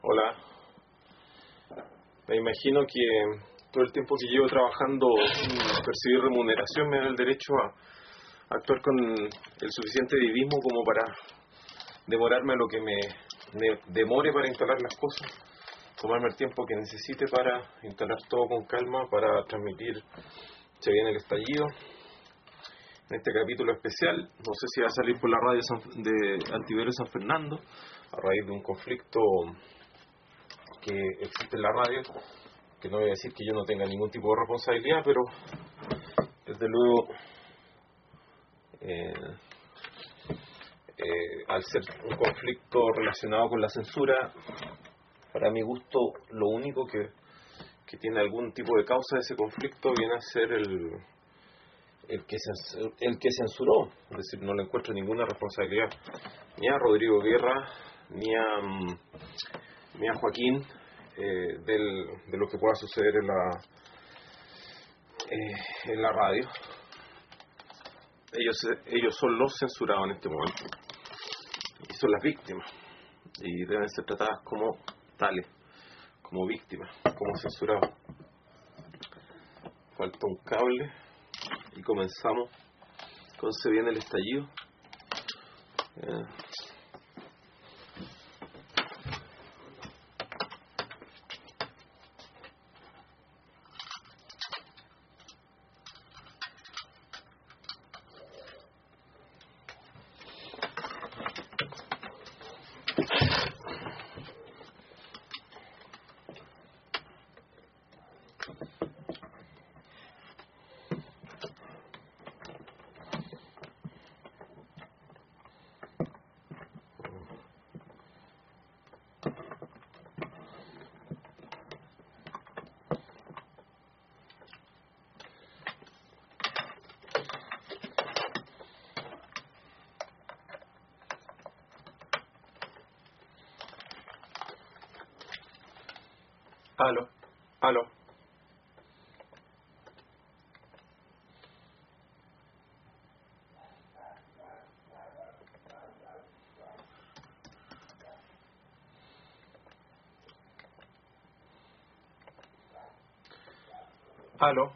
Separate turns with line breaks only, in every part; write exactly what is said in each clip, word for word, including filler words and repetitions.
Hola. Me imagino que todo el tiempo que llevo trabajando sin percibir remuneración me da el derecho a actuar con el suficiente divismo como para demorarme a lo que me, me demore para instalar las cosas, tomarme el tiempo que necesite para instalar todo con calma, para transmitir Se viene el estallido. En este capítulo especial, no sé si va a salir por la radio San- de Antiverio San Fernando, a raíz de un conflicto que existe en la radio, que no voy a decir que yo no tenga ningún tipo de responsabilidad, pero desde luego, eh, eh, al ser un conflicto relacionado con la censura, para mi gusto, lo único que, que tiene algún tipo de causa de ese conflicto viene a ser el, el, que, cens- el que censuró. Es decir, no le encuentro ninguna responsabilidad ni a Rodrigo Guerra, ni a, mm, ni a Joaquín, eh, del, de lo que pueda suceder en la, eh, en la radio. Ellos, ellos son los censurados en este momento y son las víctimas y deben ser tratadas como tales, como víctimas, como censurados. Falta un cable y comenzamos con Se viene el estallido. Eh, aló, aló. Aló.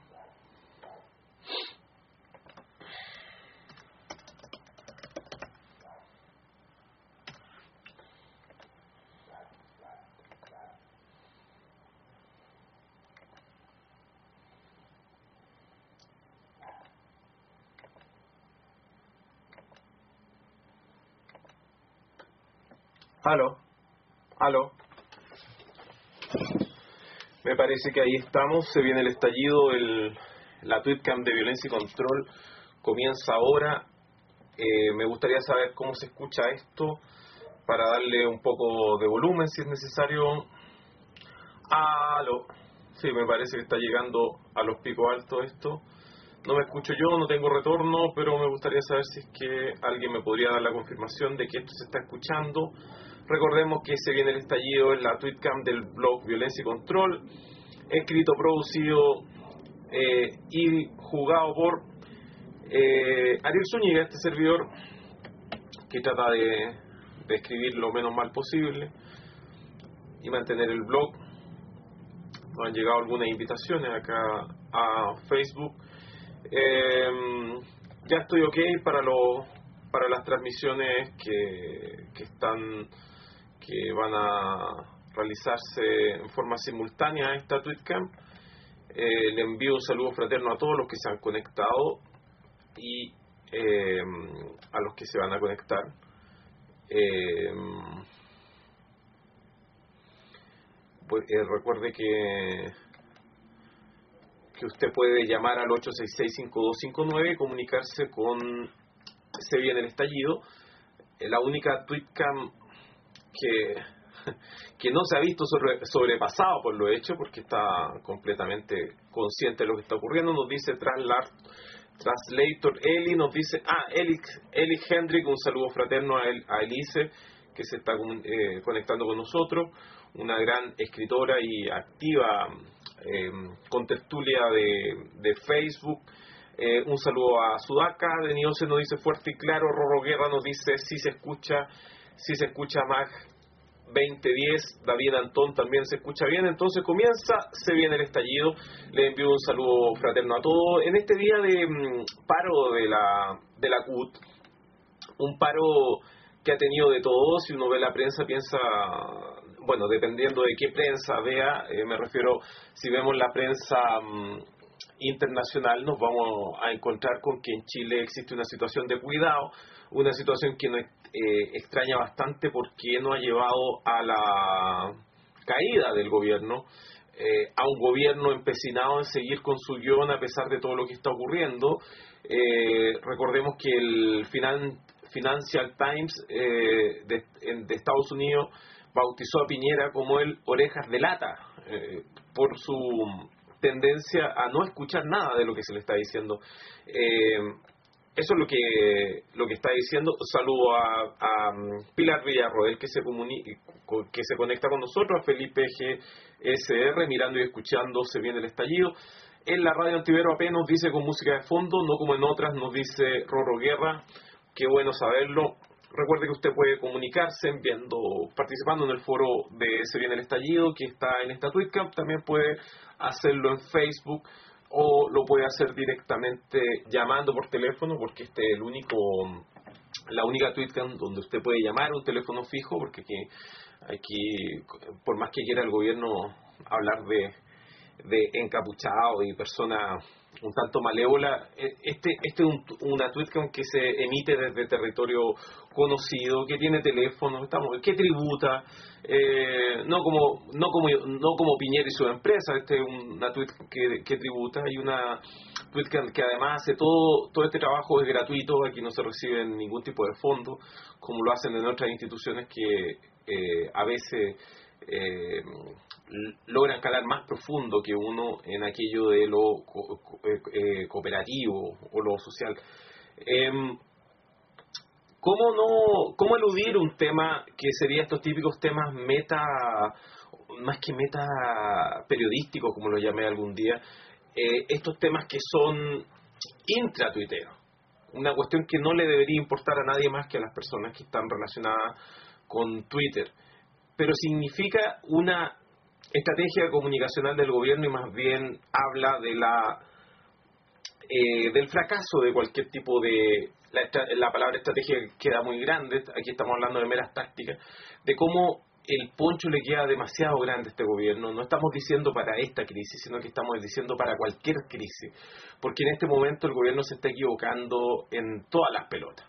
Aló. Aló. Me parece que ahí estamos. Se viene el estallido. El, la tweetcam de Violencia y Control comienza ahora. Eh, me gustaría saber cómo se escucha esto para darle un poco de volumen si es necesario. Aló. Sí, me parece que está llegando a los picos altos esto. No me escucho yo, no tengo retorno, pero me gustaría saber si es que alguien me podría dar la confirmación de que esto se está escuchando. Recordemos que Se viene el estallido en la tweetcam del blog Violencia y Control, escrito, producido eh, y jugado por eh, Ariel Zúñiga, este servidor, que trata de, de escribir lo menos mal posible y mantener el blog. Nos han llegado algunas invitaciones acá a Facebook. Eh, ya estoy ok para lo, para las transmisiones que, que están que van a realizarse en forma simultánea a esta tweetcam. Eh, le envío un saludo fraterno a todos los que se han conectado y eh, a los que se van a conectar. Eh, pues, eh, recuerde que que usted puede llamar al ocho seis seis, cinco dos cinco nueve y comunicarse con Se viene el estallido. La única tweetcam que, que no se ha visto sobre, sobrepasado por lo hecho, porque está completamente consciente de lo que está ocurriendo, nos dice Translar, Translator Eli, nos dice, ah, Eli, Eli Hendrick, un saludo fraterno a, El, a Elise, que se está eh, conectando con nosotros, una gran escritora y activa eh, con tertulia de, de Facebook. Eh, un saludo a Sudaka, de Niose nos dice fuerte y claro, Rorro Guerra nos dice si se escucha, si se escucha más, veinte diez, David Antón también se escucha bien, entonces comienza, se viene el estallido. Le envío un saludo fraterno a todos. En este día de mm, paro de la, de la C U T, un paro que ha tenido de todo. Si uno ve la prensa piensa, bueno, dependiendo de qué prensa vea, eh, me refiero, si vemos la prensa mm, internacional, nos vamos a encontrar con que en Chile existe una situación de cuidado, una situación que nos eh, extraña bastante porque no ha llevado a la caída del gobierno, eh, a un gobierno empecinado en seguir con su guión a pesar de todo lo que está ocurriendo. Eh, recordemos que el Finan, Financial Times eh, de, en, de Estados Unidos bautizó a Piñera como el orejas de lata, eh, por su tendencia a no escuchar nada de lo que se le está diciendo. Eh, eso es lo que lo que está diciendo. Saludo a, a Pilar Villarroel, que se comuni que se conecta con nosotros, a Felipe G S R, mirando y escuchando, se viene el estallido. En la radio Antivero apenas nos dice con música de fondo, no como en otras, nos dice Rorro Guerra. Qué bueno saberlo. Recuerde que usted puede comunicarse viendo, participando en el foro de Se Viene el Estallido, que está en esta Tweetcamp. También puede hacerlo en Facebook o lo puede hacer directamente llamando por teléfono, porque este es el único, la única Tweetcamp donde usted puede llamar, un teléfono fijo, porque aquí, aquí por más que quiera el gobierno hablar de, de encapuchados y personas un tanto malévola, este este es un, una Tweetcamp que se emite desde territorio conocido, que tiene teléfono, estamos, que tributa, eh, no como no como no como Piñera y su empresa. Este es una Tweetcamp que, que tributa, y una Tweetcamp que además hace todo todo este trabajo es gratuito. Aquí no se recibe ningún tipo de fondo, como lo hacen en otras instituciones que eh, a veces Eh, logran calar más profundo que uno en aquello de lo co co eh, cooperativo o lo social. Eh, ¿Cómo no, cómo eludir un tema que sería estos típicos temas meta, más que meta periodísticos, como lo llamé algún día, eh, estos temas que son intratuiteros? Una cuestión que no le debería importar a nadie más que a las personas que están relacionadas con Twitter, pero significa una estrategia comunicacional del gobierno y más bien habla de la eh, del fracaso de cualquier tipo de la, la palabra estrategia queda muy grande. Aquí estamos hablando de meras tácticas, de cómo el poncho le queda demasiado grande a este gobierno. No estamos diciendo para esta crisis, sino que estamos diciendo para cualquier crisis, porque en este momento el gobierno se está equivocando en todas las pelotas,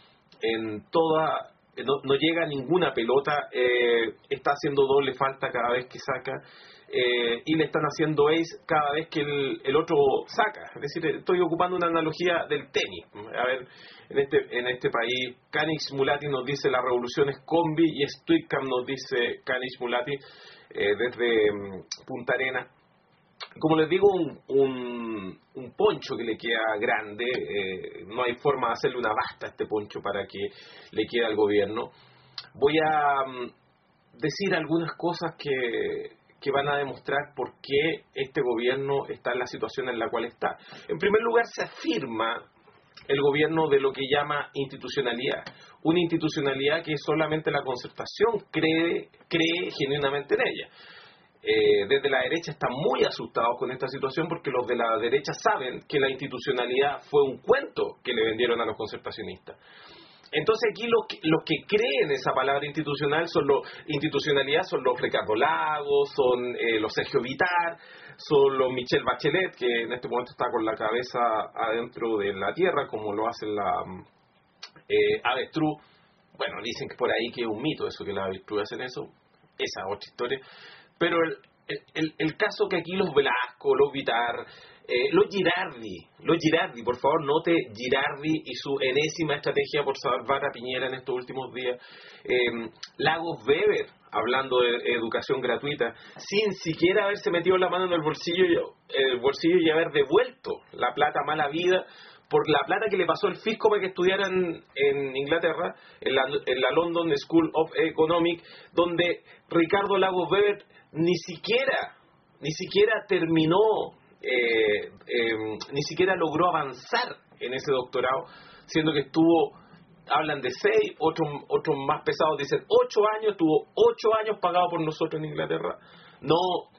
en toda No, no llega a ninguna pelota, eh, está haciendo doble falta cada vez que saca, eh, y le están haciendo ace cada vez que el, el otro saca. Es decir, estoy ocupando una analogía del tenis. A ver, en este en este país, Canix Mulati nos dice la revolución es combi, y Tweetcamp nos dice Canix Mulati eh, desde um, Punta Arenas. Como les digo, un, un, un poncho que le queda grande, eh, no hay forma de hacerle una basta a este poncho para que le quede al gobierno. Voy a um, decir algunas cosas que, que van a demostrar por qué este gobierno está en la situación en la cual está. En primer lugar, se afirma el gobierno de lo que llama institucionalidad, una institucionalidad que solamente la concertación cree, cree genuinamente en ella. Eh, desde la derecha están muy asustados con esta situación, porque los de la derecha saben que la institucionalidad fue un cuento que le vendieron a los concertacionistas. Entonces aquí los que, los que creen esa palabra institucional son los institucionalidad son los Ricardo Lagos, son eh, los Sergio Vittar, son los Michelle Bachelet, que en este momento está con la cabeza adentro de la tierra, como lo hace la eh, avestruz. Bueno, dicen que por ahí que es un mito eso, que las avestruz hacen eso, esa es otra historia. Pero el, el, el caso que aquí los Velasco, los Vitar, eh, los Girardi, los Girardi, por favor note Girardi y su enésima estrategia por salvar a Piñera en estos últimos días, eh, Lagos Weber, hablando de educación gratuita, sin siquiera haberse metido la mano en el bolsillo, el bolsillo y haber devuelto la plata mala vida, por la plata que le pasó el fisco para que estudiaran en Inglaterra, en la, en la London School of Economics, donde Ricardo Lagos Weber ni siquiera, ni siquiera terminó, eh, eh, ni siquiera logró avanzar en ese doctorado, siendo que estuvo hablan de seis, otros otros más pesados dicen ocho años, tuvo ocho años pagado por nosotros en Inglaterra. No,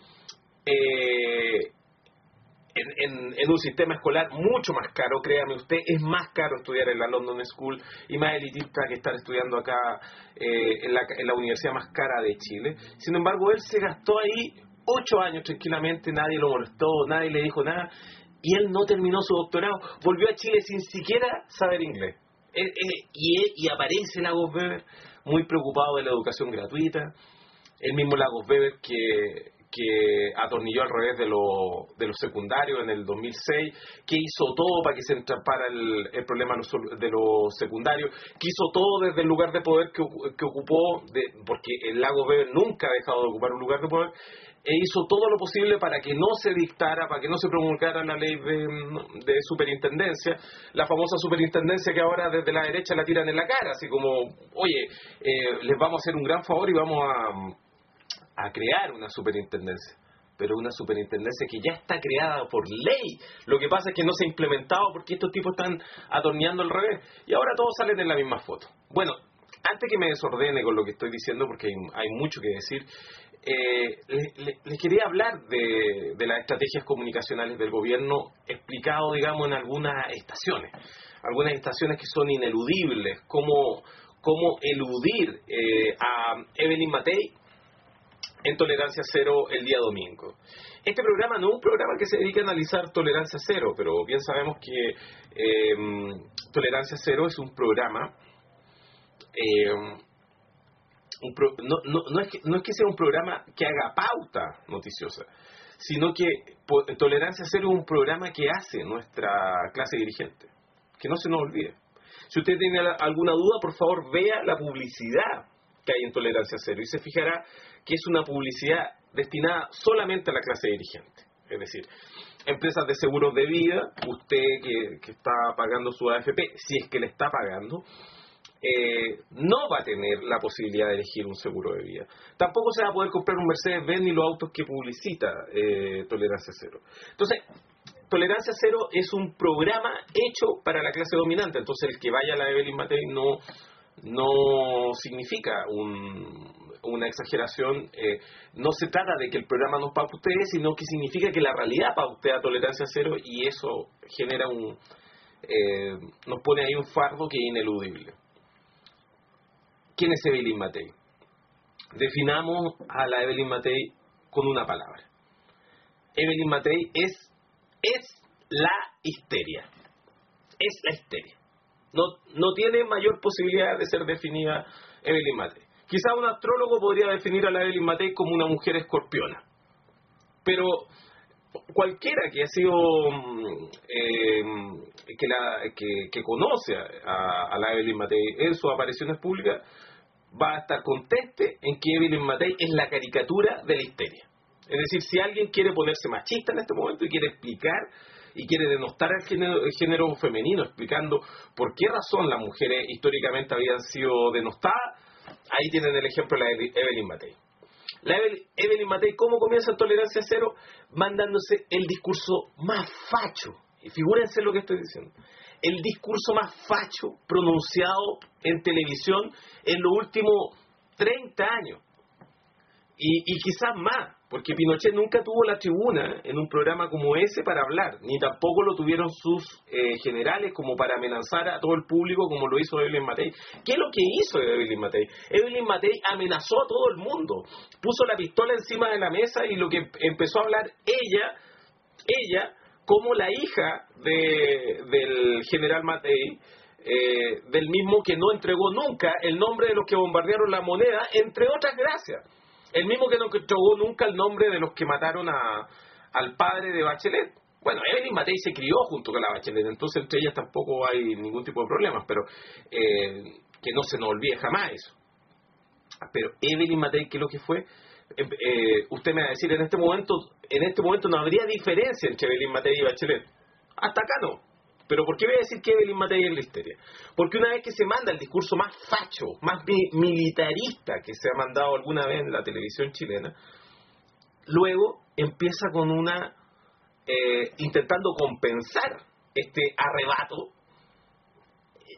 eh, en, en, en un sistema escolar mucho más caro, créame usted, es más caro estudiar en la London School y más elitista que estar estudiando acá eh, en, la, en la universidad más cara de Chile. Sin embargo, él se gastó ahí ocho años tranquilamente, nadie lo molestó, nadie le dijo nada, y él no terminó su doctorado, volvió a Chile sin siquiera saber inglés. Él, él, y, él, y aparece Lagos Weber muy preocupado de la educación gratuita, el mismo Lagos Weber que, que atornilló al revés de, lo, de los secundarios en el dos mil seis, que hizo todo para que se entrampara el, el problema de los secundarios, que hizo todo desde el lugar de poder que, que ocupó, de, porque el Lagos Weber nunca ha dejado de ocupar un lugar de poder, e hizo todo lo posible para que no se dictara, para que no se promulgara la ley de, de superintendencia, la famosa superintendencia que ahora desde la derecha la tiran en la cara, así como, oye, eh, les vamos a hacer un gran favor y vamos a, a crear una superintendencia, pero una superintendencia que ya está creada por ley. Lo que pasa es que no se ha implementado porque estos tipos están atorneando al revés, y ahora todos salen en la misma foto. Bueno, antes que me desordene con lo que estoy diciendo, porque hay, hay mucho que decir, Eh, les, les, les quería hablar de, de las estrategias comunicacionales del gobierno explicado, digamos, en algunas estaciones, algunas estaciones que son ineludibles, como, como eludir eh, a Evelyn Matei en Tolerancia Cero el día domingo. Este programa no es un programa que se dedica a analizar Tolerancia Cero, pero bien sabemos que eh, Tolerancia Cero es un programa eh, Un pro, no, no, no, es que, no es que sea un programa que haga pauta noticiosa, sino que po, Tolerancia Cero es un programa que hace nuestra clase dirigente, que no se nos olvide. Si usted tiene alguna duda, por favor vea la publicidad que hay en Tolerancia Cero y se fijará que es una publicidad destinada solamente a la clase dirigente. Es decir, empresas de seguros de vida, usted que, que está pagando su A F P, si es que le está pagando, Eh, no va a tener la posibilidad de elegir un seguro de vida. Tampoco se va a poder comprar un Mercedes-Benz ni los autos que publicita eh, Tolerancia Cero. Entonces, Tolerancia Cero es un programa hecho para la clase dominante. Entonces, el que vaya a la Evelyn Matei no, no significa un, una exageración. Eh, no se trata de que el programa nos pautee, sino que significa que la realidad pautea Tolerancia Cero, y eso genera un eh, nos pone ahí un fardo que es ineludible. ¿Quién es Evelyn Matei? Definamos a la Evelyn Matei con una palabra. Evelyn Matei es, es la histeria. Es la histeria. No, no tiene mayor posibilidad de ser definida Evelyn Matei. Quizá un astrólogo podría definir a la Evelyn Matei como una mujer escorpiona. Pero cualquiera que ha sido eh, que, la, que, que conoce a, a la Evelyn Matei en sus apariciones públicas va a estar conteste en que Evelyn Matei es la caricatura de la histeria. Es decir, si alguien quiere ponerse machista en este momento y quiere explicar y quiere denostar al género, el género femenino, explicando por qué razón las mujeres históricamente habían sido denostadas, ahí tienen el ejemplo de la Evelyn Matei. La Evelyn Matei, ¿cómo comienza en Tolerancia Cero? Mandándose el discurso más facho. Y figúrense lo que estoy diciendo. El discurso más facho pronunciado en televisión en los últimos treinta años. Y, y quizás más, porque Pinochet nunca tuvo la tribuna en un programa como ese para hablar, ni tampoco lo tuvieron sus eh, generales como para amenazar a todo el público como lo hizo Evelyn Matei. ¿Qué es lo que hizo Evelyn Matei? Evelyn Matei amenazó a todo el mundo, puso la pistola encima de la mesa y lo que empezó a hablar ella, ella como la hija de, del general Matei, eh, del mismo que no entregó nunca el nombre de los que bombardearon la moneda, entre otras gracias. El mismo que no entregó nunca el nombre de los que mataron a, al padre de Bachelet. Bueno, Evelyn Matei se crió junto con la Bachelet, entonces entre ellas tampoco hay ningún tipo de problemas, pero eh, que no se nos olvide jamás eso. Pero Evelyn Matei, ¿qué es lo que fue? Eh, eh, usted me va a decir, en este momento en este momento no habría diferencia entre Evelyn Matei y Bachelet. Hasta acá no. Pero ¿por qué voy a decir que Evelyn Matei es la histeria? Porque una vez que se manda el discurso más facho, más mi militarista que se ha mandado alguna vez en la televisión chilena, luego empieza con una eh, intentando compensar este arrebato,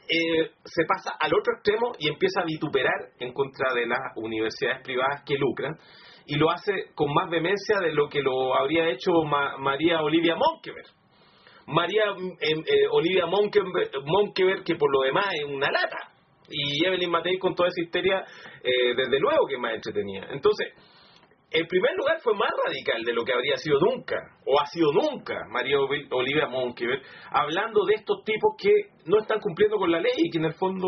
eh, se pasa al otro extremo y empieza a vituperar en contra de las universidades privadas que lucran, y lo hace con más vehemencia de lo que lo habría hecho Ma- María Olivia Monkeberg. María eh, eh, Olivia Monkeberg, Monkeberg, que por lo demás es una lata, y Evelyn Matei con toda esa histeria, eh, desde luego que es más entretenida. Entonces, en primer lugar fue más radical de lo que habría sido nunca, o ha sido nunca, María Olivia Monkeberg, hablando de estos tipos que no están cumpliendo con la ley y que en el fondo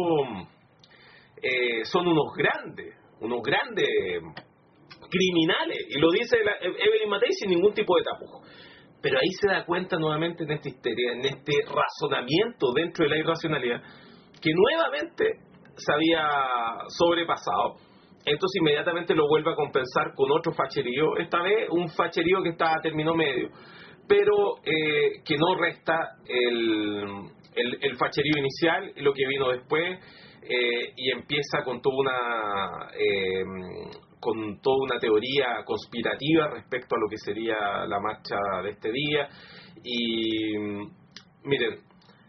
eh, son unos grandes, unos grandes criminales, y lo dice la, Evelyn Matei sin ningún tipo de tapujo. Pero ahí se da cuenta nuevamente en esta histeria, en este razonamiento dentro de la irracionalidad, que nuevamente se había sobrepasado. Entonces inmediatamente lo vuelve a compensar con otro facherío, esta vez un facherío que está a término medio, pero eh, que no resta el, el, el facherío inicial, lo que vino después, eh, y empieza con toda una eh, con toda una teoría conspirativa respecto a lo que sería la marcha de este día. Y miren,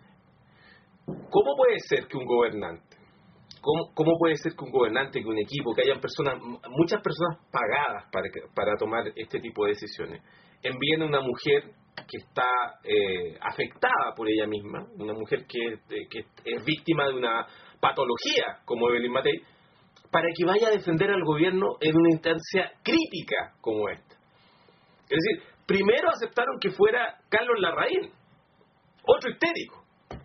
¿cómo puede ser que un gobernante ¿Cómo, ¿Cómo puede ser que un gobernante, que un equipo, que hayan personas, muchas personas pagadas para, que, para tomar este tipo de decisiones, envíen a una mujer que está eh, afectada por ella misma, una mujer que, eh, que es víctima de una patología como Evelyn Matei, para que vaya a defender al gobierno en una instancia crítica como esta? Es decir, primero aceptaron que fuera Carlos Larraín, otro histérico.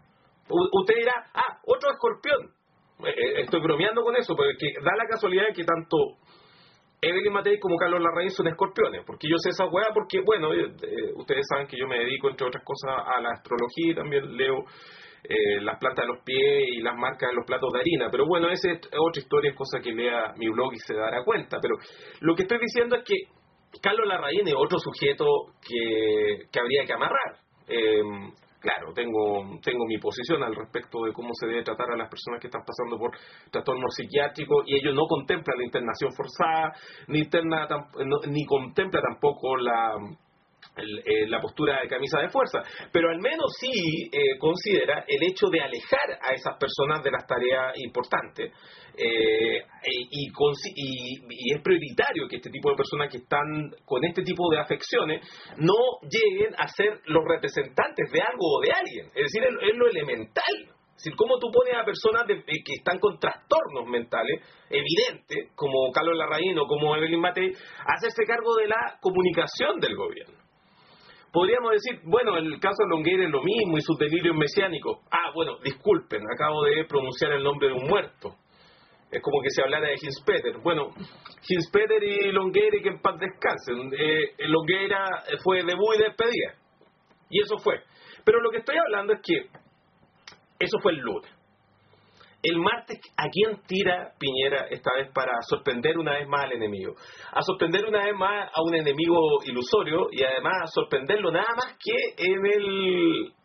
U- usted dirá, ah, otro escorpión. Estoy bromeando con eso, porque da la casualidad de que tanto Evelyn Matei como Carlos Larraín son escorpiones, porque yo sé esa hueá porque, bueno, eh, ustedes saben que yo me dedico, entre otras cosas, a la astrología, y también leo eh, las plantas de los pies y las marcas de los platos de harina, pero bueno, esa es otra historia, es cosa que lea mi blog y se dará cuenta. Pero lo que estoy diciendo es que Carlos Larraín es otro sujeto que, que habría que amarrar. eh, Claro, tengo tengo mi posición al respecto de cómo se debe tratar a las personas que están pasando por trastornos psiquiátricos, y ellos no contemplan la internación forzada, ni, interna, no, ni contempla tampoco la, el, eh, la postura de camisa de fuerza, pero al menos sí eh, considera el hecho de alejar a esas personas de las tareas importantes, eh, y, y, y, y es prioritario que este tipo de personas que están con este tipo de afecciones no lleguen a ser los representantes de algo o de alguien. Es decir, es, es lo elemental. Es decir, cómo tú pones a personas de, eh, que están con trastornos mentales evidentes, como Carlos Larraín o como Evelyn Matei, a hacerse cargo de la comunicación del gobierno. Podríamos decir, bueno, el caso de Longueira es lo mismo y sus delirios mesiánicos. Ah, bueno, disculpen, acabo de pronunciar el nombre de un muerto. Es como que se hablara de Hinspeter. Bueno, Hinspeter y Longueira, que en paz descansen. Eh, Longueira fue debut y despedida. Y eso fue. Pero lo que estoy hablando es que eso fue el lunes. El martes, ¿a quién tira Piñera esta vez para sorprender una vez más al enemigo? A sorprender una vez más a un enemigo ilusorio, y además a sorprenderlo nada más que en el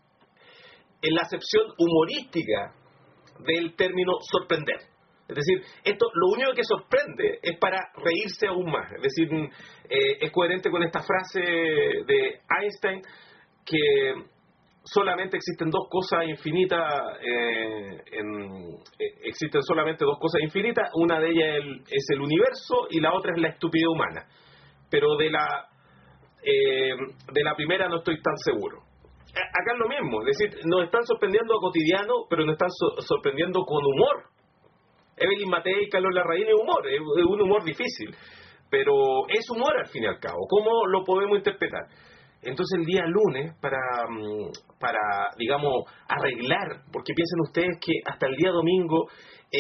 en la acepción humorística del término sorprender. Es decir, esto lo único que sorprende es para reírse aún más. Es decir, eh, es coherente con esta frase de Einstein, que solamente existen dos cosas infinitas, eh, en, eh, existen solamente dos cosas infinitas, una de ellas el, es el universo y la otra es la estupidez humana. Pero de la eh, de la primera no estoy tan seguro. A, acá es lo mismo, es decir, nos están sorprendiendo a cotidiano, pero nos están so, sorprendiendo con humor. Evelyn Matei y Carlos Larraín es humor, es, es un humor difícil, pero es humor al fin y al cabo. ¿Cómo lo podemos interpretar? Entonces el día lunes, para, para, digamos, arreglar, porque piensen ustedes que hasta el día domingo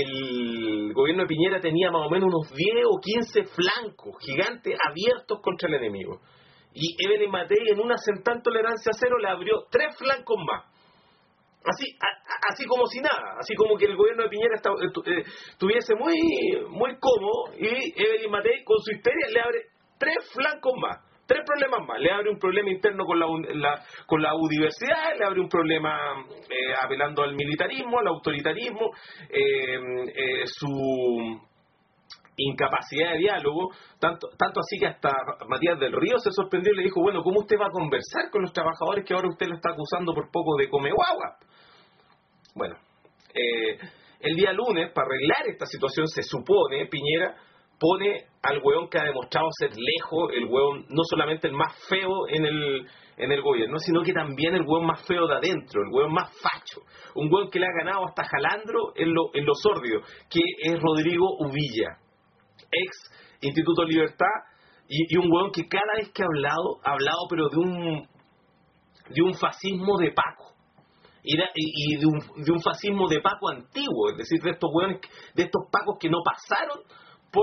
el gobierno de Piñera tenía más o menos unos diez o quince flancos gigantes abiertos contra el enemigo. Y Evelyn Matei, en una sentada tolerancia cero, le abrió tres flancos más. Así, a, así como si nada, así como que el gobierno de Piñera está, eh, estuviese muy, muy cómodo, y Evelyn Matei, con su histeria, le abre tres flancos más. Tres problemas más. Le abre un problema interno con la, la, con la universidad, le abre un problema eh, apelando al militarismo, al autoritarismo, eh, eh, su incapacidad de diálogo, tanto, tanto así que hasta Matías del Río se sorprendió y le dijo, bueno, ¿cómo usted va a conversar con los trabajadores que ahora usted lo está acusando por poco de come guagua? Bueno, Eh, el día lunes, para arreglar esta situación, se supone, Piñera pone al hueón que ha demostrado ser lejos, el hueón no solamente el más feo en el, en el gobierno, sino que también el hueón más feo de adentro, el hueón más facho, un hueón que le ha ganado hasta Jalandro en lo, en lo sórdido, que es Rodrigo Uvilla, ex Instituto Libertad, y, y un hueón que cada vez que ha hablado, ha hablado pero de un, de un fascismo de Paco. Y, de, y de, un, de un fascismo de Paco antiguo, es decir, de estos hueones, de estos Pacos que no pasaron por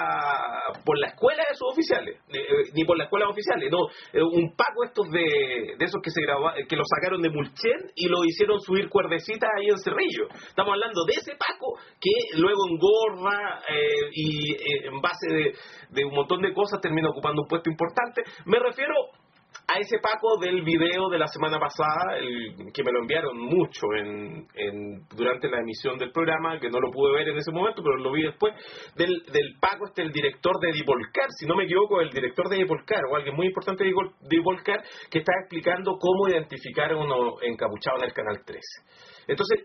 la por la escuela de sus oficiales, eh, ni por las escuelas oficiales, no, eh, un Paco estos de, de esos que se grabó, que lo sacaron de Mulchen y lo hicieron subir cuerdecitas ahí en Cerrillo. Estamos hablando de ese Paco que luego engorda eh, y eh, en base de, de un montón de cosas termina ocupando un puesto importante. Me refiero a ese Paco del video de la semana pasada, el, que me lo enviaron mucho en, en, durante la emisión del programa, que no lo pude ver en ese momento, pero lo vi después, del, del Paco, este el director de Dipolcar, si no me equivoco, el director de Dipolcar, o alguien muy importante de Dipolcar, que está explicando cómo identificar a uno encapuchado en el Canal trece. Entonces,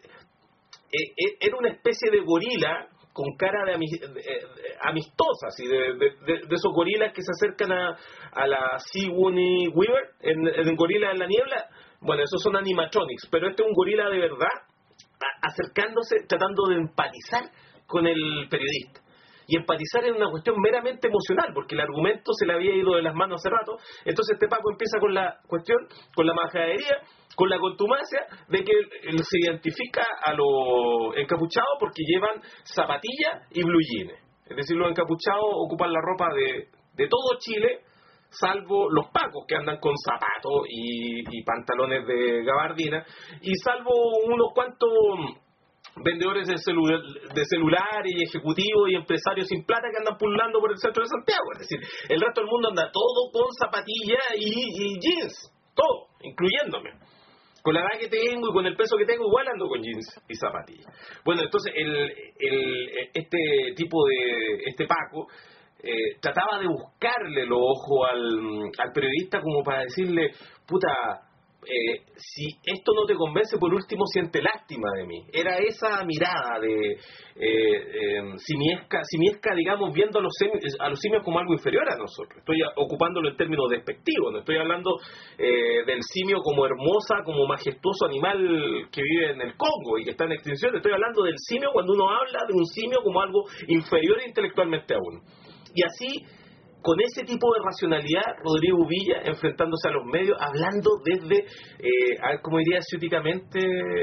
eh, era una especie de gorila con cara de, ami, de, de amistosa, así, de, de, de, de esos gorilas que se acercan a, a la Sigourney Weaver en, en Gorila en la Niebla. Bueno, esos son animatronics, pero este es un gorila de verdad a, acercándose, tratando de empatizar con el periodista. Y empatizar es una cuestión meramente emocional, porque el argumento se le había ido de las manos hace rato. Entonces este Paco empieza con la cuestión, con la majadería, con la contumacia de que se identifica a los encapuchados porque llevan zapatillas y blue jeans. Es decir, los encapuchados ocupan la ropa de, de todo Chile, salvo los Pacos que andan con zapatos y, y pantalones de gabardina, y salvo unos cuantos vendedores de, celular, de celulares y ejecutivos y empresarios sin plata que andan pululando por el centro de Santiago. Es decir, el resto del mundo anda todo con zapatillas y, y jeans, todo, incluyéndome. Con la edad que tengo y con el peso que tengo, igual ando con jeans y zapatillas. Bueno, entonces el, el, este tipo de, este Paco, eh, trataba de buscarle los ojos al, al periodista como para decirle, puta, eh, si esto no te convence, por último siente lástima de mí. Era esa mirada de eh, eh, simiesca, simiesca, digamos, viendo a los, semios, a los simios como algo inferior a nosotros. Estoy ocupándolo en términos despectivos, no estoy hablando eh, del simio como hermosa, como majestuoso animal que vive en el Congo y que está en extinción. Estoy hablando del simio cuando uno habla de un simio como algo inferior intelectualmente a uno. Y así, con ese tipo de racionalidad, Rodrigo Villa enfrentándose a los medios, hablando desde, eh, como diría ciúticamente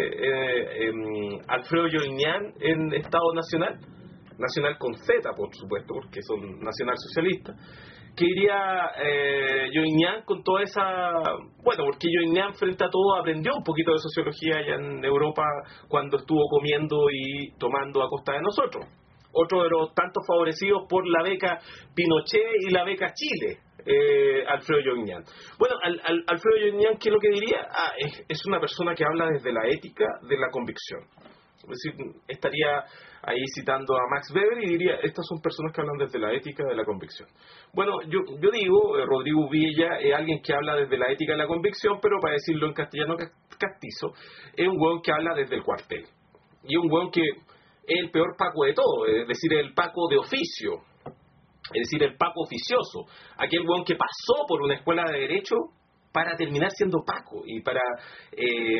eh, eh, Alfredo Joinian en Estado Nacional, Nacional con Z, por supuesto, porque son nacionalsocialistas, que diría eh, Joinian con toda esa... Bueno, porque Joinian frente a todo aprendió un poquito de sociología allá en Europa cuando estuvo comiendo y tomando a costa de nosotros. Otro de los tantos favorecidos por la beca Pinochet y la beca Chile, eh, Alfredo Joinian. Bueno, al, al, Alfredo Joinian, ¿qué es lo que diría? Ah, es, es una persona que habla desde la ética de la convicción. Es decir, estaría ahí citando a Max Weber y diría, estas son personas que hablan desde la ética de la convicción. Bueno, yo, yo digo, eh, Rodrigo Villa es alguien que habla desde la ética de la convicción, pero para decirlo en castellano castizo, es un hueón que habla desde el cuartel. Y es un hueón que es el peor Paco de todo, es decir, el Paco de oficio, es decir, el Paco oficioso, aquel hueón que pasó por una escuela de Derecho para terminar siendo Paco y para, eh,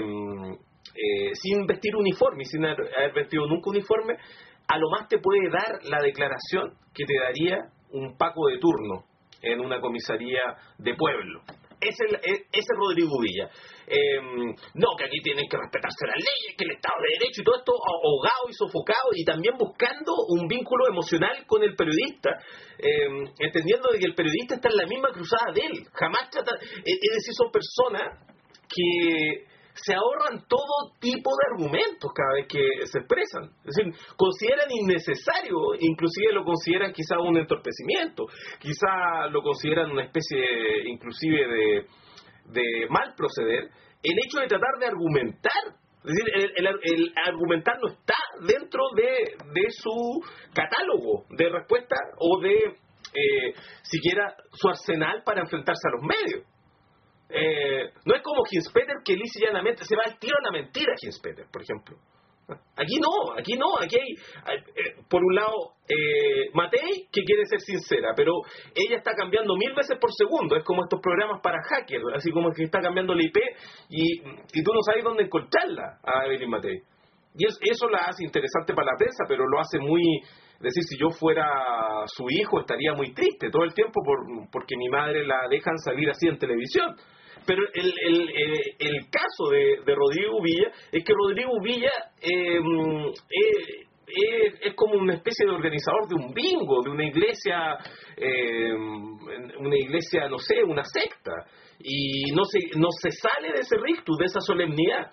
eh, sin vestir uniforme, sin haber vestido nunca uniforme, a lo más te puede dar la declaración que te daría un Paco de turno en una comisaría de pueblo. Ese es Rodrigo Villa. Eh, no, que aquí tienen que respetarse las leyes, que el Estado de Derecho y todo esto ahogado y sofocado y también buscando un vínculo emocional con el periodista, eh, entendiendo de que el periodista está en la misma cruzada de él. Jamás trata, es decir, son personas que se ahorran todo tipo de argumentos cada vez que se expresan. Es decir, consideran innecesario, inclusive lo consideran quizá un entorpecimiento, quizá lo consideran una especie inclusive de, de mal proceder, el hecho de tratar de argumentar. Es decir, el, el, el argumentar no está dentro de, de su catálogo de respuesta o de eh, siquiera su arsenal para enfrentarse a los medios. Eh, no es como Hinspeter, que lisa y llanamente se va al tiro a la mentira. Hinspeter, por ejemplo, Aquí no, aquí no, aquí hay, eh, por un lado, eh, Matei, que quiere ser sincera, pero ella está cambiando mil veces por segundo, es como estos programas para hackers, así como que está cambiando la I P y, y tú no sabes dónde encontrarla a Evelyn Matei. Y es, eso la hace interesante para la prensa, pero lo hace muy... Es decir, si yo fuera su hijo estaría muy triste todo el tiempo por, porque mi madre la dejan salir así en televisión. Pero el, el, el, el caso de, de Rodrigo Villa es que Rodrigo Villa eh, eh, eh, es como una especie de organizador de un bingo, de una iglesia, eh, una iglesia, no sé, una secta, y no se, no se sale de ese rictus, de esa solemnidad.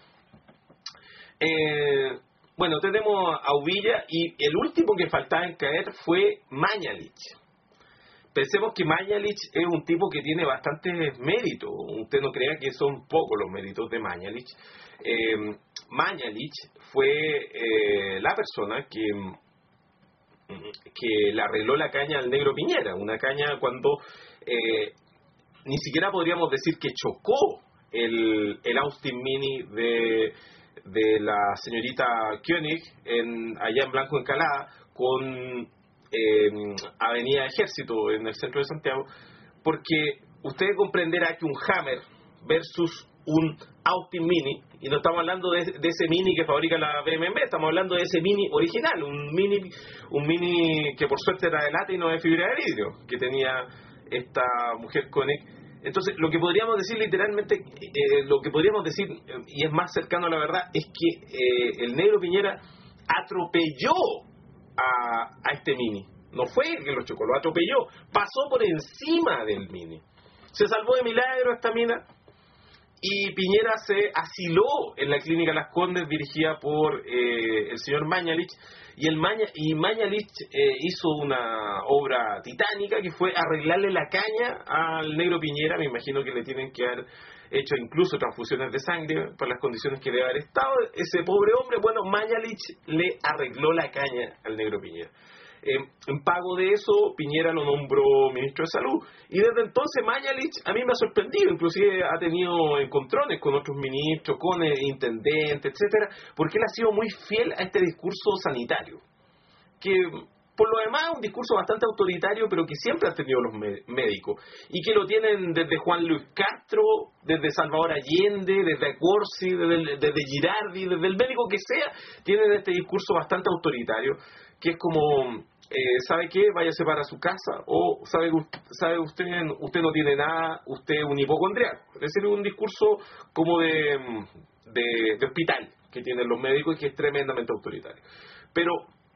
Eh, bueno, tenemos a Uvilla y el último que faltaba en caer fue Mañalich. Pensemos que Mañalich es un tipo que tiene bastantes méritos. Usted no crea que son pocos los méritos de Mañalich. Eh, Mañalich fue eh, la persona que, que le arregló la caña al negro Piñera. Una caña cuando eh, ni siquiera podríamos decir que chocó el, el Austin Mini de, de la señorita Koenig en, allá en Blanco Encalada con... Eh, Avenida Ejército en el centro de Santiago, porque usted comprenderá que un Hammer versus un Austin Mini, y no estamos hablando de, de ese Mini que fabrica la B M W, estamos hablando de ese Mini original, un Mini un Mini que por suerte era de lata y no de fibra de vidrio, que tenía esta mujer Koenig. Entonces, lo que podríamos decir literalmente, eh, lo que podríamos decir, eh, y es más cercano a la verdad, es que eh, el negro Piñera atropelló A, a este Mini. No fue el que lo chocó, lo atropelló, pasó por encima del Mini. Se salvó de milagro esta mina y Piñera se asiló en la clínica Las Condes dirigida por eh, el señor Mañalich y, el Maña, y Mañalich eh, hizo una obra titánica que fue arreglarle la caña al negro Piñera. Me imagino que le tienen que haber hecho incluso transfusiones de sangre por las condiciones que debe haber estado ese pobre hombre. Bueno, Mañalich le arregló la caña al negro Piñera. Eh, en pago de eso, Piñera lo nombró ministro de Salud. Y desde entonces Mañalich a mí me ha sorprendido, inclusive ha tenido encontrones con otros ministros, con el intendente, etcétera, porque él ha sido muy fiel a este discurso sanitario, que por lo demás es un discurso bastante autoritario, pero que siempre han tenido los médicos, y que lo tienen desde Juan Luis Castro, desde Salvador Allende, desde Corsi, desde, desde Girardi, desde el médico que sea, tienen este discurso bastante autoritario, que es como, eh, ¿sabe qué? Váyase para su casa, o ¿sabe, sabe usted usted no tiene nada, usted es un hipocondriaco? Es decir, un discurso como de, de, de hospital que tienen los médicos y que es tremendamente autoritario. Pero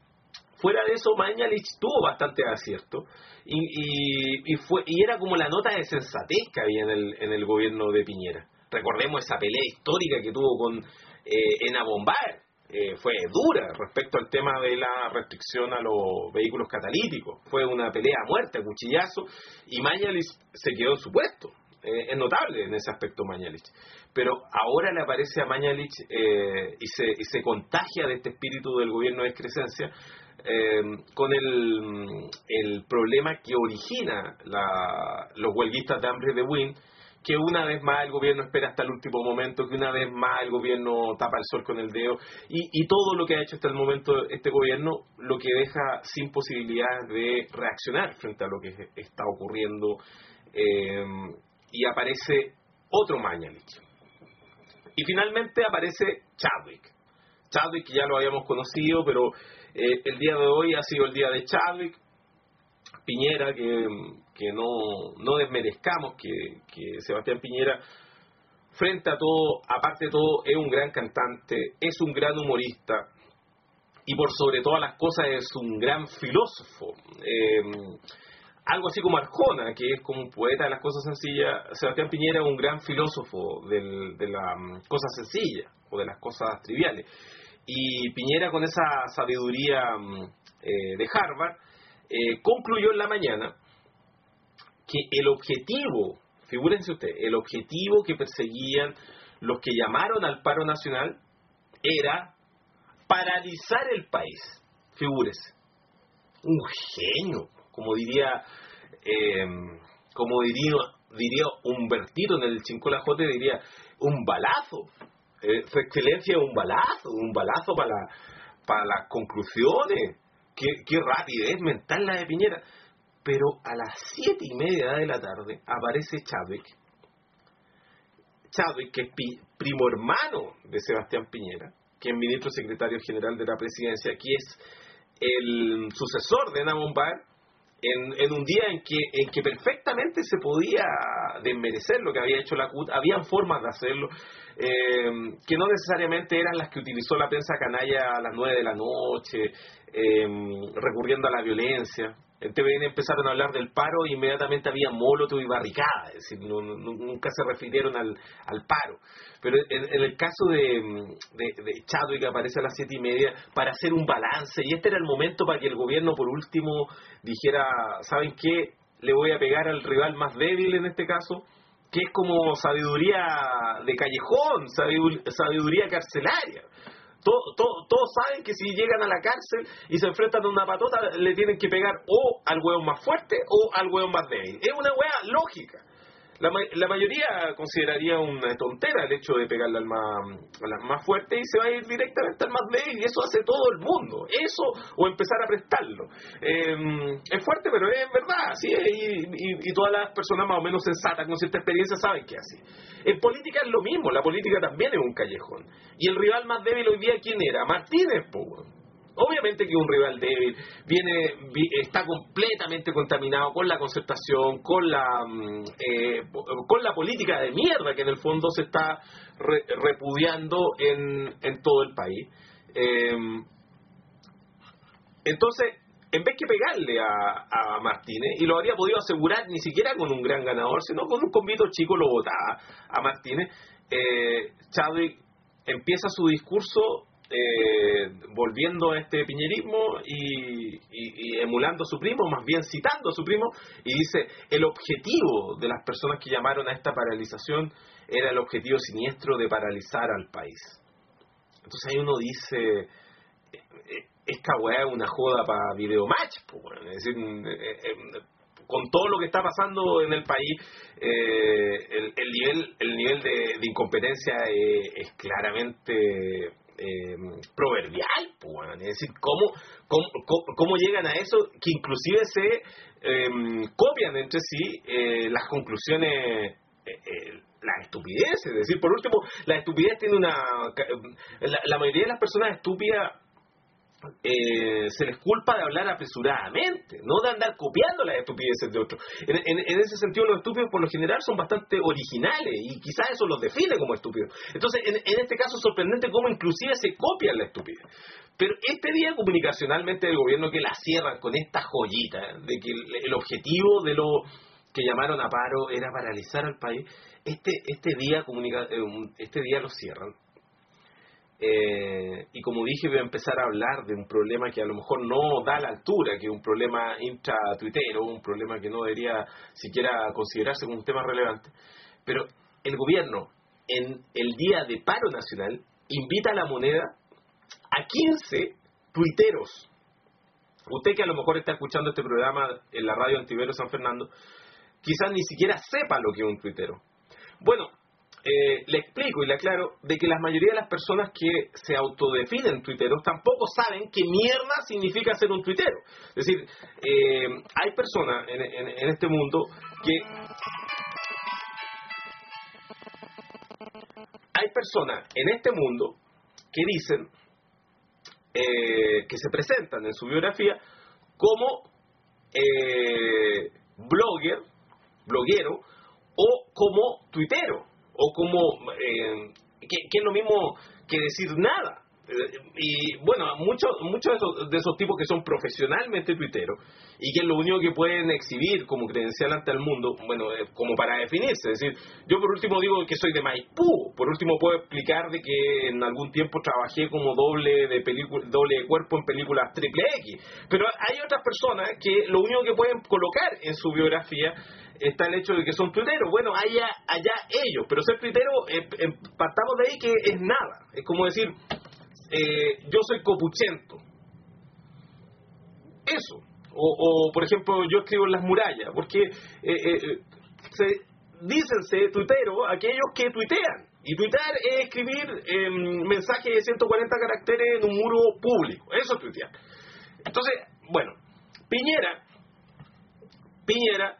fuera de eso, Mañalich tuvo bastante acierto y, y, y, fue, y era como la nota de sensatez que había en el, en el gobierno de Piñera. Recordemos esa pelea histórica que tuvo con eh, Ena Bombar. Eh, fue dura respecto al tema de la restricción a los vehículos catalíticos. Fue una pelea a muerte, a cuchillazo, y Mañalich se quedó en su puesto. Eh, es notable en ese aspecto Mañalich. Pero ahora le aparece a Mañalich eh, y, se, y se contagia de este espíritu del gobierno de excrescencia, eh, con el, el problema que origina la, los huelguistas de hambre de Wynn, que una vez más el gobierno espera hasta el último momento, que una vez más el gobierno tapa el sol con el dedo, y, y todo lo que ha hecho hasta el momento este gobierno lo que deja sin posibilidades de reaccionar frente a lo que está ocurriendo, eh, y aparece otro Mañalich. Y finalmente aparece Chadwick. Chadwick, que ya lo habíamos conocido, pero eh, el día de hoy ha sido el día de Chadwick. Piñera, que, que no, no desmerezcamos que, que Sebastián Piñera, frente a todo, aparte de todo, es un gran cantante, es un gran humorista y por sobre todas las cosas es un gran filósofo. Eh, algo así como Arjona, que es como un poeta de las cosas sencillas. Sebastián Piñera es un gran filósofo del, de las um, cosas sencillas o de las cosas triviales. Y Piñera, con esa sabiduría um, eh, de Harvard, Eh, concluyó en la mañana que el objetivo, figúrense ustedes, el objetivo que perseguían los que llamaron al paro nacional era paralizar el país. Figúrese, un genio, como diría, eh, como diría, diría Humbertito en el Chincolajote, diría un balazo. Eh, su excelencia es un balazo, un balazo para, la, para las conclusiones. Qué, qué rapidez mental la de Piñera. Pero a las siete y media de la tarde aparece Chadwick. Chadwick, que es pi, primo hermano de Sebastián Piñera, que es ministro secretario general de la presidencia, que es el sucesor de Evo Morales, en, en un día en que, en que perfectamente se podía desmerecer lo que había hecho la C U T, habían formas de hacerlo, eh, que no necesariamente eran las que utilizó la prensa canalla a las nueve de la noche, eh, recurriendo a la violencia. En T V N empezaron a hablar del paro e inmediatamente había molotov y barricadas, es decir, no, no, nunca se refirieron al, al paro. Pero en, en el caso de, de, de Chadwick, que aparece a las siete y media para hacer un balance, y este era el momento para que el gobierno por último dijera, ¿saben qué? Le voy a pegar al rival más débil en este caso, que es como sabiduría de callejón, sabiduría carcelaria. Todo, todo, todos saben que si llegan a la cárcel y se enfrentan a una patota, le tienen que pegar o al hueón más fuerte o al hueón más débil. Es una hueá lógica. La, la mayoría consideraría una tontera el hecho de pegarle al más, al más fuerte y se va a ir directamente al más débil, y eso hace todo el mundo. Eso o empezar a prestarlo. Eh, es fuerte, pero es verdad, ¿sí? y, y, y todas las personas más o menos sensatas con cierta experiencia saben que es así. En política es lo mismo, la política también es un callejón. Y el rival más débil hoy día, ¿quién era? Martínez, po. Obviamente que un rival débil viene está completamente contaminado con la concertación, con la eh, con la política de mierda que en el fondo se está re, repudiando en, en todo el país. Eh, entonces, en vez que pegarle a, a Martínez, y lo habría podido asegurar ni siquiera con un gran ganador, sino con un convito chico lo votaba a Martínez, eh, Chadwick empieza su discurso Eh, volviendo a este piñerismo y, y, y emulando a su primo, más bien citando a su primo, y dice, el objetivo de las personas que llamaron a esta paralización era el objetivo siniestro de paralizar al país. Entonces ahí uno dice, esta weá es una joda para Videomatch, pues, bueno, es decir, eh, eh, con todo lo que está pasando en el país, eh, el, el nivel el nivel de, de incompetencia eh, es claramente Eh, proverbial, pues, es decir, ¿cómo, cómo, cómo llegan a eso, que inclusive se eh, copian entre sí eh, las conclusiones, eh, eh, las estupideces, es decir, por último, la estupidez tiene una, la, la mayoría de las personas estúpidas Eh, se les culpa de hablar apresuradamente, no de andar copiando las estupideces de otros. En, en, en ese sentido, los estúpidos por lo general son bastante originales y quizás eso los define como estúpidos. Entonces, en, en este caso es sorprendente cómo inclusive se copian la estupidez. Pero este día comunicacionalmente del gobierno, que la cierran con esta joyita de que el, el objetivo de lo que llamaron a paro era paralizar al país, este este día comunica, este día lo cierran. Eh, y como dije, voy a empezar a hablar de un problema que a lo mejor no da la altura, que es un problema intra-tuitero, un problema que no debería siquiera considerarse como un tema relevante. Pero el gobierno, en el día de paro nacional, invita a La Moneda a quince tuiteros. Usted que a lo mejor está escuchando este programa en la radio Antivero San Fernando, quizás ni siquiera sepa lo que es un tuitero. Bueno, Eh, le explico y le aclaro de que la mayoría de las personas que se autodefinen tuiteros tampoco saben qué mierda significa ser un tuitero. Es decir, eh, hay personas en, en, en este mundo que hay personas en este mundo que dicen eh, que se presentan en su biografía como eh, blogger, bloguero o como tuitero, o como, eh, que, que es lo mismo que decir nada. Eh, y bueno, muchos muchos de esos, de esos tipos que son profesionalmente tuiteros y que es lo único que pueden exhibir como credencial ante el mundo, bueno, eh, como para definirse. Es decir, yo por último digo que soy de Maipú, por último puedo explicar de que en algún tiempo trabajé como doble de película, doble de cuerpo en películas triple X, pero hay otras personas que lo único que pueden colocar en su biografía está el hecho de que son tuiteros. Bueno, allá, allá ellos, pero ser tuitero, eh, eh, partamos de ahí que es nada. Es como decir, eh, yo soy copuchento. Eso. O, o, por ejemplo, yo escribo en las murallas, porque eh, eh, se, dícense tuiteros aquellos que tuitean. Y tuitear es escribir eh, mensajes de ciento cuarenta caracteres en un muro público. Eso es tuitear. Entonces, bueno, Piñera, Piñera,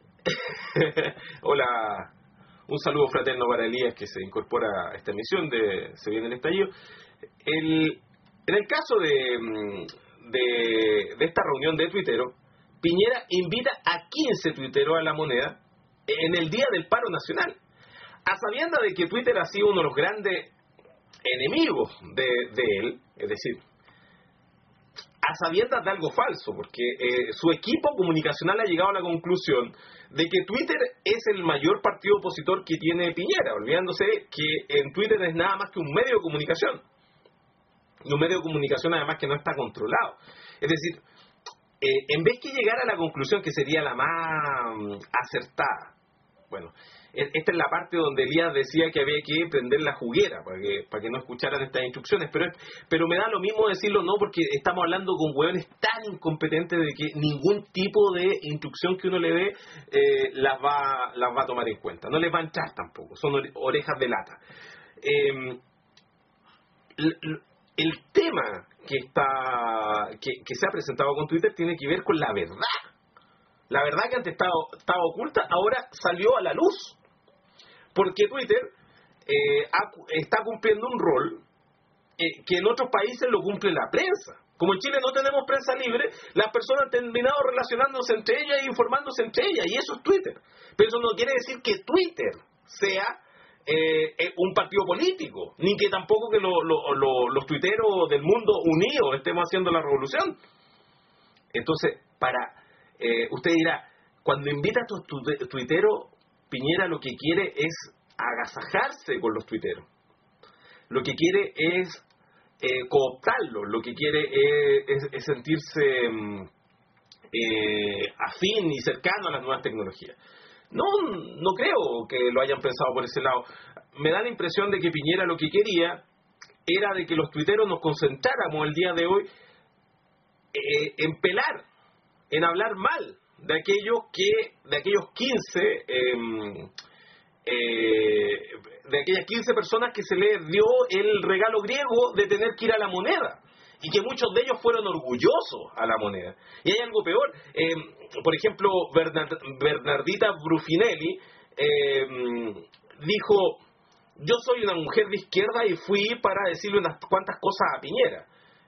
hola, un saludo fraterno para Elías que se incorpora a esta emisión de Se Viene el Estallido. El, en el caso de, de, de esta reunión de tuiteros, Piñera invita a quince tuiteros a La Moneda en el día del paro nacional, a sabiendas de que Twitter ha sido uno de los grandes enemigos de, de él, es decir, a sabiendas de algo falso, porque eh, su equipo comunicacional ha llegado a la conclusión de que Twitter es el mayor partido opositor que tiene Piñera, olvidándose que en Twitter es nada más que un medio de comunicación, y un medio de comunicación además que no está controlado. Es decir, eh, en vez que llegar a la conclusión que sería la más um, acertada, bueno, esta es la parte donde Elías decía que había que prender la juguera para que, para que no escucharan estas instrucciones, pero, pero me da lo mismo decirlo, no, porque estamos hablando con hueones tan incompetentes de que ningún tipo de instrucción que uno le dé eh, las, va, las va a tomar en cuenta, no les va a entrar tampoco, son orejas de lata. Eh, el, el tema que, está, que, que se ha presentado con Twitter tiene que ver con la verdad. La verdad que antes estaba, estaba oculta, ahora salió a la luz. Porque Twitter eh, ha, está cumpliendo un rol eh, que en otros países lo cumple la prensa. Como en Chile no tenemos prensa libre, las personas han terminado relacionándose entre ellas e informándose entre ellas, y eso es Twitter. Pero eso no quiere decir que Twitter sea eh, un partido político, ni que tampoco que lo, lo, lo, los tuiteros del mundo unidos estemos haciendo la revolución. Entonces, para eh, usted dirá, cuando invita a estos tuiteros, Piñera lo que quiere es agasajarse con los tuiteros. Lo que quiere es eh, cooptarlos, lo que quiere es, es, es sentirse eh, afín y cercano a las nuevas tecnologías. No, no creo que lo hayan pensado por ese lado. Me da la impresión de que Piñera lo que quería era de que los tuiteros nos concentráramos el día de hoy eh, en pelar, en hablar mal de aquellos que, de aquellos quince, eh, eh, de aquellas quince personas que se les dio el regalo griego de tener que ir a La Moneda, y que muchos de ellos fueron orgullosos a La Moneda. Y hay algo peor, eh, por ejemplo, Bernard, Bernardita Brufinelli eh, dijo: yo soy una mujer de izquierda y fui para decirle unas cuantas cosas a Piñera.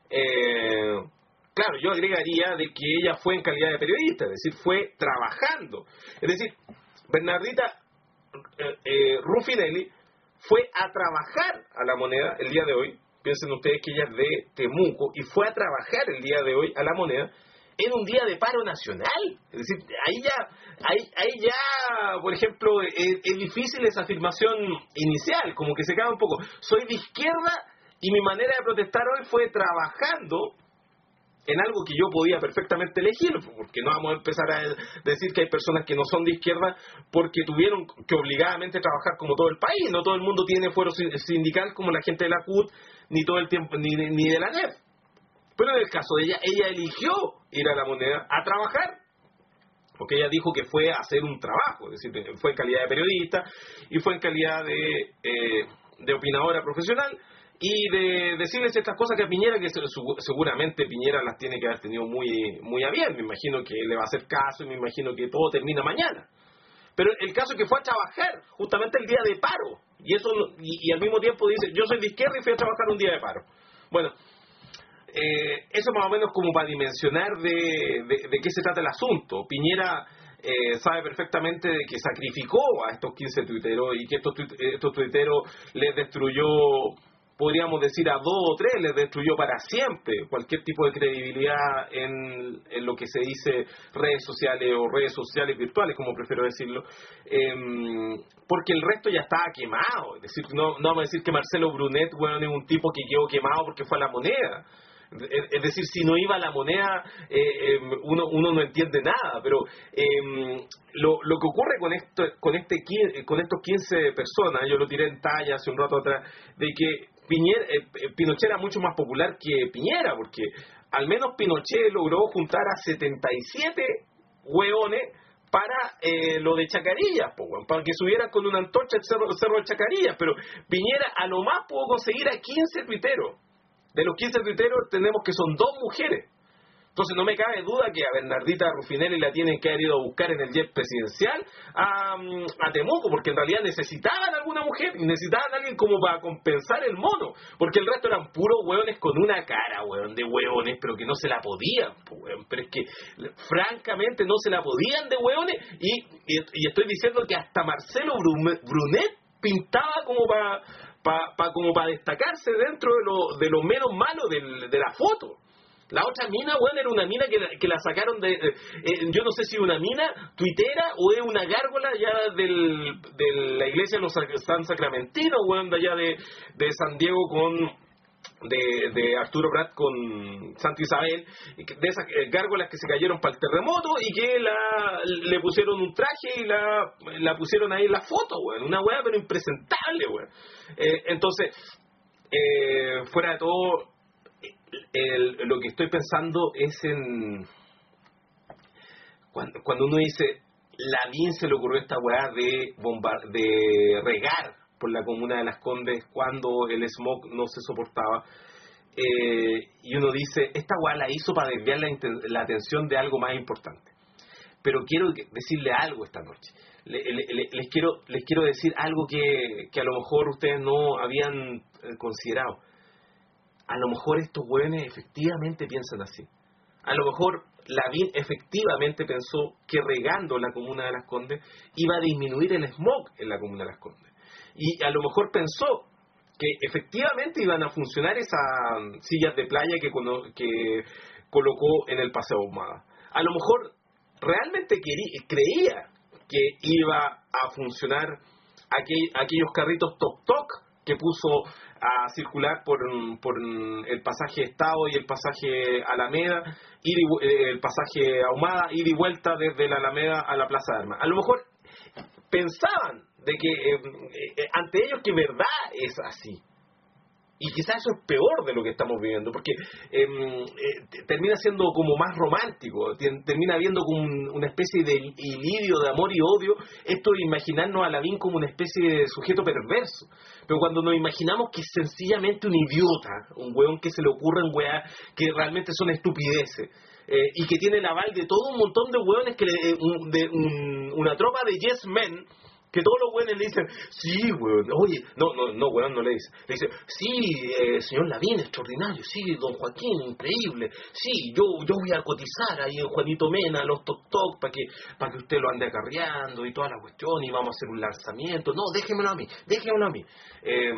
Eh, Claro, yo agregaría de que ella fue en calidad de periodista, es decir, fue trabajando. Es decir, Bernardita eh, eh, Rufinelli fue a trabajar a La Moneda el día de hoy. Piensen ustedes que ella es de Temuco y fue a trabajar el día de hoy a La Moneda en un día de paro nacional. Es decir, ahí ya, ahí, ahí ya, por ejemplo, es, es difícil esa afirmación inicial, como que se cae un poco. Soy de izquierda y mi manera de protestar hoy fue trabajando en algo que yo podía perfectamente elegir, porque no vamos a empezar a decir que hay personas que no son de izquierda porque tuvieron que obligadamente trabajar como todo el país. No todo el mundo tiene fuero sindical como la gente de la C U T, ni todo el tiempo, ni, ni de la N E F. Pero en el caso de ella, ella eligió ir a La Moneda a trabajar, porque ella dijo que fue a hacer un trabajo, es decir, fue en calidad de periodista y fue en calidad de, eh, de opinadora profesional, y de decirles estas cosas que a Piñera, que seguramente Piñera las tiene que haber tenido muy, muy a bien. Me imagino que le va a hacer caso y me imagino que todo termina mañana. Pero el caso es que fue a trabajar justamente el día de paro, y eso y, y al mismo tiempo dice: yo soy de izquierda y fui a trabajar un día de paro. Bueno, eh, eso más o menos como para dimensionar de, de, de qué se trata el asunto. Piñera eh, sabe perfectamente de que sacrificó a estos quince tuiteros y que estos, estos tuiteros les destruyó, podríamos decir, a dos o tres, les destruyó para siempre cualquier tipo de credibilidad en, en lo que se dice redes sociales o redes sociales virtuales, como prefiero decirlo, eh, porque el resto ya estaba quemado. Es decir, no, no vamos a decir que Marcelo Brunet, bueno, es un tipo que quedó quemado porque fue a La Moneda. Es decir, si no iba a La Moneda, eh, eh, uno, uno no entiende nada. Pero eh, lo, lo que ocurre con esto, con este con estos quince personas, yo lo tiré en talla hace un rato atrás, de que Piñera, eh, Pinochet era mucho más popular que Piñera, porque al menos Pinochet logró juntar a setenta y siete hueones para eh, lo de Chacarillas, po, weón, para que subieran con una antorcha el cerro, el cerro de Chacarillas, pero Piñera a lo más pudo conseguir a quince tuiteros. De los quince tuiteros tenemos que son dos mujeres. Entonces no me cabe duda que a Bernardita Rufinelli la tienen que haber ido a buscar en el jet presidencial a, a Temuco, porque en realidad necesitaban alguna mujer, necesitaban a alguien como para compensar el mono, porque el resto eran puros hueones con una cara, hueón, de hueones, pero que no se la podían, hueón, pero es que francamente no se la podían de hueones, y, y, y estoy diciendo que hasta Marcelo Brunet pintaba como para pa, pa, como para destacarse dentro de lo, de lo menos malo del, de la foto. La otra mina, weón, era una mina que la, que la sacaron de... Eh, yo no sé si es una mina tuitera o es una gárgola ya del, de la iglesia de los San Sacramentinos, weón, de allá de, de San Diego con... De, de Arturo Prat con Santa Isabel, de esas eh, gárgolas que se cayeron para el terremoto y que la, le pusieron un traje y la, la pusieron ahí en la foto, weón. Una weá pero impresentable, weón. Eh, entonces, eh, fuera de todo... El, lo que estoy pensando es en cuando, cuando uno dice Lavín se le ocurrió esta weá de bombar, de regar por la comuna de Las Condes cuando el smog no se soportaba, eh, y uno dice esta weá la hizo para desviar la, la atención de algo más importante. Pero quiero decirle algo esta noche. Le, le, le, les quiero les quiero decir algo que, que a lo mejor ustedes no habían considerado. A lo mejor estos hueones efectivamente piensan así. A lo mejor Lavín efectivamente pensó que regando la comuna de Las Condes iba a disminuir el smog en la comuna de Las Condes. Y a lo mejor pensó que efectivamente iban a funcionar esas sillas de playa que, que colocó en el Paseo Ahumada. A lo mejor realmente quería, creía que iba a funcionar aquel, aquellos carritos toc-toc que puso a circular por, por el pasaje Estado y el pasaje Alameda, ir y, eh, el pasaje Ahumada, ir y vuelta desde la Alameda a la Plaza de Armas. A lo mejor pensaban de que eh, eh, ante ellos que verdad es así. Y quizás eso es peor de lo que estamos viviendo, porque eh, eh, termina siendo como más romántico, termina viendo como un, una especie de ilirio de amor y odio, esto de imaginarnos a Lavín como una especie de sujeto perverso. Pero cuando nos imaginamos que es sencillamente un idiota, un weón que se le ocurren weas que realmente son estupideces, eh, y que tiene el aval de todo un montón de weones, que le, un, de un, una tropa de yes men, que todos los güeyes le dicen, sí, weón, oye, no, no, no, weón, no le dice, le dice, sí, eh, señor Lavín, extraordinario, sí, don Joaquín, increíble, sí, yo yo voy a cotizar ahí en Juanito Mena, los toc toc, para que para que usted lo ande acarreando y toda la cuestión, y vamos a hacer un lanzamiento, no, déjemelo a mí, déjemelo a mí. Eh,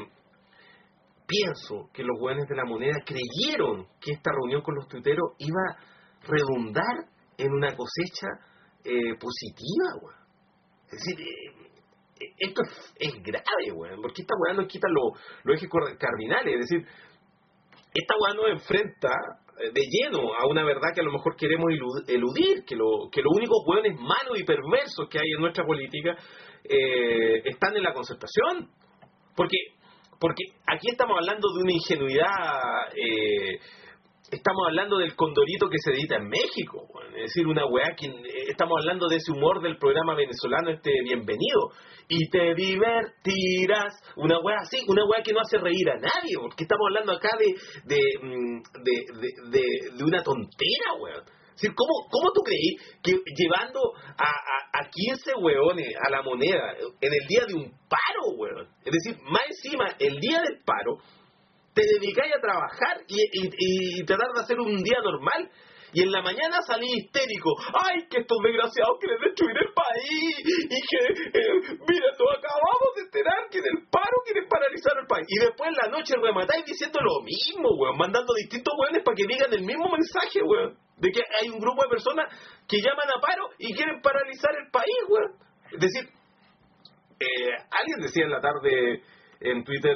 pienso que los güeyes de La Moneda creyeron que esta reunión con los tuiteros iba a redundar en una cosecha eh, positiva, weón. Es decir, eh, esto es, es grave, weón, porque esta weá nos quita los lo ejes cardinales, es decir, esta weá nos enfrenta de lleno a una verdad que a lo mejor queremos eludir, que, lo, que los únicos weones malos y perversos que hay en nuestra política eh, están en la concertación, porque, porque aquí estamos hablando de una ingenuidad, eh, estamos hablando del Condorito que se edita en México, es decir, una weá que estamos hablando de ese humor del programa venezolano este Bienvenido, y te divertirás, una weá así, una weá que no hace reír a nadie, porque estamos hablando acá de de, de, de, de, de una tontera, weón. Es decir, ¿cómo, cómo tú creí que llevando a, a, a quince weones a La Moneda en el día de un paro, weón? Es decir, más encima, el día del paro, te dedicáis a trabajar y, y, y tratar de hacer un día normal, y en la mañana salí histérico, ay, que estos desgraciados quieren destruir el país, y que, eh, mira, nos acabamos de enterar que en el paro quieren paralizar el país, y después en la noche rematáis diciendo lo mismo, weón, mandando distintos weones para que digan el mismo mensaje, weón, de que hay un grupo de personas que llaman a paro y quieren paralizar el país, weón. Es decir, eh, alguien decía en la tarde en Twitter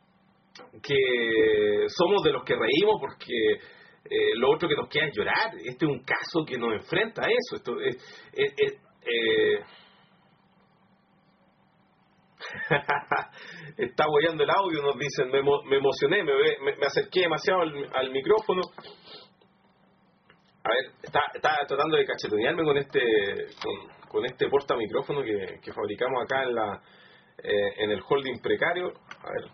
que somos de los que reímos porque eh, lo otro que nos queda es llorar. Este es un caso que nos enfrenta a eso. Esto es, es, es, eh... está boyando el audio, nos dicen, me, me emocioné, me, me, me acerqué demasiado al, al micrófono. A ver, estaba está tratando de cachetonearme con este con, con este portamicrófono que, que fabricamos acá en la eh, en el holding precario. A ver.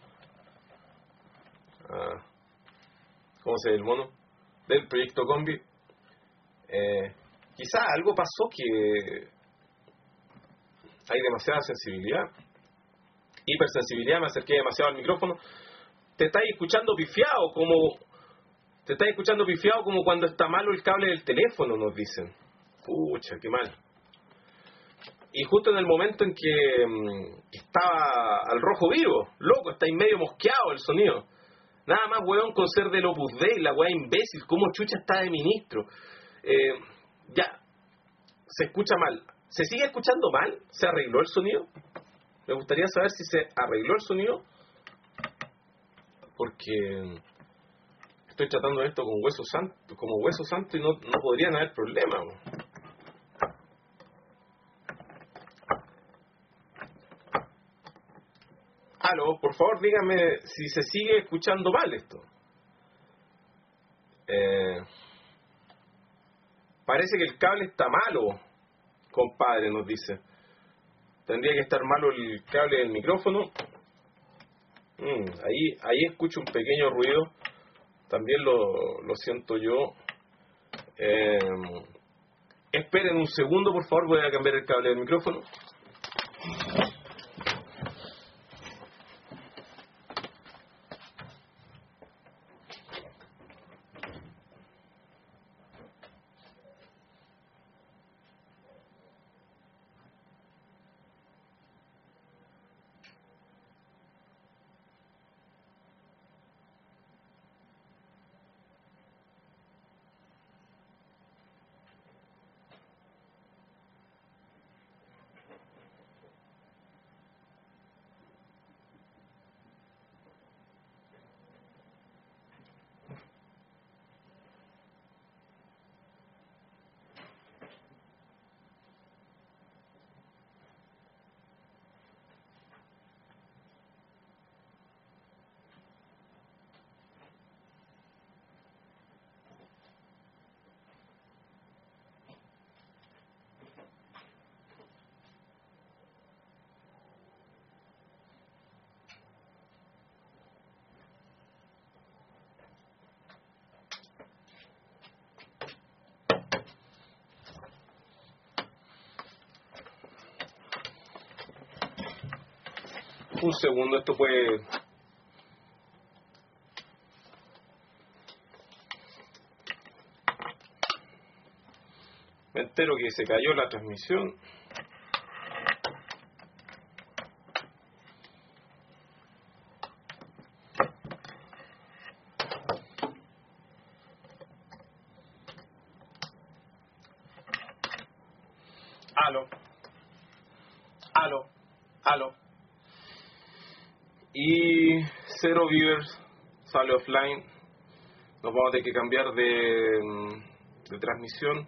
Ah, ¿cómo se ve el mono? Del proyecto Combi. Eh, quizá algo pasó que hay demasiada sensibilidad. Hipersensibilidad, me acerqué demasiado al micrófono. Te estáis escuchando pifiado, como te estáis escuchando pifiado como cuando está malo el cable del teléfono, nos dicen. Pucha, qué mal. Y justo en el momento en que mmm, estaba al rojo vivo, loco, estáis medio mosqueado el sonido. Nada más, weón, con ser del Opus Dei, la weá imbécil, cómo chucha está de ministro. Eh, ya, se escucha mal. ¿Se sigue escuchando mal? ¿Se arregló el sonido? Me gustaría saber si se arregló el sonido, porque estoy tratando esto con hueso santo, como hueso santo y no, no podrían haber problemas. Aló, por favor dígame si se sigue escuchando mal esto. Eh, parece que el cable está malo, compadre, nos dice. Tendría que estar malo el cable del micrófono. Mm, ahí, ahí escucho un pequeño ruido. También lo, lo siento yo. Eh, esperen un segundo, por favor. Voy a cambiar el cable del micrófono. Un segundo, esto puede... Me entero que se cayó la transmisión. Aló. Aló. Aló. Y cero viewers, sale offline. Nos vamos a tener que cambiar de, de transmisión.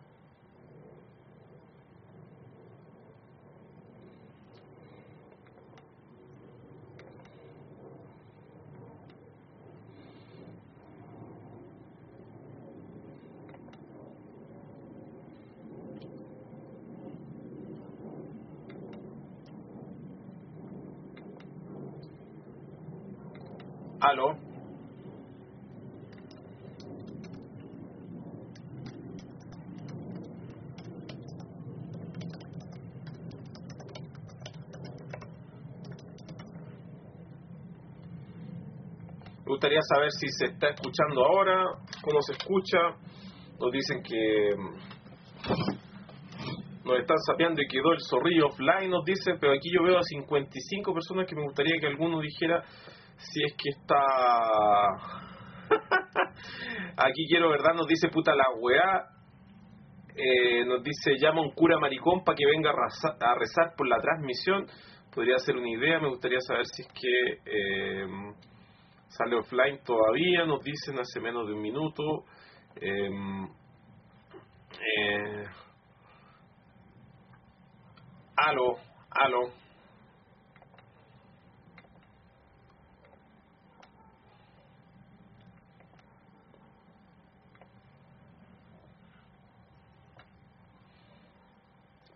Aló. Me gustaría saber si se está escuchando ahora, cómo se escucha. Nos dicen que nos están sapeando y quedó el zorrillo offline, nos dicen, pero aquí yo veo a cincuenta y cinco personas que me gustaría que alguno dijera si es que está... Aquí quiero, ¿verdad? Nos dice puta la weá. Eh, nos dice llama un cura maricón para que venga a, raza, a rezar por la transmisión. Podría ser una idea. Me gustaría saber si es que eh, sale offline todavía. Nos dicen hace menos de un minuto. Eh, eh, aló, aló.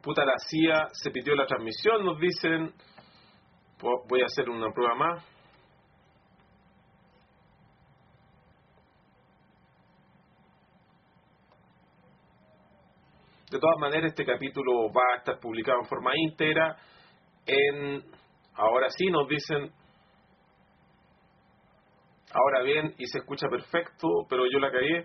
puta, la C I A se pitió la transmisión, nos dicen. Voy a hacer una prueba más. De todas maneras, este capítulo va a estar publicado en forma íntegra. En, ahora sí nos dicen, ahora bien, y se escucha perfecto, pero yo la cagué.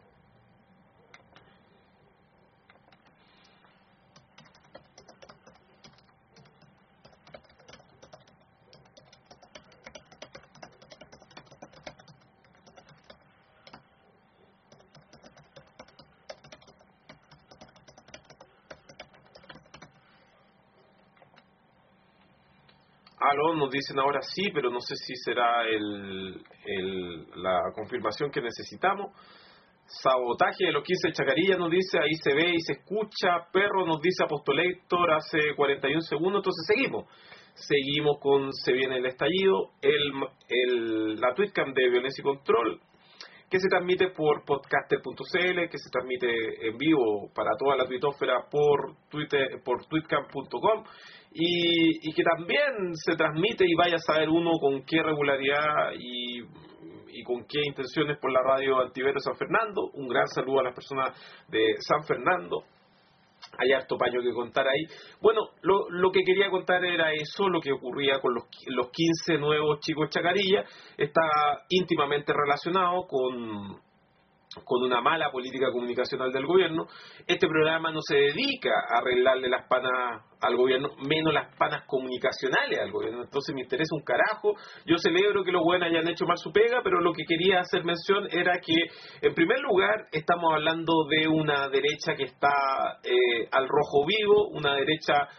Aló, nos dicen ahora sí, pero no sé si será el, el, la confirmación que necesitamos. Sabotaje de los quince de Chacarilla nos dice, ahí se ve y se escucha. Perro nos dice Apostolator hace cuarenta y un segundos, entonces seguimos. Seguimos con Se viene el estallido, el, el, la Tweetcam de Violencia y Control, que se transmite por podcaster punto c l, que se transmite en vivo para toda la tuitósfera por Twitter, por tweetcam punto com, y, y que también se transmite, y vaya a saber uno con qué regularidad y, y con qué intenciones, por la radio Antivero San Fernando. Un gran saludo a las personas de San Fernando. Hay harto paño que contar ahí. Bueno, lo, lo que quería contar era eso, lo que ocurría con los, los quince nuevos chicos Chacarilla. Está íntimamente relacionado con, con una mala política comunicacional del gobierno. Este programa no se dedica a arreglarle las panas al gobierno, menos las panas comunicacionales al gobierno. Entonces me interesa un carajo. Yo celebro que los buenos hayan hecho mal su pega, pero lo que quería hacer mención era que, en primer lugar, estamos hablando de una derecha que está eh, al rojo vivo, una derecha,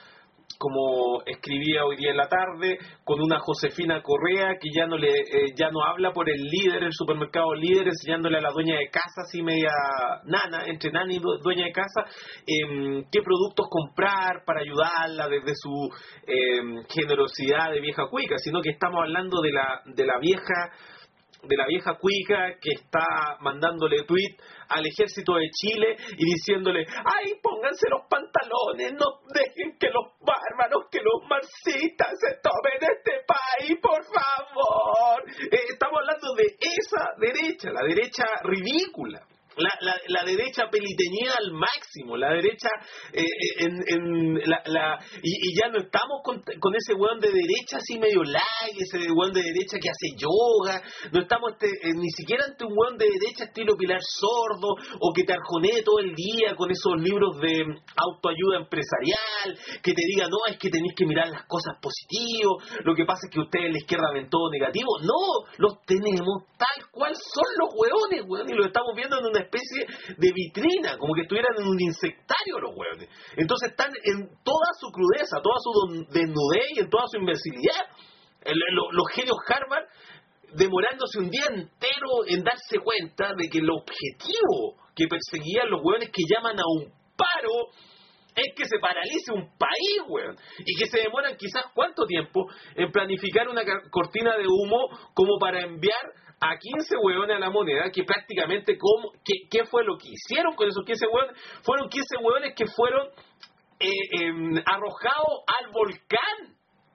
como escribía hoy día en la tarde, con una Josefina Correa que ya no le eh, ya no habla por el líder, el supermercado líder, enseñándole a la dueña de casa, así media nana, entre nana y dueña de casa, eh, qué productos comprar para ayudarla desde su eh, generosidad de vieja cuica, sino que estamos hablando de la de la vieja de la vieja cuica que está mandándole tweet al ejército de Chile y diciéndole, ¡ay, pónganse los pantalones, no dejen que los bárbaros, que los marxistas se tomen este país, por favor! Eh, estamos hablando de esa derecha, la derecha ridícula. La, la, la derecha peliteñida al máximo, la derecha eh, en, en la, la y, y ya no estamos con, con ese weón de derecha así medio lag, ese weón de derecha que hace yoga, no estamos este, eh, ni siquiera ante un weón de derecha estilo Pilar Sordo, o que te arjonee todo el día con esos libros de autoayuda empresarial, que te diga, no, es que tenéis que mirar las cosas positivas, lo que pasa es que ustedes en la izquierda ven todo negativo. No, los tenemos tal cual son los weones, weón, y lo estamos viendo en una especie de vitrina, como que estuvieran en un insectario los hueones. Entonces están en toda su crudeza, toda su desnudez y en toda su imbecilidad. El, lo, los genios Harvard demorándose un día entero en darse cuenta de que el objetivo que perseguían los hueones que llaman a un paro es que se paralice un país, weón, y que se demoran quizás cuánto tiempo en planificar una cortina de humo como para enviar a quince hueones a la moneda, que prácticamente, como, ¿qué, ¿qué fue lo que hicieron con esos quince hueones? Fueron quince hueones que fueron eh, eh, arrojados al volcán.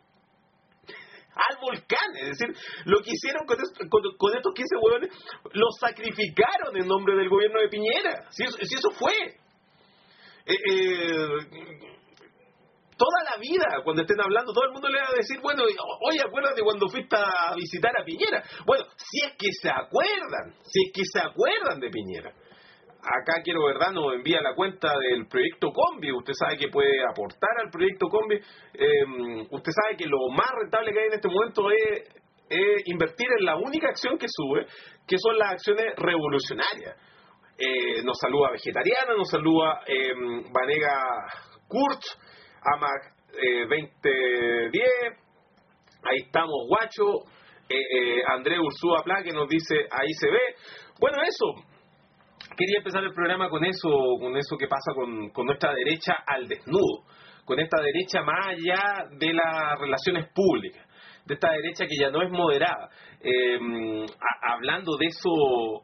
Al volcán, es decir, lo que hicieron con, esto, con, con estos quince hueones, los sacrificaron en nombre del gobierno de Piñera. Si eso, si eso fue. Eh, eh, toda la vida, cuando estén hablando, todo el mundo le va a decir, bueno, oye, acuérdate cuando fuiste a visitar a Piñera. Bueno, si es que se acuerdan, si es que se acuerdan de Piñera. Acá Quiero Verdad nos envía la cuenta del proyecto Combi. Usted sabe que puede aportar al proyecto Combi. Eh, usted sabe que lo más rentable que hay en este momento es, es invertir en la única acción que sube, que son las acciones revolucionarias. Eh, nos saluda Vegetariana, nos saluda eh, Vanega Kurz, Amac eh, veinte diez, ahí estamos, Guacho, eh, eh, André Ursúa Pla, que nos dice, ahí se ve. Bueno, eso, quería empezar el programa con eso, con eso que pasa con, con nuestra derecha al desnudo, con esta derecha más allá de las relaciones públicas. de esta derecha que ya no es moderada. Eh, a, hablando de eso,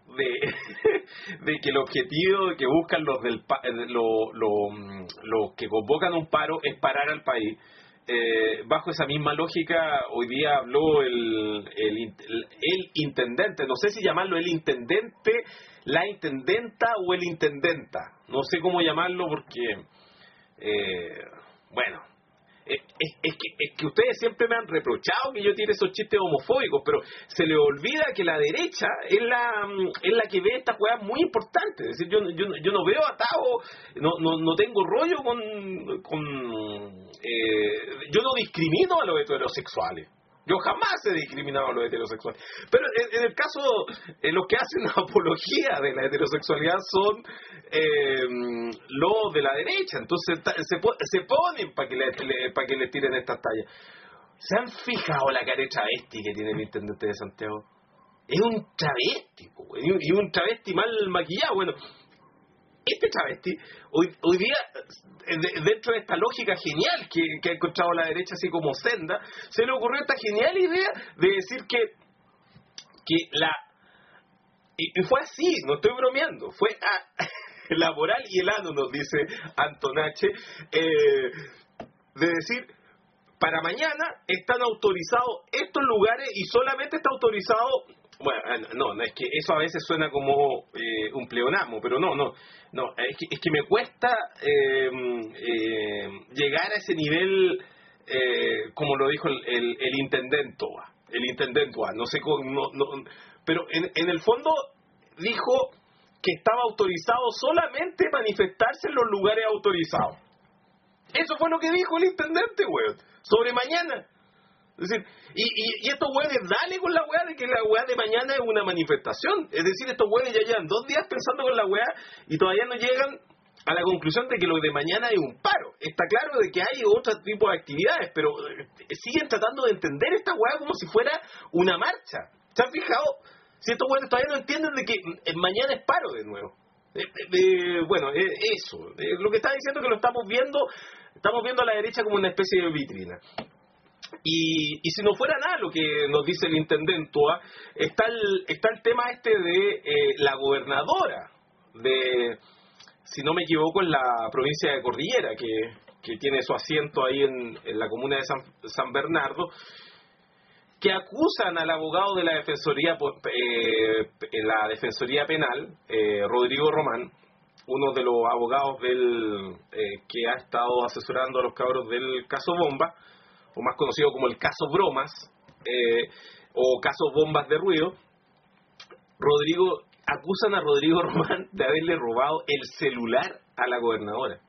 de, de que el objetivo que buscan los del lo, lo, los que convocan un paro es parar al país. Eh, bajo esa misma lógica, hoy día habló el, el, el, el intendente, no sé si llamarlo el intendente, la intendenta o el intendenta, no sé cómo llamarlo porque, eh, bueno, es, es, es, que, es que ustedes siempre me han reprochado que yo tire esos chistes homofóbicos, pero se le olvida que la derecha es la es la que ve estas jugadas muy importantes. Es decir, yo, yo, yo no veo atado, no, no, no tengo rollo con... con eh, yo no discrimino a los heterosexuales. Yo jamás he discriminado a los heterosexuales. Pero en, en el caso, eh, los que hacen apología de la heterosexualidad son eh, los de la derecha. Entonces ta, se, se ponen para que le, le, para que le tiren estas tallas. ¿Se han fijado la cara de travesti que tiene el intendente de Santiago? Es un travesti, y un travesti mal maquillado. Bueno, este travesti, hoy, hoy día, dentro de esta lógica genial que, que ha encontrado la derecha así como senda, se le ocurrió esta genial idea de decir que, que la... Y, y fue así, no estoy bromeando, fue a, la moral y el ano, nos dice Antonache, eh, de decir, para mañana están autorizados estos lugares y solamente está autorizado... Bueno, no, no, es que eso a veces suena como eh, un pleonasmo, pero no, no, no, es que, es que me cuesta eh, eh, llegar a ese nivel, eh, como lo dijo el, el, el intendente, el intendente, no sé cómo, no, no, pero en, en el fondo dijo que estaba autorizado solamente manifestarse en los lugares autorizados. Eso fue lo que dijo el intendente, weón, sobre mañana. Es decir, y, y, y estos güeyes dale con la weá de que la weá de mañana es una manifestación. Es decir, estos güeyes ya llevan dos días pensando con la weá y todavía no llegan a la conclusión de que lo de mañana es un paro. Está claro de que hay otro tipo de actividades, pero siguen tratando de entender esta weá como si fuera una marcha. ¿Se han fijado? Si estos güeyes todavía no entienden de que mañana es paro de nuevo. Eh, eh, bueno, eh, eso. Eh, lo que está diciendo es que lo estamos viendo, estamos viendo a la derecha como una especie de vitrina. Y, y si no fuera nada lo que nos dice el intendente, ¿ah? está el está el tema este de eh, la gobernadora de, si no me equivoco, en la provincia de Cordillera, que, que tiene su asiento ahí en, en la comuna de San, San Bernardo, que acusan al abogado de la defensoría eh, en la defensoría penal, eh, Rodrigo Román, uno de los abogados del eh, que ha estado asesorando a los cabros del caso Bomba, o más conocido como el caso Bromas, eh, o caso Bombas de Ruido. Rodrigo, acusan a Rodrigo Román de haberle robado el celular a la gobernadora.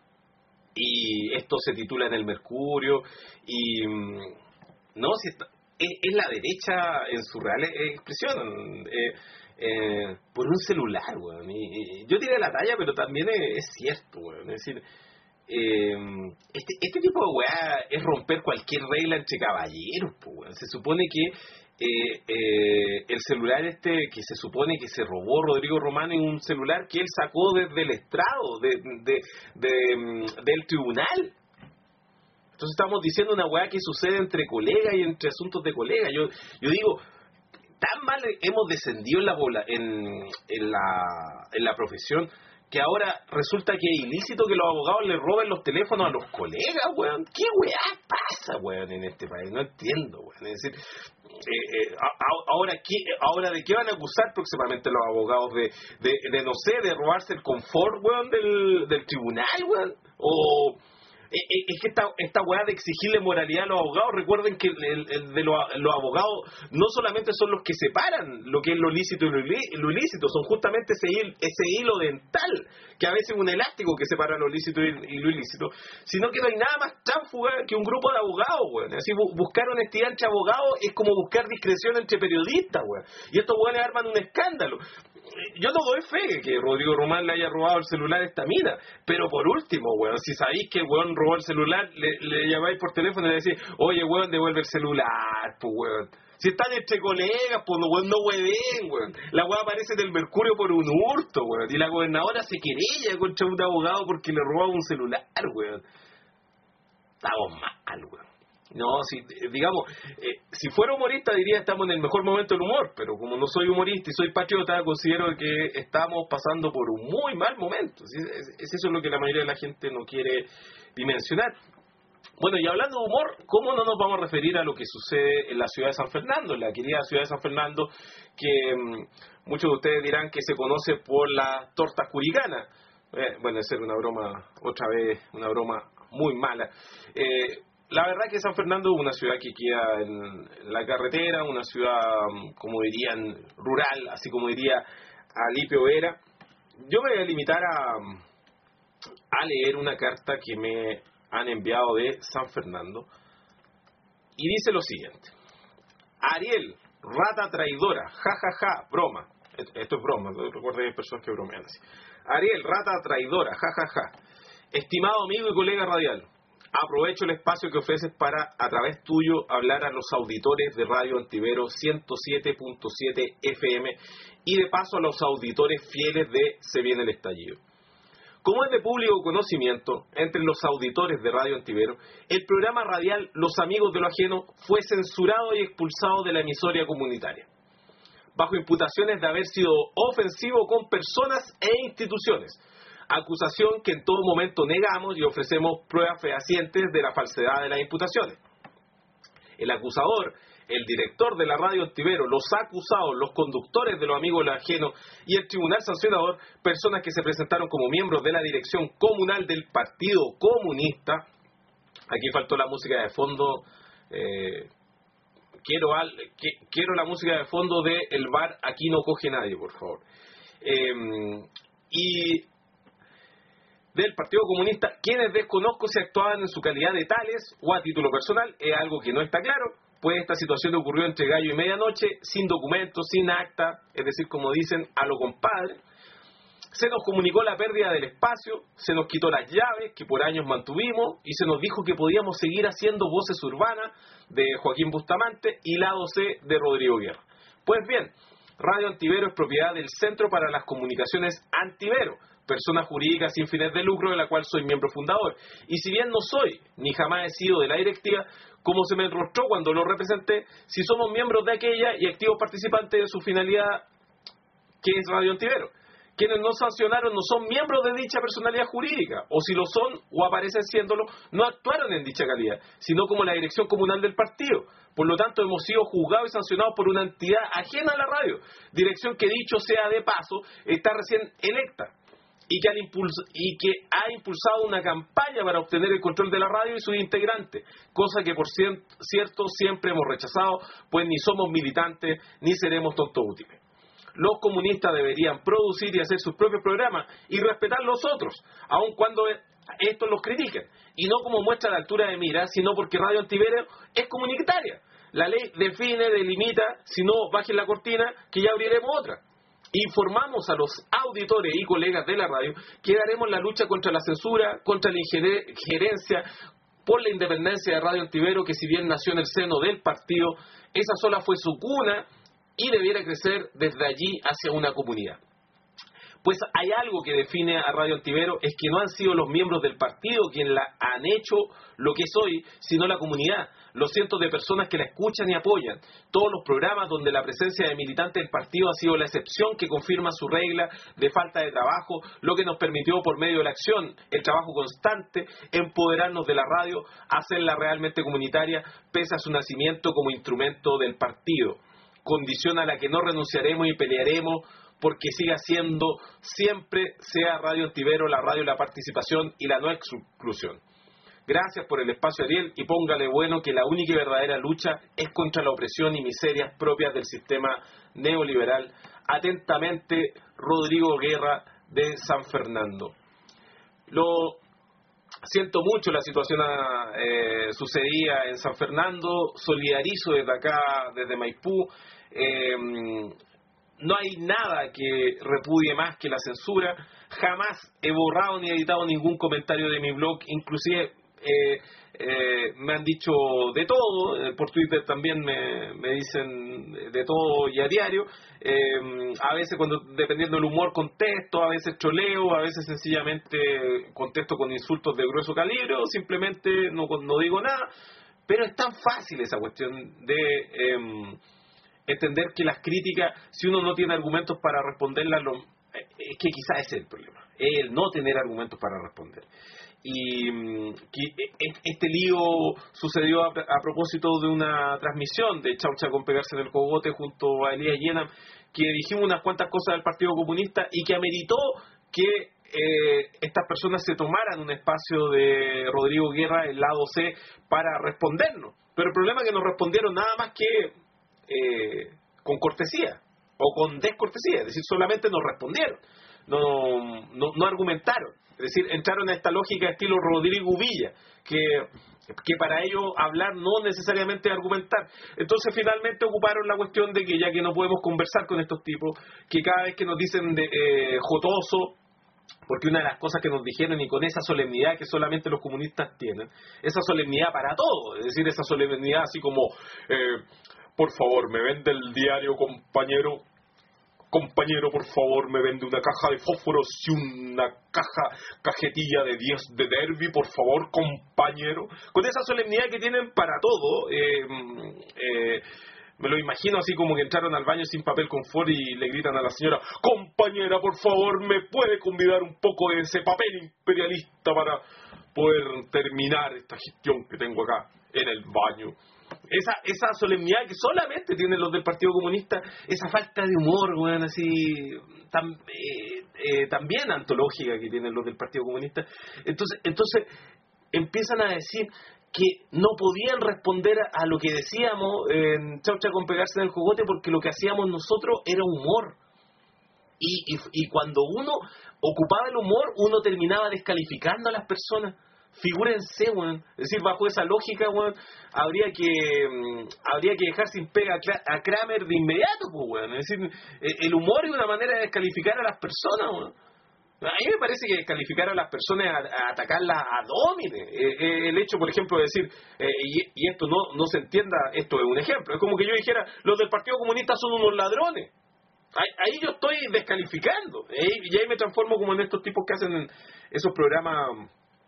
Y esto se titula en el Mercurio, y no, si está, es, es la derecha en su real expresión, eh, eh, por un celular, weón. Y, y, yo tiré la talla, pero también es, es cierto, weón. Es decir, Eh, este, este tipo de weá es romper cualquier regla entre caballeros, po, weá. Se supone que eh, eh, el celular este que se supone que se robó Rodrigo Román es un celular que él sacó desde el estrado de, de, de, de, del tribunal. Entonces estamos diciendo una weá que sucede entre colegas y entre asuntos de colegas. Yo, yo digo, tan mal hemos descendido en la, en, en la, en la profesión, que ahora resulta que es ilícito que los abogados le roben los teléfonos a los colegas, weón. ¿Qué weá pasa, weón, en este país? No entiendo, weón. Es decir, eh, eh, a, a, ahora, ¿qué, ahora ¿de qué van a acusar próximamente los abogados? ¿De, de, de no sé, de robarse el confort, weón, del, del tribunal, weón? O... Es que esta, esta weá de exigirle moralidad a los abogados, recuerden que el, el de los, los abogados no solamente son los que separan lo que es lo lícito y lo, lo ilícito, son justamente ese, hil, ese hilo dental, que a veces es un elástico que separa lo lícito y, y lo ilícito, sino que no hay nada más tránsfuga que un grupo de abogados, weón. Así buscar honestidad entre abogados es como buscar discreción entre periodistas, weón. Y estos weones arman un escándalo. Yo no doy fe que Rodrigo Román le haya robado el celular a esta mina, pero por último, weón, si sabéis que el weón robó el celular, le, le llamáis por teléfono y le decís, oye, weón, devuelve el celular, pues, weón. Si están entre colegas, pues, no, weón, no hueven, weón. La weón aparece del Mercurio por un hurto, weón, y la gobernadora se querella contra un abogado porque le robaba un celular, weón. Estamos mal, weón.
No, si, digamos, eh, si fuera humorista diría estamos en el mejor momento del humor, pero como no soy humorista y soy patriota, considero que estamos pasando por un muy mal momento. ¿Sí? Es, es eso lo que la mayoría de la gente no quiere dimensionar. Bueno, y hablando de humor, ¿cómo no nos vamos a referir a lo que sucede en la ciudad de San Fernando, en la querida ciudad de San Fernando, que mmm, muchos de ustedes dirán que se conoce por las tortas curicanas? Eh, bueno, esa era una broma, otra vez, una broma muy mala. Eh, La verdad que San Fernando es una ciudad que queda en la carretera, una ciudad, como dirían, rural, así como diría Alipio Vera. Yo me voy a limitar a, a leer una carta que me han enviado de San Fernando y dice lo siguiente: Ariel, rata traidora, jajaja, ja, ja, broma. Esto, esto es broma, recuerden que hay personas que bromean así. Ariel, rata traidora, jajaja. Ja, ja. Estimado amigo y colega radial, aprovecho el espacio que ofreces para, a través tuyo, hablar a los auditores de Radio Antivero ciento siete punto siete F M y de paso a los auditores fieles de Se Viene el Estallido. Como es de público conocimiento, entre los auditores de Radio Antivero, el programa radial Los Amigos de lo Ajeno fue censurado y expulsado de la emisora comunitaria, bajo imputaciones de haber sido ofensivo con personas e instituciones, acusación que en todo momento negamos y ofrecemos pruebas fehacientes de la falsedad de las imputaciones. El acusador, el director de la Radio Antivero, los acusados, los conductores de Los Amigos de lo Ajeno y el tribunal sancionador, personas que se presentaron como miembros de la dirección comunal del Partido Comunista. Aquí faltó la música de fondo. Eh, quiero, al, que, quiero la música de fondo de El Bar Aquí No Coge Nadie, por favor. Eh, y del Partido Comunista, quienes desconozco si actuaban en su calidad de tales o a título personal, es algo que no está claro, pues esta situación ocurrió entre gallo y medianoche, sin documentos, sin acta, es decir, como dicen, a lo compadre. Se nos comunicó la pérdida del espacio, se nos quitó las llaves que por años mantuvimos y se nos dijo que podíamos seguir haciendo Voces Urbanas de Joaquín Bustamante y Lado C de Rodrigo Guerra. Pues bien, Radio Antivero es propiedad del Centro para las Comunicaciones Antivero, persona jurídica sin fines de lucro de la cual soy miembro fundador. Y si bien no soy, ni jamás he sido de la directiva, como se me enrostró cuando lo representé, si somos miembros de aquella y activos participantes de su finalidad, que es Radio Antivero. Quienes no sancionaron no son miembros de dicha personalidad jurídica, o si lo son o aparecen siéndolo, no actuaron en dicha calidad, sino como la dirección comunal del partido. Por lo tanto, hemos sido juzgados y sancionados por una entidad ajena a la radio, dirección que, dicho sea de paso, está recién electa y que, han impuls- y que ha impulsado una campaña para obtener el control de la radio y sus integrantes, cosa que por cierto siempre hemos rechazado, pues ni somos militantes ni seremos tontos útiles. Los comunistas deberían producir y hacer sus propios programas y respetar los otros, aun cuando estos los critiquen, y no como muestra de altura de mira, sino porque Radio Antivero es comunitaria. La ley define, delimita, si no, bajen la cortina, que ya abriremos otra. Informamos a los auditores y colegas de la radio que daremos la lucha contra la censura, contra la injerencia, por la independencia de Radio Antivero, que si bien nació en el seno del partido, esa sola fue su cuna y debiera crecer desde allí hacia una comunidad. Pues hay algo que define a Radio Antivero, es que no han sido los miembros del partido quienes la han hecho lo que es hoy, sino la comunidad, los cientos de personas que la escuchan y apoyan, todos los programas donde la presencia de militantes del partido ha sido la excepción que confirma su regla de falta de trabajo, lo que nos permitió por medio de la acción, el trabajo constante, empoderarnos de la radio, hacerla realmente comunitaria, pese a su nacimiento como instrumento del partido. Condición a la que no renunciaremos y pelearemos porque siga siendo siempre, sea Radio Antivero, la radio de la participación y la no exclusión. Gracias por el espacio, Ariel, y póngale bueno que la única y verdadera lucha es contra la opresión y miserias propias del sistema neoliberal. Atentamente, Rodrigo Guerra de San Fernando. Lo siento mucho la situación eh, sucedida en San Fernando, solidarizo desde acá, desde Maipú. Eh, no hay nada que repudie más que la censura. Jamás he borrado ni editado ningún comentario de mi blog, inclusive eh, eh, me han dicho de todo, eh, por Twitter también me, me dicen de todo y a diario. Eh, a veces, cuando dependiendo del humor, contesto, a veces troleo, a veces sencillamente contesto con insultos de grueso calibre o simplemente no, no digo nada. Pero es tan fácil esa cuestión de eh, entender que las críticas, si uno no tiene argumentos para responderlas, lo, eh, es que quizás ese es el problema, el no tener argumentos para responder. Y mm, que este lío sucedió a, a propósito de una transmisión de Chaucha con pegarse en el cogote junto a Elías Yenam, que dijimos unas cuantas cosas del Partido Comunista y que ameritó que eh, estas personas se tomaran un espacio de Rodrigo Guerra, el lado C, para respondernos. Pero el problema es que nos respondieron nada más que eh, con cortesía o con descortesía, es decir, solamente nos respondieron, no, no, no argumentaron. Es decir, entraron a esta lógica estilo Rodrigo Villa, que, que para ellos hablar no necesariamente argumentar. Entonces finalmente ocuparon la cuestión de que ya que no podemos conversar con estos tipos, que cada vez que nos dicen de, eh, jotoso, porque una de las cosas que nos dijeron, y con esa solemnidad que solamente los comunistas tienen, esa solemnidad para todo, es decir, esa solemnidad así como, eh, por favor, me vende el diario, compañero, compañero, por favor, me vende una caja de fósforos y una caja, cajetilla de diez de Derby, por favor, compañero. Con esa solemnidad que tienen para todo, eh, eh, me lo imagino así como que entraron al baño sin papel confort y le gritan a la señora, compañera, por favor, ¿me puede convidar un poco de ese papel imperialista para poder terminar esta gestión que tengo acá en el baño? Esa, esa solemnidad que solamente tienen los del Partido Comunista, esa falta de humor, bueno, así tan, eh, eh, también antológica que tienen los del Partido Comunista. Entonces, entonces empiezan a decir que no podían responder a, a lo que decíamos en Chaucha con pegarse en el cogote, porque lo que hacíamos nosotros era humor. Y, y, y cuando uno ocupaba el humor, uno terminaba descalificando a las personas. Figúrense, weón. Es decir, bajo esa lógica, weón, habría que um, habría que dejar sin pega a Kramer de inmediato, pues, weón. Es decir, el humor es una manera de descalificar a las personas, weón. A mí me parece que descalificar a las personas a, a atacarlas a domine. Eh, eh, el hecho, por ejemplo, de decir, eh, y, y esto no, no se entienda, esto es un ejemplo. Es como que yo dijera, los del Partido Comunista son unos ladrones. Ahí, ahí yo estoy descalificando. Eh, y ahí me transformo como en estos tipos que hacen esos programas...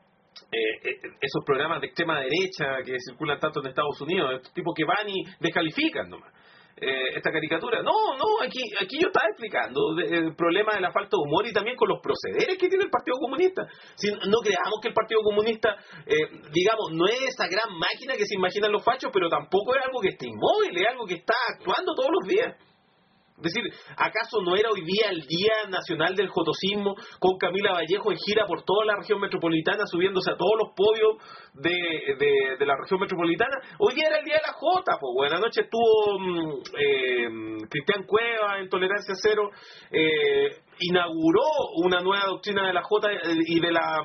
Eh, eh, esos programas de extrema derecha que circulan tanto en Estados Unidos, estos tipos que van y descalifican nomás eh, esta caricatura. No, no, aquí aquí yo estaba explicando de, el problema de la falta de humor y también con los procederes que tiene el Partido Comunista. Si no creamos que el Partido Comunista, eh, digamos, no es esa gran máquina que se imaginan los fachos, pero tampoco es algo que esté inmóvil, es algo que está actuando todos los días. Es decir, ¿acaso no era hoy día el Día Nacional del Jotosismo, con Camila Vallejo en gira por toda la región metropolitana, subiéndose a todos los podios de, de, de la región metropolitana? Hoy día era el Día de la Jota, pues bueno, anoche estuvo eh, Cristian Cueva en Tolerancia Cero, eh, inauguró una nueva doctrina de la Jota y de la...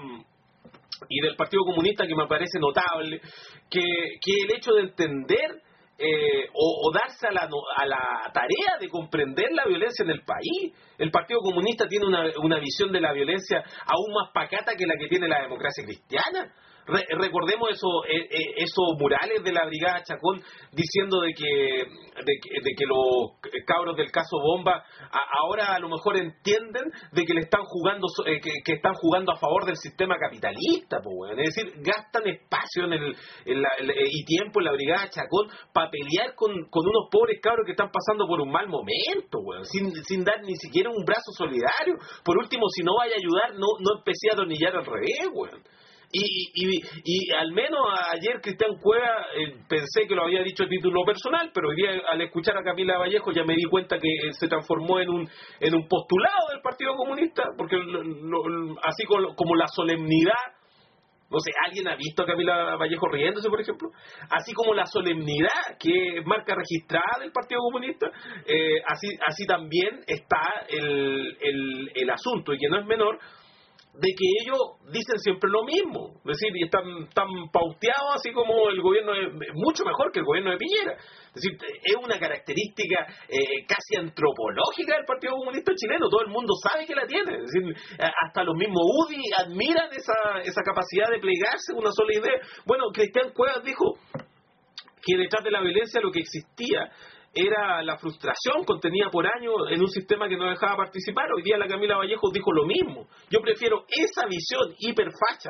y del Partido Comunista que me parece notable, que, que el hecho de entender... Eh, o, o darse a la, a la tarea de comprender la violencia en el país. El Partido Comunista tiene una, una visión de la violencia aún más pacata que la que tiene la democracia cristiana. Re, recordemos eso, eh, eh, esos murales de la Brigada Chacón diciendo de que, de que, de que los cabros del caso Bomba a, ahora a lo mejor entienden de que le están jugando eh, que, que están jugando a favor del sistema capitalista, pues, bueno. Es decir, gastan espacio en el, en la, el, y tiempo en la Brigada Chacón para pelear con, con unos pobres cabros que están pasando por un mal momento, bueno, sin, sin dar ni siquiera un brazo solidario. Por último, si no vaya a ayudar, no, no empecé a atornillar al revés, bueno. Y, y, y al menos ayer Cristian Cueva eh, pensé que lo había dicho a título personal, pero hoy día al escuchar a Camila Vallejo ya me di cuenta que eh, se transformó en un en un postulado del Partido Comunista, porque lo, lo, así como, como la solemnidad, no sé, ¿alguien ha visto a Camila Vallejo riéndose, por ejemplo? Así como la solemnidad que es marca registrada del Partido Comunista, eh, así así también está el, el, el asunto, y que no es menor, de que ellos dicen siempre lo mismo, es decir, y están tan pauteados así como el gobierno, de, mucho mejor que el gobierno de Piñera. Es decir, es una característica eh, casi antropológica del Partido Comunista chileno, todo el mundo sabe que la tiene, es decir, hasta los mismos U D I admiran esa, esa capacidad de plegarse una sola idea. Bueno, Cristian Cuevas dijo que detrás de la violencia lo que existía era la frustración contenida por años en un sistema que no dejaba participar. Hoy día la Camila Vallejo dijo lo mismo. Yo prefiero esa visión hiperfacha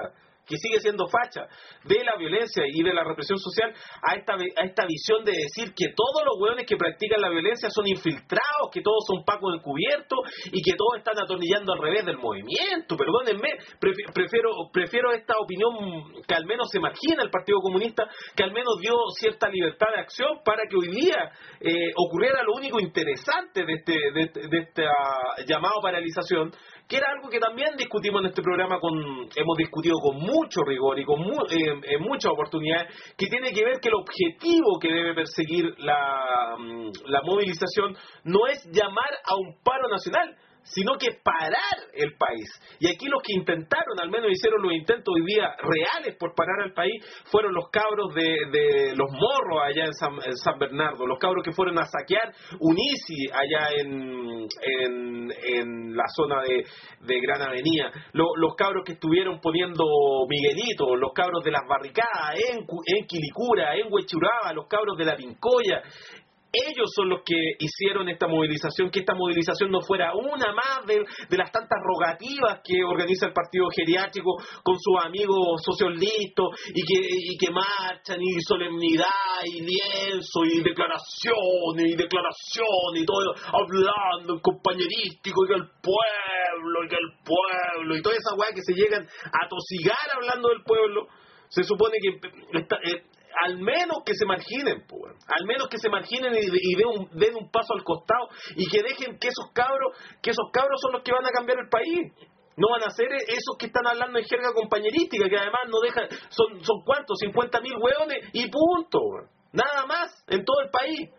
que sigue siendo facha de la violencia y de la represión social, a esta, a esta visión de decir que todos los hueones que practican la violencia son infiltrados, que todos son pacos encubiertos y que todos están atornillando al revés del movimiento. Perdónenme, prefiero, prefiero esta opinión que al menos se margina el Partido Comunista, que al menos dio cierta libertad de acción para que hoy día eh, ocurriera lo único interesante de este, de, de esta llamado paralización, que era algo que también discutimos en este programa, con, hemos discutido con mucho rigor y con mu, eh, en muchas oportunidades, que tiene que ver que el objetivo que debe perseguir la, la movilización no es llamar a un paro nacional, sino que parar el país. Y aquí los que intentaron, al menos hicieron los intentos hoy día reales por parar al país, fueron los cabros de, de los morros allá en San, en San Bernardo, los cabros que fueron a saquear Unici allá en, en, en la zona de, de Gran Avenida, los, los cabros que estuvieron poniendo Miguelito, los cabros de las barricadas en, en Quilicura, en Huechuraba, los cabros de la Pincoya. Ellos son los que hicieron esta movilización, que esta movilización no fuera una más de, de las tantas rogativas que organiza el Partido Geriátrico con sus amigos socialistas y que, y que marchan, y solemnidad, y lienzo, y declaraciones, y declaraciones, y todo, hablando en compañerístico, y que el pueblo, y que el pueblo, y toda esa weá que se llegan a tosigar hablando del pueblo. Se supone que está, eh, al menos que se marginen, pues, al menos que se marginen y, y den, un, den un paso al costado y que dejen que esos cabros, que esos cabros son los que van a cambiar el país. No van a ser esos que están hablando en jerga compañerística, que además no dejan, son, son cuántos, cincuenta mil hueones y punto, nada más en todo el país.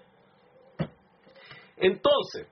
Entonces,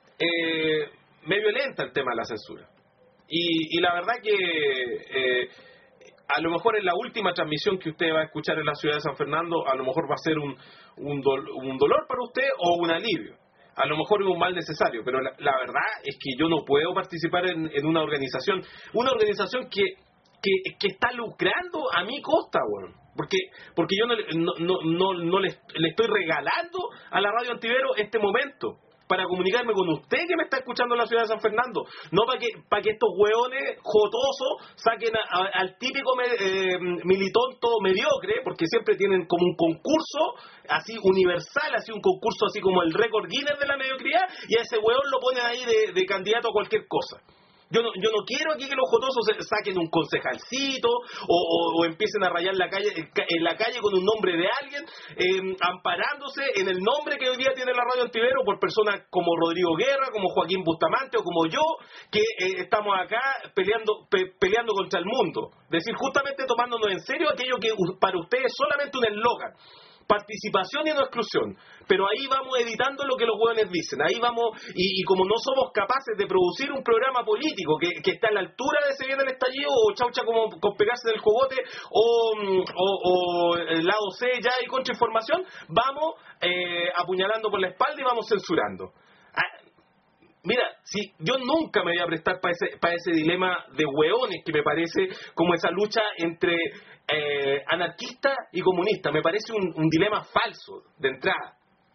eh, me violenta el tema de la censura. Y, y la verdad que eh, a lo mejor en la última transmisión que usted va a escuchar en la ciudad de San Fernando, a lo mejor va a ser un, un, dol, un dolor para usted o un alivio. A lo mejor es un mal necesario, pero la, la verdad es que yo no puedo participar en, en una organización, una organización que, que, que está lucrando a mi costa, bueno. Porque porque yo no, no, no, no, no le, le estoy regalando a la Radio Antivero este momento para comunicarme con usted que me está escuchando en la ciudad de San Fernando, no para que para que estos hueones jotosos saquen a, a, al típico me, eh, militonto mediocre, porque siempre tienen como un concurso así universal, así un concurso así como el récord Guinness de la mediocridad, y a ese hueón lo ponen ahí de, de candidato a cualquier cosa. Yo no, yo no quiero aquí que los jotosos saquen un concejalcito o, o, o empiecen a rayar la calle, en la calle con un nombre de alguien, eh, amparándose en el nombre que hoy día tiene la Radio Antivero por personas como Rodrigo Guerra, como Joaquín Bustamante o como yo, que eh, estamos acá peleando pe, peleando contra el mundo. Es decir, justamente tomándonos en serio aquello que para ustedes es solamente un eslogan. Participación y no exclusión, pero ahí vamos editando lo que los hueones dicen, ahí vamos, y, y como no somos capaces de producir un programa político que, que está a la altura de Se Viene el Estallido, o chaucha como con pegarse del cogote, o, o, o el lado C ya y contrainformación, vamos eh, apuñalando por la espalda y vamos censurando. Ah, mira, si yo nunca me voy a prestar para ese, para ese dilema de hueones que me parece como esa lucha entre Eh, anarquista y comunista, me parece un, un dilema falso de entrada,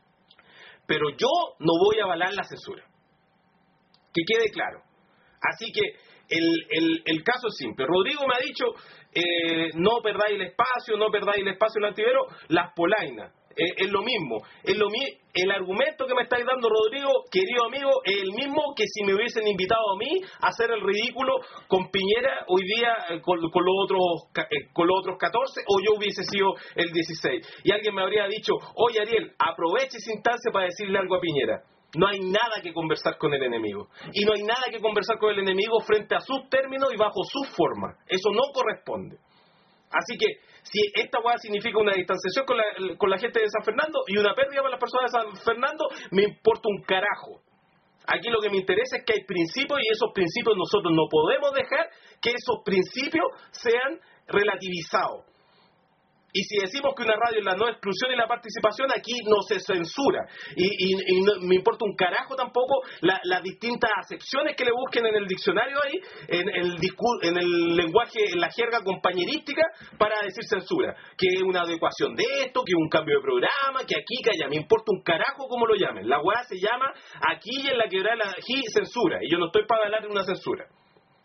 pero yo no voy a avalar la censura, que quede claro. Así que el, el, el caso es simple. Rodrigo me ha dicho eh, no perdáis el espacio, no perdáis el espacio en el Antivero, las polainas, eh, es lo mismo, es lo mi, el argumento que me estáis dando, Rodrigo, querido amigo, es el mismo que si me hubiesen invitado a mí a hacer el ridículo con Piñera hoy día eh, con, con, los otros, eh, con los otros catorce, o yo hubiese sido el dieciséis. Y alguien me habría dicho, oye Ariel, aproveche esa instancia para decirle algo a Piñera. No hay nada que conversar con el enemigo. Y no hay nada que conversar con el enemigo frente a sus términos y bajo sus formas. Eso no corresponde. Así que, si esta hueá significa una distanciación con la, con la gente de San Fernando y una pérdida para las personas de San Fernando, me importa un carajo. Aquí lo que me interesa es que hay principios, y esos principios nosotros no podemos dejar que esos principios sean relativizados. Y si decimos que una radio es la no exclusión y la participación, aquí no se censura. Y, y, y no me importa un carajo tampoco la, las distintas acepciones que le busquen en el diccionario ahí, en el, discur- en el lenguaje, en la jerga compañerística, para decir censura. Que es una adecuación de esto, que es un cambio de programa, que aquí, que allá. Me importa un carajo cómo lo llamen. La weá se llama aquí y en la quebrada la G censura. Y yo no estoy para hablar de una censura.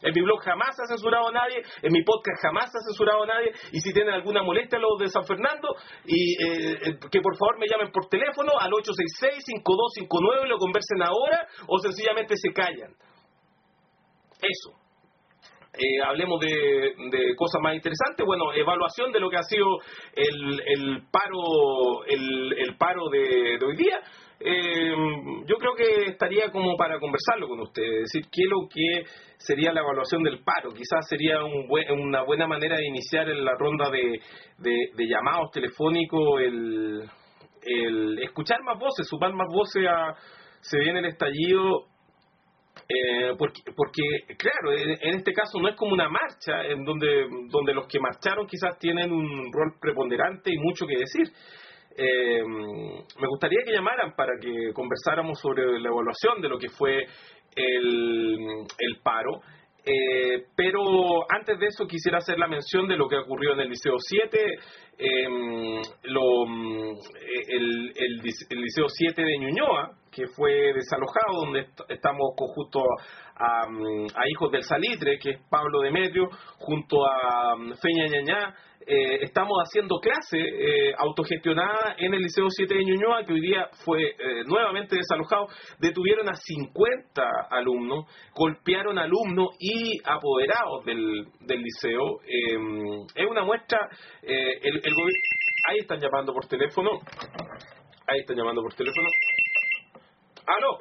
En mi blog jamás he censurado a nadie, en mi podcast jamás he censurado a nadie, y si tienen alguna molestia los de San Fernando, y eh, que por favor me llamen por teléfono al ocho seis seis, cinco dos cinco nueve, lo conversen ahora, o sencillamente se callan. Eso. Eh, hablemos de, de cosas más interesantes. Bueno, evaluación de lo que ha sido el, el paro el, el paro de, de hoy día. Eh, yo creo que estaría como para conversarlo con usted, es decir, qué es lo que sería la evaluación del paro. Quizás sería un buen, una buena manera de iniciar en la ronda de, de, de llamados telefónicos el, el escuchar más voces, sumar más voces a se viene el estallido. Eh, porque, porque, claro, en, en este caso no es como una marcha en donde, donde los que marcharon quizás tienen un rol preponderante y mucho que decir. Eh, me gustaría que llamaran para que conversáramos sobre la evaluación de lo que fue el, el paro. Eh, pero antes de eso quisiera hacer la mención de lo que ocurrió en el Liceo siete, eh, lo, el, el, el Liceo siete de Ñuñoa, que fue desalojado, donde est estamos junto a, a Hijos del Salitre, que es Pablo Demetrio, junto a Feña Ñañá. Eh, estamos haciendo clase eh, autogestionada en el Liceo siete de Ñuñoa, que hoy día fue eh, nuevamente desalojado. Detuvieron a cincuenta alumnos, golpearon alumnos y apoderados del, del liceo. Eh, es una muestra. Eh, el, el ahí están llamando por teléfono. Ahí están llamando por teléfono. ¡Aló!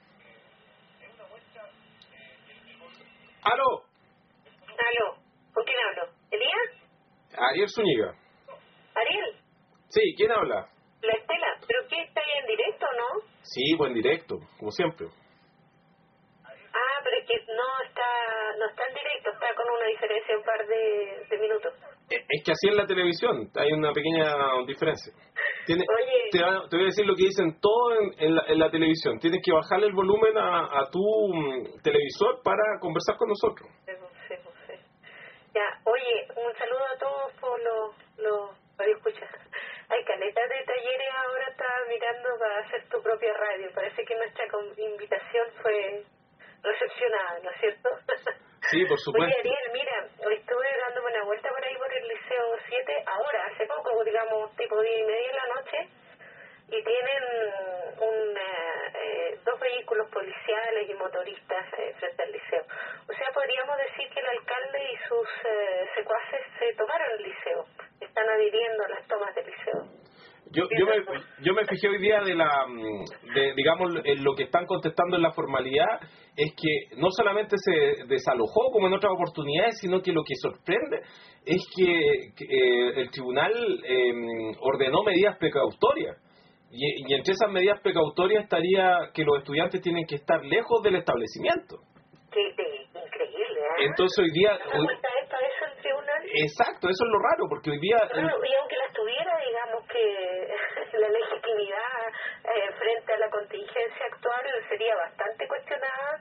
¡Aló!
¿Aló? ¿Con quién hablo? ¿Elías?
Ariel Zúñiga.
¿Ariel?
Sí, ¿quién habla?
La Estela. ¿Pero qué? ¿Está ahí en directo o no?
Sí, buen directo, como siempre.
Ah, pero es que no está no está en directo, está con una diferencia de un par de, de minutos.
Es que así en la televisión hay una pequeña diferencia. Tiene,
Oye,
te, va, te voy a decir lo que dicen todo en, en, la, en la televisión. Tienes que bajarle el volumen a, a tu um, televisor para conversar con nosotros.
no sé, no sé. Ya, oye, un saludo a todos por los los radioescuchas. Hay caletas de talleres, ahora estaba mirando para hacer tu propia radio. Parece que nuestra invitación fue recepcionada, ¿no es cierto?
Sí, por supuesto.
Oye, Ariel, mira, hoy estuve dándome una vuelta por ahí por el Liceo siete, ahora, hace poco, digamos, tipo diez y media de la noche, y tienen un, eh, dos vehículos policiales y motoristas eh, frente al liceo. O sea, podríamos decir que el alcalde y sus eh, secuaces se tomaron el liceo, están adhiriendo a las tomas del liceo.
Yo, yo, me, yo me fijé hoy día de la, de, digamos, en lo que están contestando en la formalidad, es que no solamente se desalojó como en otras oportunidades, sino que lo que sorprende es que, que eh, el tribunal eh, ordenó medidas precautorias. Y, y entre esas medidas precautorias estaría que los estudiantes tienen que estar lejos del establecimiento.
Qué de, increíble, ¿eh?
Entonces hoy día...
¿No
Hoy,
cuenta esto, eso el tribunal?
exacto, eso es lo raro, porque hoy día...
Bueno, y aunque las tuviera, digamos que la legitimidad eh, frente a la contingencia actual sería bastante cuestionada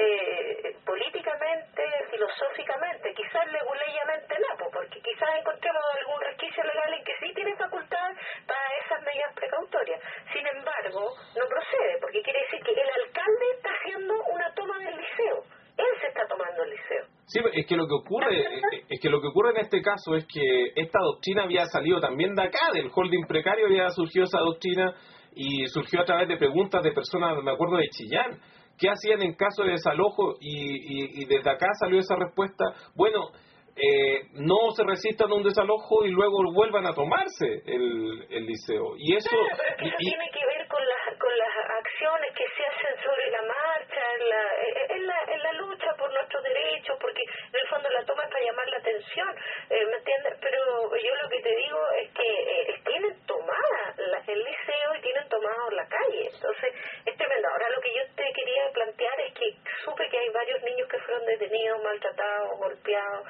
eh, políticamente, filosóficamente, quizás leguleyamente no, porque quizás encontremos algún resquicio legal en que sí tiene facultad para esas medidas precautorias. Sin embargo, no procede, porque quiere decir que el alcalde está haciendo una toma del liceo. Él se está tomando el liceo.
Sí, es que lo que ocurre es que lo que ocurre en este caso es que esta doctrina había salido también de acá, del holding precario había surgido esa doctrina y surgió a través de preguntas de personas, me acuerdo de Chillán, ¿qué hacían en caso de desalojo? Y, y, y desde acá salió esa respuesta, bueno, eh, no se resistan a un desalojo y luego vuelvan a tomarse el, el liceo. Y eso,
claro, pero es que eso
y, y,
tiene que ver con las con las acciones que se hacen sobre la marcha, en la, en la, en la lucha por nuestros derechos, porque en el fondo la toma es para llamar la atención, eh, ¿me entiendes? Pero yo lo que te digo es que eh, tienen tomada la, el liceo y tienen tomado la calle, entonces es tremendo. Ahora lo que yo te quería plantear es que supe que hay varios niños que fueron detenidos, maltratados, golpeados,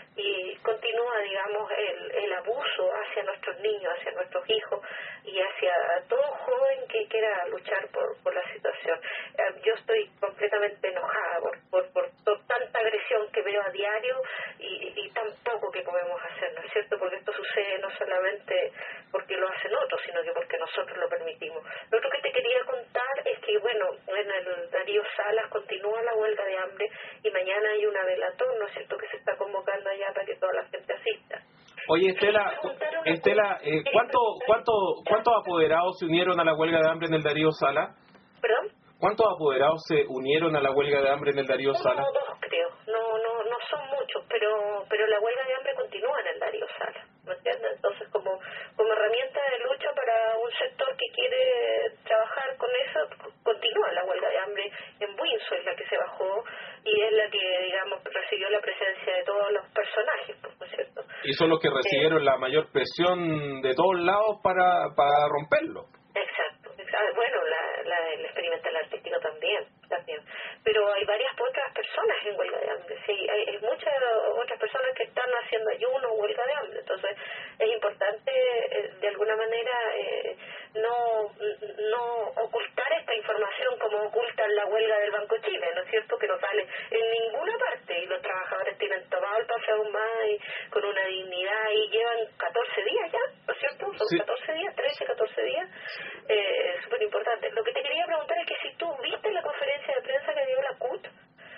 y continúa, digamos, el, el abuso hacia nuestros niños, hacia nuestros hijos y hacia todo joven que quiera luchar por, por la situación. Eh, yo estoy completamente enojada por, por, por, por tanta agresión que veo a diario y, y tan poco que podemos hacer, ¿no es cierto? Porque esto sucede no solamente porque lo hacen otros, sino que porque nosotros lo permitimos. Lo otro que te quería contar es que, bueno, en el Darío Salas continúa la huelga de hambre y mañana hay una velatón, ¿no es cierto?, que se está convocando allá para que toda la gente asista.
Oye, Estela, Estela eh, ¿cuánto, cuánto, ¿cuántos apoderados se unieron a la huelga de hambre en el Darío Salas?
¿Perdón?
¿Cuántos apoderados se unieron a la huelga de hambre en el Darío Salas?
Uno o dos, creo. No, no, no son muchos, pero pero la huelga de hambre continúa en el Darío Salas, ¿me entiendes? Entonces, como como herramienta de lucha para un sector que quiere trabajar con eso, continúa la huelga de hambre en Buinzo, es la que se bajó y es la que, digamos, recibió la presencia de todos los personajes, ¿no es cierto?
Y son los que recibieron eh, la mayor presión de todos lados para, para romperlo.
Exacto, exacto. Bueno, la, la, el experimental artístico también, también. Pero hay varias otras personas en huelga de hambre, sí, hay, hay muchas otras personas que están haciendo ayuno o huelga de hambre, entonces es importante eh, de alguna manera eh, no no ocultar esta información como ocultan la huelga del Banco Chile, ¿no es cierto?, que no sale en ninguna parte y los trabajadores tienen tomado el paseo más y con una dignidad y llevan catorce días ya, ¿no es cierto? Son sí. catorce días, trece, catorce días, eh, súper importante. Lo que te quería preguntar es que si tú viste la conferencia de prensa que dio la C U T,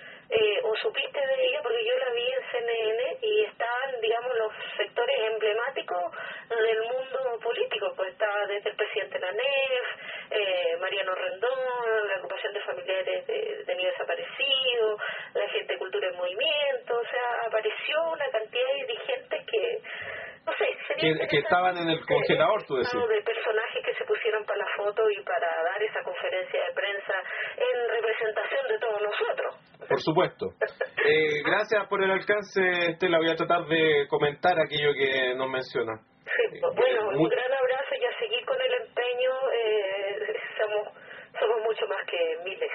eh, o supiste de ella, porque yo la vi en C N N y estaban, digamos, los sectores emblemáticos del mundo político, pues estaba desde el presidente de la N E F, eh, Mariano Rendón, la agrupación de familiares de, de niños desaparecidos, la gente de Cultura en Movimiento, o sea, apareció una cantidad de dirigentes que, no sé,
que, que estaban en el congelador, tú decís.
De personajes que se pusieron para la foto y para dar esa conferencia de prensa en representación de todos nosotros.
Por supuesto. Eh, gracias por el alcance, Estela. Voy a tratar de comentar aquello que nos menciona.
Sí, bueno, Muy... un gran abrazo y a seguir con el empeño. Eh, somos somos mucho más que miles.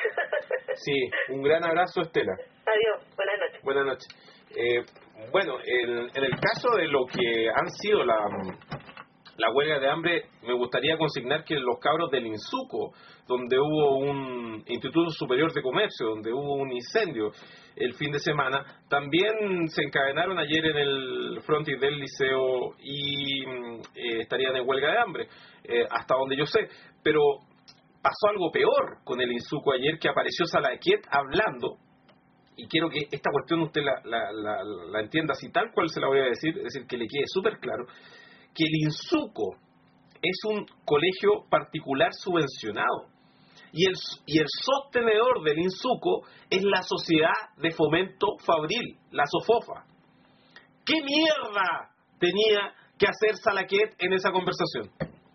Sí, un gran abrazo, Estela.
Adiós, buenas noches.
Buenas noches. Eh, bueno, en, en el caso de lo que han sido la, la huelga de hambre, me gustaría consignar que los cabros del INSUCO, donde hubo un Instituto Superior de Comercio, donde hubo un incendio el fin de semana, también se encadenaron ayer en el frontis del liceo y eh, estarían en huelga de hambre, eh, hasta donde yo sé. Pero pasó algo peor con el INSUCO ayer, que apareció Salaquet hablando, y quiero que esta cuestión usted la, la, la, la entienda así tal cual se la voy a decir, es decir, que le quede súper claro, que el INSUCO es un colegio particular subvencionado. Y el, y el sostenedor del INSUCO es la Sociedad de Fomento Fabril, la SOFOFA. ¿Qué mierda tenía que hacer Salaquet en esa conversación?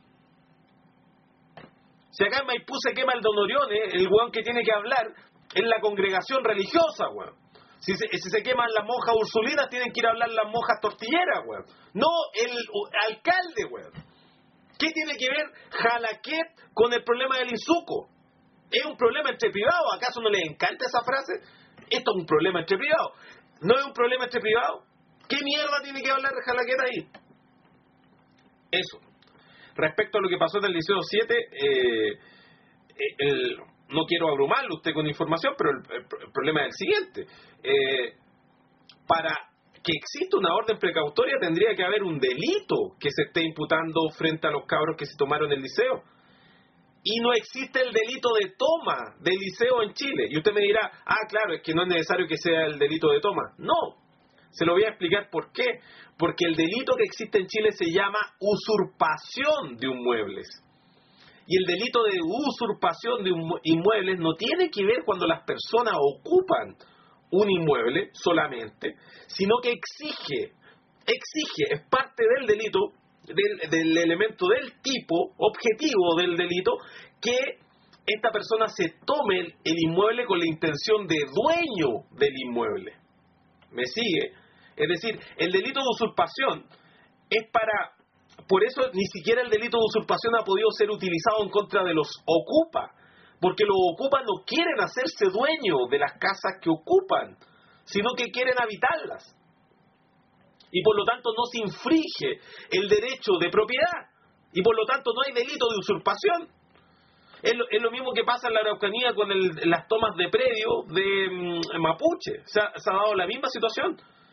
Si acá en Maipú se quema el Don Orione, el weón que tiene que hablar es la congregación religiosa, weón. Si se, si se queman las monjas ursulinas, tienen que ir a hablar las monjas tortilleras, weón. No el uh, alcalde, weón. ¿Qué tiene que ver Salaquet con el problema del INSUCO? ¿Es un problema entre privados? ¿Acaso no les encanta esa frase? Esto es un problema entre privados. ¿No es un problema entre privados? ¿Qué mierda tiene que hablar Salaquet ahí? Eso. Respecto a lo que pasó en el Liceo siete, eh, el, no quiero abrumarlo usted con información, pero el, el, el problema es el siguiente. Eh, para que exista una orden precautoria tendría que haber un delito que se esté imputando frente a los cabros que se tomaron el liceo. Y no existe el delito de toma del liceo en Chile. Y usted me dirá, ah, claro, es que no es necesario que sea el delito de toma. No, se lo voy a explicar por qué. Porque el delito que existe en Chile se llama usurpación de inmuebles. Y el delito de usurpación de inmuebles no tiene que ver cuando las personas ocupan un inmueble solamente, sino que exige, exige, es parte del delito, del, del elemento del tipo, objetivo del delito, que esta persona se tome el, el inmueble con la intención de dueño del inmueble. ¿Me sigue? Es decir, el delito de usurpación es para... Por eso ni siquiera el delito de usurpación ha podido ser utilizado en contra de los ocupa, porque los ocupas no quieren hacerse dueños de las casas que ocupan, sino que quieren habitarlas. Y por lo tanto no se infringe el derecho de propiedad, y por lo tanto no hay delito de usurpación. Es lo, es lo mismo que pasa en la Araucanía con el, las tomas de predio de um, Mapuche. Se ha, se ha dado la misma situación.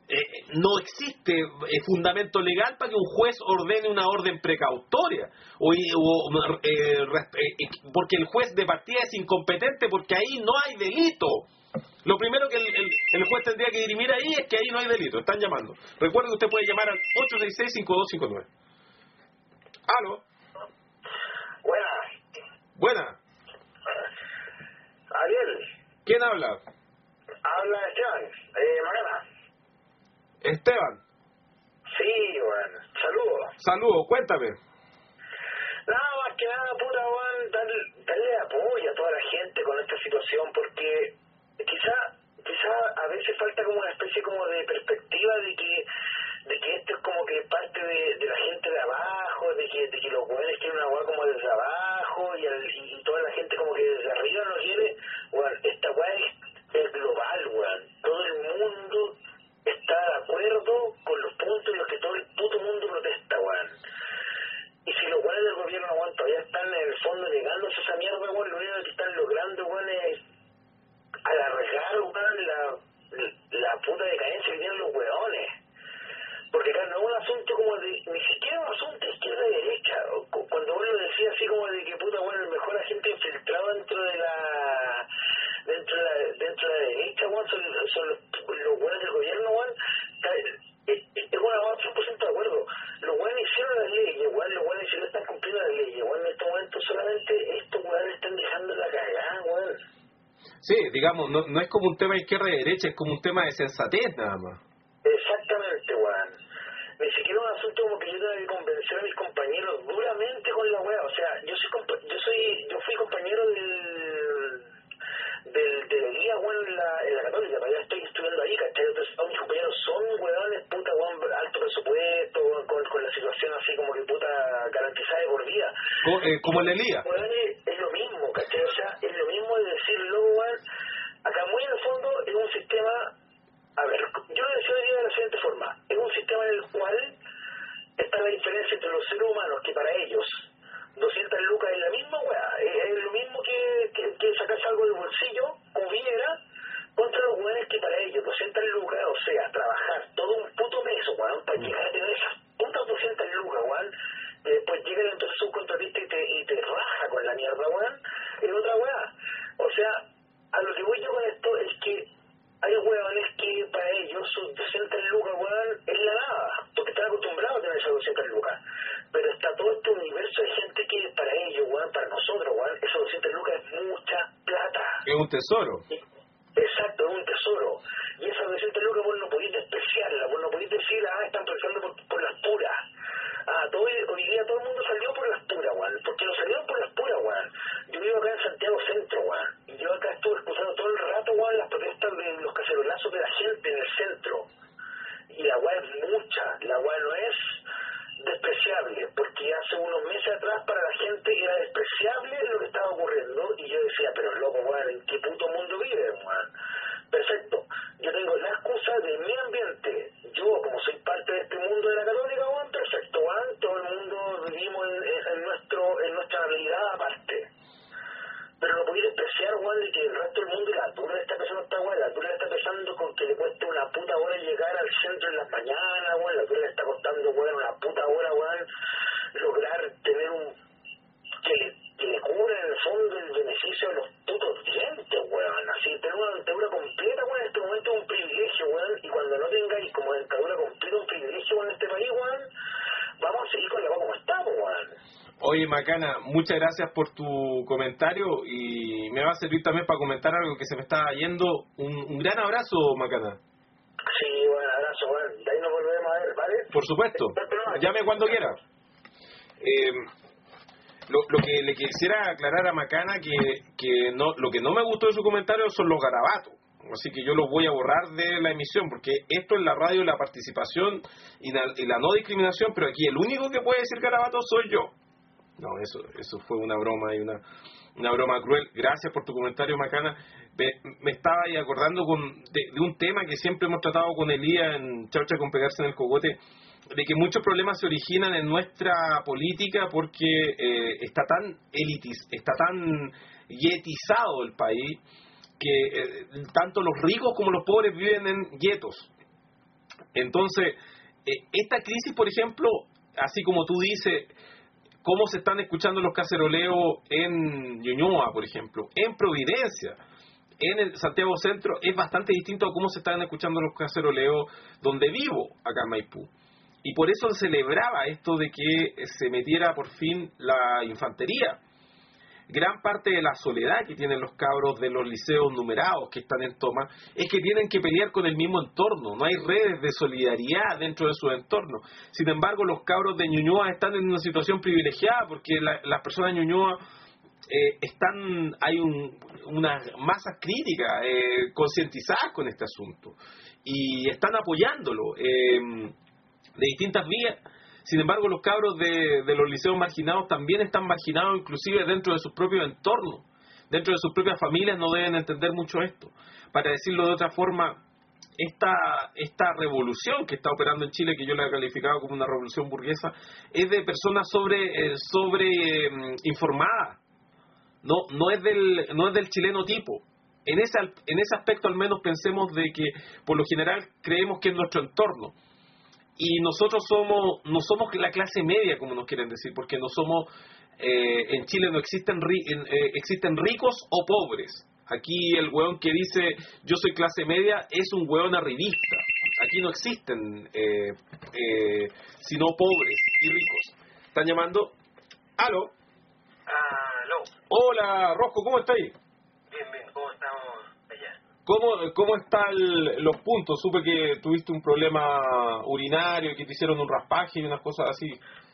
Eh, no existe eh, fundamento legal para que un juez ordene una orden precautoria o, o eh, eh, porque el juez de partida es incompetente, porque ahí no hay delito. Lo primero que el, el, el juez tendría que dirimir ahí es que ahí no hay delito. Están llamando. Recuerden que usted puede llamar al ocho seis seis, cinco dos cinco nueve. ¿Aló?
Buena.
Buena.
Ariel.
¿Quién habla?
Habla Esteban. Eh, Magana.
Esteban.
Sí, bueno. Saludos.
Saludos, cuéntame.
Nada más que nada, puta, weón, dar, darle apoyo a toda la gente con esta situación, porque quizá, quizá a veces falta como una especie como de perspectiva de que de que esto es como que parte de, de la gente de abajo, de que, de que los weones quieren una weá como desde abajo y, el, y toda la gente como que desde arriba no quiere. Weón, esta weá es, es global, weón. Todo el mundo está de acuerdo con los puntos en los que todo el puto mundo protesta, weón. Y si los weones del gobierno, weón, todavía están en el fondo negándose esa mierda, weón, lo único que están logrando, weón, es alargar, weón, la, la puta decadencia que tienen los weones. Porque claro, no es un asunto como de, ni siquiera un asunto de izquierda y derecha. Cuando vos lo decías así como de que puta, bueno, el mejor agente infiltrado dentro de la dentro de la, dentro de la derecha, bueno, son, son los, los buenos del gobierno, bueno, es, es una vamos cien por ciento de acuerdo. Los buenos hicieron las leyes, bueno, los buenos hicieron están cumpliendo las leyes, bueno, en este momento solamente estos buenos están dejando la cagada, bueno.
Sí, digamos, no, no es como un tema de izquierda y derecha, es como un tema de sensatez nada más.
Exactamente, weón. Ni siquiera un asunto como que yo tenga que convencer a mis compañeros duramente con la weá. O sea, yo soy compa yo soy yo fui compañero del del de Elías, weón, en la, en la Católica, pero ya estoy estudiando ahí, ¿cachai? Entonces todos mis compañeros son weones, puta, weón, alto presupuesto, weón, con, con la situación así como que puta garantizada de por vida.
Como, eh, como el Elías.
Weón, es, es lo mismo, ¿cachai? O sea, es lo mismo de decirlo, weón. Acá muy en el fondo es un sistema. A ver, yo lo decidiría de la siguiente forma. Es un sistema en el cual está la diferencia entre los seres humanos, que para ellos doscientas lucas es la misma weá, es, es lo mismo que, que, que sacarse algo del bolsillo, como viera, contra los weones que para ellos doscientas lucas, o sea, trabajar todo un puto mes, weón, para llegar a tener esas putas doscientas lucas, weón, y después llega el entonces subcontratista y te, y te raja con la mierda, weón, es otra weá. O sea, a lo que voy yo con esto es que hay hueones que para ellos sus doscientas lucas, weón, es la nada, porque están acostumbrados a tener esas doscientas lucas. Pero está todo este universo de gente que para ellos, weón, para nosotros, weón, esas doscientas lucas es mucha plata.
Es un tesoro.
Exacto, es un tesoro. Y esas doscientas lucas vos no podéis despreciarlas, vos no podéis decir, ah, están pensando por, por las puras. Ah, todo, hoy día todo el mundo salió por las puras, weón, porque no salieron por las puras, weón. Yo vivo acá en Santiago Centro, weón, y yo acá estuve escuchando todo el rato, weón, las protestas de los cacerolazos de la gente en el centro. Y la weá es mucha, la weá no es despreciable, porque hace unos meses atrás para la gente era despreciable lo que estaba ocurriendo, y yo decía, pero loco, weón, ¿en qué puto mundo vive, weón? Perfecto, yo tengo la excusa de mi ambiente, yo como soy parte de este mundo de la Católica, weón, perfecto, weón, todo el mundo vivimos en, en, en nuestro en nuestra realidad aparte. Pero no podéis despreciar, weón, de que el resto del mundo, la dura le está pesando esta weón, la dura le está pesando con que le cueste una puta hora llegar al centro en las mañanas, weón, la dura le está costando, weón, una puta hora, weón, lograr tener un, que, que le cubra en el fondo el beneficio de los putos dientes, weón, así, tener una dentadura completa, weón, en este momento es un privilegio, weón, y cuando no tengáis como dentadura completa un privilegio, weón, en este país, weón, vamos a seguir con la weón como estamos, weón.
Oye, Macana, muchas gracias por tu comentario y me va a servir también para comentar algo que se me está yendo. Un, un gran abrazo, Macana.
Sí, buen abrazo, bueno. De ahí nos volvemos a ver, ¿vale?
Por supuesto. Llame cuando quiera. Eh, lo, lo que le quisiera aclarar a Macana que, que no, lo que no me gustó de su comentario son los garabatos. Así que yo los voy a borrar de la emisión, porque esto es la radio, la participación y la, y la no discriminación, pero aquí el único que puede decir garabato soy yo. No, eso eso fue una broma y una una broma cruel. Gracias por tu comentario, Macana. Me, me estaba ahí acordando con, de, de un tema que siempre hemos tratado con Elías en Chaucha con pegarse en el cogote, de que muchos problemas se originan en nuestra política porque eh, está tan elitis, está tan yetizado el país que eh, tanto los ricos como los pobres viven en guetos. Entonces, eh, esta crisis, por ejemplo, así como tú dices, cómo se están escuchando los caceroleos en Ñuñoa, por ejemplo, en Providencia, en el Santiago Centro, es bastante distinto a cómo se están escuchando los caceroleos donde vivo, acá en Maipú. Y por eso celebraba esto de que se metiera por fin la infantería. Gran parte de la soledad que tienen los cabros de los liceos numerados que están en toma es que tienen que pelear con el mismo entorno, no hay redes de solidaridad dentro de su entorno. Sin embargo, los cabros de Ñuñoa están en una situación privilegiada porque la, las personas de Ñuñoa eh, están, hay un, unas masas críticas eh, concientizadas con este asunto y están apoyándolo eh, de distintas vías. Sin embargo, los cabros de, de los liceos marginados también están marginados inclusive dentro de sus propios entornos, dentro de sus propias familias no deben entender mucho esto. Para decirlo de otra forma, esta, esta revolución que está operando en Chile, que yo la he calificado como una revolución burguesa, es de personas sobre, eh, sobre eh, informadas, no, no, es del, no es del chileno tipo. En ese, en ese aspecto al menos pensemos de que por lo general creemos que es nuestro entorno. Y nosotros somos no somos la clase media, como nos quieren decir, porque no somos, eh, en Chile no existen, ri, eh, existen ricos o pobres. Aquí el hueón que dice yo soy clase media es un hueón arribista. Aquí no existen eh, eh, sino pobres y ricos. ¿Están llamando? ¿Aló?
Aló.
Hola, Rosco, ¿cómo está ahí?
Bien, bien, ¿cómo estamos allá?
¿Cómo, cómo están los puntos? Supe que tuviste un problema urinario, que te hicieron un raspaje y unas cosas así.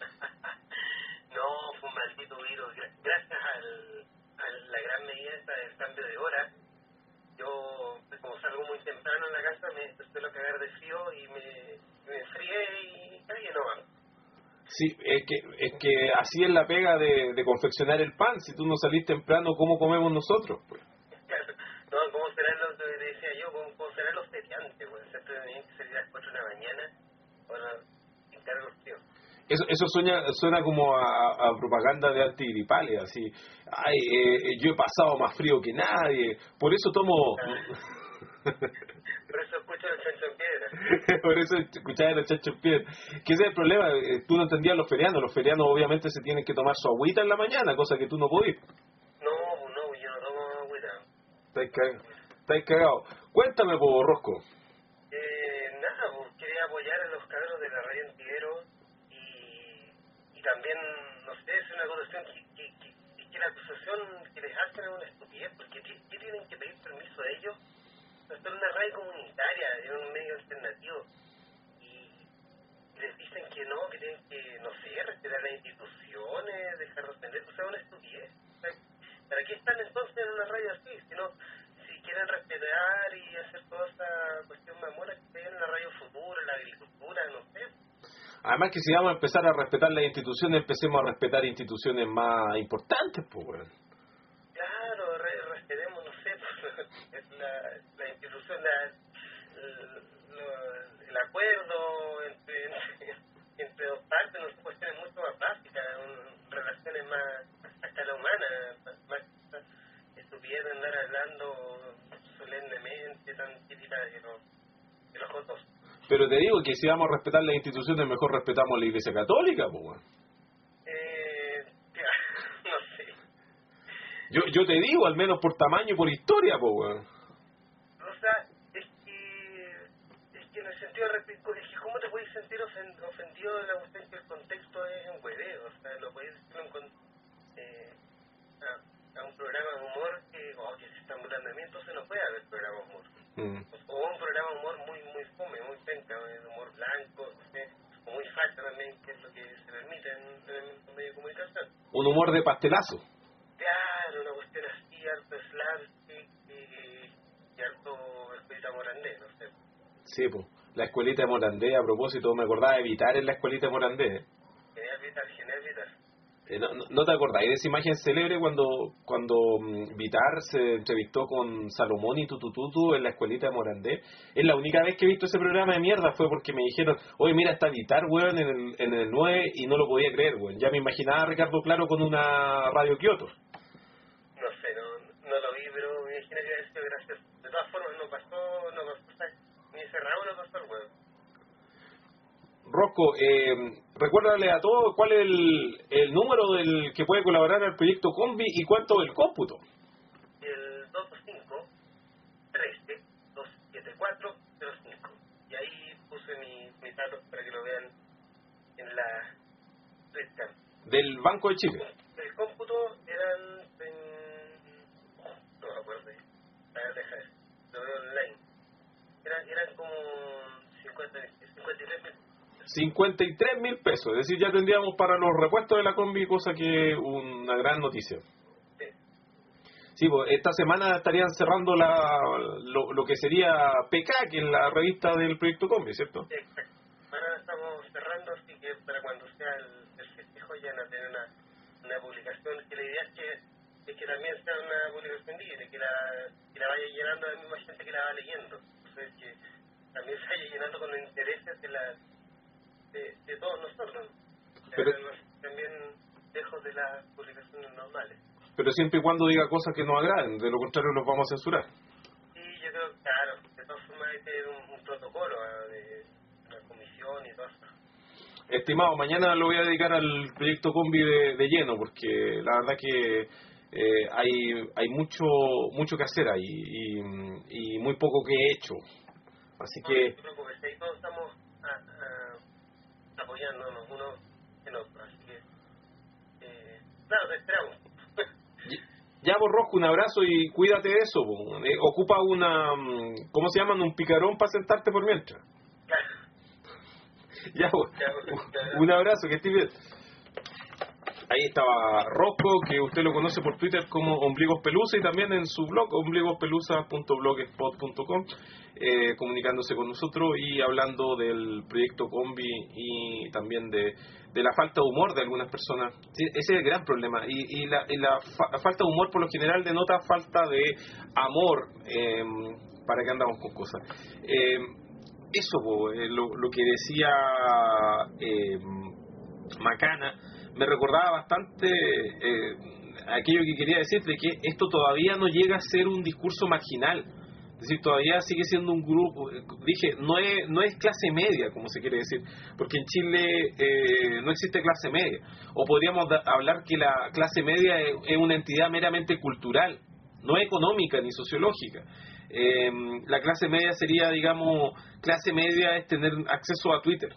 No, fue un maldito virus. Gracias al, a la gran medida esta del cambio de hora, yo, como salgo muy temprano en la casa, me empecé a cagar de frío y me, me enfrié y caí nomás.
Sí, es que, es que así es la pega de, de confeccionar el pan. Si tú no salís temprano, ¿cómo comemos nosotros? Pues?
No, ¿cómo serán los, te decía yo, cómo, cómo serán los feriantes? Pues siempre tenían que salir a las cuatro de la mañana para pintar los fríos.
Eso, eso suena, suena como a, a propaganda de antigripales, así. Ay, eh, yo he pasado más frío que nadie, por eso tomo...
Por eso escucho el chancho en piedra.
Por eso escuchaba el chancho en piedra. Que ese es el problema, eh, tú no entendías los ferianos. Los ferianos obviamente se tienen que tomar su agüita en la mañana, cosa que tú no podís.
No, no, yo no tomo agüita.
Estáis cagados. Estáis cagados. Cuéntame, po, Rosco.
Eh, nada, pues quería apoyar a los cabros de la radio Antiveros y, y también, no sé, es una acusación que, que, que, que la acusación que les hacen es una estupidez, porque ¿qué, qué tienen que pedir permiso a ellos? Esto es una radio comunitaria, es un medio alternativo y les dicen que no, que tienen que, no sé, respetar las instituciones, dejar de ofender, o sea, una estupidez. ¿Para qué están entonces en una radio así? Si no, si quieren respetar y hacer toda esa cuestión mamona que hay en la radio Futuro, en la agricultura, no sé.
Además que si vamos a empezar a respetar las instituciones, empecemos a respetar instituciones más importantes, pues, bueno.
Claro, re, respetemos, no sé, pues, la, la institución, la, el, lo, el acuerdo entre, entre, entre dos partes, no sé, cuestiones mucho más básicas, un, relaciones más a escala humana, más, más estupidez de andar hablando solemnemente, tan típica de los, de los jotos.
Pero te digo que si vamos a respetar las instituciones, mejor respetamos la Iglesia Católica, pues, bueno.
Eh, no sé.
Yo, yo te digo, al menos por tamaño y por historia, pues, bueno.
O sea, es que, es que en el sentido de respeto, es que ¿cómo te puedes sentir ofendido de la cuestión que el contexto es un hueveo? O sea, lo puedes decir un, eh, a, a un programa de humor que, oh, que se está burlando de mí, entonces no puede haber programa de humor. Mm. O, o un programa de humor muy, muy fome, muy penca, de humor blanco, no sé, o muy falta también, que es lo que se permite en, en el medio de comunicación.
Un humor de pastelazo.
Claro, una cuestión así, harto slapstick y, y harto escuelita morandé, no sé.
Sí, pues, la escuelita de Morandé, a propósito, me acordaba de Vitar en la escuelita de Morandé.
Genial Vitar, genial Vitar.
Eh, no, no, ¿No te acordáis de esa imagen célebre cuando cuando um, Vitar se entrevistó con Salomón y Tutututu en la escuelita de Morandé? Es la única vez que he visto ese programa de mierda, fue porque me dijeron, oye, mira, está Vitar, weón, en el, en el nueve, y no lo podía creer, weón. Ya me imaginaba a Ricardo Claro con una Radio Kioto.
No sé, no, no lo vi, pero me imaginé que había sido gracioso. De todas formas, no pasó, no pasó, ni ese rabo no pasó el weón.
Rosco, eh, recuérdale a todos cuál es el, el número del que puede colaborar al proyecto Combi y cuánto es el cómputo.
El dos dos cinco, trece, dos siete cuatro, cero cinco. Y ahí puse mi, mis datos para que lo vean en la webcam.
Del Banco de Chile.
El cómputo eran en... no me acuerdo. A ver, deja ver. Lo veo online. Eran, eran como cincuenta, cincuenta y tres mil.
cincuenta y tres mil pesos, es decir, ya tendríamos para los repuestos de la combi, cosa que es una gran noticia.
Sí.
Sí, pues esta semana estarían cerrando la, lo, lo que sería P K, que es la revista del proyecto Combi, ¿cierto?
Sí, exacto. Ahora estamos cerrando, así que para cuando sea el, el festejo ya van a tener una, una publicación, que la idea es que, es que también sea una publicación libre, que la, que la vaya llenando la misma gente que la va leyendo. Entonces, que también se vaya llenando con los intereses de la de, de todos nosotros. Pero, también lejos de las publicaciones normales.
Pero siempre y cuando diga cosas que nos agraden, de lo contrario los vamos a censurar.
Sí, yo creo, claro, de todas formas hay que tener un, un protocolo ¿eh? de una comisión y todo eso.
Estimado, mañana lo voy a dedicar al proyecto Combi de, de lleno, porque la verdad que eh, hay hay mucho mucho que hacer ahí y, y muy poco que he hecho. Así
no,
que...
No te preocupes, ahí todos estamos a, a, apoyándonos uno en otro, así que... Eh, claro, te esperamos.
Ya, vos, Rosco, un abrazo y cuídate de eso. Eh, ocupa una... ¿Cómo se llaman? Un picarón para sentarte por mientras.
Claro.
Ya, vos. Un abrazo, que estés bien. Ahí estaba Rosco, que usted lo conoce por Twitter como Ombligos Pelusa, y también en su blog, ombligospelusa punto blogspot punto com, eh, comunicándose con nosotros y hablando del proyecto Combi y también de, de la falta de humor de algunas personas. Sí, ese es el gran problema. Y, y, la, y la, fa, la falta de humor por lo general denota falta de amor. Eh, ¿Para qué andamos con cosas? Eh, eso, eh, lo, lo que decía eh, Macana, me recordaba bastante eh, aquello que quería decir, de que esto todavía no llega a ser un discurso marginal. Es decir, todavía sigue siendo un grupo, dije, no es, no es clase media, como se quiere decir, porque en Chile eh, no existe clase media. O podríamos da, hablar que la clase media es, es una entidad meramente cultural, no económica ni sociológica. Eh, la clase media sería, digamos, clase media es tener acceso a Twitter.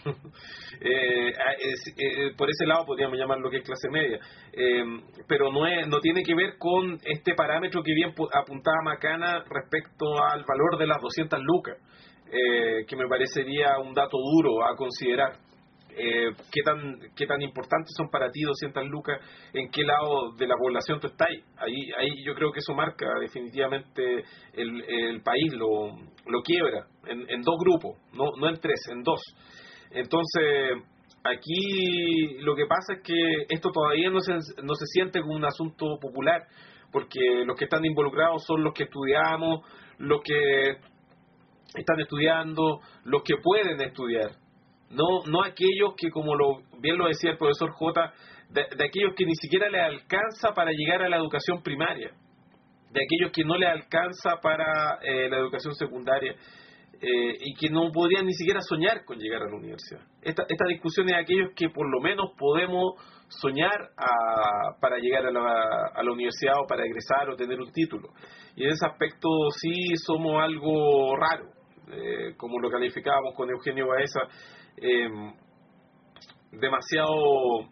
eh, es, eh, por ese lado podríamos llamar lo que es clase media. Eh, pero no, es, no tiene que ver con este parámetro que bien apuntaba Macana respecto al valor de las doscientas lucas, eh, que me parecería un dato duro a considerar. Eh, qué tan qué tan importantes son para ti doscientas lucas, en qué lado de la población tú estás. Ahí ahí yo creo que eso marca definitivamente el, el país, lo, lo quiebra en, en dos grupos, no no en tres, en dos. Entonces aquí lo que pasa es que esto todavía no se, no se siente como un asunto popular, porque los que están involucrados son los que estudiamos, los que están estudiando, los que pueden estudiar. No no aquellos que, como lo bien lo decía el profesor J, de, de aquellos que ni siquiera les alcanza para llegar a la educación primaria, de aquellos que no les alcanza para eh, la educación secundaria, eh, y que no podrían ni siquiera soñar con llegar a la universidad. Esta, esta discusión es de aquellos que por lo menos podemos soñar a, para llegar a la, a la universidad o para egresar o tener un título. Y en ese aspecto sí somos algo raro, eh, como lo calificábamos con Eugenio Baeza. Eh, demasiado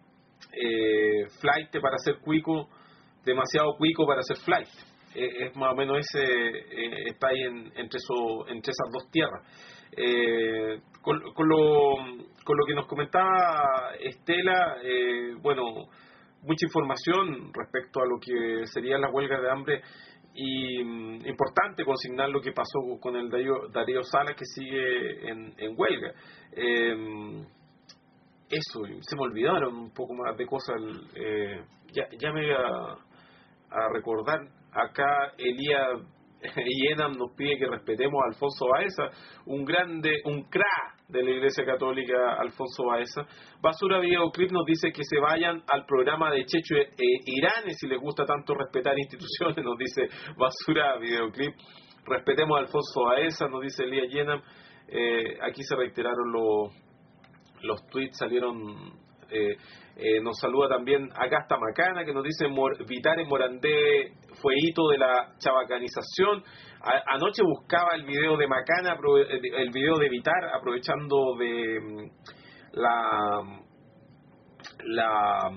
eh, flight para ser cuico, demasiado cuico para ser flight. Eh, es más o menos ese, eh, está ahí en, entre, eso, entre esas dos tierras. Eh, con, con, lo, con lo que nos comentaba Estela, eh, bueno, mucha información respecto a lo que serían las huelgas de hambre. Y um, importante consignar lo que pasó con el Darío, Darío Salas, que sigue en, en huelga. Eh, eso, se me olvidaron un poco más de cosas. Eh, ya, ya me voy a, a recordar. Acá Elías Yenam nos pide que respetemos a Alfonso Baeza, un grande, un cra de la Iglesia Católica, Alfonso Baeza. Basura Videoclip nos dice que se vayan al programa de Checho e Irán, si les gusta tanto respetar instituciones, nos dice Basura Videoclip. Respetemos a Alfonso Baeza, nos dice Elías Yenam. Eh, aquí se reiteraron los los tweets salieron. Eh, eh, nos saluda también, acá está Macana, que nos dice Mor, Vitar en Morandé fue hito de la chabacanización. A, anoche buscaba el video de Macana, el video de Vitar, aprovechando de la la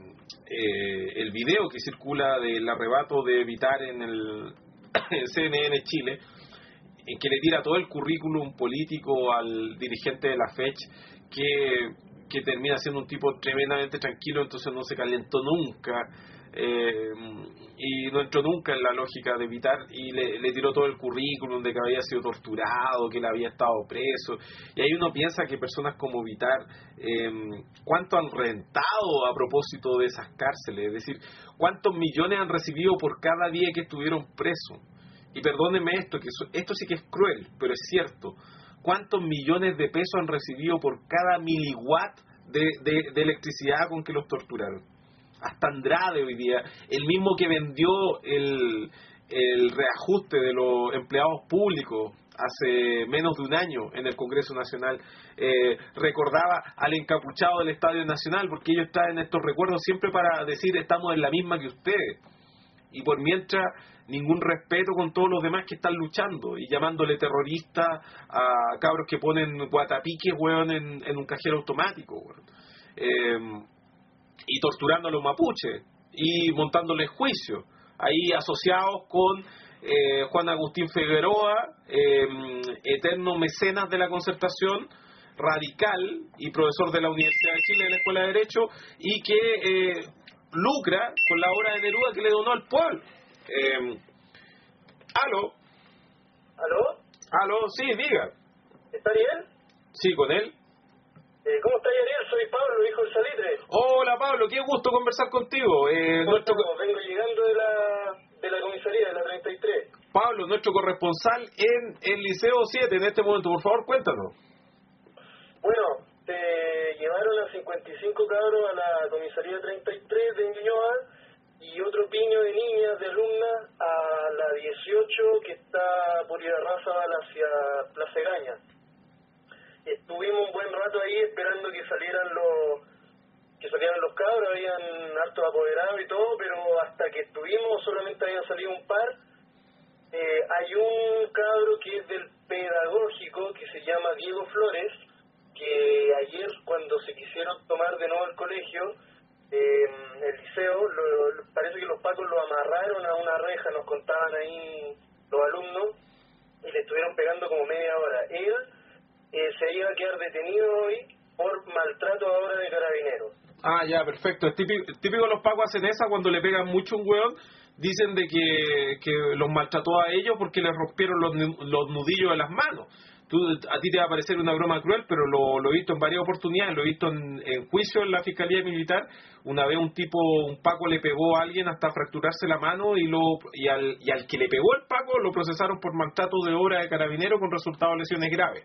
eh, el video que circula del arrebato de Vitar en el, el C N N Chile, en que le tira todo el currículum político al dirigente de la F E C H, que que termina siendo un tipo tremendamente tranquilo, entonces no se calentó nunca, eh, y no entró nunca en la lógica de Vitar, y le, le tiró todo el currículum de que había sido torturado, que él había estado preso, y ahí uno piensa que personas como Vitar, eh, ¿cuánto han rentado a propósito de esas cárceles? Es decir, ¿cuántos millones han recibido por cada día que estuvieron presos? Y perdónenme esto, que eso, esto sí que es cruel, pero es cierto. ¿Cuántos millones de pesos han recibido por cada miliwatt de, de, de electricidad con que los torturaron? Hasta Andrade hoy día, el mismo que vendió el, el reajuste de los empleados públicos hace menos de un año en el Congreso Nacional, eh, recordaba al encapuchado del Estadio Nacional, porque ellos están en estos recuerdos siempre para decir estamos en la misma que ustedes. Y por mientras, ningún respeto con todos los demás que están luchando y llamándole terrorista a cabros que ponen guatapiques, weón, en, en un cajero automático, weón. Eh, y torturando a los mapuches y montándoles juicios, ahí asociados con eh, Juan Agustín Figueroa, eh, eterno mecenas de la Concertación, radical y profesor de la Universidad de Chile de la Escuela de Derecho, y que eh, lucra con la obra de Neruda que le donó al pueblo. Eh, ¿Aló?
¿Aló?
¿Aló? Sí, diga.
¿Está Ariel?
Sí, con él.
Eh, ¿Cómo está Ariel? Soy Pablo, hijo del Salitre.
Hola, Pablo, qué gusto conversar contigo. Eh, nuestro...
Vengo llegando de la, de la comisaría, de la treinta y tres.
Pablo, nuestro corresponsal en el Liceo siete en este momento. Por favor, cuéntanos.
Bueno, te llevaron a cincuenta y cinco cabros a la comisaría treinta y tres de Ñuñoa y otro piño de niñas, de alumnas, a la dieciocho que está por Irarrázaval hacia Plaza Gaña. Estuvimos un buen rato ahí esperando que salieran los que salieran los cabros, habían hartos apoderados y todo, pero hasta que estuvimos solamente habían salido un par. Eh, hay un cabro que es del pedagógico que se llama Diego Flores, que ayer cuando se quisieron tomar de nuevo el colegio, eh, el liceo, lo, lo, parece que los pacos lo amarraron a una reja, nos contaban ahí los alumnos, y le estuvieron pegando como media hora. Él eh, se iba a quedar detenido hoy por maltrato ahora de carabineros.
Ah, ya, perfecto. Es típico, típico los pacos hacen esa cuando le pegan mucho a un hueón, dicen de que, que los maltrató a ellos porque les rompieron los, los nudillos de las manos. Tú, a ti te va a parecer una broma cruel, pero lo, lo he visto en varias oportunidades, lo he visto en, en juicio en la Fiscalía Militar. Una vez un tipo, un paco le pegó a alguien hasta fracturarse la mano y lo y al, y al que le pegó el paco lo procesaron por maltrato de obra de carabinero con resultado de lesiones graves.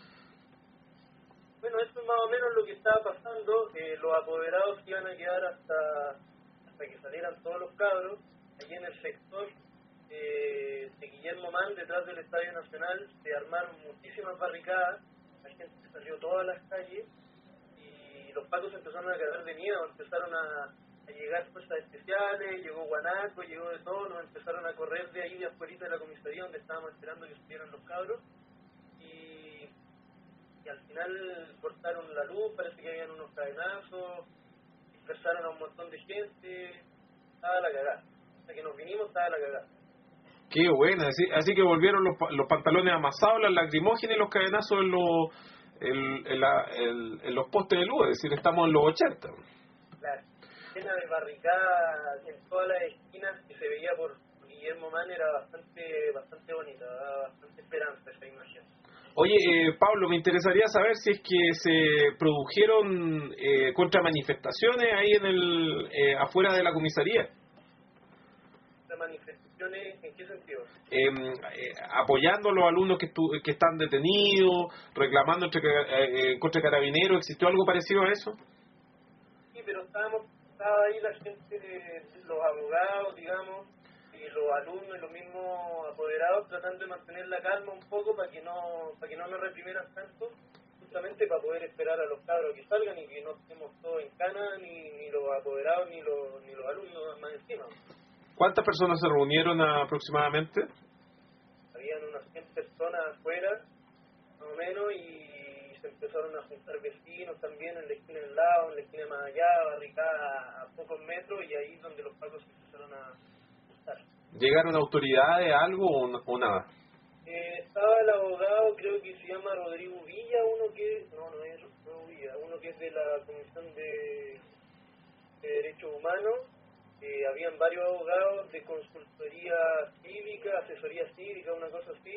Bueno, eso es más o menos lo que estaba pasando. Eh, los apoderados iban a quedar hasta, hasta que salieran todos los cabros. Allí en el sector eh, de Guillermo Mann, detrás del Estadio Nacional, se armaron muchísimas barricadas. La gente salió todas las calles y los pacos empezaron a caer de miedo. Empezaron a, a llegar fuerzas especiales, llegó Guanaco, llegó de todo. Nos empezaron a correr de ahí de afuera de la comisaría donde estábamos esperando que estuvieran los cabros. Y... y al final cortaron la luz, parece que habían unos cadenazos, dispersaron a un montón de gente, estaba la cagada. Hasta que nos vinimos estaba la cagada.
Qué buena, así, así que volvieron los, los pantalones amasados, las lacrimógenas y los cadenazos en los, en, en, la, en, en los postes de luz, es decir, estamos en los ochenta.
La escena de barricadas en todas las esquinas que se veía por Guillermo Mann era bastante, bastante bonita, daba bastante esperanza esa imagen.
Oye, eh, Pablo, me interesaría saber si es que se produjeron eh, contramanifestaciones ahí en el eh, afuera de la comisaría.
¿Manifestaciones en qué sentido?
Eh, eh, apoyando a los alumnos que, estu que están detenidos, reclamando entre, eh, contra carabineros, ¿existió algo parecido a eso?
Sí, pero estábamos, estaba ahí la gente, de, los abogados, digamos, y los alumnos y los mismos apoderados tratando de mantener la calma un poco para que no para que no nos reprimieran tanto. justamente para poder esperar a los cabros que salgan y que no estemos todos en cana, ni, ni los apoderados, ni los, ni los alumnos más encima.
¿Cuántas personas se reunieron aproximadamente?
Habían unas cien personas afuera, más o menos, y se empezaron a juntar vecinos también en la esquina del lado, en la esquina más allá, barricada a pocos metros, y ahí es donde los pacos se empezaron a juntar.
¿Llegaron autoridades, algo o, o nada?
Eh, estaba el abogado, creo que se llama Rodrigo Villa, uno que, no, no es Rodrigo Villa, uno que es de la Comisión de, de Derechos Humanos. Eh, habían varios abogados de consultoría cívica, asesoría cívica, una cosa así,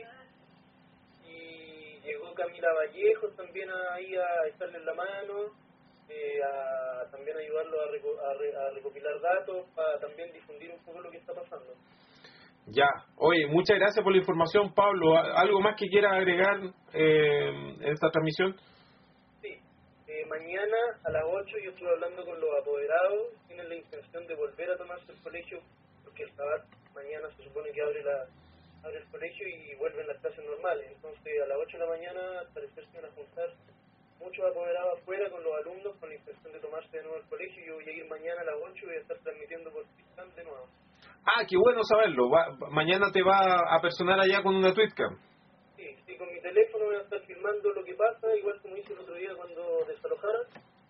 y llegó Camila Vallejos también ahí a echarle la mano, eh, a también ayudarlo a, reco a, re a recopilar datos para también difundir un poco lo que está pasando.
Ya, oye, muchas gracias por la información, Pablo. ¿Algo más que quiera agregar eh, en esta transmisión?
Sí, eh, mañana a las ocho yo estuve hablando con los apoderados, tienen la intención de volver a tomarse el colegio, porque el sábado mañana se supone que abre, la, abre el colegio y vuelven las clases normales. Entonces a las ocho de la mañana al parecer se van a juntar muchos apoderados afuera con los alumnos con la intención de tomarse de nuevo el colegio. Yo voy a ir mañana a las ocho y voy a estar transmitiendo por Twitcam de nuevo.
Ah, qué bueno saberlo. Va, mañana te va a personar allá con una Twitcam.
Sí, sí, con mi teléfono voy a estar filmando lo que pasa, igual como hice el otro día cuando desalojaron.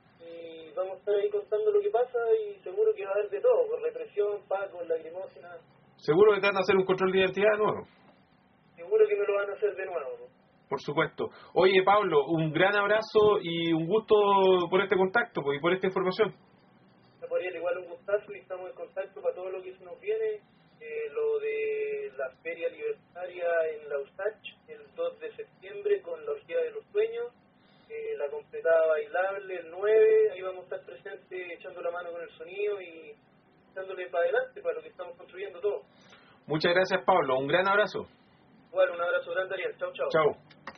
Y vamos a estar ahí contando lo que pasa y seguro que va a haber de todo, con represión, pacos, lacrimógenas.
¿Seguro que te van a hacer un control de identidad de nuevo?
Seguro que me lo van a hacer de nuevo.
Por supuesto. Oye, Pablo, un gran abrazo y un gusto por este contacto y por esta información.
Por ahí igual un gustazo y estamos en contacto para todo lo que se nos viene. Eh, lo de la feria libertaria en la U S A C H el dos de septiembre con la orgía de los sueños, eh, la completada bailable el nueve, ahí vamos a estar presentes echando la mano con el sonido y dándole para adelante para lo que estamos construyendo todo.
Muchas gracias, Pablo. Un gran abrazo.
Bueno, un abrazo grande, Ariel. Chau, chau.
Chau.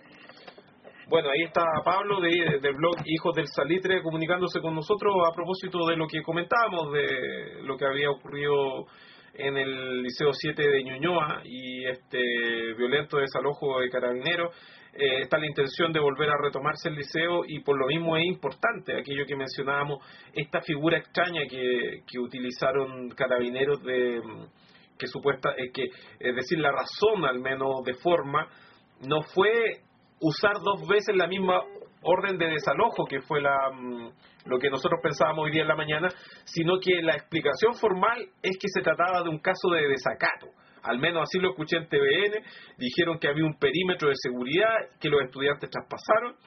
Bueno, ahí está Pablo de, del blog Hijos del Salitre comunicándose con nosotros a propósito de lo que comentábamos, de lo que había ocurrido en el Liceo siete de Ñuñoa y este violento desalojo de Carabineros. Eh, está la intención de volver a retomarse el liceo y por lo mismo es importante aquello que mencionábamos, esta figura extraña que, que utilizaron Carabineros de que supuesta eh, que es decir la razón al menos de forma no fue usar dos veces la misma orden de desalojo, que fue la, lo que nosotros pensábamos hoy día en la mañana, sino que la explicación formal es que se trataba de un caso de desacato. Al menos así lo escuché en T V N, dijeron que había un perímetro de seguridad que los estudiantes traspasaron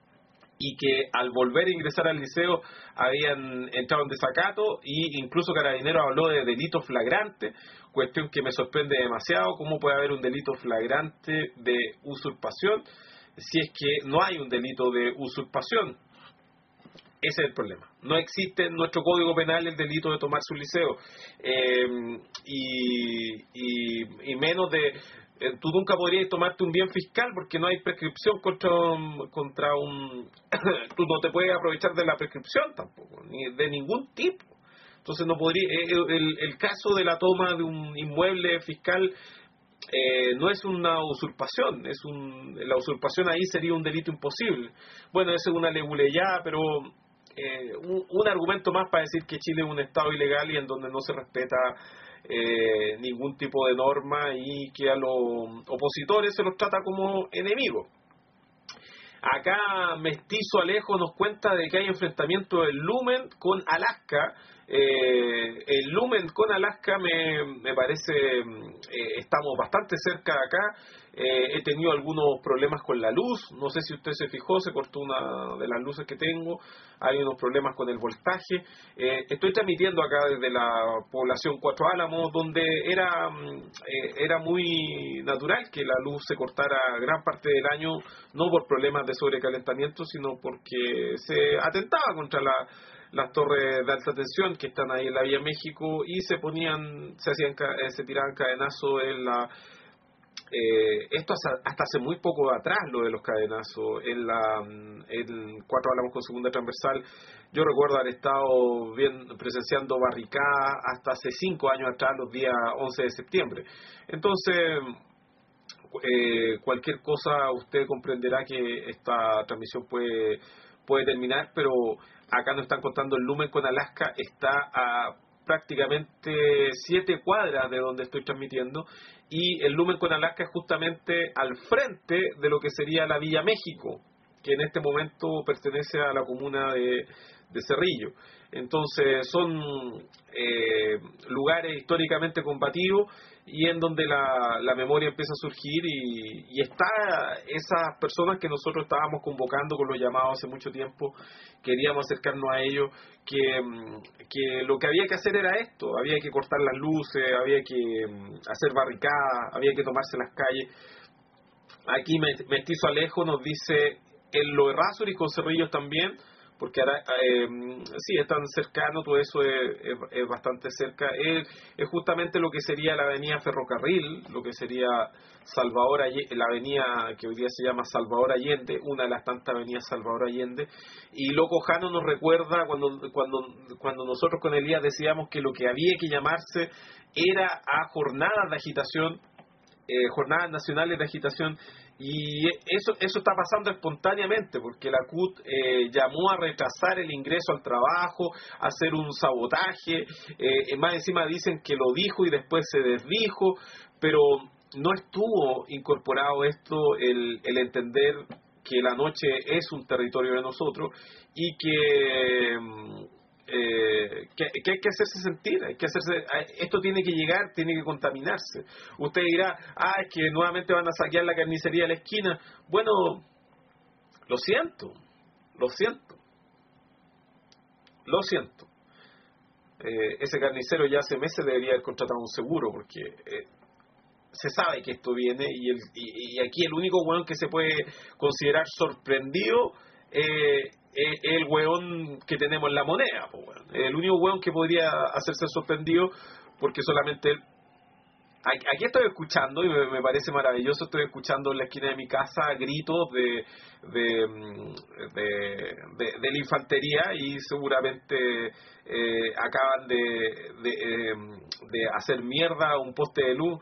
y que al volver a ingresar al liceo habían entrado en desacato y incluso Carabineros habló de delito flagrante, cuestión que me sorprende demasiado. ¿Cómo puede haber un delito flagrante de usurpación si es que no hay un delito de usurpación? Ese es el problema. No existe en nuestro Código Penal el delito de tomarse un liceo. Eh, y, y, y menos de... Eh, tú nunca podrías tomarte un bien fiscal porque no hay prescripción contra un... Contra un tú no te puedes aprovechar de la prescripción tampoco, ni de ningún tipo. Entonces no podría... El, el, el caso de la toma de un inmueble fiscal... Eh, no es una usurpación, es un, la usurpación ahí sería un delito imposible. Bueno, esa es una leguleyá, pero eh, un, un argumento más para decir que Chile es un estado ilegal y en donde no se respeta eh, ningún tipo de norma y que a los opositores se los trata como enemigos. Acá Mestizo Alejo nos cuenta de que hay enfrentamiento del Lumen con Alaska. Eh, el Lumen con Alaska me, me parece, eh, estamos bastante cerca de acá. Eh, he tenido algunos problemas con la luz, no sé si usted se fijó, se cortó una de las luces que tengo, hay unos problemas con el voltaje. Eh, estoy transmitiendo acá desde la población Cuatro Álamos, donde era, eh, era muy natural que la luz se cortara gran parte del año, no por problemas de sobrecalentamiento, sino porque se atentaba contra la las torres de alta tensión que están ahí en la Vía México y se ponían, se hacían, se tiraban cadenazos en la, eh, esto hasta, hasta hace muy poco atrás lo de los cadenazos en la, en Cuatro Álamos con segunda transversal. Yo recuerdo haber estado bien presenciando barricadas hasta hace cinco años atrás, los días once de septiembre. Entonces, eh, cualquier cosa usted comprenderá que esta transmisión puede, puede terminar, pero acá nos están contando el Lumen con Alaska está a prácticamente siete cuadras de donde estoy transmitiendo, y el Lumen con Alaska es justamente al frente de lo que sería la Villa México, que en este momento pertenece a la comuna de, de Cerrillo. Entonces son eh, lugares históricamente combativos y en donde la, la memoria empieza a surgir, y, y está esas personas que nosotros estábamos convocando con los llamados hace mucho tiempo, queríamos acercarnos a ellos, que, que lo que había que hacer era esto, había que cortar las luces, había que hacer barricadas, había que tomarse las calles. Aquí Mestizo Alejo nos dice en Los Errázuriz con Cerrillos también, porque ahora, eh, sí, están cercanos, todo eso es, es, es bastante cerca. Es, es justamente lo que sería la avenida Ferrocarril, lo que sería Salvador Allende, la avenida que hoy día se llama Salvador Allende, una de las tantas avenidas Salvador Allende. Y Loco Jano nos recuerda cuando, cuando, cuando nosotros con Elías decíamos que lo que había que llamarse era a jornadas de agitación, eh, jornadas nacionales de agitación. Y eso eso está pasando espontáneamente, porque la C U T eh, llamó a retrasar el ingreso al trabajo, a hacer un sabotaje, eh, más encima dicen que lo dijo y después se desdijo, pero no estuvo incorporado esto, el, el entender que la noche es un territorio de nosotros y que... Eh, que, que hay que hacerse sentir, hay que hacerse, esto tiene que llegar, tiene que contaminarse. Usted dirá, ah, es que nuevamente van a saquear la carnicería de la esquina. Bueno, lo siento, lo siento, lo siento. Eh, ese carnicero ya hace meses debería haber contratado un seguro, porque eh, se sabe que esto viene, y, el, y, y aquí el único hueón que se puede considerar sorprendido eh, es el hueón que tenemos en la moneda, pues, bueno. El único hueón que podría hacerse sorprendido, porque solamente él. Aquí estoy escuchando, y me, me parece maravilloso, estoy escuchando en la esquina de mi casa gritos de de, de, de, de la infantería, y seguramente eh, acaban de, de, eh, de hacer mierda un poste de luz,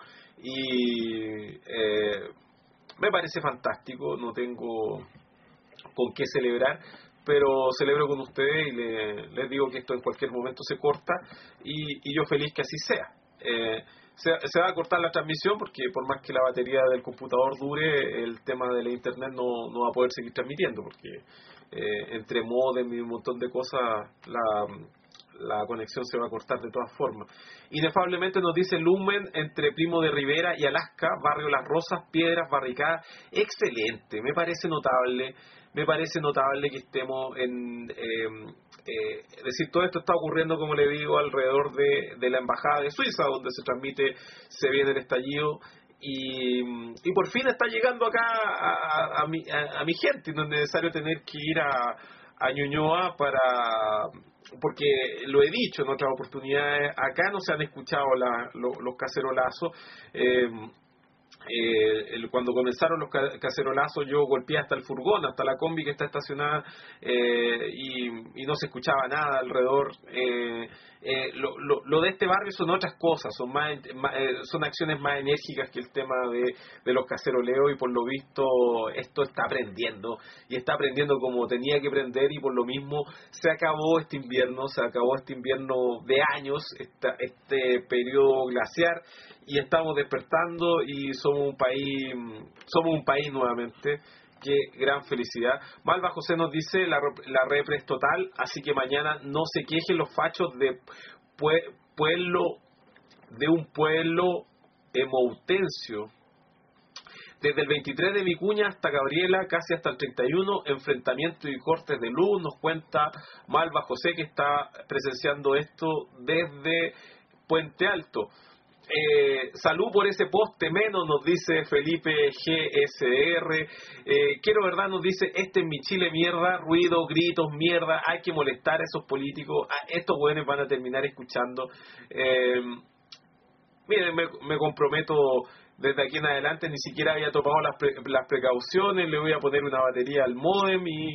y eh, me parece fantástico, no tengo con qué celebrar, pero celebro con ustedes y le, les digo que esto en cualquier momento se corta, y, y yo feliz que así sea. Eh, se, se va a cortar la transmisión porque por más que la batería del computador dure, el tema de la internet no, no va a poder seguir transmitiendo, porque eh, entre modem y un montón de cosas la, la conexión se va a cortar de todas formas. Inefablemente nos dice Lumen entre Primo de Rivera y Alaska, barrio Las Rosas, Piedras, Barricadas. Excelente, me parece notable. Me parece notable que estemos en... Eh, eh, es decir, todo esto está ocurriendo, como le digo, alrededor de, de la Embajada de Suiza, donde se transmite, se viene el estallido, y, y por fin está llegando acá a, a, a, mi, a, a mi gente, no es necesario tener que ir a, a Ñuñoa para... porque lo he dicho en otras oportunidades, acá no se han escuchado la, lo, los cacerolazos. eh, Eh, el, cuando comenzaron los ca cacerolazos yo golpeé hasta el furgón, hasta la combi que está estacionada, eh, y, y no se escuchaba nada alrededor. eh, eh, lo, lo, lo de este barrio son otras cosas, son más, más eh, son acciones más enérgicas que el tema de, de los caceroleos, y por lo visto esto está aprendiendo y está aprendiendo como tenía que aprender, y por lo mismo se acabó este invierno, se acabó este invierno de años, esta, este periodo glaciar, y estamos despertando y somos un país, somos un país nuevamente. Qué gran felicidad. Malva José nos dice, la, la repre es total, así que mañana no se quejen los fachos de pue, pueblo, de un pueblo emoutencio. Desde el veintitrés de Vicuña hasta Gabriela, casi hasta el treinta y uno, enfrentamientos y cortes de luz, nos cuenta Malva José, que está presenciando esto desde Puente Alto. Eh, salud por ese poste menos, nos dice Felipe G S R. eh, quiero verdad, nos dice, este es mi Chile mierda, ruido, gritos, mierda, hay que molestar a esos políticos, a estos buenos van a terminar escuchando. eh, miren, me, me comprometo desde aquí en adelante, ni siquiera había tomado las, pre, las precauciones, le voy a poner una batería al módem, y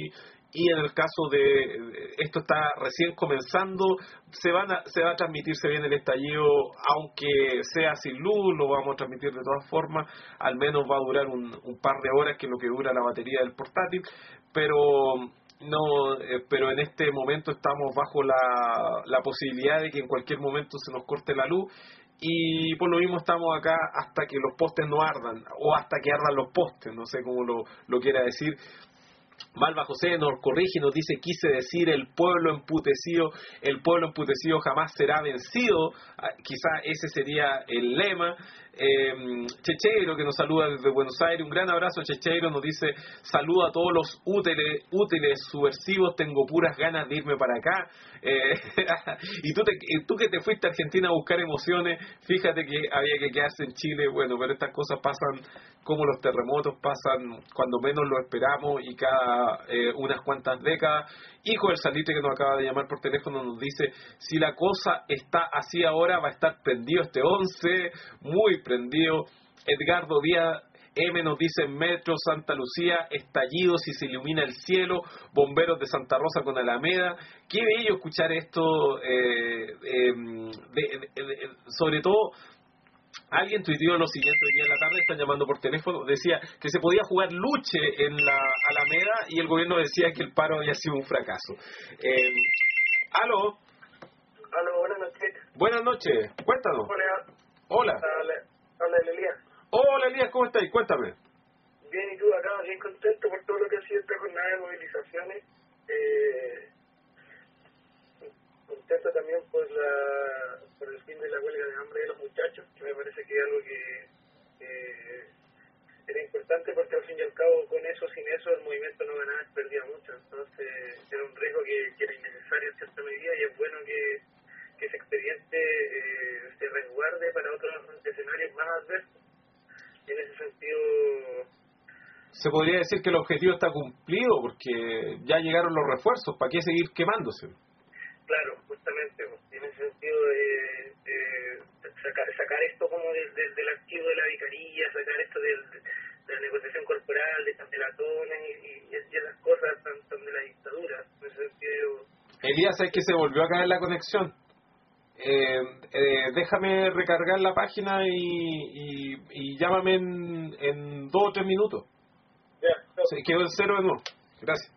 y en el caso de esto está recién comenzando, se van a, se va a transmitir, se viene el estallido, aunque sea sin luz, lo vamos a transmitir de todas formas, al menos va a durar un, un par de horas, que es lo que dura la batería del portátil, pero no, eh, pero en este momento estamos bajo la, la posibilidad de que en cualquier momento se nos corte la luz, y por lo mismo estamos acá hasta que los postes no ardan, o hasta que ardan los postes, no sé cómo lo, lo quiera decir. Malva José nos corrige y nos dice: quise decir el pueblo emputecido, el pueblo emputecido jamás será vencido. Ah, quizá ese sería el lema. eh, Checheiro, que nos saluda desde Buenos Aires, un gran abrazo. Checheiro nos dice: saludo a todos los útiles, útiles subversivos, tengo puras ganas de irme para acá. eh, y tú, te, tú que te fuiste a Argentina a buscar emociones, fíjate que había que quedarse en Chile. Bueno, pero estas cosas pasan como los terremotos, pasan cuando menos lo esperamos y cada eh, unas cuantas décadas. Hijo del Salitre, que nos acaba de llamar por teléfono, nos dice: si la cosa está así ahora, va a estar prendido este once, muy prendido. Edgardo Díaz M nos dice: Metro Santa Lucía, estallido si se ilumina el cielo, bomberos de Santa Rosa con Alameda. Qué bello escuchar esto, eh, eh, de, de, de, sobre todo. Alguien tuiteó lo siguiente: hoy día en la tarde, están llamando por teléfono, decía que se podía jugar luche en la Alameda y el gobierno decía que el paro había sido un fracaso. Eh, ¿Aló?
Aló, buenas noches.
Buenas noches, cuéntanos.
Hola.
Hola.
Hola, hola Elías.
Hola Elías, ¿cómo estás? Cuéntame.
Bien, y tú acá, bien contento por todo lo que ha sido esta jornada de movilizaciones. Eh, contento también por la por el fin de la huelga de hambre de los muchachos, que me parece que es algo que eh, era importante, porque al fin y al cabo con eso, sin eso, el movimiento no ganaba, perdía mucho. Entonces era un riesgo que, que era innecesario en cierta medida, y es bueno que, que ese expediente eh, se resguarde para otros escenarios más adversos. En ese sentido,
se podría decir que el objetivo está cumplido, porque ya llegaron los refuerzos. ¿Para qué seguir quemándose?
claro, justamente, en ese sentido de, de sacar, sacar esto como del, del, del archivo de la vicaría, sacar esto del, de la negociación corporal, de estas delatones y, y, y esas cosas tan, tan de la dictadura. En ese sentido,
Elías, es que se volvió a caer la conexión. Eh, eh, déjame recargar la página y, y, y llámame en, en dos o tres minutos.
ya, no.
Se quedó en cero de nuevo. Gracias.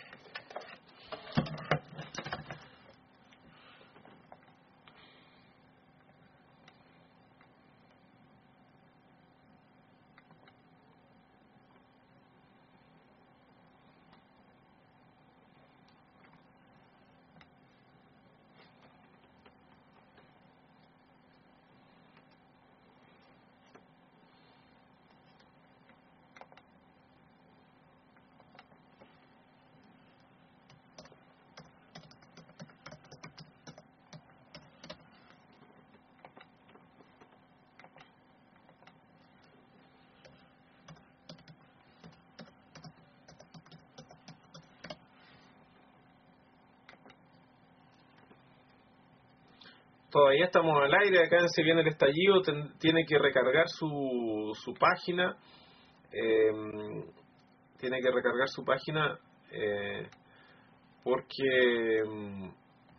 Todavía estamos al aire, acá en Se Viene el Estallido, ten, tiene que recargar su, su página, eh, tiene que recargar su página eh, porque eh,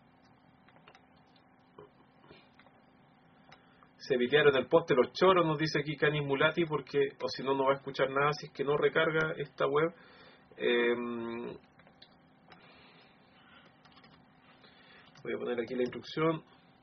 se pitearon el poste los choros, nos dice aquí Canis Mulati, porque o si no, no va a escuchar nada si es que no recarga esta web. Eh, voy a poner aquí la instrucción.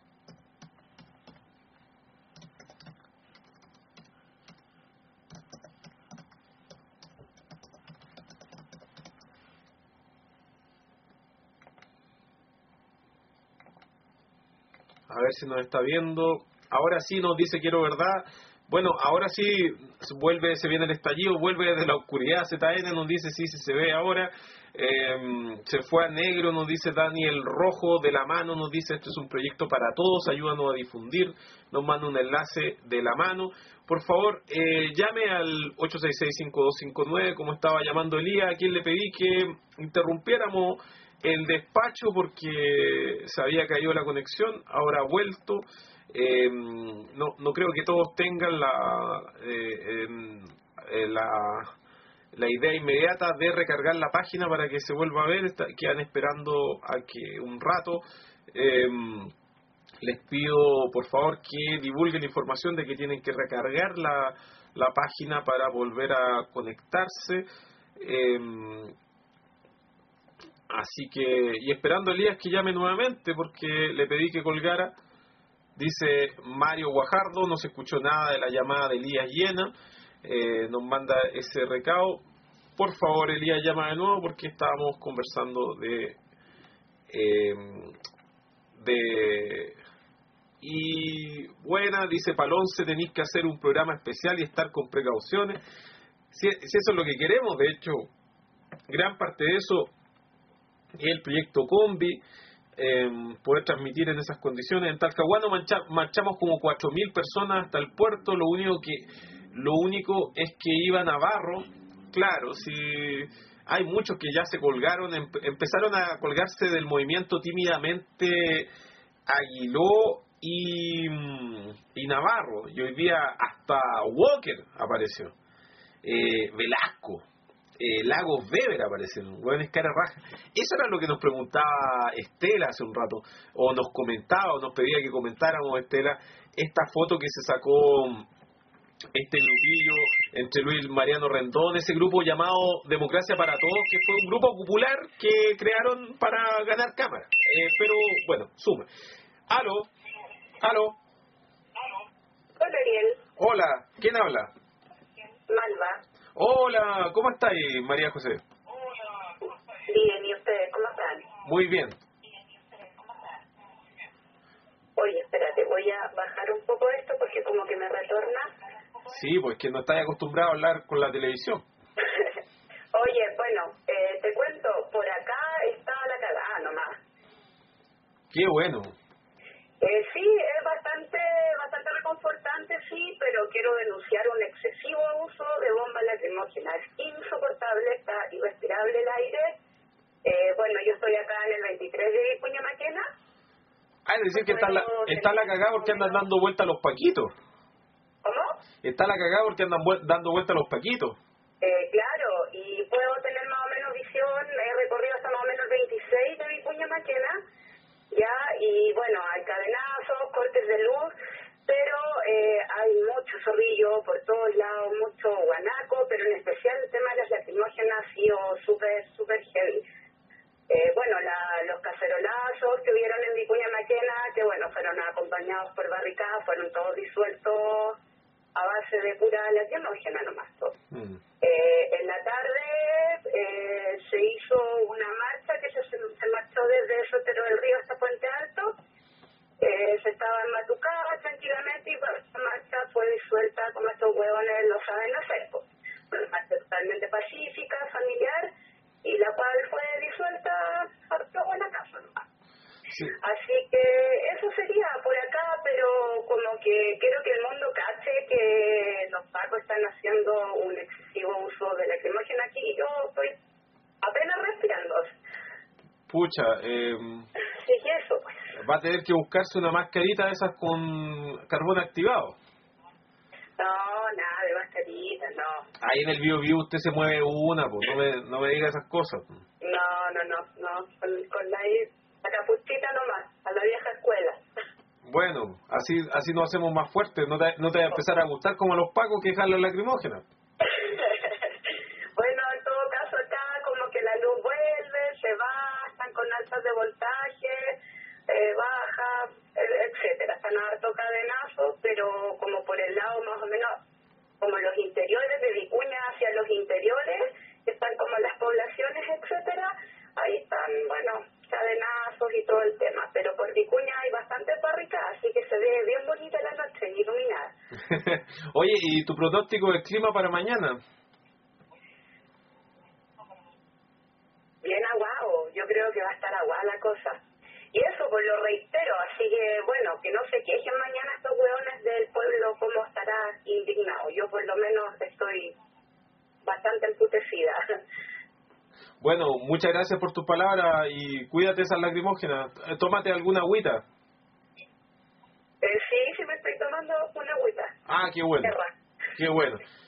A ver si nos está viendo. Ahora sí nos dice quiero verdad. Bueno, ahora sí vuelve, se viene el estallido, vuelve desde la oscuridad. Z N nos dice sí, sí se ve ahora. Eh, se fue a negro, nos dice Daniel Rojo, de la mano, nos dice esto es un proyecto para todos, ayúdanos a difundir. Nos manda un enlace de la mano. Por favor, eh, llame al ocho seis seis, cinco dos cinco nueve, como estaba llamando Elías, a quien le pedí que interrumpiéramos el despacho porque se había caído la conexión, ahora ha vuelto. Eh, no, no creo que todos tengan la, eh, eh, la la idea inmediata de recargar la página para que se vuelva a ver. Está, quedan esperando a que un rato. Eh, les pido por favor que divulguen la información de que tienen que recargar la, la página para volver a conectarse. Eh, así que, y esperando a Elías que llame nuevamente porque le pedí que colgara. Dice Mario Guajardo, no se escuchó nada de la llamada de Elías Llena. Eh, nos manda ese recado. Por favor, Elías, llama de nuevo porque estábamos conversando de eh, de y buena, dice Palonce, tenéis que hacer un programa especial y estar con precauciones. Si, si eso es lo que queremos, de hecho, gran parte de eso es el proyecto Combi, eh, poder transmitir en esas condiciones. En Talcahuano marcha, marchamos como cuatro mil personas hasta el puerto. Lo único que lo único es que iban a barro. Claro, si hay muchos que ya se colgaron, em, empezaron a colgarse del movimiento tímidamente Aguiló y, y Navarro, y hoy día hasta Walker apareció, eh, Velasco, eh, Lagos Weber aparecieron, hueones cara raja. Eso era lo que nos preguntaba Estela hace un rato, o nos comentaba, o nos pedía que comentáramos, Estela, esta foto que se sacó este grupillo entre Luis Mariano Rendón, ese grupo llamado Democracia para Todos, que fue un grupo popular que crearon para ganar cámara. Eh, pero bueno, suma. Aló, aló.
Hola, Ariel.
Hola, ¿quién habla?
Malva.
Hola, ¿cómo estáis, María José?
Bien, ¿y ustedes cómo están?
Muy bien.
Oye, espérate, voy a bajar un poco esto porque como que me retorna.
Sí, pues que no estáis acostumbrado a hablar con la televisión.
Oye, bueno, eh, te cuento, por acá está la cagada nomás.
Qué bueno.
Eh, sí, es bastante bastante reconfortante, sí, pero quiero denunciar un excesivo uso de bombas lacrimógenas. Es insoportable, está irrespirable el aire. Eh, bueno, yo estoy acá en el veintitrés de Vicuña Maquena.
Ah, es decir que está la, está la cagada porque andan dando vuelta a los paquitos.
¿Cómo?
Está la cagada porque andan vuel- dando vuelta a los paquitos.
Eh, claro, y puedo tener más o menos visión, he recorrido hasta más o menos el veintiséis de Vicuña Maquena, ya, y bueno, hay cadenazos, cortes de luz, pero eh, hay mucho zorrillo por todos lados, mucho guanaco, pero en especial el tema de las lacrimógenas ha sido súper, súper heavy. Eh, bueno, la, los cacerolazos que hubieron en Vicuña Maquena, que bueno, fueron acompañados por barricadas, fueron todos disueltos a base de pura lacrimógena nomás. Mm. Eh, en la tarde eh, se hizo una marcha que se, se marchó desde Sotero del Río hasta Puente Alto. Eh, se estaba en Matucada tranquilamente y bueno, esta marcha fue disuelta como estos huevones lo saben hacer. Pues. Una marcha totalmente pacífica, familiar, y la cual fue disuelta a todo buena casa nomás. Sí. Así que eso sería por acá, pero como que quiero que el mundo cache que los pacos están haciendo un excesivo uso de lacrimógena aquí y yo estoy apenas respirando.
Pucha, eh,
sí, y eso pues.
Va a tener que buscarse una mascarita de esas con carbón activado.
No, nada de mascarita, no.
Ahí en el Bio Bio usted se mueve una, pues no me, no me diga esas cosas.
No, no, no, no, con, con la... La capuchita nomás, a la vieja escuela.
Bueno, así así nos hacemos más fuertes. No te, no te va a empezar a gustar como a los pacos que dejan la lacrimógena.
Bueno, en todo caso acá como que la luz vuelve, se va, están con altas de voltaje, eh, baja, etcétera. Están a harto cadenazo, pero como por el lado más o menos, como los interiores de Vicuña hacia los interiores, están como las poblaciones, etcétera. Ahí están, bueno, cadenazos y todo el tema, pero por Vicuña hay bastante barricada, así que se ve bien bonita la noche, iluminada.
Oye, ¿y tu pronóstico del clima para mañana?
Bien aguado, yo creo que va a estar aguada la cosa. Y eso, pues lo reitero, así que, bueno, que no se quejen mañana estos hueones del pueblo, cómo estará indignado. Yo por lo menos estoy bastante emputecida.
Bueno, muchas gracias por tu palabra y cuídate esas lacrimógenas. Tómate alguna agüita.
Eh, sí, sí me estoy tomando una agüita.
Ah, qué bueno. Qué bueno.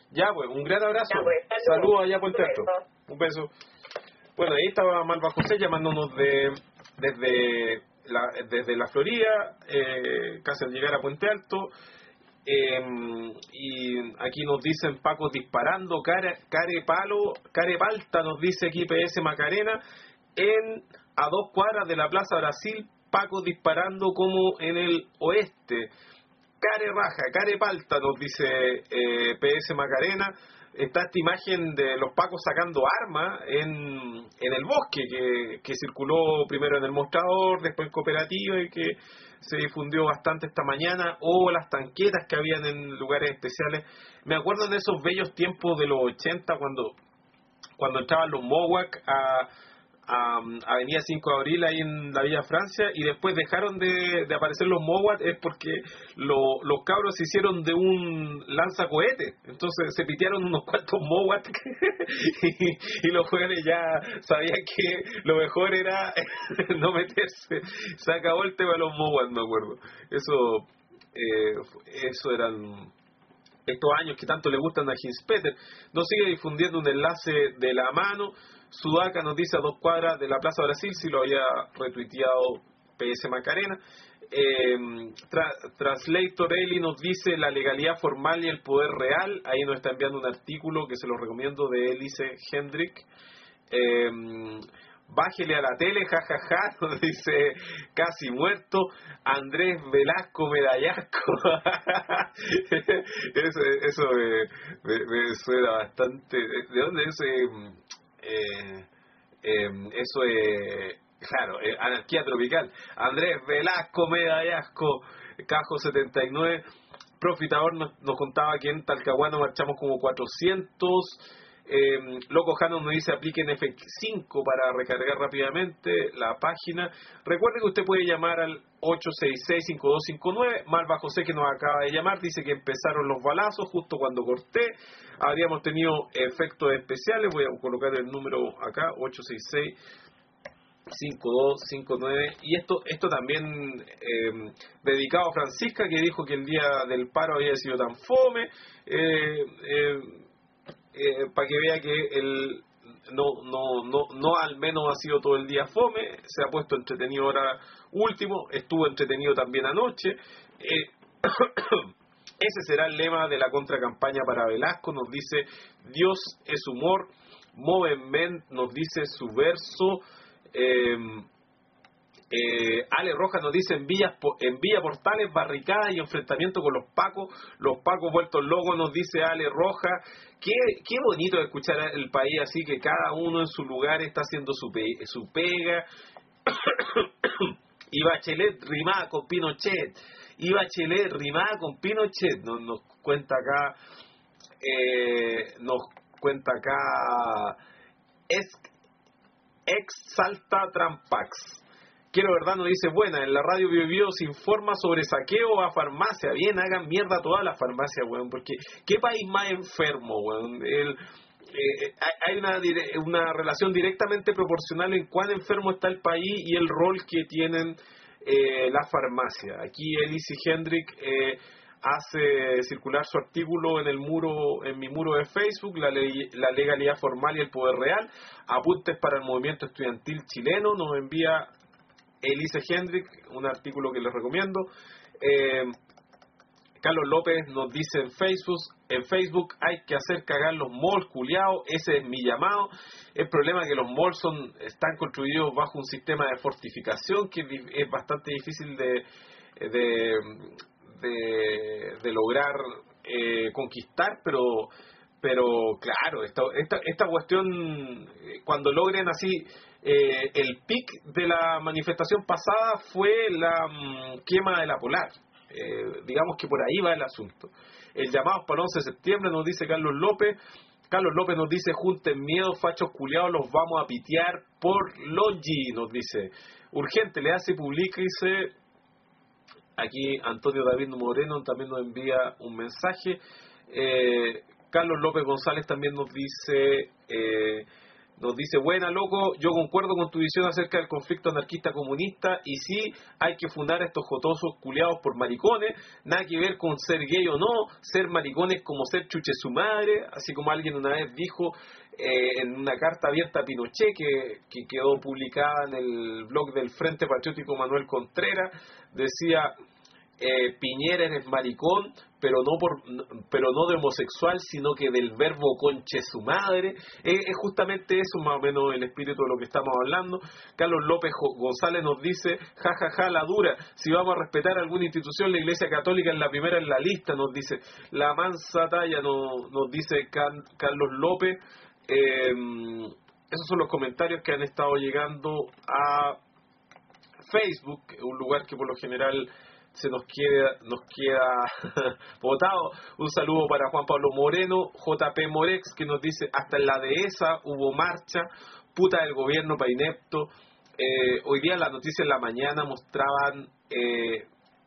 Ya, pues, un gran abrazo.
Ya, pues, saludos.
Saludos allá por el
Un
Alto.
beso.
Un beso. Bueno, ahí estaba Malva José llamándonos de desde la, desde la Florida, eh, casi al llegar a Puente Alto. Eh, y aquí nos dicen Paco disparando, care, care palo, care palta, nos dice aquí P S Macarena, en a dos cuadras de la Plaza Brasil, Paco disparando como en el oeste. Care raja, care palta, nos dice eh, P S Macarena. Está esta imagen de los pacos sacando armas en, en el bosque, que, que circuló primero en el mostrador, después en cooperativa y que se difundió bastante esta mañana, o las tanquetas que habían en lugares especiales. Me acuerdo de esos bellos tiempos de los ochenta, cuando, cuando entraban los Mowak a... a Avenida cinco de Abril ahí en la Villa Francia, y después dejaron de, de aparecer los Mowat, es porque lo, los cabros se hicieron de un lanzacohete, entonces se pitearon unos cuantos Mowat y, y los jóvenes ya sabían que lo mejor era no meterse. Se acabó el tema de los Mowat, me acuerdo. Eso eh, eso eran estos años que tanto le gustan a Hinspeter. Nos sigue difundiendo un enlace de la mano. Sudaca nos dice a dos cuadras de la Plaza Brasil, si lo había retuiteado P S Macarena. Eh, tra, Translator Eli nos dice la legalidad formal y el poder real. Ahí nos está enviando un artículo que se lo recomiendo de Elise Hendrick. Eh, bájele a la tele, jajaja, ja, ja, nos dice casi muerto. Andrés Velasco Medallasco. eso eso me, me, me suena bastante. ¿De dónde es ese? Eh, eh, eso es, claro, eh, anarquía tropical. Andrés Velasco Medallasco, Cajo setenta y nueve. Profitador nos, nos contaba que en Talcahuano marchamos como cuatrocientos. eh, Loco Jano nos dice apliquen F cinco para recargar rápidamente la página. Recuerde que usted puede llamar al ocho seis seis, cinco dos cinco nueve. Malva José, que nos acaba de llamar, dice que empezaron los balazos justo cuando corté. Habríamos tenido efectos especiales. Voy a colocar el número acá, ocho seis seis, cinco dos cinco nueve. Y esto esto también eh, dedicado a Francisca, que dijo que el día del paro había sido tan fome. Eh, eh, eh, para que vea que el no, no, no, no al menos ha sido todo el día fome. Se ha puesto entretenido ahora último. Estuvo entretenido también anoche. Eh, Ese será el lema de la contracampaña para Velasco, nos dice Dios es humor. Movement nos dice su verso. Eh, eh, Ale Rojas nos dice en, Villas, en Villa Portales, barricadas y enfrentamiento con los pacos. Los pacos vueltos locos, nos dice Ale Rojas. Qué, qué bonito escuchar el país así, que cada uno en su lugar está haciendo su, pe, su pega. Y Bachelet rimada con Pinochet. Y Bachelet rimada con Pinochet, nos, nos cuenta acá, eh, nos cuenta acá, es, exalta Trampax. Quiero verdad, nos dice, buena, en la radio Bio Bio se informa sobre saqueo a farmacia. Bien, hagan mierda toda la farmacia, weón, porque ¿qué país más enfermo, weón? El, eh, hay una, una relación directamente proporcional en cuán enfermo está el país y el rol que tienen Eh, la farmacia. Aquí Elise Hendrick eh, hace circular su artículo en el muro, en mi muro de Facebook, la, ley, la legalidad formal y el poder real, apuntes para el movimiento estudiantil chileno. Nos envía Elise Hendrick un artículo que les recomiendo. eh, Carlos López nos dice en Facebook, en Facebook hay que hacer cagar los malls, culiados, ese es mi llamado. El problema es que los malls son, están construidos bajo un sistema de fortificación que es bastante difícil de, de, de, de lograr eh, conquistar, pero pero claro, esta, esta, esta cuestión, cuando logren así, eh, el pic de la manifestación pasada fue la um, quema de la Polar. Eh, digamos que por ahí va el asunto. El llamado para el once de septiembre, nos dice Carlos López. Carlos López nos dice, junten miedo, fachos culiados, los vamos a pitear por Logi, nos dice. Urgente, le hace, publíquese. Aquí Antonio David Moreno también nos envía un mensaje. Eh, Carlos López González también nos dice, eh, Nos dice, buena loco, yo concuerdo con tu visión acerca del conflicto anarquista-comunista y sí hay que fundar a estos jotosos culiados por maricones, nada que ver con ser gay o no, ser maricones como ser chuche su madre, así como alguien una vez dijo eh, en una carta abierta a Pinochet que, que quedó publicada en el blog del Frente Patriótico Manuel Contreras, decía... Eh, Piñera eres maricón, pero no por, pero no de homosexual, sino que del verbo conche su madre. Eh, es justamente eso más o menos el espíritu de lo que estamos hablando. Carlos López González nos dice, jajaja, ja, ja, la dura, si vamos a respetar alguna institución, la Iglesia Católica es la primera en la lista, nos dice. La mansa talla, nos, nos dice Can, Carlos López. Eh, esos son los comentarios que han estado llegando a Facebook, un lugar que por lo general se nos queda, nos queda votado. Un saludo para Juan Pablo Moreno, J P Morex, que nos dice, hasta en la dehesa hubo marcha, puta del gobierno pa' inepto. Eh, hoy día las noticias en la mañana mostraban eh,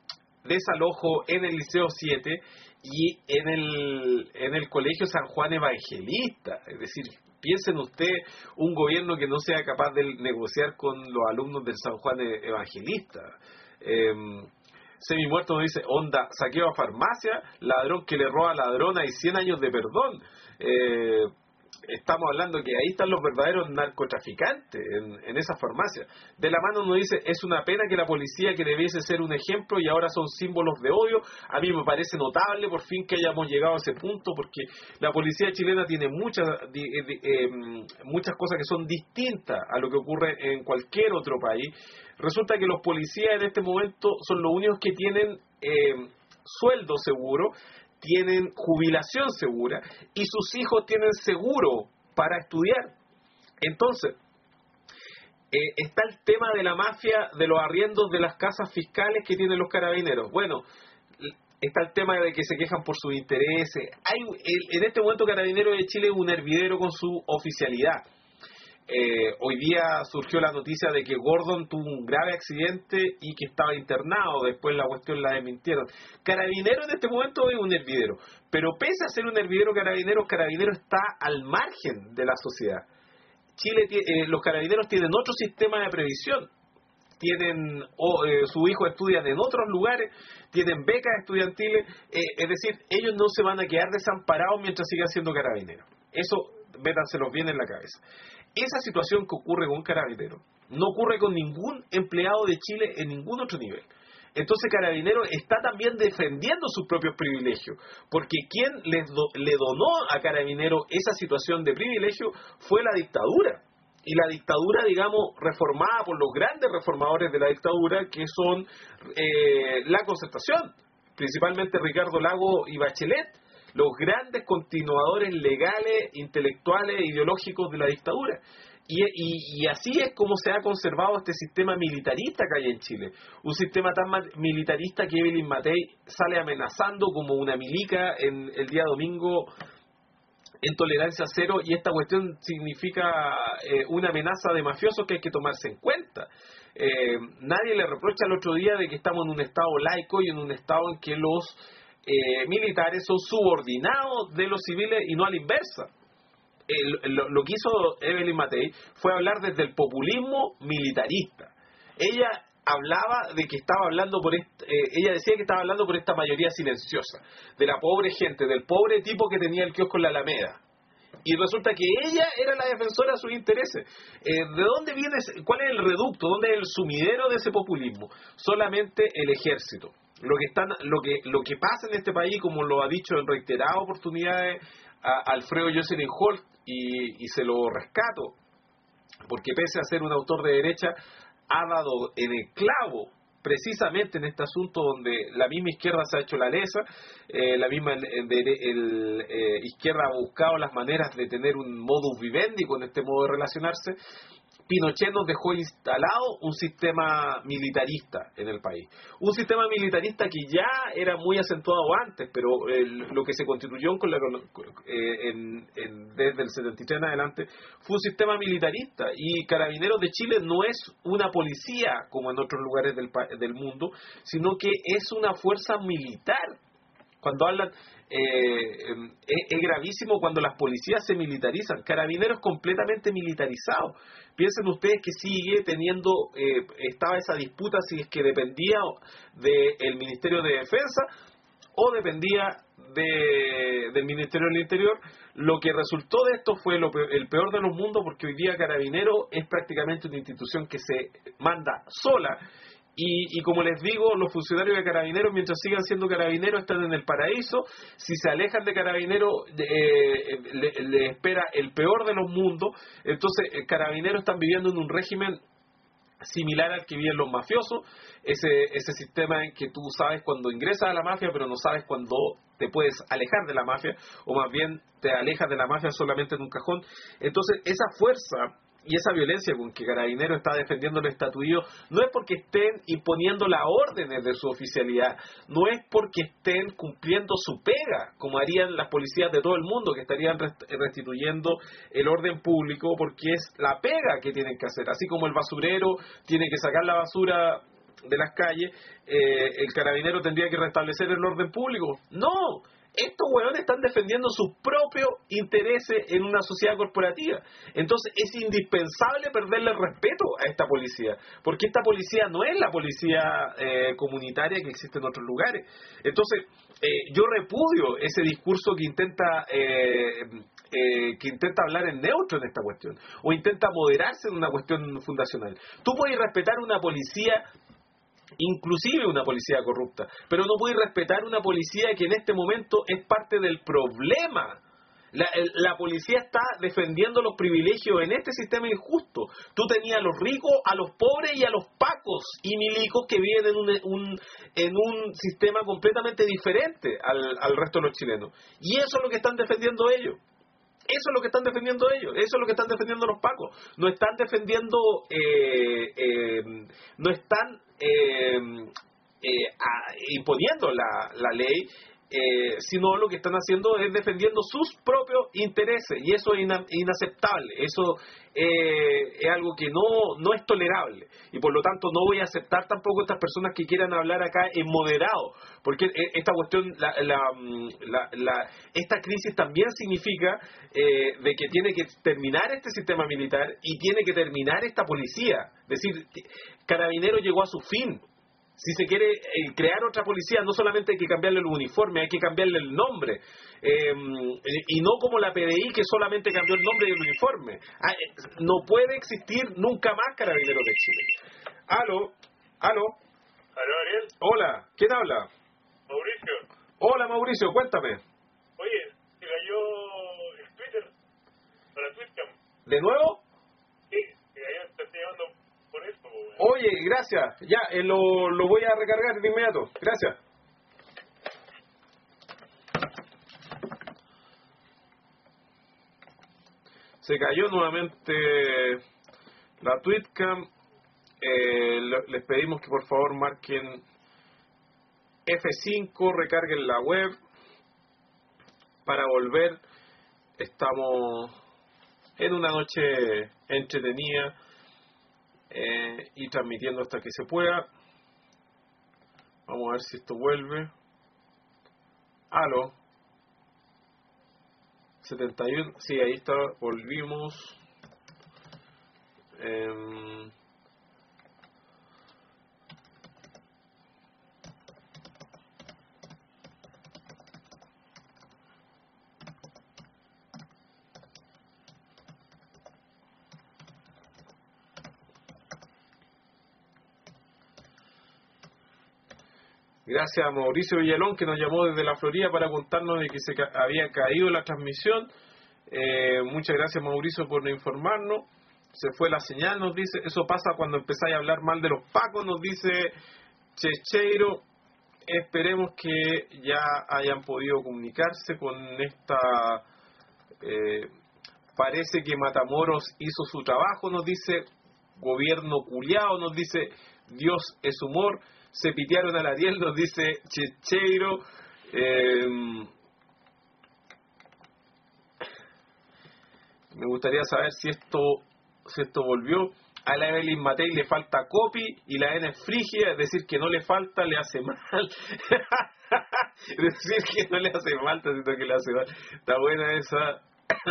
desalojo en el Liceo siete y en el, en el Colegio San Juan Evangelista. Es decir, piensen ustedes, un gobierno que no sea capaz de negociar con los alumnos del San Juan Evangelista. Eh, Semi Muerto nos dice, onda, saqueo a farmacia, ladrón que le roba a ladrona y cien años de perdón. Eh, estamos hablando que ahí están los verdaderos narcotraficantes, en, en esas farmacias. De la mano nos dice, es una pena que la policía, que debiese ser un ejemplo y ahora son símbolos de odio. A mí me parece notable por fin que hayamos llegado a ese punto, porque la policía chilena tiene muchas, eh, eh, muchas cosas que son distintas a lo que ocurre en cualquier otro país. Resulta que los policías en este momento son los únicos que tienen eh, sueldo seguro, tienen jubilación segura y sus hijos tienen seguro para estudiar. Entonces, eh, está el tema de la mafia de los arriendos de las casas fiscales que tienen los carabineros. Bueno, está el tema de que se quejan por sus intereses. Hay, en este momento Carabineros de Chile es un hervidero con su oficialidad. Eh, hoy día surgió la noticia de que Gordon tuvo un grave accidente y que estaba internado. Después la cuestión la desmintieron. Carabinero en este momento es un hervidero, pero pese a ser un hervidero Carabineros, Carabineros está al margen de la sociedad. Chile, eh, los Carabineros tienen otro sistema de previsión, tienen oh, eh, sus hijos estudian en otros lugares, tienen becas estudiantiles, eh, es decir, ellos no se van a quedar desamparados mientras sigan siendo Carabineros. Eso métanselos bien en la cabeza. Esa situación que ocurre con Carabineros no ocurre con ningún empleado de Chile en ningún otro nivel. Entonces Carabineros está también defendiendo sus propios privilegios, porque quien les do, le donó a Carabineros esa situación de privilegio fue la dictadura. Y la dictadura, digamos, reformada por los grandes reformadores de la dictadura, que son eh, la Concertación, principalmente Ricardo Lagos y Bachelet, los grandes continuadores legales, intelectuales, ideológicos de la dictadura. Y, y, y así es como se ha conservado este sistema militarista que hay en Chile. Un sistema tan militarista que Evelyn Matei sale amenazando como una milica en el día domingo en tolerancia cero, y esta cuestión significa eh, una amenaza de mafiosos que hay que tomarse en cuenta. Eh, nadie le reprocha el otro día de que estamos en un estado laico y en un estado en que los eh, militares son subordinados de los civiles y no a la inversa. Eh, lo, lo que hizo Evelyn Matei fue hablar desde el populismo militarista. Ella hablaba de que estaba hablando por este, eh, ella decía que estaba hablando por esta mayoría silenciosa, de la pobre gente, del pobre tipo que tenía el kiosco en la Alameda. Y resulta que ella era la defensora de sus intereses. Eh, ¿De dónde viene? ¿Cuál es el reducto? ¿Dónde es el sumidero de ese populismo? Solamente el ejército. Lo que están, lo que, lo que pasa en este país, como lo ha dicho en reiteradas oportunidades a Alfredo Jocelyn Holt, y, y se lo rescato, porque pese a ser un autor de derecha, ha dado en el clavo precisamente en este asunto donde la misma izquierda se ha hecho la lesa, eh, la misma el, el, el, eh, izquierda ha buscado las maneras de tener un modus vivendi con este modo de relacionarse. Pinochet nos dejó instalado un sistema militarista en el país. Un sistema militarista que ya era muy acentuado antes, pero eh, lo que se constituyó con la, eh, en, en, desde el setenta y tres en adelante fue un sistema militarista. Y Carabineros de Chile no es una policía como en otros lugares del, del mundo, sino que es una fuerza militar. cuando hablan, eh, es, es gravísimo cuando las policías se militarizan. Carabineros completamente militarizados. Piensen ustedes que sigue teniendo, eh, estaba esa disputa si es que dependía del Ministerio de Defensa o dependía de, del Ministerio del Interior. Lo que resultó de esto fue lo peor, el peor de los mundos, porque hoy día Carabinero es prácticamente una institución que se manda sola. Y, y como les digo, los funcionarios de Carabineros, mientras sigan siendo Carabineros, están en el paraíso. Si se alejan de Carabineros, eh, le, le espera el peor de los mundos. Entonces, eh, Carabineros están viviendo en un régimen similar al que viven los mafiosos, ese ese sistema en que tú sabes cuando ingresas a la mafia, pero no sabes cuándo te puedes alejar de la mafia, o más bien te alejas de la mafia solamente en un cajón. Entonces, esa fuerza y esa violencia con que Carabinero está defendiendo el estatuillo no es porque estén imponiendo las órdenes de su oficialidad, no es porque estén cumpliendo su pega, como harían las policías de todo el mundo, que estarían restituyendo el orden público, porque es la pega que tienen que hacer. Así como el basurero tiene que sacar la basura de las calles, eh, el carabinero tendría que restablecer el orden público. ¡No! Estos hueones están defendiendo sus propios intereses en una sociedad corporativa. Entonces es indispensable perderle el respeto a esta policía, porque esta policía no es la policía eh, comunitaria que existe en otros lugares. Entonces eh, yo repudio ese discurso que intenta eh, eh, que intenta hablar en neutro en esta cuestión, o intenta moderarse en una cuestión fundacional. Tú puedes respetar una policía, inclusive una policía corrupta, pero no puedes respetar una policía que en este momento es parte del problema. La, el, la policía está defendiendo los privilegios en este sistema injusto. Tú tenías a los ricos, a los pobres y a los pacos y milicos que viven en un, un, en un sistema completamente diferente al, al resto de los chilenos. Y eso es lo que están defendiendo ellos. Eso es lo que están defendiendo ellos, eso es lo que están defendiendo los pacos. No están defendiendo, eh, eh, no están eh, eh, a, imponiendo la, la ley, eh, sino lo que están haciendo es defendiendo sus propios intereses, y eso es ina, inaceptable. Eso eh, es algo que no, no es tolerable, y por lo tanto no voy a aceptar tampoco estas personas que quieran hablar acá en moderado, porque esta cuestión, la, la, la, la, esta crisis también significa eh, de que tiene que terminar este sistema militar y tiene que terminar esta policía. Es decir, Carabinero llegó a su fin. Si se quiere eh, crear otra policía, no solamente hay que cambiarle el uniforme, hay que cambiarle el nombre. Eh, y no como la P D I, que solamente cambió el nombre y el uniforme. Ah, eh, no puede existir nunca más Carabineros de Chile. Aló, aló.
Aló, Ariel.
Hola, ¿quién habla?
Mauricio.
Hola, Mauricio, cuéntame.
Oye, se cayó el Twitter para Twitcam.
¿De nuevo?
Sí, se cayó, te estoy llamando por eso. Güey.
Oye, gracias. Ya, eh, lo, lo voy a recargar de inmediato. Gracias. Se cayó nuevamente la Twitcam. Eh, les pedimos que por favor marquen F cinco, recarguen la web para volver. Estamos en una noche entretenida eh, y transmitiendo hasta que se pueda. Vamos a ver si esto vuelve. Aló. setenta y uno, sí, ahí está, volvimos. Eh, Gracias a Mauricio Villalón, que nos llamó desde la Florida para contarnos de que se ca había caído la transmisión. Eh, muchas gracias, Mauricio, por informarnos. Se fue la señal, nos dice. Eso pasa cuando empezáis a hablar mal de los pacos, nos dice Checheiro. Esperemos que ya hayan podido comunicarse con esta... Eh, parece que Matamoros hizo su trabajo, nos dice. Gobierno culiao, nos dice. Dios es humor. Se pitearon al Ariel, nos dice Checheiro. Eh, me gustaría saber si esto si esto volvió. A la Evelyn Matei le falta copy y la N es frigia, es decir, que no le falta, le hace mal. Decir que no le hace falta, sino que le hace mal. Está buena esa.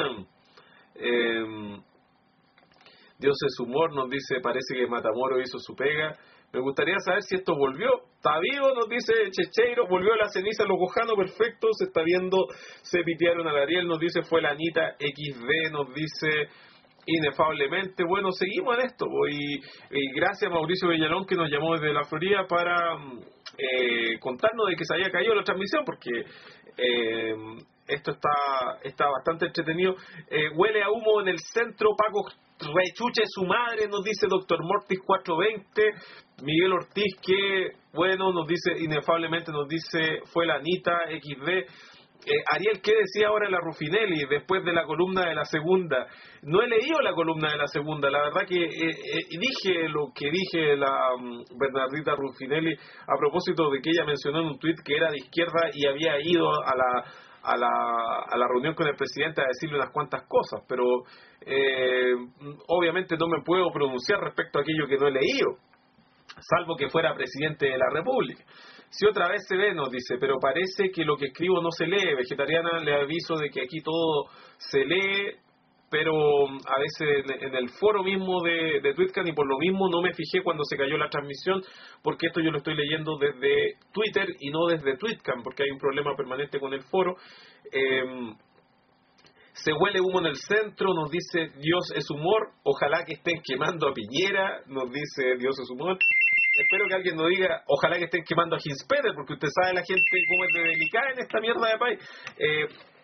eh, Dios es humor, nos dice, parece que Matamoro hizo su pega. Me gustaría saber si esto volvió. Está vivo, nos dice Checheiro, volvió a la ceniza Locojano, perfecto, se está viendo, se pitearon a Ariel, nos dice, fue la Anita equis de, nos dice, inefablemente. Bueno, seguimos en esto, y, y gracias a Mauricio Villalón, que nos llamó desde la Florida para eh, contarnos de que se había caído la transmisión, porque eh, esto está, está bastante entretenido. Eh, huele a humo en el centro, Paco rechuche su madre, nos dice Doctor Mortis cuatrocientos veinte. Miguel Ortiz, que bueno, nos dice inefablemente, nos dice, fue la Anita equis de. eh, Ariel, ¿qué decía ahora la Rufinelli después de la columna de la segunda? No he leído la columna de la segunda, la verdad que eh, eh, dije lo que dije la um, Bernardita Rufinelli a propósito de que ella mencionó en un tuit que era de izquierda y había ido a la a la, a la reunión con el presidente a decirle unas cuantas cosas, pero eh, obviamente no me puedo pronunciar respecto a aquello que no he leído, salvo que fuera presidente de la República. Si otra vez se ve, nos dice, pero parece que lo que escribo no se lee. Vegetariana, le aviso de que aquí todo se lee, pero a veces en el foro mismo de, de Twitcan, y por lo mismo no me fijé cuando se cayó la transmisión, porque esto yo lo estoy leyendo desde Twitter y no desde Twitcan, porque hay un problema permanente con el foro. Eh, se huele humo en el centro, nos dice Dios es humor, ojalá que estén quemando a Piñera, nos dice Dios es humor. Espero que alguien nos diga, ojalá que estén quemando a Hinspeter, porque usted sabe la gente cómo es de delicada en esta mierda de país. Eh,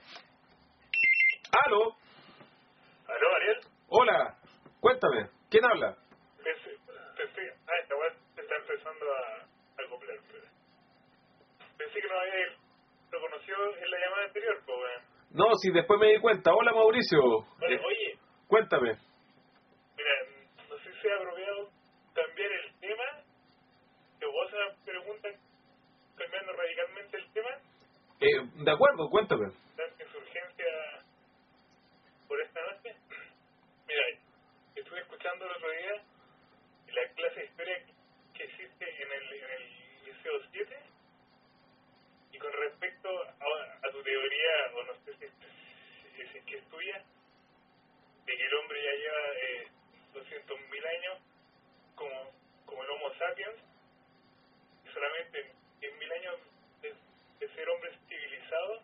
¿Aló?
¿Aló, Ariel?
Hola, cuéntame, ¿quién habla?
Pensé, pensé, ah, esta weá se está empezando a, a acoplar. Pensé que no había reconocido en la llamada anterior, pues, weón.
No, si después me di cuenta. Hola, Mauricio.
Vale,
Eh,
oye,
cuéntame.
mira, no sé si se ha apropiado cambiar el tema, que vos me preguntan cambiando radicalmente el tema,
Eh, de acuerdo, cuéntame.
dar insurgencia por esta noche. Mira, estuve escuchando el otro día la clase de historia que existe en el, en el Liceo siete, y con respecto a, a tu teoría, o no sé si, si, si es que es tuya, de que el hombre ya lleva eh, doscientos mil años como, como el Homo sapiens, y solamente en diez mil años de, de ser hombre civilizado.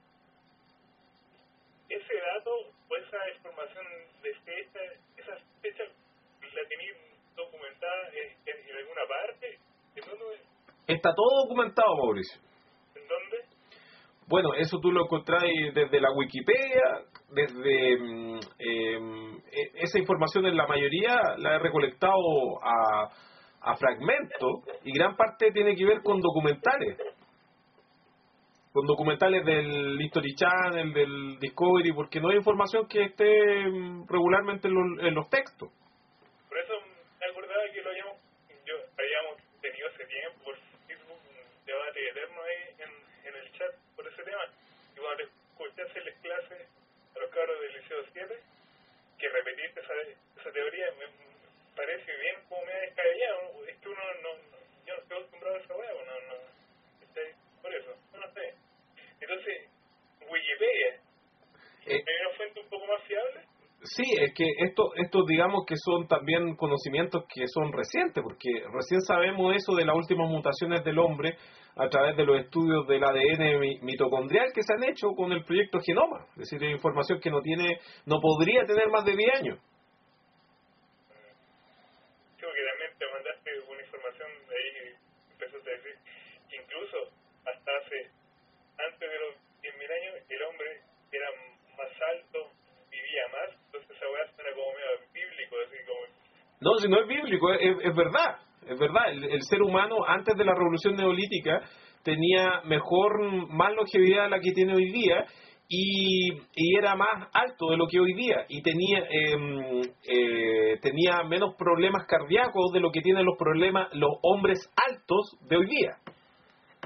Ese dato o esa información de fecha, esa fecha, ¿la tenéis documentada en, en, en alguna parte? ¿En dónde?
Está todo documentado, Mauricio.
¿En dónde?
Bueno, eso tú lo encontrás desde la Wikipedia, desde mm, eh, esa información en la mayoría la he recolectado a, a fragmentos, y gran parte tiene que ver con documentales. Con documentales del History Channel, del Discovery, porque no hay información que esté mm, regularmente en los, en los textos.
Por eso me acordaba que lo habíamos, yo, habíamos tenido ese tiempo por Facebook, un debate eterno ahí en, en el chat por ese tema. Y cuando te escuché hacerles clases a los cabros del Liceo siete, que repetiste esa, esa teoría, me parece bien como me ha descabellado. Es que uno no, no, yo no estoy acostumbrado a esa hueá, no, no, ¿sí? Por eso, no, no sé. Entonces, Wikipedia,
Eh,
¿hay una fuente un poco más fiable?
Sí, es que esto, estos digamos que son también conocimientos que son recientes, porque recién sabemos eso de las últimas mutaciones del hombre a través de los estudios del A D N mitocondrial que se han hecho con el proyecto Genoma. Es decir, es información que no tiene, no podría tener más de diez años.
Sí, porque también te mandaste una información de ahí que empezaste a decir que incluso hasta hace, antes de los diez mil años, el hombre era más alto, vivía más, entonces esa weá suena como medio bíblico, así como...
No, si no es bíblico, es, es verdad, es verdad. El, el ser humano antes de la revolución neolítica tenía mejor, más longevidad de la que tiene hoy día, y, y era más alto de lo que hoy día, y tenía eh, eh, tenía menos problemas cardíacos de lo que tienen los problemas los hombres altos de hoy día.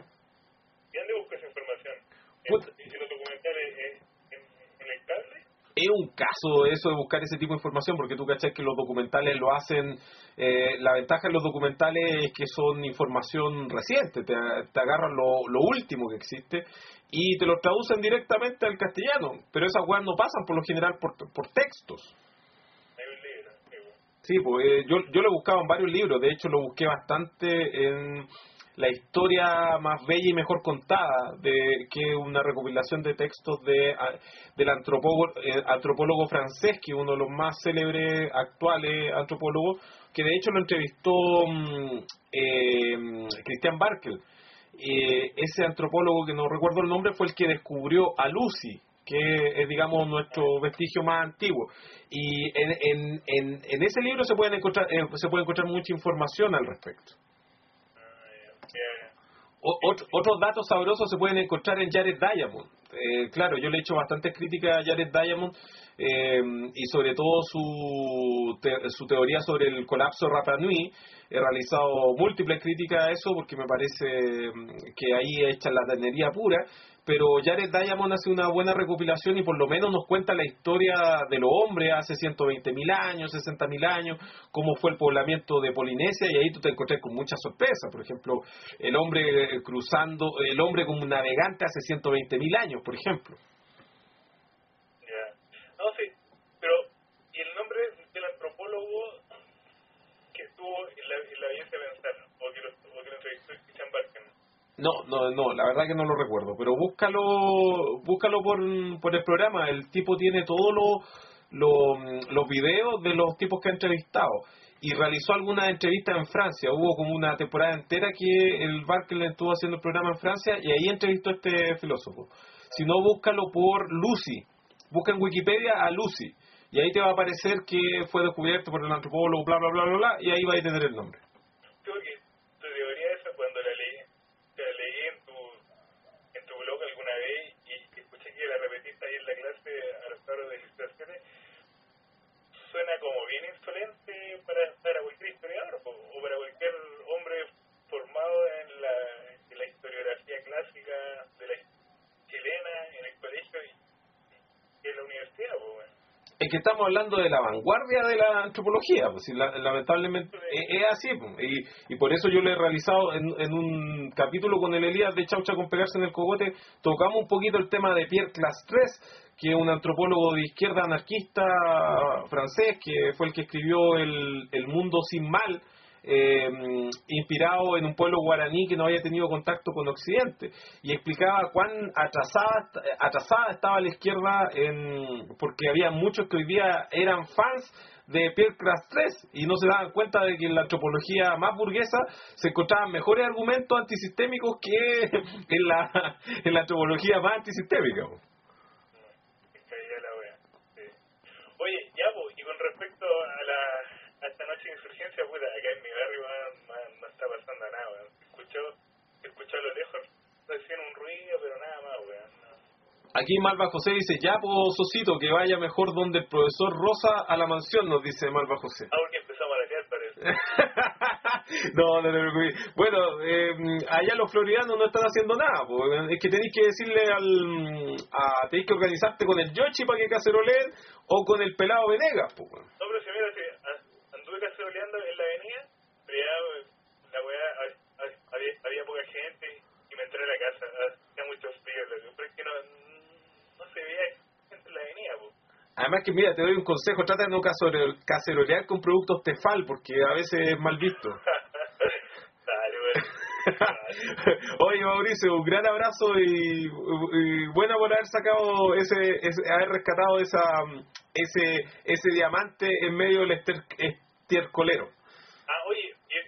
¿Y dónde buscas esa información? ¿En,
Put-
en los documentales en, en, en el cable?
es un caso eso de buscar ese tipo de información, porque tú cachás que los documentales lo hacen, eh, la ventaja de los documentales es que son información reciente, te, te agarran lo, lo último que existe y te lo traducen directamente al castellano, pero esas weas no pasan por lo general por, por textos. Sí, pues eh, yo, yo lo he buscado en varios libros, de hecho lo busqué bastante en La historia más bella y mejor contada, de que es una recopilación de textos de del antropólogo, eh, antropólogo francés, que es uno de los más célebres actuales antropólogos, que de hecho lo entrevistó eh, Christian Barkel. Eh, ese antropólogo, que no recuerdo el nombre, fue el que descubrió a Lucy, que es, digamos, nuestro vestigio más antiguo. Y en, en, en, en ese libro se pueden encontrar eh, se puede encontrar mucha información al respecto. O, otro, otros datos sabrosos se pueden encontrar en Jared Diamond. Eh, claro, yo le he hecho bastantes críticas a Jared Diamond eh, y sobre todo su, te, su teoría sobre el colapso Rapa Nui. He realizado múltiples críticas a eso porque me parece que ahí es charlatanería pura, pero Jared Diamond hace una buena recopilación y por lo menos nos cuenta la historia de los hombres hace ciento veinte mil años, sesenta mil años, cómo fue el poblamiento de Polinesia, y ahí tú te encontrás con muchas sorpresas. Por ejemplo, el hombre cruzando, el hombre como un navegante hace ciento veinte mil años, por ejemplo.
Ya, yeah. No, sí, pero ¿y el nombre del antropólogo que estuvo en la, en la belleza de pensar, o que lo, o que lo entrevistó Christian Barken?
No, no, no, la verdad que no lo recuerdo, pero búscalo, búscalo por, por el programa. El tipo tiene todos los, los, los videos de los tipos que ha entrevistado y realizó algunas entrevistas en Francia. Hubo como una temporada entera que el Barkel estuvo haciendo el programa en Francia y ahí entrevistó a este filósofo. Si no, búscalo por Lucy, busca en Wikipedia a Lucy y ahí te va a aparecer que fue descubierto por el antropólogo, bla, bla, bla, bla, bla, y ahí va a tener el nombre.
Creo que tu teoría esa, cuando la leí, la leí en tu, en tu blog alguna vez y escuché que la repetiste ahí en la clase a los cabros de ilustraciones, suena como bien insolente para, para cualquier historiador o, o para cualquier hombre formado en la, en la historiografía clásica de la chilena en el colegio y, y en la universidad, pues bueno.
Es que estamos hablando de la vanguardia de la antropología, pues, y la, lamentablemente es, es así, pues, y, y por eso yo le he realizado en, en un capítulo con el Elías de Chaucha con pegarse en el cogote, tocamos un poquito el tema de Pierre Clastres, que es un antropólogo de izquierda anarquista francés, que fue el que escribió el, el Mundo sin mal, eh, inspirado en un pueblo guaraní que no había tenido contacto con Occidente, y explicaba cuán atrasada, atrasada estaba la izquierda, en, porque había muchos que hoy día eran fans de Pierre Clastres y no se daban cuenta de que en la antropología más burguesa se encontraban mejores argumentos antisistémicos que en la, en la antropología más antisistémica.
Oye, ya, pues, y con respecto a la a esta noche de insurgencia, puta, acá en mi barrio man, man, no está pasando nada, weón. Escuchó, escuchó a lo lejos recién un ruido, pero nada más, weón. No.
Aquí Malva José dice, ya, pues, Sosito, que vaya mejor donde el profesor Rosa a la mansión, nos dice Malva José.
Ah, porque empezamos a latear, parece.
no, no, no, no. Bueno, eh, allá los floridanos no están haciendo nada, pues. Es que tenéis que decirle al... A, tenéis que organizarte con el Yoshi para que caceroleen o con el pelado Venegas, pues.
No, pero si mira, si anduve caceroleando en la avenida, pero ya la weá, había, había poca gente y me entré a la casa, hacía mucho frío, pero es que no, no se veía gente en la avenida, pues.
Además que, mira, te doy un consejo, trata de no cacerolear con productos Tefal, porque a veces es mal visto.
Dale, bueno.
Oye, Mauricio, un gran abrazo y, y bueno por haber sacado ese, ese haber rescatado esa ese ese diamante en medio del estiércolero.
Ah, oye, y,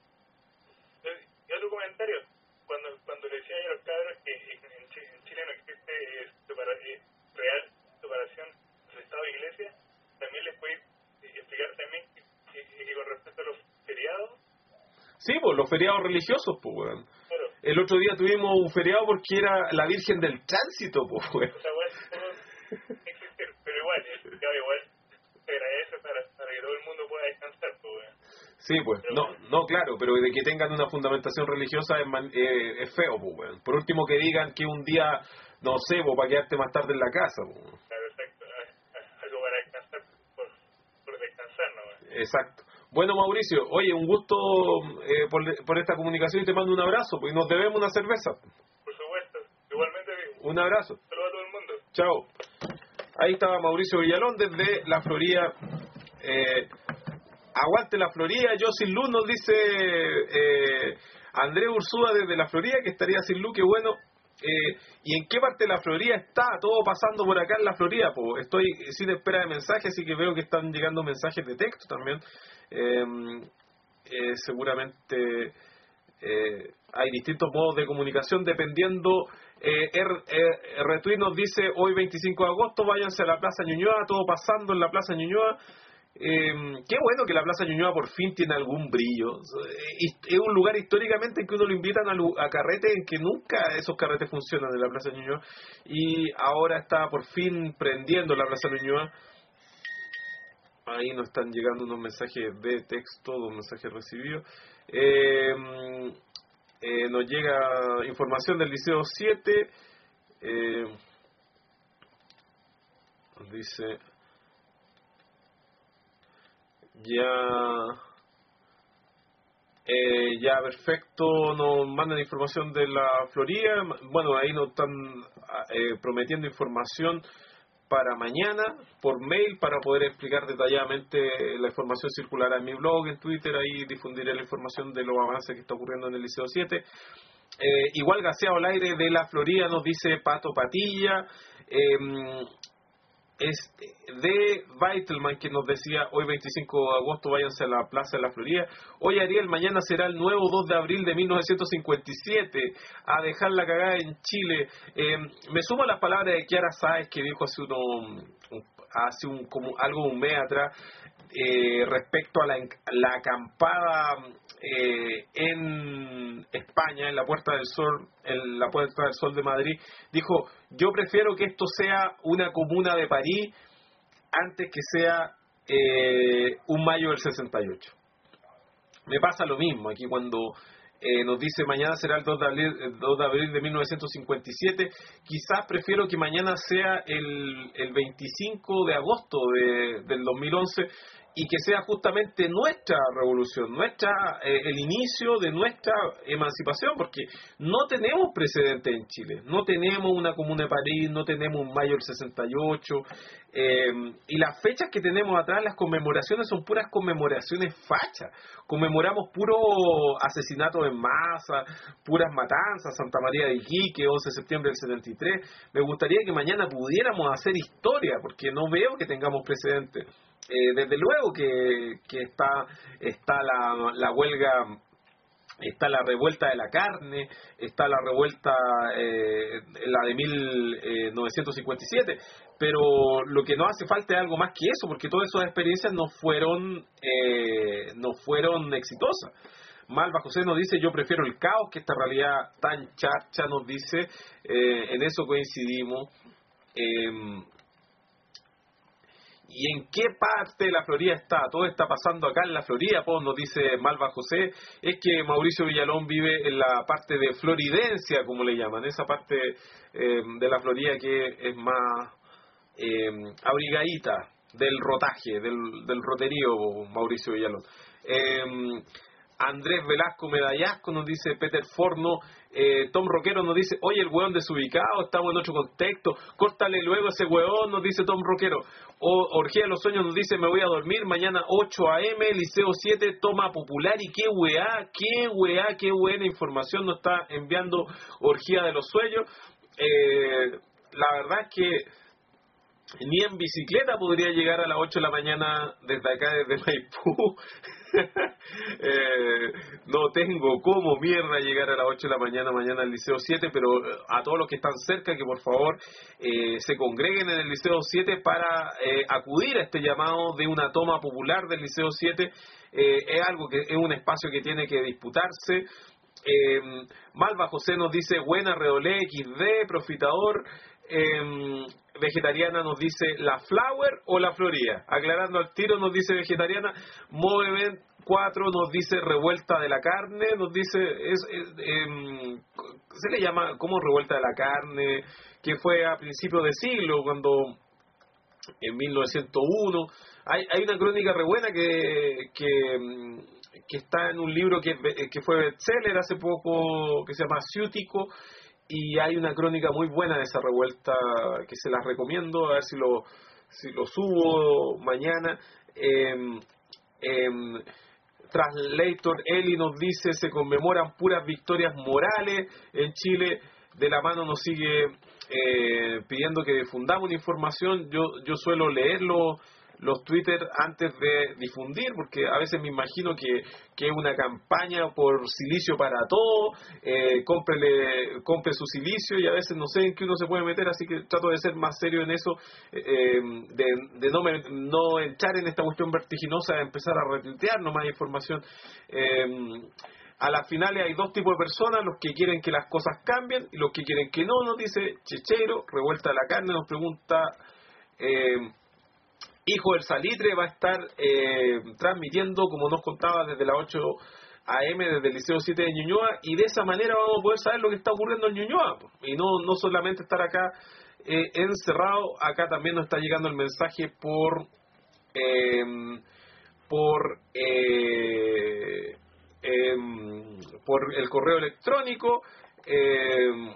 y otro comentario, cuando cuando le decía a los cabros que en, en Chile no existe eh, separa, eh, real separación del Estado e Iglesia, también les puedo explicar también que, que, que con respecto a los feriados.
Sí, pues los feriados religiosos, pues, weón.
Claro.
El otro día tuvimos un feriado porque era la Virgen del Tránsito, pues, weón.
O sea, bueno, existe, pero igual, ya igual se agradece para, para que todo el mundo pueda descansar, pues, weón.
Sí, pues, pero, no, bueno. no, claro, pero de que tengan una fundamentación religiosa es, man, eh, es feo, pues, weón. Por último, que digan que un día, no sé, pues, para quedarte más tarde en la casa, pues.
Claro, exacto.
Exacto. Bueno, Mauricio, oye, un gusto eh, por, por esta comunicación y te mando un abrazo, porque nos debemos una cerveza.
Por supuesto, igualmente.
Un abrazo.
Saludos a todo el mundo.
Chao. Ahí estaba Mauricio Villalón desde la Florida. Eh, aguante la Florida. Yo sin luz, nos dice eh, Andrés Ursúa desde la Florida, que estaría sin luz, qué bueno. Eh, ¿Y en qué parte de la Florida está todo pasando por acá en la Florida? Pues estoy sin espera de mensajes, así que veo que están llegando mensajes de texto también. Eh, eh, seguramente eh, hay distintos modos de comunicación dependiendo. eh, R, eh, Retweet nos dice hoy veinticinco de agosto váyanse a la Plaza Ñuñoa, todo pasando en la Plaza Ñuñoa. Eh, qué bueno que la Plaza Ñuñoa por fin tiene algún brillo. Es un lugar históricamente en que uno lo invitan a, a carretes en que nunca esos carretes funcionan en la Plaza Ñuñoa, y ahora está por fin prendiendo la Plaza Ñuñoa. Ahí nos están llegando unos mensajes de texto, unos mensajes recibidos. Eh, eh, nos llega información del Liceo siete. Eh, dice... Ya, eh, ya perfecto, nos mandan información de la Florida. Bueno, ahí nos están eh, prometiendo información para mañana por mail para poder explicar detalladamente. La información circulará en mi blog, en Twitter, ahí difundiré la información de los avances que está ocurriendo en el Liceo siete. Eh, igual gaseado al aire de la Florida, nos dice Pato Patilla. Eh, Es de Weitelman, que nos decía hoy veinticinco de agosto váyanse a la Plaza de la Florida. Hoy Ariel, mañana será el nuevo dos de abril de mil novecientos cincuenta y siete, a dejar la cagada en Chile. Eh, me sumo a las palabras de Kiara Sáez, que dijo hace uno, un, hace un como algo un mes atrás, eh, respecto a la, la acampada eh, en España, en la Puerta del Sol, en la Puerta del Sol de Madrid. Dijo: yo prefiero que esto sea una comuna de París antes que sea eh, un mayo del sesenta y ocho. Me pasa lo mismo aquí cuando eh, nos dice mañana será el dos de abril, el dos de abril de mil novecientos cincuenta y siete. Quizás prefiero que mañana sea el, el veinticinco de agosto de, del dos mil once, y que sea justamente nuestra revolución, nuestra eh, el inicio de nuestra emancipación, porque no tenemos precedentes en Chile, no tenemos una Comuna de París, no tenemos un mayo del sesenta y ocho, eh, y las fechas que tenemos atrás, las conmemoraciones son puras conmemoraciones fachas. Conmemoramos puro asesinatos en masa, puras matanzas, Santa María de Iquique, once de septiembre del setenta y tres. Me gustaría que mañana pudiéramos hacer historia, porque no veo que tengamos precedentes. Eh, desde luego que, que está está la, la huelga, está la revuelta de la carne, está la revuelta eh, la de mil novecientos cincuenta y siete, pero lo que no hace falta es algo más que eso, porque todas esas experiencias no fueron eh, no fueron exitosas. Malva José nos dice: yo prefiero el caos que esta realidad tan charcha, nos dice. Eh, en eso coincidimos. eh, ¿Y en qué parte de la Florida está? Todo está pasando acá en la Florida, pues, nos dice Malva José. Es que Mauricio Villalón vive en la parte de Floridencia, como le llaman, esa parte eh, de la Florida que es más eh, abrigadita del rotaje, del, del roterío, Mauricio Villalón. Eh, Andrés Velasco Medallasco nos dice Peter Forno. eh, Tom Roquero nos dice: oye, el hueón desubicado, estamos en otro contexto, córtale luego ese hueón, nos dice Tom Roquero. O Orgía de los Sueños nos dice: me voy a dormir, mañana ocho a eme, Liceo siete, toma popular. Y qué hueá, qué hueá, qué buena información nos está enviando Orgía de los Sueños. Eh, la verdad es que ni en bicicleta podría llegar a las ocho de la mañana desde acá, desde Maipú. eh, no tengo cómo mierda llegar a las ocho de la mañana mañana al Liceo siete, pero a todos los que están cerca, que por favor eh, se congreguen en el Liceo siete para eh, acudir a este llamado de una toma popular del Liceo siete. Eh, es algo que es un espacio que tiene que disputarse. Eh, Malva José nos dice: buena, Redolé, equis de, Profitador. Eh, vegetariana nos dice: la Flower o la Florida. Aclarando al tiro, nos dice vegetariana. Movement cuatro nos dice revuelta de la carne. Nos dice, es, es, eh, se le llama como revuelta de la carne, que fue a principios de siglo cuando
en mil novecientos uno. Hay, hay una crónica re buena que, que, que está en un libro que, que fue bestseller hace poco, que se llama Ciútico, y hay una crónica muy buena de esa revuelta que se las recomiendo, a ver si lo, si lo subo mañana. Eh, eh, Translator Eli nos dice: se conmemoran puras victorias morales en Chile, de la mano nos sigue eh, pidiendo que difundamos una información. Yo yo suelo leerlo los Twitter antes de difundir, porque a veces me imagino que, que es una campaña por silicio para todo, eh, cómprele, compre su silicio, y a veces no sé en qué uno se puede meter, así que trato de ser más serio en eso, eh, de, de no, me, no entrar en esta cuestión vertiginosa de empezar a retuitear nomás información. Eh, a las finales hay dos tipos de personas: los que quieren que las cosas cambien y los que quieren que no. Nos dice Chechero, Revuelta de la Carne, nos pregunta... Eh, Hijo del Salitre va a estar eh, transmitiendo, como nos contaba, desde las ocho a eme desde el Liceo siete de Ñuñoa, y de esa manera vamos a poder saber lo que está ocurriendo en Ñuñoa, y no, no solamente estar acá eh, encerrado. Acá también nos está llegando el mensaje por eh, por eh, eh, por el correo electrónico. eh,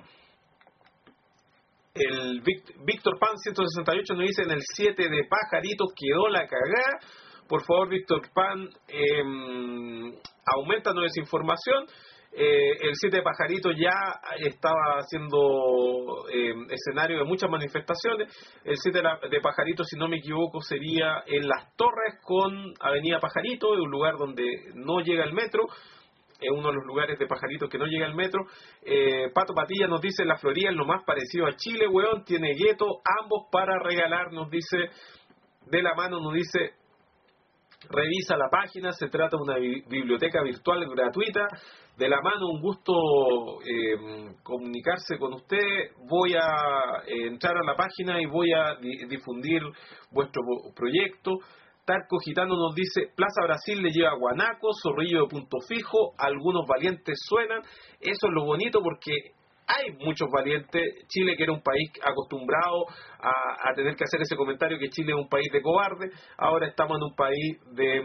El Víctor Pan ciento sesenta y ocho nos dice: en el siete de Pajaritos quedó la cagada. Por favor, Víctor Pan, eh, aumentanos esa información. Eh, el siete de Pajaritos ya estaba haciendo eh, escenario de muchas manifestaciones. El siete de Pajaritos, si no me equivoco, sería en Las Torres con Avenida Pajarito, un lugar donde no llega el metro. Es uno de los lugares de Pajaritos que no llega el metro. eh, Pato Patilla nos dice: la Florida es lo más parecido a Chile, weón, tiene gueto, ambos para regalar, nos dice. De la mano nos dice: revisa la página, se trata de una bi- biblioteca virtual gratuita. De la mano, un gusto eh, comunicarse con usted. Voy a eh, entrar a la página y voy a di- difundir vuestro po- proyecto. Tarco Gitano nos dice: Plaza Brasil le lleva a Guanaco, Zorrillo de Punto Fijo, algunos valientes suenan. Eso es lo bonito, porque hay muchos valientes. Chile, que era un país acostumbrado a, a tener que hacer ese comentario que Chile es un país de cobarde, ahora estamos en un país de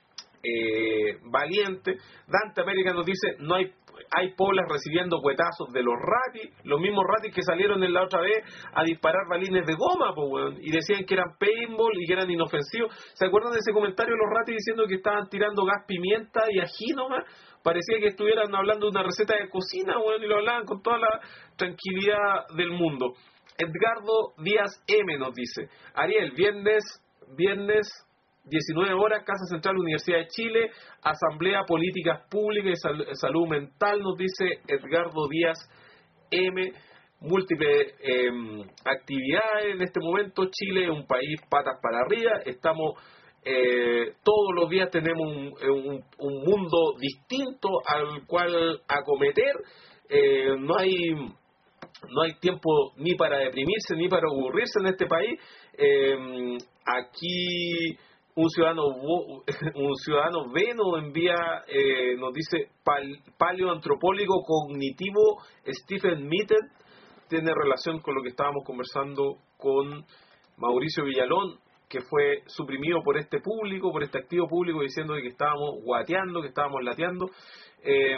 eh, valientes. Dante América nos dice: no hay hay poblas recibiendo cuetazos de los ratis, los mismos ratis que salieron en la otra vez a disparar balines de goma, po, weón, y decían que eran paintball y que eran inofensivos. ¿Se acuerdan de ese comentario de los ratis diciendo que estaban tirando gas pimienta y ají nomás? Parecía que estuvieran hablando de una receta de cocina, weón, y lo hablaban con toda la tranquilidad del mundo. Edgardo Díaz M nos dice: Ariel, viernes, viernes diecinueve horas, Casa Central, Universidad de Chile, Asamblea Políticas Públicas y Sal- Salud Mental, nos dice Edgardo Díaz M. Múltiples eh, actividades en este momento. Chile es un país patas para arriba, estamos eh, todos los días tenemos un, un, un mundo distinto al cual acometer. Eh, no hay no hay tiempo ni para deprimirse ni para aburrirse en este país. Eh, aquí un ciudadano un ciudadano B nos envía, eh, nos dice: pal, paleoantropólogo cognitivo Stephen Mitten, tiene relación con lo que estábamos conversando con Mauricio Villalón, que fue suprimido por este público, por este activo público, diciendo que estábamos guateando, que estábamos lateando. Eh,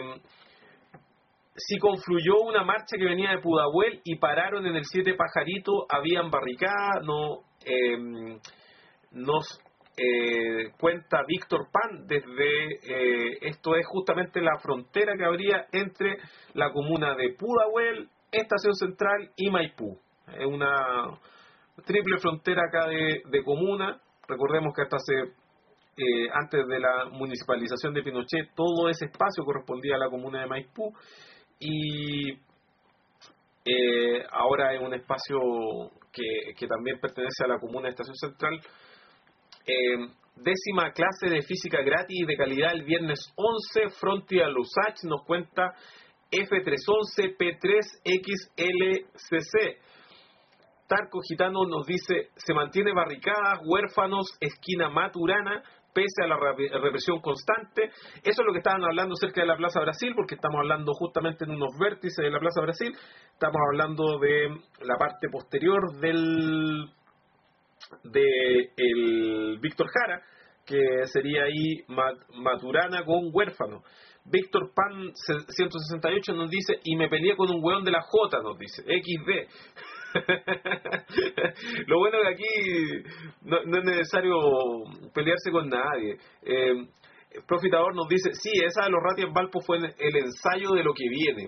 si confluyó una marcha que venía de Pudahuel y pararon en el siete Pajarito, habían barricadas, no, eh, nos eh, cuenta Víctor Pan desde, eh, esto es justamente la frontera que habría entre la comuna de Pudahuel, Estación Central y Maipú. Es una triple frontera acá de, de comuna. Recordemos que hasta hace eh, antes de la municipalización de Pinochet, todo ese espacio correspondía a la comuna de Maipú, y eh, ahora es un espacio que, que también pertenece a la comuna de Estación Central. Eh, décima clase de física gratis y de calidad el viernes once, Frontier Lusach, nos cuenta F trescientos once P tres X L C C. Tarco Gitano nos dice: se mantiene barricadas, huérfanos, esquina Maturana, pese a la represión constante. Eso es lo que estaban hablando cerca de la Plaza Brasil, porque estamos hablando justamente en unos vértices de la Plaza Brasil. Estamos hablando de la parte posterior del de el Víctor Jara, que sería ahí Maturana con huérfano. Víctor Pan ciento sesenta y ocho nos dice, y me peleé con un hueón de la J, nos dice, equis de. Lo bueno es que aquí no, no es necesario pelearse con nadie. eh, Profitador nos dice, sí, esa de los Rati en Valpo fue el ensayo de lo que viene.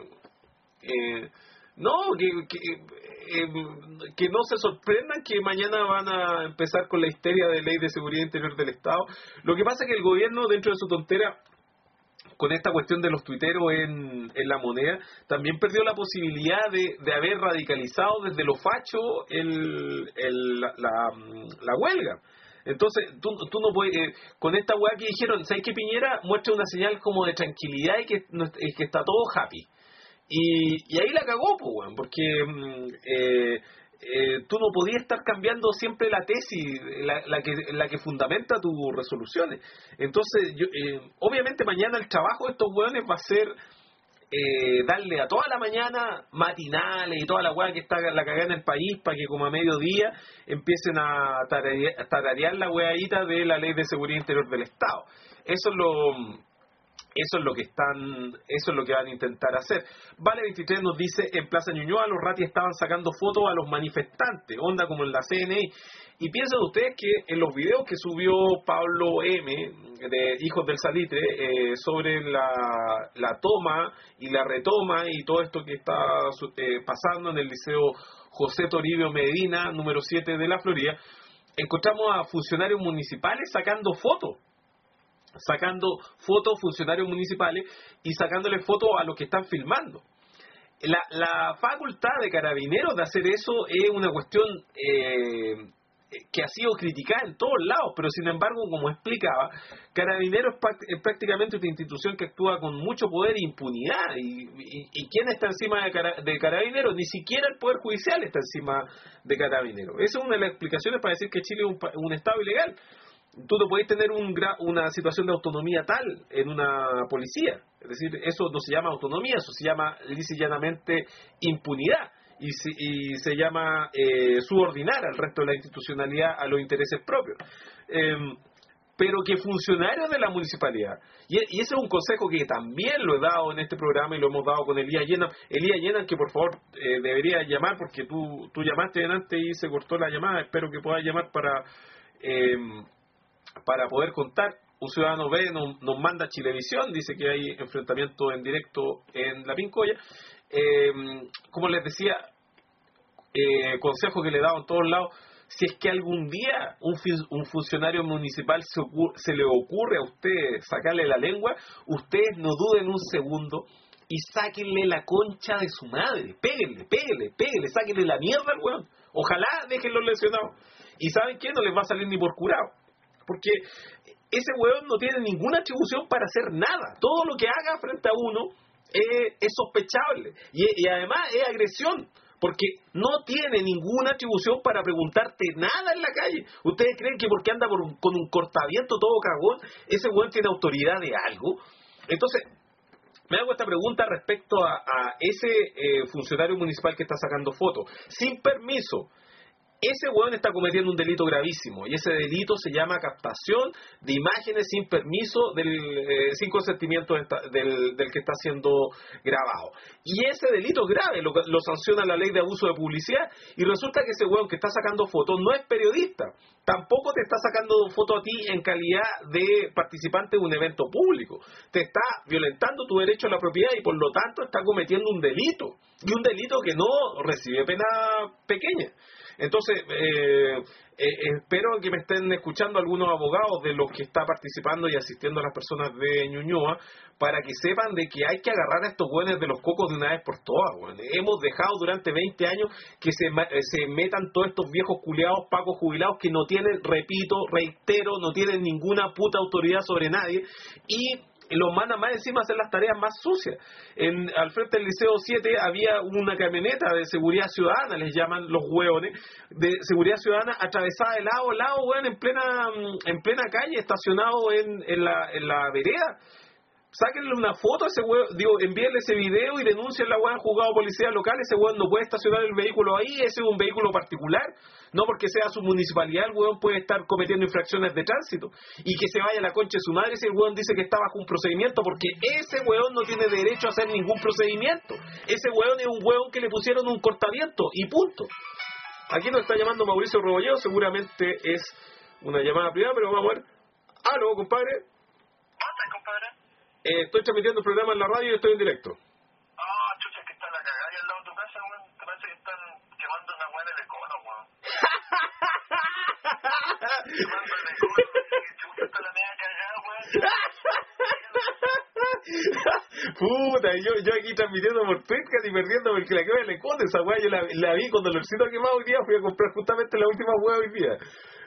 eh, no, que, que, eh, que no se sorprendan que mañana van a empezar con la histeria de ley de seguridad interior del Estado. Lo que pasa es que el gobierno, dentro de su tontera, con esta cuestión de los tuiteros en, en La Moneda, también perdió la posibilidad de, de haber radicalizado desde lo facho el, el, la, la, la huelga. Entonces, tú, tú no puedes, eh, con esta hueá que dijeron, ¿sabes qué? Piñera muestra una señal como de tranquilidad y que, y que está todo happy. Y, y ahí la cagó, pues, bueno, porque eh, eh, tú no podías estar cambiando siempre la tesis, la, la, que, la que fundamenta tus resoluciones. Entonces, yo, eh, obviamente mañana el trabajo de estos hueones va a ser eh, darle a toda la mañana matinales y toda la hueá que está la cagada en el país para que como a mediodía empiecen a tararear, a tararear la hueadita de la Ley de Seguridad Interior del Estado. Eso es lo... Eso es lo que están, eso es lo que van a intentar hacer. Vale veintitrés nos dice, en Plaza Ñuñoa los ratis estaban sacando fotos a los manifestantes, onda como en la C N I. Y piensen ustedes que en los videos que subió Pablo M, de Hijos del Salitre, eh, sobre la, la toma y la retoma y todo esto que está eh, pasando en el Liceo José Toribio Medina, número siete de la Florida, encontramos a funcionarios municipales sacando fotos. sacando fotos funcionarios municipales y sacándole fotos a los que están filmando. La, la facultad de Carabineros de hacer eso es una cuestión eh, que ha sido criticada en todos lados, pero sin embargo, como explicaba, Carabineros es prácticamente una institución que actúa con mucho poder e impunidad. ¿Y, y, y quién está encima de, cara, de Carabineros? Ni siquiera el Poder Judicial está encima de Carabineros. Esa es una de las explicaciones para decir que Chile es un, un Estado ilegal. Tú no podés tener un gra una situación de autonomía tal en una policía. Es decir, eso no se llama autonomía, eso se llama lisa y llanamente impunidad. Y se, y se llama eh, subordinar al resto de la institucionalidad a los intereses propios. Eh, pero que funcionarios de la municipalidad, y, y ese es un consejo que también lo he dado en este programa y lo hemos dado con Elías Llena, Elías Llena, que por favor eh, debería llamar, porque tú, tú llamaste antes y se cortó la llamada, espero que puedas llamar para... Eh, para poder contar. Un ciudadano B nos, nos manda a Chilevisión, dice que hay enfrentamiento en directo en La Pincoya. Eh, como les decía, eh, consejo que le he dado en todos lados, si es que algún día un, un funcionario municipal se, se le ocurre a usted sacarle la lengua, ustedes no duden un segundo y sáquenle la concha de su madre, péguenle, péguenle, péguenle, sáquenle la mierda al weón. Ojalá déjenlo lesionado. Y ¿saben qué? No les va a salir ni por curado. Porque ese hueón no tiene ninguna atribución para hacer nada. Todo lo que haga frente a uno es, es sospechable. Y, y además es agresión. Porque no tiene ninguna atribución para preguntarte nada en la calle. ¿Ustedes creen que porque anda por, con un cortaviento todo cagón, ese hueón tiene autoridad de algo? Entonces, me hago esta pregunta respecto a, a ese eh, funcionario municipal que está sacando fotos. Sin permiso. Ese hueón está cometiendo un delito gravísimo y ese delito se llama captación de imágenes sin permiso, del, eh, sin consentimiento del, del que está siendo grabado. Y ese delito grave lo, lo sanciona la ley de abuso de publicidad y resulta que ese hueón que está sacando fotos no es periodista, tampoco te está sacando fotos a ti en calidad de participante de un evento público. Te está violentando tu derecho a la propiedad y por lo tanto está cometiendo un delito. Y un delito que no recibe pena pequeña. Entonces, eh, eh, espero que me estén escuchando algunos abogados de los que está participando y asistiendo a las personas de Ñuñoa para que sepan de que hay que agarrar a estos güeyes de los cocos de una vez por todas. Güey. Hemos dejado durante veinte años que se, se metan todos estos viejos culiados, pacos jubilados que no tienen, repito, reitero, no tienen ninguna puta autoridad sobre nadie y los mandan más encima a hacer las tareas más sucias. En, al frente del Liceo siete había una camioneta de seguridad ciudadana, les llaman los hueones, de seguridad ciudadana atravesada de lado a lado, hueón, en plena, en plena calle, estacionado en, en, la, en la vereda. sáquenle una foto a ese weón, digo, envíenle ese video y denuncien la weón juzgado policía local, ese weón no puede estacionar el vehículo ahí, ese es un vehículo particular, no porque sea su municipalidad, el weón puede estar cometiendo infracciones de tránsito, y que se vaya a la concha de su madre si el weón dice que está bajo un procedimiento, porque ese weón no tiene derecho a hacer ningún procedimiento, ese weón es un weón que le pusieron un cortaviento, y punto. Aquí nos está llamando Mauricio Rebolleo, seguramente es una llamada privada, pero vamos a ver. Aló, compadre. Eh, estoy transmitiendo el programa en la radio y estoy en directo.
Ah, chucha, que está la cagada ahí al lado de tu casa, weón. Te parece que están quemando una weá en el econo, weón. Quemando el econo, que chucha está la media cagada, weón.
Puta, yo, yo aquí transmitiendo por Twitch y perdiendo porque la quema del econo, esa weá yo la, la vi con dolorcito quemado hoy día, fui a comprar justamente la última weá hoy día.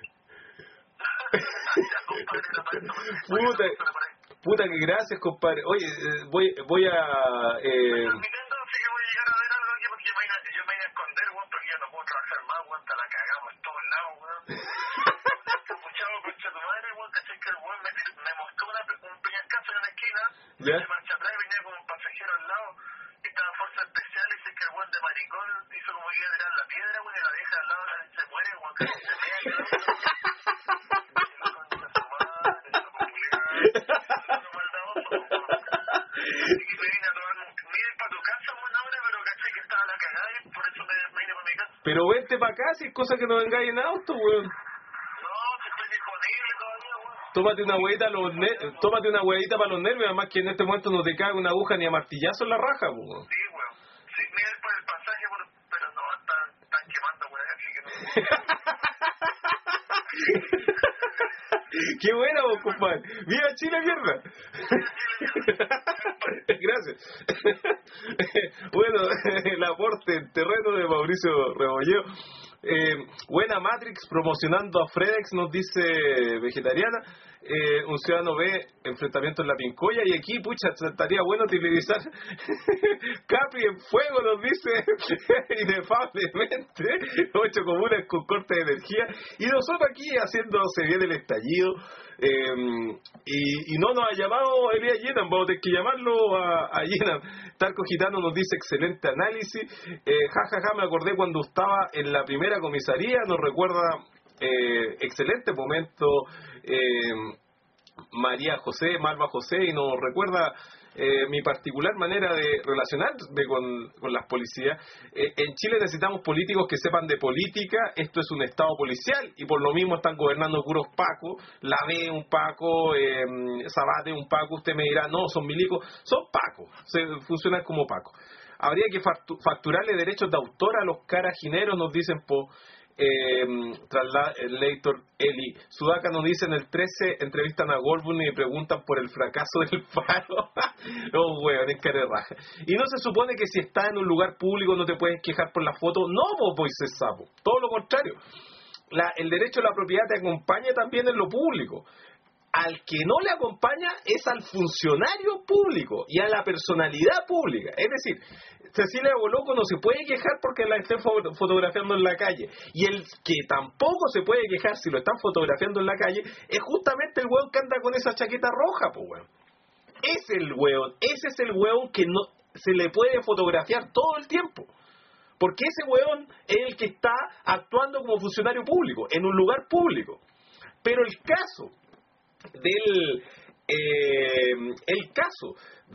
Puta. Puta que gracias, compadre. Oye, eh, voy voy a... Eh...
Transmitiendo, así que voy a llegar a ver algo aquí porque yo me, iba, yo me iba a esconder, weón, porque ya no puedo trabajar más, weón, hasta la cagamos en todos lados, weón. Escuchamos concha tu madre, weón, caché que el weón me, me mostró una, un peñascazo en la esquina,
¿Ya?
de marcha atrás y venía con un pasajero al lado, y estaba en fuerza especial, y dice que el weón de maricón hizo como que iba a tirar la piedra, weón, y la vieja al lado se muere, weón, que se mea, que
Pero vente para acá si es cosa que no vengáis en auto, weón.
No, si estoy disponible todavía, weón.
Tómate una huevita a los ne- tómate una huevita para los nervios, además que en este momento no te cae una aguja ni a martillazo en la raja, weón.
Sí, weón. Sí, mira por el pasaje, por, pero no, están, están quemando, weón, así que no.
Qué buena vos, compadre. ¡Viva Chile, mierda! Gracias. Bueno, el aporte en terreno de Mauricio Rebolleo. Eh, buena Matrix promocionando a FedEx, nos dice Vegetariana. Eh, un ciudadano ve enfrentamiento en la Pincoya y aquí, pucha, estaría bueno utilizar Capri en fuego, nos dice inefablemente, ocho comunas con corte de energía y nosotros aquí haciéndose bien el estallido. Eh, y, y no nos ha llamado Elías Yenan, vamos a tener que llamarlo a, a Yenan. Tarco Gitano nos dice excelente análisis. eh, ja, ja, ja, me acordé cuando estaba en la primera comisaría, nos recuerda eh, excelente momento eh, María José, Malva José, y nos recuerda eh, mi particular manera de relacionarme con, con las policías. Eh, en Chile necesitamos políticos que sepan de política, esto es un estado policial y por lo mismo están gobernando puros pacos, la B un paco, eh, Zabate un paco, usted me dirá, no, son milicos, son pacos, se, funcionan como pacos. Habría que facturarle derechos de autor a los carajineros, nos dicen po Eh, Translator Eli. Sudaca nos dice en el trece entrevistan a Goldburn y preguntan por el fracaso del paro. Oh, weón, es cara de raja. Y no se supone que si estás en un lugar público no te puedes quejar por la foto. No, vos podés ser sapo. Todo lo contrario. La, el derecho a la propiedad te acompaña también en lo público. Al que no le acompaña es al funcionario público y a la personalidad pública. Es decir, Cecilia Boloco no se puede quejar porque la estén fotografiando en la calle. Y el que tampoco se puede quejar si lo están fotografiando en la calle es justamente el hueón que anda con esa chaqueta roja, pues hueón. Es el hueón, ese es el hueón que no se le puede fotografiar todo el tiempo. Porque ese hueón es el que está actuando como funcionario público, en un lugar público. Pero el caso del eh, el caso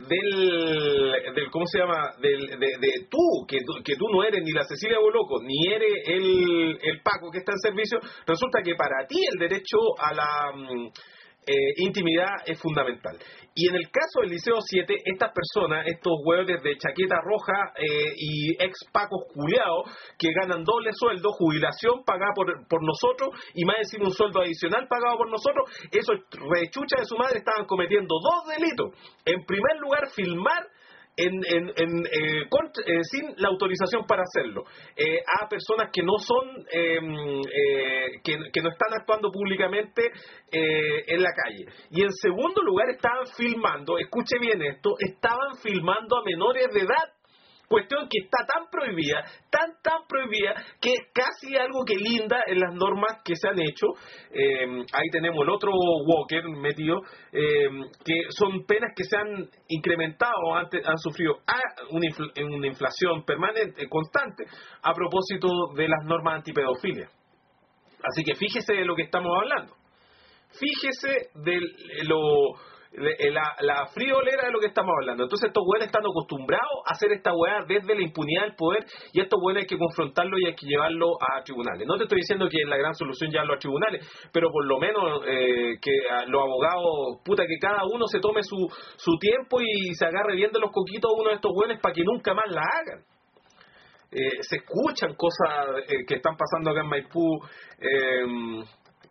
del, del ¿cómo se llama? Del, de, de tú, que, que tú no eres ni la Cecilia Boloco, ni eres el, el Paco que está en servicio, resulta que para ti el derecho a la eh, intimidad es fundamental. Y en el caso del Liceo siete, estas personas, estos hueones de chaqueta roja eh, y ex pacos culiados que ganan doble sueldo, jubilación pagada por, por nosotros y más encima un sueldo adicional pagado por nosotros, esos rechuchas de su madre estaban cometiendo dos delitos. En primer lugar, filmar En, en, en, eh, contra, eh, sin la autorización para hacerlo eh, a personas que no son eh, eh, que, que no están actuando públicamente eh, en la calle. Y en segundo lugar estaban filmando, escuche bien esto, estaban filmando a menores de edad Cuestión que está tan prohibida, tan, tan prohibida, que es casi algo que linda en las normas que se han hecho. Eh, ahí tenemos el otro Walker metido, eh, que son penas que se han incrementado, antes, han sufrido una, infl una inflación permanente, constante, a propósito de las normas antipedofilia. Así que fíjese de lo que estamos hablando. Fíjese de lo... La, la friolera de lo que estamos hablando. Entonces estos güeyes están acostumbrados a hacer esta weá desde la impunidad del poder, y estos güeyes hay que confrontarlo y hay que llevarlo a tribunales. No te estoy diciendo que es la gran solución llevarlo a tribunales, pero por lo menos eh, que los abogados, puta, que cada uno se tome su, su tiempo y se agarre bien de los coquitos a uno de estos güeyes para que nunca más la hagan. Eh, se escuchan cosas eh, que están pasando acá en Maipú. eh,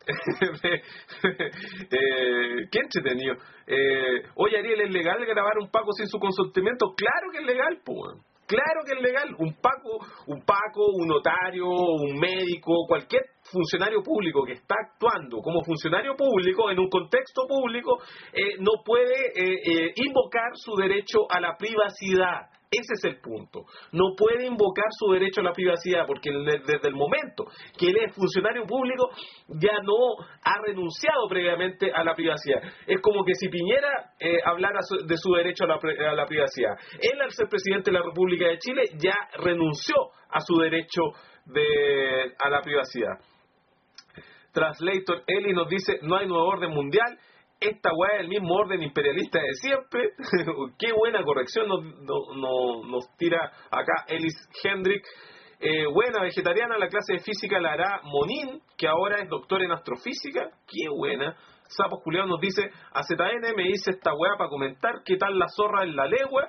eh, qué entretenido. Eh, oye, Ariel, ¿es legal grabar un Paco sin su consentimiento? Claro que es legal, pues. Claro que es legal. Un Paco, un Paco, un notario, un médico, cualquier funcionario público que está actuando como funcionario público en un contexto público eh, no puede eh, eh, invocar su derecho a la privacidad. Ese es el punto. No puede invocar su derecho a la privacidad porque desde el momento que él es funcionario público ya no ha renunciado previamente a la privacidad. Es como que si Piñera eh, hablara de su derecho a la, a la privacidad. Él, al ser presidente de la República de Chile, ya renunció a su derecho de, a la privacidad. Translator Eli nos dice: no hay nuevo orden mundial. Esta weá es el mismo orden imperialista de siempre. Qué buena corrección nos, nos, nos, nos tira acá Ellis Hendrick. Eh, buena, vegetariana, la clase de física la hará Monín, que ahora es doctor en astrofísica. Qué buena. Sapos Julián nos dice: A Z N me dice esta weá para comentar qué tal la zorra en la legua.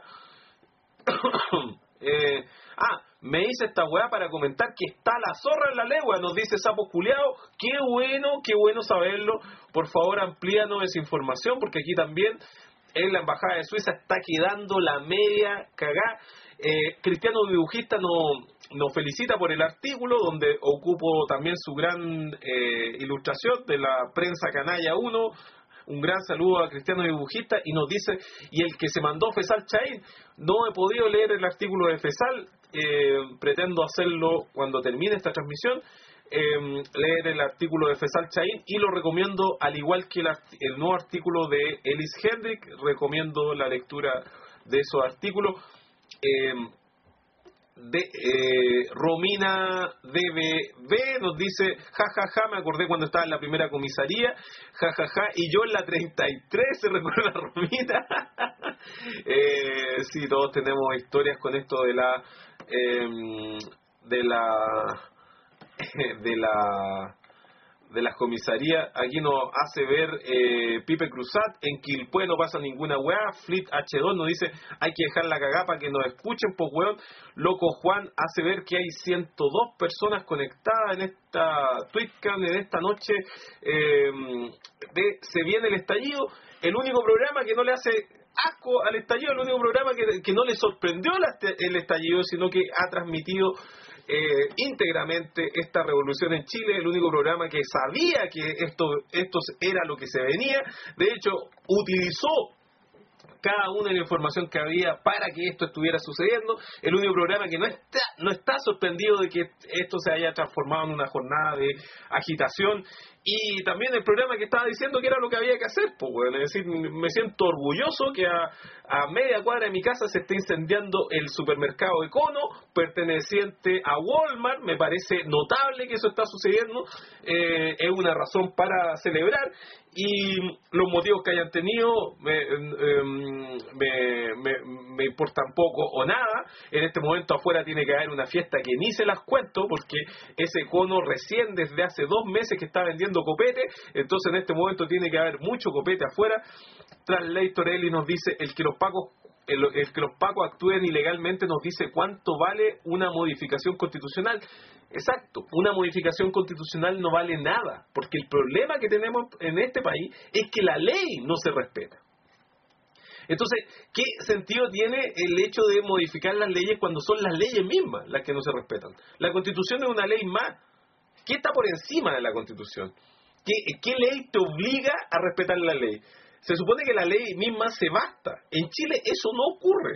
eh, ah, me dice esta weá para comentar que está la zorra en la legua, nos dice Sapo Culeado. Qué bueno, qué bueno saberlo. Por favor, amplíanos esa información, porque aquí también en la Embajada de Suiza está quedando la media cagá. Eh, Cristiano Dibujista nos, nos felicita por el artículo, donde ocupo también su gran eh, ilustración de la Prensa Canalla uno. Un gran saludo a Cristiano Dibujista, y nos dice: y el que se mandó Fesal Chaín, no he podido leer el artículo de Fesal, eh, pretendo hacerlo cuando termine esta transmisión, eh, leer el artículo de Fesal Chaín, y lo recomiendo, al igual que el, el nuevo artículo de Ellis Hendrick, recomiendo la lectura de esos artículos. Eh, de eh, Romina D B B nos dice: jajaja, ja, ja, me acordé cuando estaba en la primera comisaría, jajaja, ja, ja, y yo en la treinta y tres, se recuerda Romina. eh, sí, todos tenemos historias con esto de la eh, de la de la de las comisarías. Aquí nos hace ver eh, Pipe Cruzat: en Quilpué no pasa ninguna weá. Fleet H dos nos dice: hay que dejar la cagá para que nos escuchen, pues weón. Loco Juan hace ver que hay ciento dos personas conectadas en esta TwitchCam en esta noche eh, de Se Viene el Estallido, el único programa que no le hace asco al estallido, el único programa que, que no le sorprendió el estallido, sino que ha transmitido Eh, íntegramente esta revolución en Chile, el único programa que sabía que esto, esto era lo que se venía. De hecho, utilizó cada una de la información que había para que esto estuviera sucediendo. El único programa que no está, no está sorprendido de que esto se haya transformado en una jornada de agitación. Y también el programa que estaba diciendo que era lo que había que hacer, pues, bueno, es decir, me siento orgulloso que a, a media cuadra de mi casa se esté incendiando el supermercado Econo, perteneciente a Walmart. Me parece notable que eso está sucediendo, eh, es una razón para celebrar, y los motivos que hayan tenido me, eh, me, me, me importan poco o nada. En este momento afuera tiene que haber una fiesta que ni se las cuento, porque ese Econo recién desde hace dos meses que está vendiendo copete, entonces en este momento tiene que haber mucho copete afuera. Translator Eli nos dice: el que los pacos el, el que los pacos actúen ilegalmente nos dice cuánto vale una modificación constitucional. Exacto, una modificación constitucional no vale nada, porque el problema que tenemos en este país es que la ley no se respeta. Entonces, ¿qué sentido tiene el hecho de modificar las leyes cuando son las leyes mismas las que no se respetan? La Constitución es una ley más. ¿Qué está por encima de la Constitución? ¿Qué, qué ley te obliga a respetar la ley? Se supone que la ley misma se basta. En Chile eso no ocurre.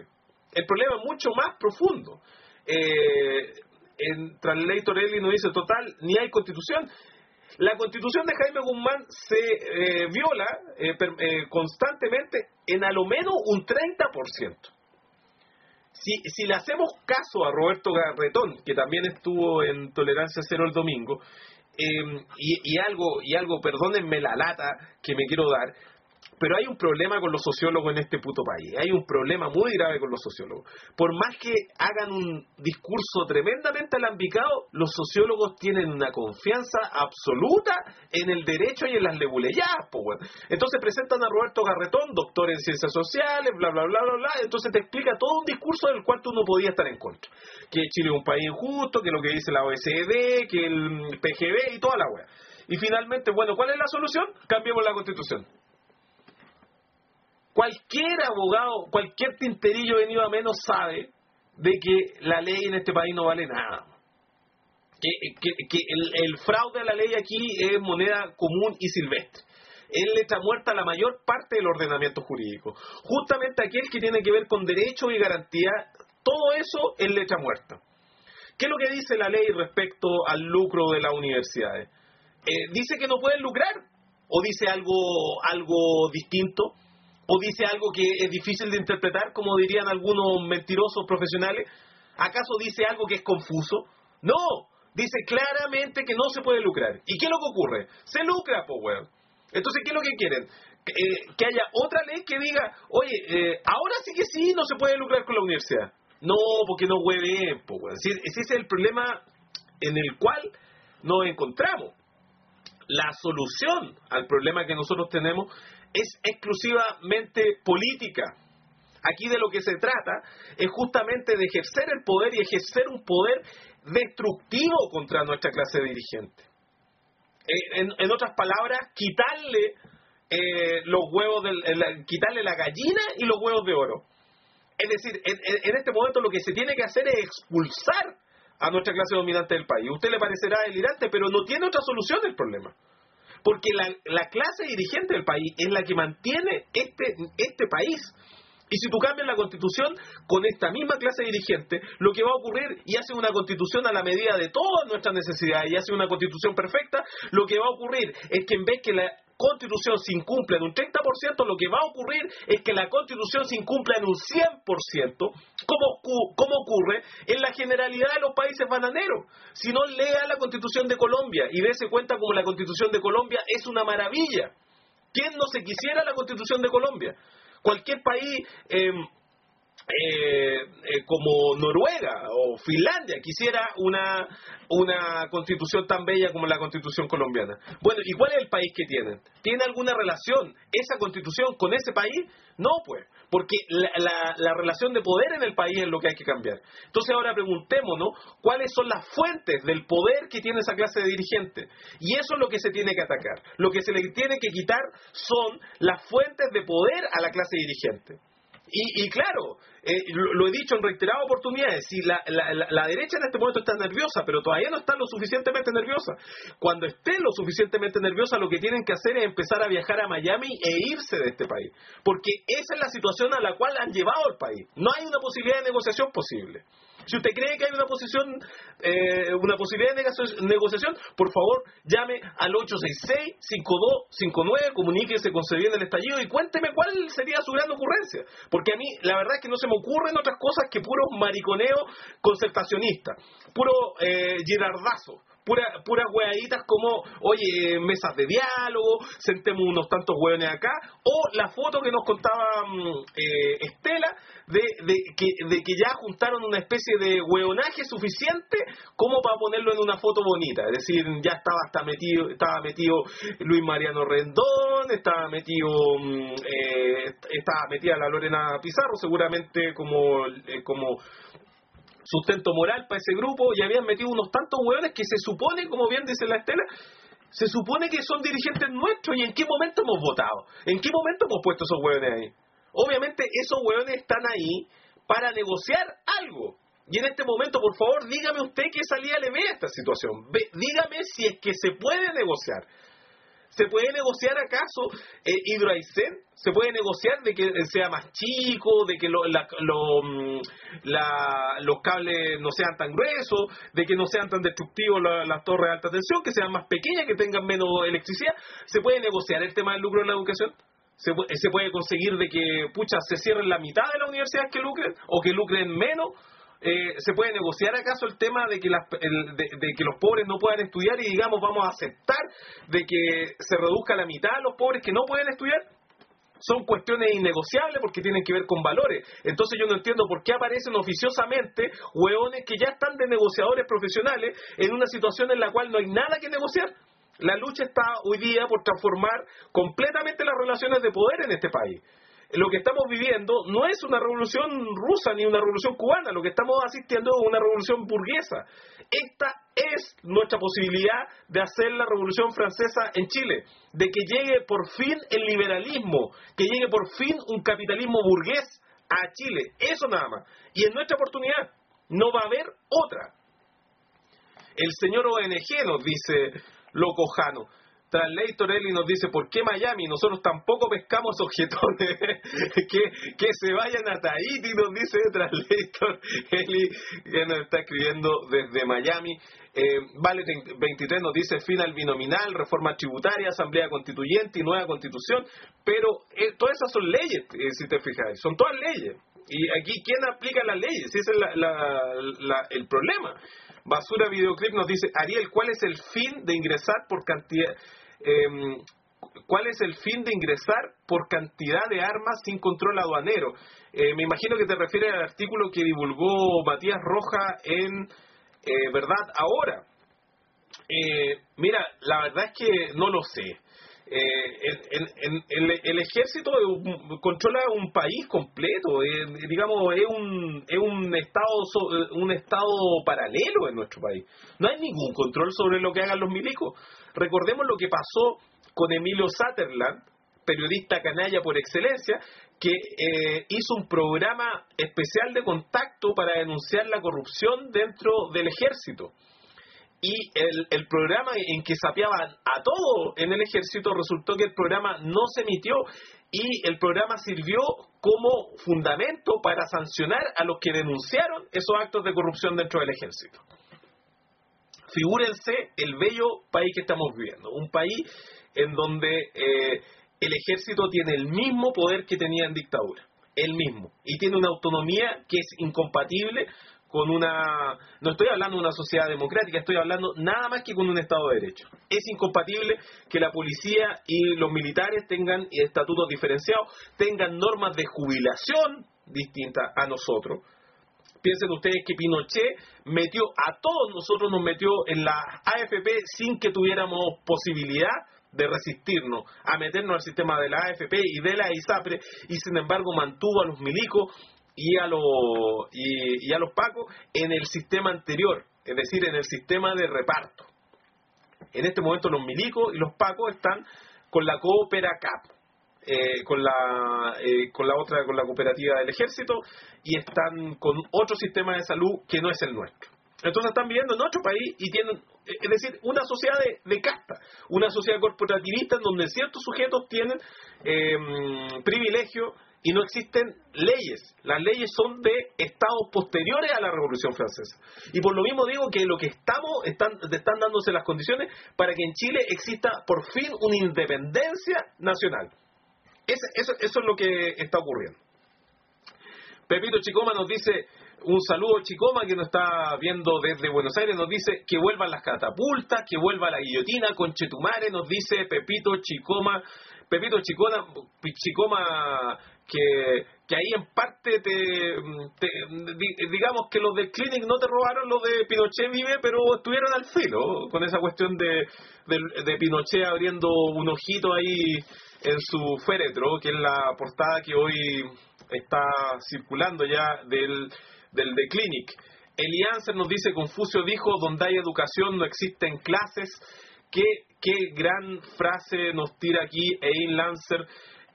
El problema es mucho más profundo. Eh, en Translator Eli nos dice, total, ni hay constitución. La constitución de Jaime Guzmán se eh, viola eh, per, eh, constantemente en a lo menos un treinta por ciento. Si, si le hacemos caso a Roberto Garretón, que también estuvo en Tolerancia Cero el domingo, eh, y, y algo, y algo, perdónenme la lata que me quiero dar, pero hay un problema con los sociólogos en este puto país. Hay un problema muy grave con los sociólogos. Por más que hagan un discurso tremendamente alambicado, los sociólogos tienen una confianza absoluta en el derecho y en las leguleyadas, po, bueno. Entonces presentan a Roberto Garretón, doctor en ciencias sociales, bla, bla, bla, bla, bla. Entonces te explica todo un discurso del cual tú no podías estar en contra. Que Chile es un país injusto, que lo que dice la O E C D, que el P G B y toda la wea. Y finalmente, bueno, ¿cuál es la solución? Cambiemos la Constitución. Cualquier abogado, cualquier tinterillo venido a menos sabe de que la ley en este país no vale nada. Que, que, que el, el fraude a la ley aquí es moneda común y silvestre. Él le echa muerta a la mayor parte del ordenamiento jurídico. Justamente aquel que tiene que ver con derechos y garantías, todo eso él le echa muerta. ¿Qué es lo que dice la ley respecto al lucro de las universidades? Eh, dice que no pueden lucrar, o dice algo, algo distinto, o dice algo que es difícil de interpretar, como dirían algunos mentirosos profesionales. ¿Acaso dice algo que es confuso? No, dice claramente que no se puede lucrar. ¿Y qué es lo que ocurre? Se lucra, po, weón. Entonces, ¿qué es lo que quieren? Eh, que haya otra ley que diga, oye, eh, ahora sí que sí no se puede lucrar con la universidad. No, porque no hueven, po, weón. Si, ese es el problema en el cual nos encontramos. La solución al problema que nosotros tenemos es exclusivamente política. Aquí de lo que se trata es justamente de ejercer el poder y ejercer un poder destructivo contra nuestra clase dirigente. En, en otras palabras, quitarle eh, los huevos, del, el, quitarle la gallina y los huevos de oro. Es decir, en, en este momento lo que se tiene que hacer es expulsar a nuestra clase dominante del país. A usted le parecerá delirante, pero no tiene otra solución del problema. Porque la, la clase dirigente del país es la que mantiene este, este país. Y si tú cambias la Constitución con esta misma clase dirigente, lo que va a ocurrir, y hace una Constitución a la medida de todas nuestras necesidades, y hace una Constitución perfecta, lo que va a ocurrir es que en vez que la Constitución se incumpla en un treinta por ciento, lo que va a ocurrir es que la Constitución se incumpla en un cien por ciento, como, como ocurre en la generalidad de los países bananeros. Si no, lea la Constitución de Colombia y dése cuenta como la Constitución de Colombia es una maravilla. ¿Quién no se quisiera la Constitución de Colombia? Cualquier país eh, eh, eh, como Noruega o Finlandia quisiera una, una constitución tan bella como la Constitución colombiana. Bueno, ¿y cuál es el país que tienen? ¿Tiene alguna relación esa constitución con ese país? No, pues, porque la, la, la relación de poder en el país es lo que hay que cambiar. Entonces ahora preguntémonos cuáles son las fuentes del poder que tiene esa clase de dirigentes. Y eso es lo que se tiene que atacar. Lo que se le tiene que quitar son las fuentes de poder a la clase dirigente. Y, y claro, eh, lo, lo he dicho en reiteradas oportunidades, si la, la, la, la derecha en este momento está nerviosa, pero todavía no está lo suficientemente nerviosa. Cuando esté lo suficientemente nerviosa, lo que tienen que hacer es empezar a viajar a Miami e irse de este país. Porque esa es la situación a la cual han llevado al país. No hay una posibilidad de negociación posible. Si usted cree que hay una posición, eh, una posibilidad de negociación, por favor, llame al ocho seis seis, cinco dos cinco nueve, comuníquese con Sevilla del Estallido y cuénteme cuál sería su gran ocurrencia. Porque a mí, la verdad es que no se me ocurren otras cosas que puro mariconeo concertacionista, puro eh, girardazo. Pura, puras hueaditas como, oye, mesas de diálogo, sentemos unos tantos hueones acá, o la foto que nos contaba eh, Estela, de, de, que, de que ya juntaron una especie de hueonaje suficiente como para ponerlo en una foto bonita. Es decir, ya estaba hasta metido, estaba metido Luis Mariano Rendón, estaba metido, eh, estaba metida la Lorena Pizarro, seguramente como, eh, como sustento moral para ese grupo, y habían metido unos tantos hueones que se supone, como bien dice la Estela, se supone que son dirigentes nuestros. ¿Y en qué momento hemos votado? ¿En qué momento hemos puesto esos hueones ahí? Obviamente esos hueones están ahí para negociar algo. Y en este momento, por favor, dígame usted qué salida le ve a esta situación. Ve, dígame si es que se puede negociar. ¿Se puede negociar acaso eh, Hidroaicén? ¿Se puede negociar de que sea más chico, de que lo, la, lo, la, los cables no sean tan gruesos, de que no sean tan destructivos la, las torres de alta tensión, que sean más pequeñas, que tengan menos electricidad? ¿Se puede negociar el tema del lucro en la educación? ¿Se, se puede conseguir de que, pucha, se cierren la mitad de las universidades que lucren o que lucren menos? Eh, ¿Se puede negociar acaso el tema de que, las, el, de, de que los pobres no puedan estudiar y digamos vamos a aceptar de que se reduzca la mitad de los pobres que no pueden estudiar? Son cuestiones innegociables porque tienen que ver con valores. Entonces yo no entiendo por qué aparecen oficiosamente hueones que ya están de negociadores profesionales en una situación en la cual no hay nada que negociar. La lucha está hoy día por transformar completamente las relaciones de poder en este país. Lo que estamos viviendo no es una revolución rusa ni una revolución cubana, lo que estamos asistiendo es una revolución burguesa. Esta es nuestra posibilidad de hacer la revolución francesa en Chile, de que llegue por fin el liberalismo, que llegue por fin un capitalismo burgués a Chile, eso nada más. Y es nuestra oportunidad, no va a haber otra. El señor O N G nos dice, loco Jano. Translator Eli nos dice, ¿por qué Miami? Nosotros tampoco pescamos objetones. que, que se vayan a Tahiti, nos dice Translator Eli, que nos está escribiendo desde Miami. Eh, Vale veintitrés nos dice, fin al binominal, reforma tributaria, asamblea constituyente y nueva constitución. Pero eh, todas esas son leyes, eh, si te fijas, son todas leyes. Y aquí, ¿quién aplica las leyes? Ese es la, la, la, el problema. Basura Videoclip nos dice, Ariel, ¿cuál es el fin de ingresar por cantidad eh, cuál es el fin de ingresar por cantidad de armas sin control aduanero? Eh, me imagino que te refieres al artículo que divulgó Matías Roja en eh, Verdad Ahora. Eh, mira, la verdad es que no lo sé. Eh, el, el, el, el ejército controla un país completo, eh, digamos, es un, es un estado un estado paralelo en nuestro país. No hay ningún control sobre lo que hagan los milicos. Recordemos lo que pasó con Emilio Sutherland, periodista canalla por excelencia, que eh, hizo un programa especial de contacto para denunciar la corrupción dentro del ejército. Y el, el programa en que sapeaban a todo en el ejército, resultó que el programa no se emitió y el programa sirvió como fundamento para sancionar a los que denunciaron esos actos de corrupción dentro del ejército. Figúrense el bello país que estamos viviendo, un país en donde eh, el ejército tiene el mismo poder que tenía en dictadura, el mismo, y tiene una autonomía que es incompatible con una, no estoy hablando de una sociedad democrática, estoy hablando nada más que con un Estado de Derecho. Es incompatible que la policía y los militares tengan estatutos diferenciados, tengan normas de jubilación distintas a nosotros. Piensen ustedes que Pinochet metió a todos nosotros, nos metió en la A F P sin que tuviéramos posibilidad de resistirnos a meternos al sistema de la A F P y de la ISAPRE, y sin embargo mantuvo a los milicos y a los y, y a los pacos en el sistema anterior, es decir, en el sistema de reparto. En este momento los milicos y los pacos están con la Cooperacap, eh, con la eh, con la otra, con la cooperativa del ejército, y están con otro sistema de salud que no es el nuestro. Entonces están viviendo en otro país y tienen, es decir, una sociedad de, de casta, una sociedad corporativista en donde ciertos sujetos tienen eh, privilegios y no existen leyes. Las leyes son de estados posteriores a la Revolución Francesa. Y por lo mismo digo que lo que estamos, están, están dándose las condiciones para que en Chile exista por fin una independencia nacional. Ese, eso, eso es lo que está ocurriendo. Pepito Chicoma nos dice, un saludo Chicoma que nos está viendo desde Buenos Aires, nos dice que vuelvan las catapultas, que vuelva la guillotina, Conchetumare, nos dice Pepito Chicoma, Pepito Chicona, Chicoma, que, que ahí en parte te, te digamos que los del Clinic no te robaron los de Pinochet Vive, pero estuvieron al filo con esa cuestión de, de, de Pinochet abriendo un ojito ahí en su féretro, que es la portada que hoy está circulando ya del, del The Clinic. Elianser nos dice, Confucio dijo, donde hay educación no existen clases. Qué, qué gran frase nos tira aquí Ein Lancer.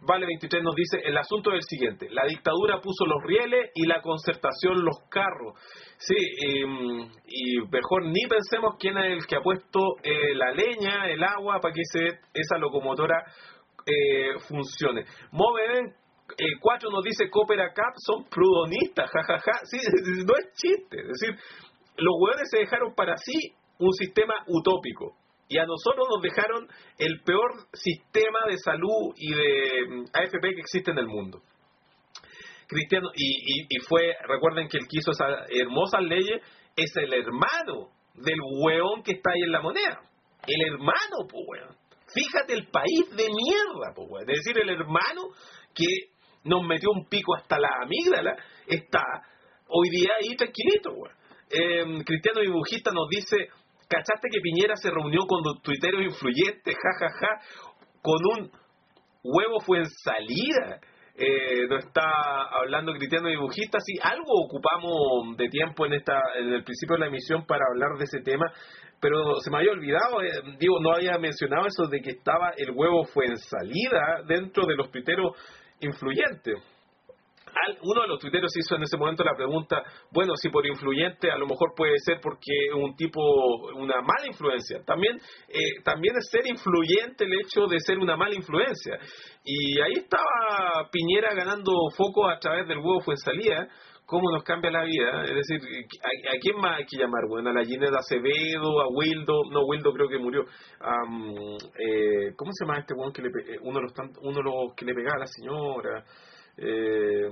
Vale veintitrés nos dice, el asunto es el siguiente, la dictadura puso los rieles y la concertación los carros. Sí, y, y mejor ni pensemos quién es el que ha puesto eh, la leña, el agua, para que ese, esa locomotora eh, funcione. Moven eh, cuatro nos dice, Coopera Cap son prudonistas, jajaja. Ja, ja. Sí, no es chiste, es decir, los hueones se dejaron para sí un sistema utópico. Y a nosotros nos dejaron el peor sistema de salud y de A F P que existe en el mundo. Cristiano, y, y, y fue, recuerden que el que hizo esas hermosas leyes es el hermano del hueón que está ahí en la moneda. El hermano, pues hueón. Fíjate el país de mierda, pues hueón. Es decir, el hermano que nos metió un pico hasta la amígdala está hoy día ahí tranquilito, hueón. Eh, Cristiano Dibujista nos dice, ¿cachaste que Piñera se reunió con los tuiteros influyentes? Ja, ja, ja. Con un huevo fue en salida. Eh, nos está hablando Cristiano Dibujista. Sí, algo ocupamos de tiempo en esta en el principio de la emisión para hablar de ese tema, pero se me había olvidado, eh, digo, no había mencionado eso de que estaba el huevo fue en salida dentro de los tuiteros influyentes. Uno de los tuiteros hizo en ese momento la pregunta, bueno, si por influyente a lo mejor puede ser porque un tipo, una mala influencia. También eh, también es ser influyente el hecho de ser una mala influencia. Y ahí estaba Piñera ganando foco a través del huevo Fuensalía. ¿Cómo nos cambia la vida? Es decir, ¿a, a quién más hay que llamar? Bueno, a la Ginebra Acevedo, a Wildo, no, Wildo creo que murió. Um, eh, ¿Cómo se llama este hueón que le, uno de los uno de los que le pegaba a la señora? Eh,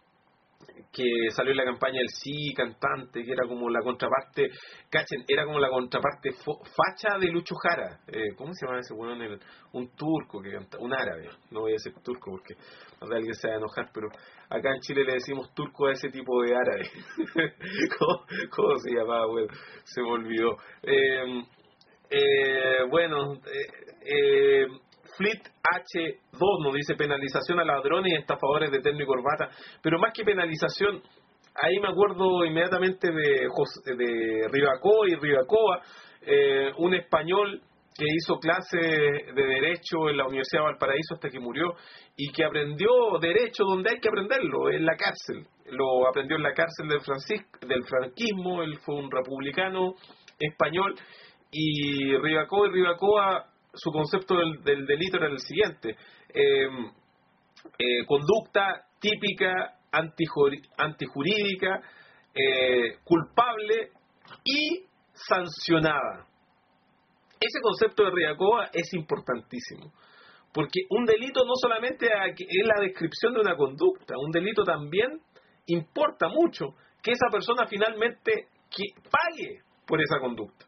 que salió en la campaña del sí, cantante, que era como la contraparte, cachen, era como la contraparte fo, facha de Lucho Jara. Eh, ¿Cómo se llama ese weón? El, un turco que canta, un árabe, no voy a decir turco porque no alguien se va a enojar, pero acá en Chile le decimos turco a ese tipo de árabe. ¿Cómo, ¿Cómo se llamaba? Bueno, se me olvidó. Eh, eh, bueno, eh, eh, Fleet H dos nos dice penalización a ladrones y estafadores de terno y corbata, pero más que penalización, ahí me acuerdo inmediatamente de, José, de Rivacoa y Rivacoa, eh, un español que hizo clases de Derecho en la Universidad de Valparaíso hasta que murió y que aprendió Derecho donde hay que aprenderlo, en la cárcel. Lo aprendió en la cárcel del, Francisco, del franquismo, él fue un republicano español, y Rivacoa y Rivacoa, su concepto del, del delito era el siguiente, eh, eh, conducta típica, antijurídica, eh, culpable y sancionada. Ese concepto de Rivacoa es importantísimo, porque un delito no solamente es la descripción de una conducta, un delito también importa mucho que esa persona finalmente que pague por esa conducta.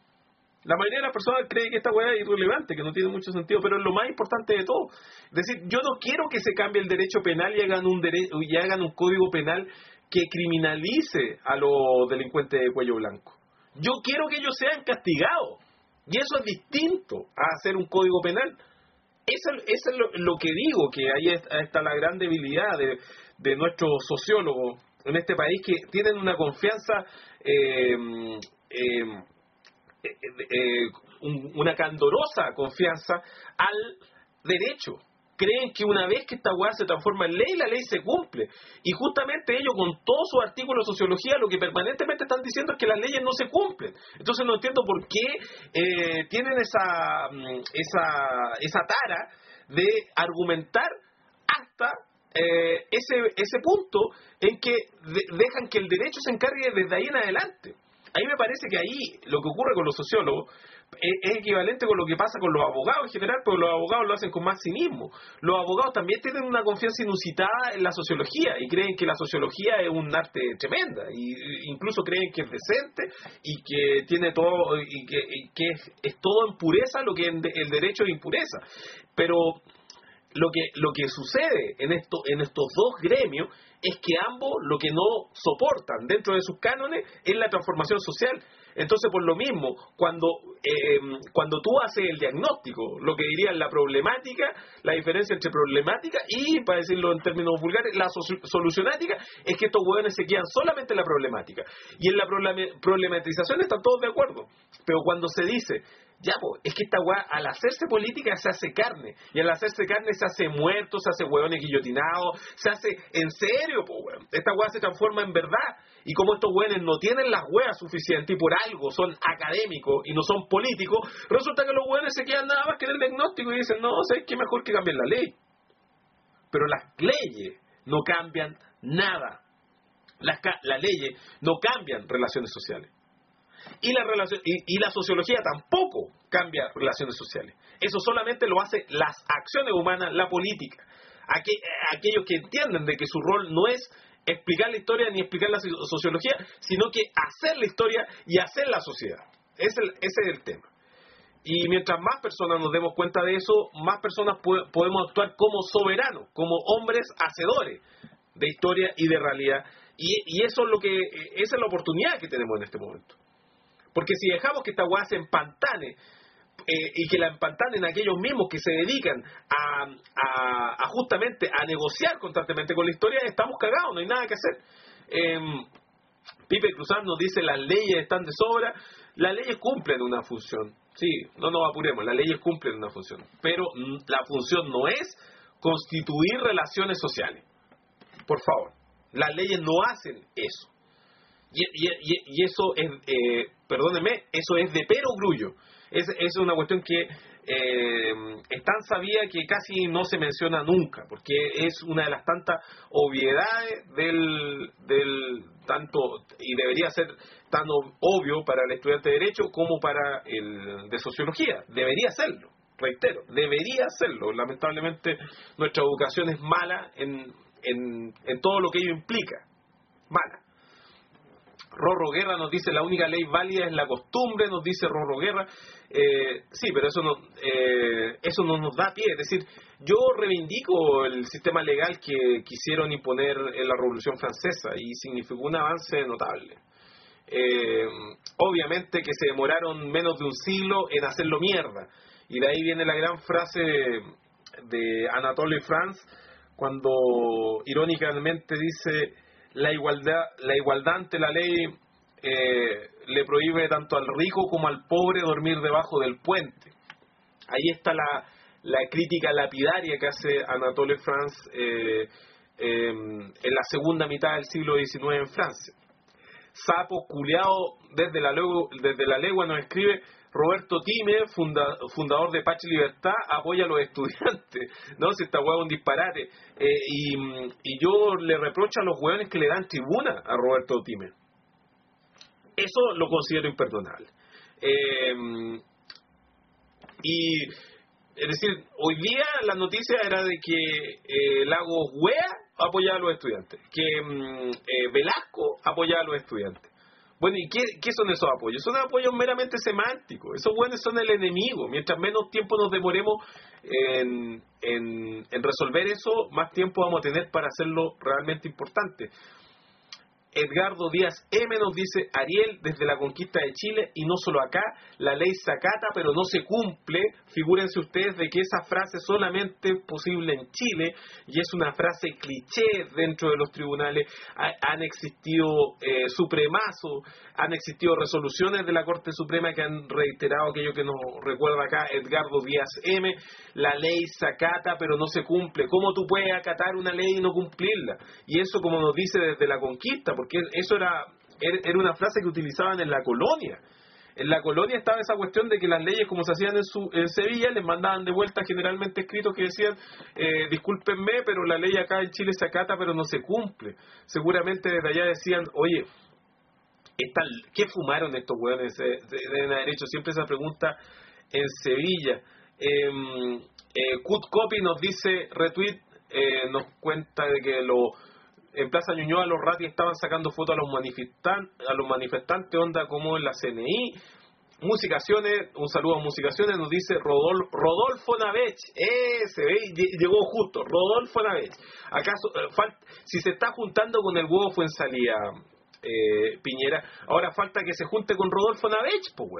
La mayoría de las personas cree que esta hueá es irrelevante, que no tiene mucho sentido, pero es lo más importante de todo. Es decir, yo no quiero que se cambie el derecho penal y hagan un, dere- y hagan un código penal que criminalice a los delincuentes de cuello blanco. Yo quiero que ellos sean castigados. Y eso es distinto a hacer un código penal. Eso, eso es lo, lo que digo, que ahí está la gran debilidad de, de nuestros sociólogos en este país, que tienen una confianza... Eh, eh, Eh, eh, un, una candorosa confianza al derecho. Creen que una vez que esta hueá se transforma en ley, la ley se cumple. Y justamente ellos, con todos sus artículos de sociología, lo que permanentemente están diciendo es que las leyes no se cumplen. Entonces no entiendo por qué eh, tienen esa, esa, esa tara de argumentar hasta eh, ese, ese punto en que de, dejan que el derecho se encargue desde ahí en adelante. A mí me parece que ahí lo que ocurre con los sociólogos es, es equivalente con lo que pasa con los abogados en general, pero los abogados lo hacen con más cinismo. Los abogados también tienen una confianza inusitada en la sociología y creen que la sociología es un arte tremenda, y incluso creen que es decente y que tiene todo y que, y que es, es todo en pureza lo que el derecho es impureza. Pero lo que lo que sucede en esto en estos dos gremios es que ambos lo que no soportan dentro de sus cánones es la transformación social. Entonces, por lo mismo, cuando eh, cuando tú haces el diagnóstico, lo que dirían la problemática, la diferencia entre problemática y, para decirlo en términos vulgares, la so- solucionática, es que estos hueones se quedan solamente en la problemática. Y en la problem- problematización están todos de acuerdo. Pero cuando se dice, ya, po, es que esta weá, al hacerse política, se hace carne. Y al hacerse carne, se hace muertos, se hace hueones guillotinados, se hace en serio, po, weón. Esta weá se transforma en verdad. Y como estos hueones no tienen las weas suficientes y por algo son académicos y no son políticos, resulta que los hueones se quedan nada más que en el diagnóstico y dicen, no, ¿sabes qué? Mejor que cambien la ley. Pero las leyes no cambian nada. Las, ca- las leyes no cambian relaciones sociales. Y la, relación, y, y la sociología tampoco cambia relaciones sociales. Eso solamente lo hace las acciones humanas, la política. Aqu, aquellos que entienden de que su rol no es explicar la historia ni explicar la sociología, sino que hacer la historia y hacer la sociedad. Ese es el, ese es el tema. Y mientras más personas nos demos cuenta de eso, más personas po- podemos actuar como soberanos, como hombres hacedores de historia y de realidad. Y, y eso es lo que, esa es la oportunidad que tenemos en este momento. Porque si dejamos que esta weá se empantane, eh, y que la empantanen aquellos mismos que se dedican a, a, a justamente a negociar constantemente con la historia, estamos cagados, no hay nada que hacer. Eh, Pipe Cruzán nos dice, las leyes están de sobra. Las leyes cumplen una función. Sí, no nos apuremos, las leyes cumplen una función. Pero mm, la función no es constituir relaciones sociales. Por favor, las leyes no hacen eso. Y, y, y, y eso es, eh, perdónenme, eso es de pero grullo. Es, es una cuestión que eh, es tan sabida que casi no se menciona nunca, porque es una de las tantas obviedades del, del tanto, y debería ser tan obvio para el estudiante de Derecho como para el de Sociología. Debería serlo, reitero, debería serlo. Lamentablemente nuestra educación es mala en, en, en todo lo que ello implica. Mala. Rorro Guerra nos dice, la única ley válida es la costumbre, nos dice Rorro Guerra. Eh, sí, pero eso no, eh, eso no nos da pie. Es decir, yo reivindico el sistema legal que quisieron imponer en la Revolución Francesa y significó un avance notable. Eh, obviamente que se demoraron menos de un siglo en hacerlo mierda. Y de ahí viene la gran frase de Anatole France, cuando irónicamente dice... La igualdad, la igualdad ante la ley eh, le prohíbe tanto al rico como al pobre dormir debajo del puente. Ahí está la, la crítica lapidaria que hace Anatole France eh, eh, en la segunda mitad del siglo diecinueve en Francia. Sapo culeado desde la, legua, desde la legua nos escribe, Roberto Time, funda, fundador de Paz y Libertad, apoya a los estudiantes. No, si esta hueá es un disparate. Eh, y, y yo le reprocho a los hueones que le dan tribuna a Roberto Time. Eso lo considero imperdonable. Eh, y, es decir, hoy día la noticia era de que eh, Lagos Wea apoyaba a los estudiantes, que eh, Velasco apoyaba a los estudiantes. Bueno, ¿y qué, qué son esos apoyos? Son apoyos meramente semánticos. Esos buenos son el enemigo. Mientras menos tiempo nos demoremos en, en, en resolver eso, más tiempo vamos a tener para hacerlo realmente importante. Edgardo Díaz M. nos dice, Ariel, desde la conquista de Chile, y no solo acá, la ley se acata, pero no se cumple. Figúrense ustedes de que esa frase solamente es posible en Chile, y es una frase cliché dentro de los tribunales. Ha, han existido eh, supremazos, han existido resoluciones de la Corte Suprema que han reiterado aquello que nos recuerda acá Edgardo Díaz M. La ley se acata, pero no se cumple. ¿Cómo tú puedes acatar una ley y no cumplirla? Y eso, como nos dice, desde la conquista, porque eso era, era una frase que utilizaban en la colonia. En la colonia estaba esa cuestión de que las leyes, como se hacían en, su, en Sevilla, les mandaban de vuelta generalmente escritos que decían, eh, discúlpenme, pero la ley acá en Chile se acata, pero no se cumple. Seguramente desde allá decían, oye, esta, ¿qué fumaron estos hueones? Deben haber hecho siempre esa pregunta en Sevilla. Eh, eh, Cut Copy nos dice, retweet, eh, nos cuenta de que lo... En Plaza Ñuñoa los ratis estaban sacando fotos a los manifestan, a los manifestantes, onda como en la C N I. Musicaciones, un saludo a Musicaciones, nos dice Rodolfo, Rodolfo Navech, ese, llegó justo, Rodolfo Navech. ¿Acaso, eh, fal, si se está juntando con el huevo Fuenzalía, eh, Piñera, ahora falta que se junte con Rodolfo Navech, pues weón.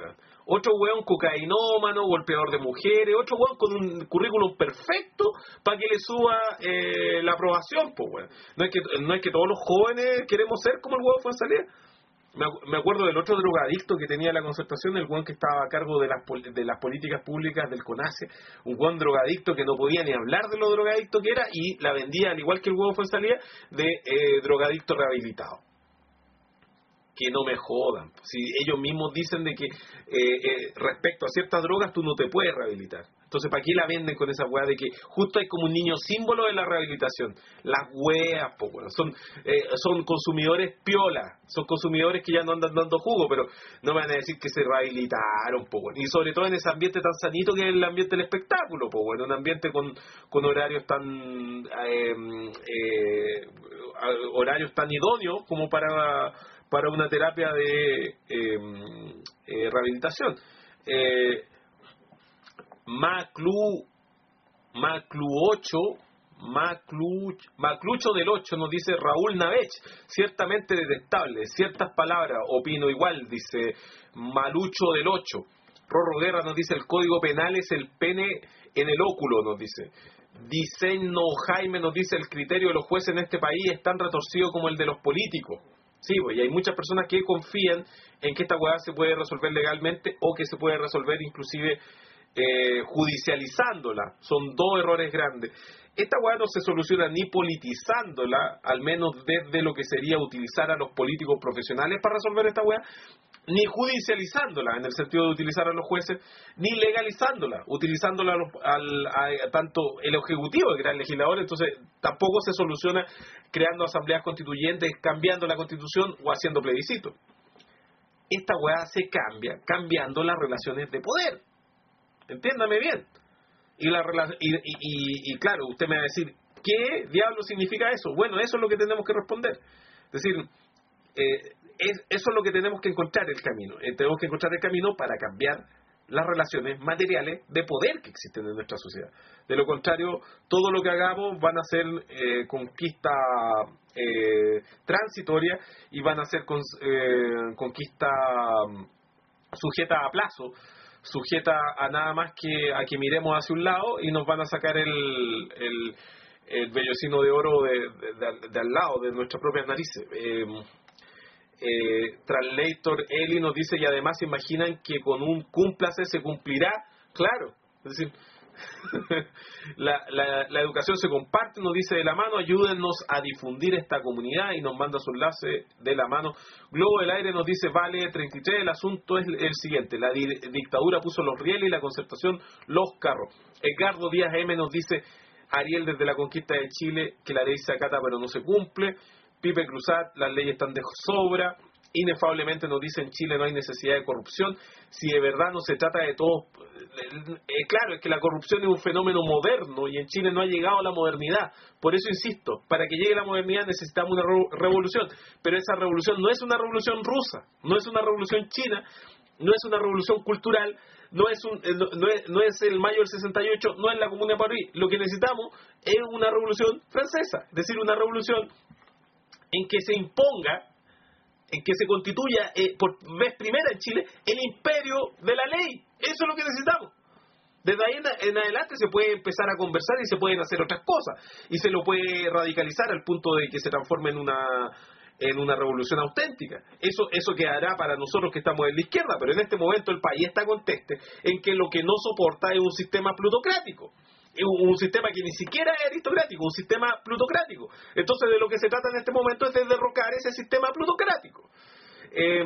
otro weón cocainómano, golpeador de mujeres, otro weón con un currículum perfecto para que le suba eh, la aprobación, pues weón. No es que no es que todos los jóvenes queremos ser como el weón Fuenzalía. Me acuerdo del otro drogadicto que tenía la Concertación, el weón que estaba a cargo de las de las políticas públicas del CONACE, un weón drogadicto que no podía ni hablar de lo drogadicto que era y la vendía, al igual que el weón Fuenzalía, de eh, drogadicto rehabilitado. Que no me jodan. Si ellos mismos dicen de que eh, eh, respecto a ciertas drogas tú no te puedes rehabilitar. Entonces, ¿para qué la venden con esa weá de que justo hay como un niño símbolo de la rehabilitación? Las weas, po, bueno, son, eh, son consumidores piola, son consumidores que ya no andan dando jugo, pero no me van a decir que se rehabilitaron, po, bueno. Y sobre todo en ese ambiente tan sanito que es el ambiente del espectáculo, po, bueno, un ambiente con, con horarios tan eh, eh, horarios tan idóneos como para para una terapia de eh, eh, rehabilitación. Eh, Maclu, Maclu ocho, Maclu, Maclucho del ocho nos dice Raúl Navech, ciertamente detestable, ciertas palabras, opino igual, dice Malucho del ocho. Rorro Guerra nos dice el código penal es el pene en el óculo, nos dice. Diseño Jaime nos dice el criterio de los jueces en este país es tan retorcido como el de los políticos. Sí, pues, y hay muchas personas que confían en que esta hueá se puede resolver legalmente o que se puede resolver inclusive eh, judicializándola. Son dos errores grandes. Esta hueá no se soluciona ni politizándola, al menos desde lo que sería utilizar a los políticos profesionales para resolver esta hueá, ni judicializándola en el sentido de utilizar a los jueces, ni legalizándola, utilizándola a los, al, a, tanto el Ejecutivo que era el legislador. Entonces tampoco se soluciona creando asambleas constituyentes, cambiando la Constitución o haciendo plebiscito. Esta hueá se cambia cambiando las relaciones de poder. Entiéndame bien. Y, la, y, y, y, y claro, usted me va a decir, ¿qué diablo significa eso? Bueno, eso es lo que tenemos que responder. Es decir, eh, es, eso es lo que tenemos que encontrar el camino. Eh, tenemos que encontrar el camino para cambiar las relaciones materiales de poder que existen en nuestra sociedad. De lo contrario, todo lo que hagamos van a ser eh, conquista eh, transitoria y van a ser con, eh, conquista um, sujeta a plazo, sujeta a nada más que a que miremos hacia un lado y nos van a sacar el, el, el vellocino de oro de, de, de, de al lado de nuestras propias narices. Eh, eh, Translator Eli nos dice, y además se imaginan que con un cúmplase se cumplirá. Claro, es decir, la, la, la educación se comparte, nos dice de la mano, ayúdennos a difundir esta comunidad y nos manda su enlace de la mano. Globo del Aire nos dice, vale treinta y tres, el asunto es el siguiente, la di dictadura puso los rieles y la Concertación los carros. Edgardo Díaz M nos dice, Ariel desde la conquista de Chile, que la ley se acata pero no se cumple. Pipe Cruzat, las leyes están de sobra. Inefablemente nos dice, en Chile no hay necesidad de corrupción. Si de verdad no se trata de todo, eh, claro, es que la corrupción es un fenómeno moderno y en Chile no ha llegado a la modernidad. Por eso insisto, para que llegue la modernidad necesitamos una revolución, pero esa revolución no es una revolución rusa, no es una revolución china, no es una revolución cultural, no es, un, no, no es, no es el mayo del sesenta y ocho, no es la Comuna de París. Lo que necesitamos es una revolución francesa, es decir, una revolución en que se imponga, en que se constituya eh, por vez primera en Chile el imperio de la ley. Eso es lo que necesitamos. Desde ahí en, en adelante se puede empezar a conversar y se pueden hacer otras cosas y se lo puede radicalizar al punto de que se transforme en una en una revolución auténtica. Eso eso quedará para nosotros que estamos en la izquierda, pero en este momento el país está conteste en que lo que no soporta es un sistema plutocrático. Un sistema que ni siquiera es aristocrático, un sistema plutocrático. Entonces de lo que se trata en este momento es de derrocar ese sistema plutocrático. Eh,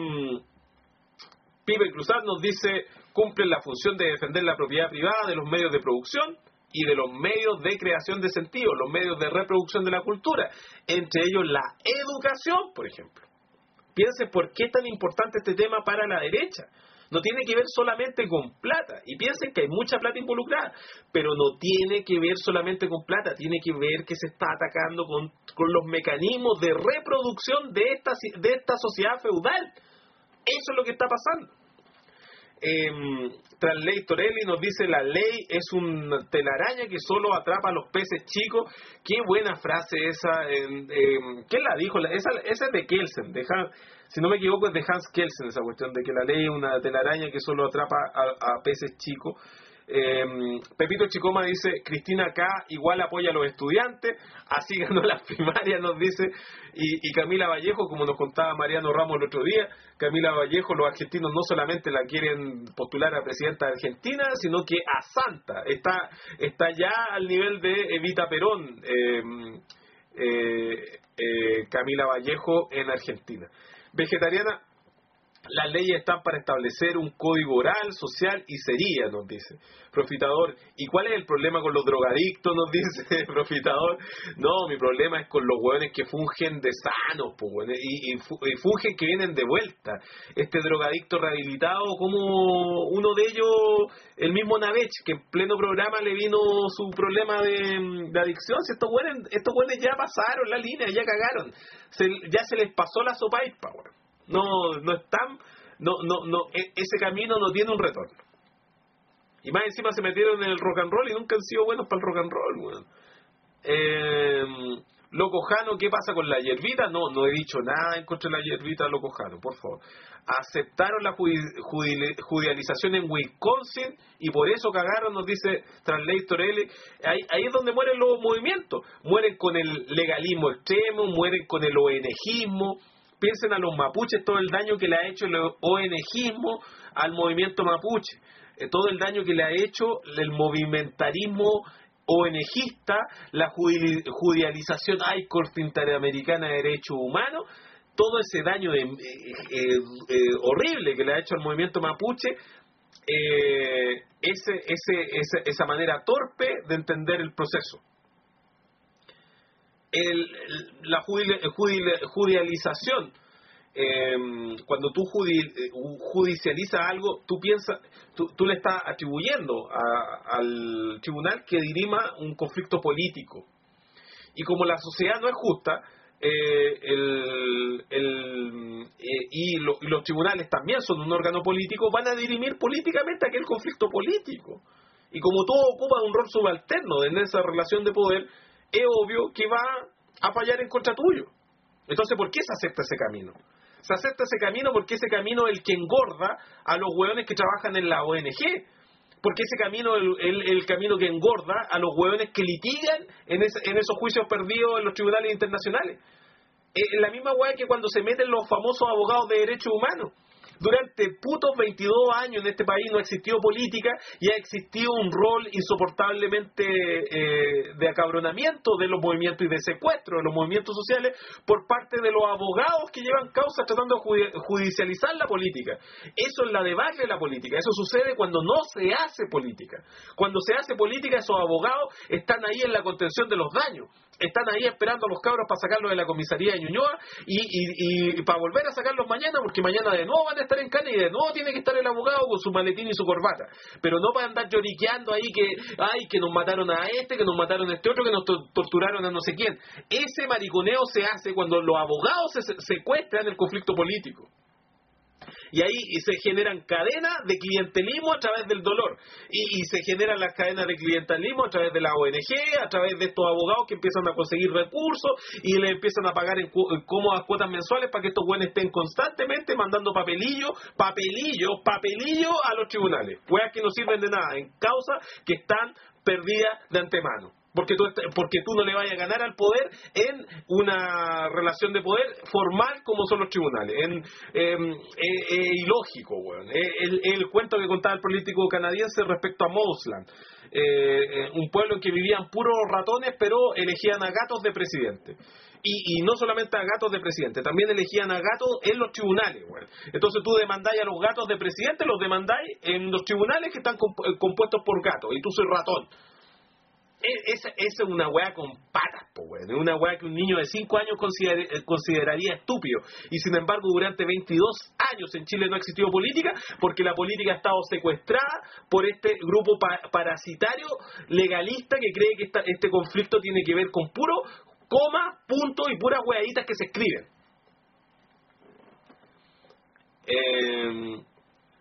Pipe Cruzat nos dice, cumplen la función de defender la propiedad privada de los medios de producción y de los medios de creación de sentido, los medios de reproducción de la cultura, entre ellos la educación, por ejemplo. Piensen por qué es tan importante este tema para la derecha. No tiene que ver solamente con plata. Y piensen que hay mucha plata involucrada. Pero no tiene que ver solamente con plata. Tiene que ver que se está atacando con, con los mecanismos de reproducción de esta, de esta sociedad feudal. Eso es lo que está pasando. Eh, Translate Torelli nos dice: la ley es un telaraña que solo atrapa a los peces chicos. Qué buena frase esa. Eh, eh, ¿Quién la dijo? Esa, esa es de Kelsen, de Hans, si no me equivoco es de Hans Kelsen, esa cuestión de que la ley es una telaraña que solo atrapa a, a peces chicos. Eh, Pepito Chicoma dice: Cristina K igual apoya a los estudiantes, así ganó las primarias, nos dice. Y, y Camila Vallejo, como nos contaba Mariano Ramos el otro día, Camila Vallejo, los argentinos no solamente la quieren postular a presidenta de Argentina, sino que a santa. Está, está ya al nivel de Evita Perón, eh, eh, eh, Camila Vallejo en Argentina. Vegetariana: las leyes están para establecer un código oral, social y sería, nos dice. Profitador: ¿y cuál es el problema con los drogadictos? Nos dice Profitador. No, mi problema es con los hueones que fungen de sanos, pues, bueno, y, y, y fungen que vienen de vuelta. Este drogadicto rehabilitado, como uno de ellos, el mismo Navech, que en pleno programa le vino su problema de, de adicción. Si estos hueones, estos hueones ya pasaron la línea, ya cagaron. Se, ya se les pasó la sopaippa, bueno. No, no están, no, no, no, ese camino no tiene un retorno. Y más encima se metieron en el rock and roll y nunca han sido buenos para el rock and roll, weón. Eh, Loco Jano, ¿qué pasa con la hierbita? No, no he dicho nada en contra de la hierbita, Loco Jano, por favor. Aceptaron la judi judi judicialización en Wisconsin y por eso cagaron, nos dice Translate Torelli. Ahí, ahí es donde mueren los movimientos. Mueren con el legalismo extremo, mueren con el ONGismo. Piensen a los mapuches todo el daño que le ha hecho el ONGismo al movimiento mapuche, eh, todo el daño que le ha hecho el movimentarismo ONGista, la judicialización I C O R Interamericana de Derechos Humanos, todo ese daño de, eh, eh, eh, horrible que le ha hecho al movimiento mapuche, eh, ese, ese, ese, esa manera torpe de entender el proceso. El, la judicialización, eh, cuando tú judi, judicializas algo, tú piensas, tú, tú le estás atribuyendo a, al tribunal que dirima un conflicto político. Y como la sociedad no es justa, eh, el, el, eh, y, lo, y los tribunales también son un órgano político, van a dirimir políticamente aquel conflicto político. Y como todo ocupa un rol subalterno en esa relación de poder, es obvio que va a fallar en contra tuyo. Entonces, ¿por qué se acepta ese camino? Se acepta ese camino porque ese camino es el que engorda a los hueones que trabajan en la O N G. Porque ese camino es el, el, el camino que engorda a los hueones que litigan en, ese, en esos juicios perdidos en los tribunales internacionales. Es la misma hueá que cuando se meten los famosos abogados de derechos humanos. Durante putos veintidós años en este país no ha existido política y ha existido un rol insoportablemente eh, de acabronamiento de los movimientos y de secuestro de los movimientos sociales por parte de los abogados que llevan causas tratando de judicializar la política. Eso es la debacle de la política. Eso sucede cuando no se hace política. Cuando se hace política, esos abogados están ahí en la contención de los daños. Están ahí esperando a los cabros para sacarlos de la comisaría de Ñuñoa y, y, y para volver a sacarlos mañana, porque mañana de nuevo van a estar en cana y de nuevo tiene que estar el abogado con su maletín y su corbata. Pero no para andar lloriqueando ahí que, ay, que nos mataron a este, que nos mataron a este otro, que nos to torturaron a no sé quién. Ese mariconeo se hace cuando los abogados se secuestran el conflicto político. Y ahí se generan cadenas de clientelismo a través del dolor. Y, y se generan las cadenas de clientelismo a través de la O N G, a través de estos abogados que empiezan a conseguir recursos y le empiezan a pagar en, cu en cómodas cuotas mensuales para que estos buenos estén constantemente mandando papelillos, papelillos, papelillos a los tribunales. Hueas que no sirven de nada, en causas que están perdidas de antemano. Porque tú, porque tú no le vayas a ganar al poder en una relación de poder formal como son los tribunales. En, eh, eh, eh, ilógico, weón. Eh, el, el cuento que contaba el político canadiense respecto a Mosland. Eh, eh, un pueblo en que vivían puros ratones, pero elegían a gatos de presidente. Y, y no solamente a gatos de presidente, también elegían a gatos en los tribunales, weón. Entonces tú demandáis a los gatos de presidente, los demandáis en los tribunales que están comp compuestos por gatos, y tú soy ratón. Esa, esa es una weá con patas, po, weón. Es una weá que un niño de cinco años consider, consideraría estúpido. Y sin embargo, durante veintidós años en Chile no ha existido política porque la política ha estado secuestrada por este grupo pa parasitario legalista que cree que esta, este conflicto tiene que ver con puro coma, punto y puras weaditas que se escriben. Eh...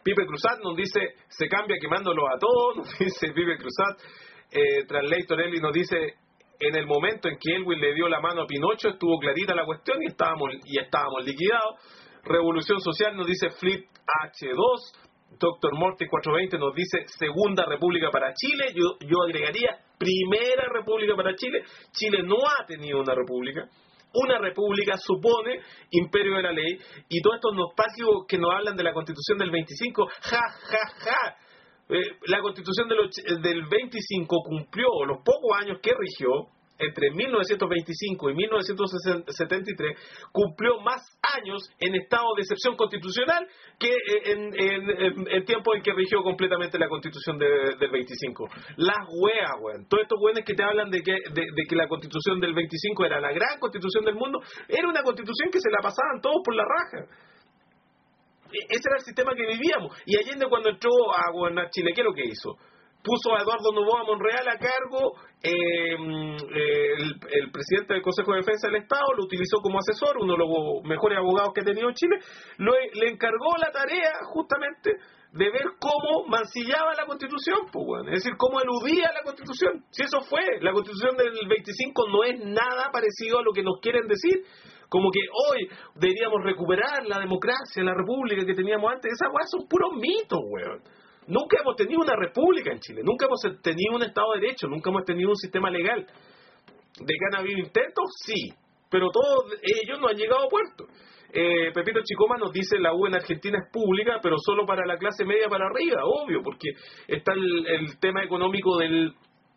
Pipe Cruzat nos dice, se cambia quemándolos a todos, nos dice Pipe Cruzat. Eh, Translator Eli nos dice, en el momento en que Elwin le dio la mano a Pinocho, estuvo clarita la cuestión y estábamos, y estábamos liquidados. Revolución Social nos dice Flip H dos. Doctor Morty cuatrocientos veinte nos dice Segunda República para Chile. Yo, yo agregaría Primera República para Chile. Chile no ha tenido una república. Una república supone imperio de la ley. Y todos estos nostálgicos que nos hablan de la Constitución del veinticinco, ja, ja, ja. Eh, la Constitución del, del veinticinco cumplió los pocos años que rigió. Entre mil novecientos veinticinco y mil novecientos setenta y tres, cumplió más años en estado de excepción constitucional que en, en, en, en tiempo en que rigió completamente la Constitución de, del veinticinco. Las weas, weón. Todos estos weones que te hablan de que, de, de que la Constitución del veinticinco era la gran Constitución del mundo, era una Constitución que se la pasaban todos por la raja. Ese era el sistema que vivíamos. Y Allende, cuando entró a gobernar Chile, ¿qué es lo que hizo? Puso a Eduardo Noboa Monreal a cargo, eh, eh, el, el presidente del Consejo de Defensa del Estado, lo utilizó como asesor, uno de los mejores abogados que ha tenido Chile, lo, le encargó la tarea justamente de ver cómo mancillaba la Constitución, pues, bueno, es decir, cómo eludía la Constitución. Si eso fue, la Constitución del veinticinco no es nada parecido a lo que nos quieren decir. Como que hoy deberíamos recuperar la democracia, la república que teníamos antes. Esas weas son puros mitos, weón. Nunca hemos tenido una república en Chile, nunca hemos tenido un Estado de Derecho, nunca hemos tenido un sistema legal. ¿De que han habido intentos? Sí, pero todos ellos no han llegado a puerto. Eh, Pepito Chicoma nos dice la U en Argentina es pública, pero solo para la clase media para arriba, obvio, porque está el, el tema económico del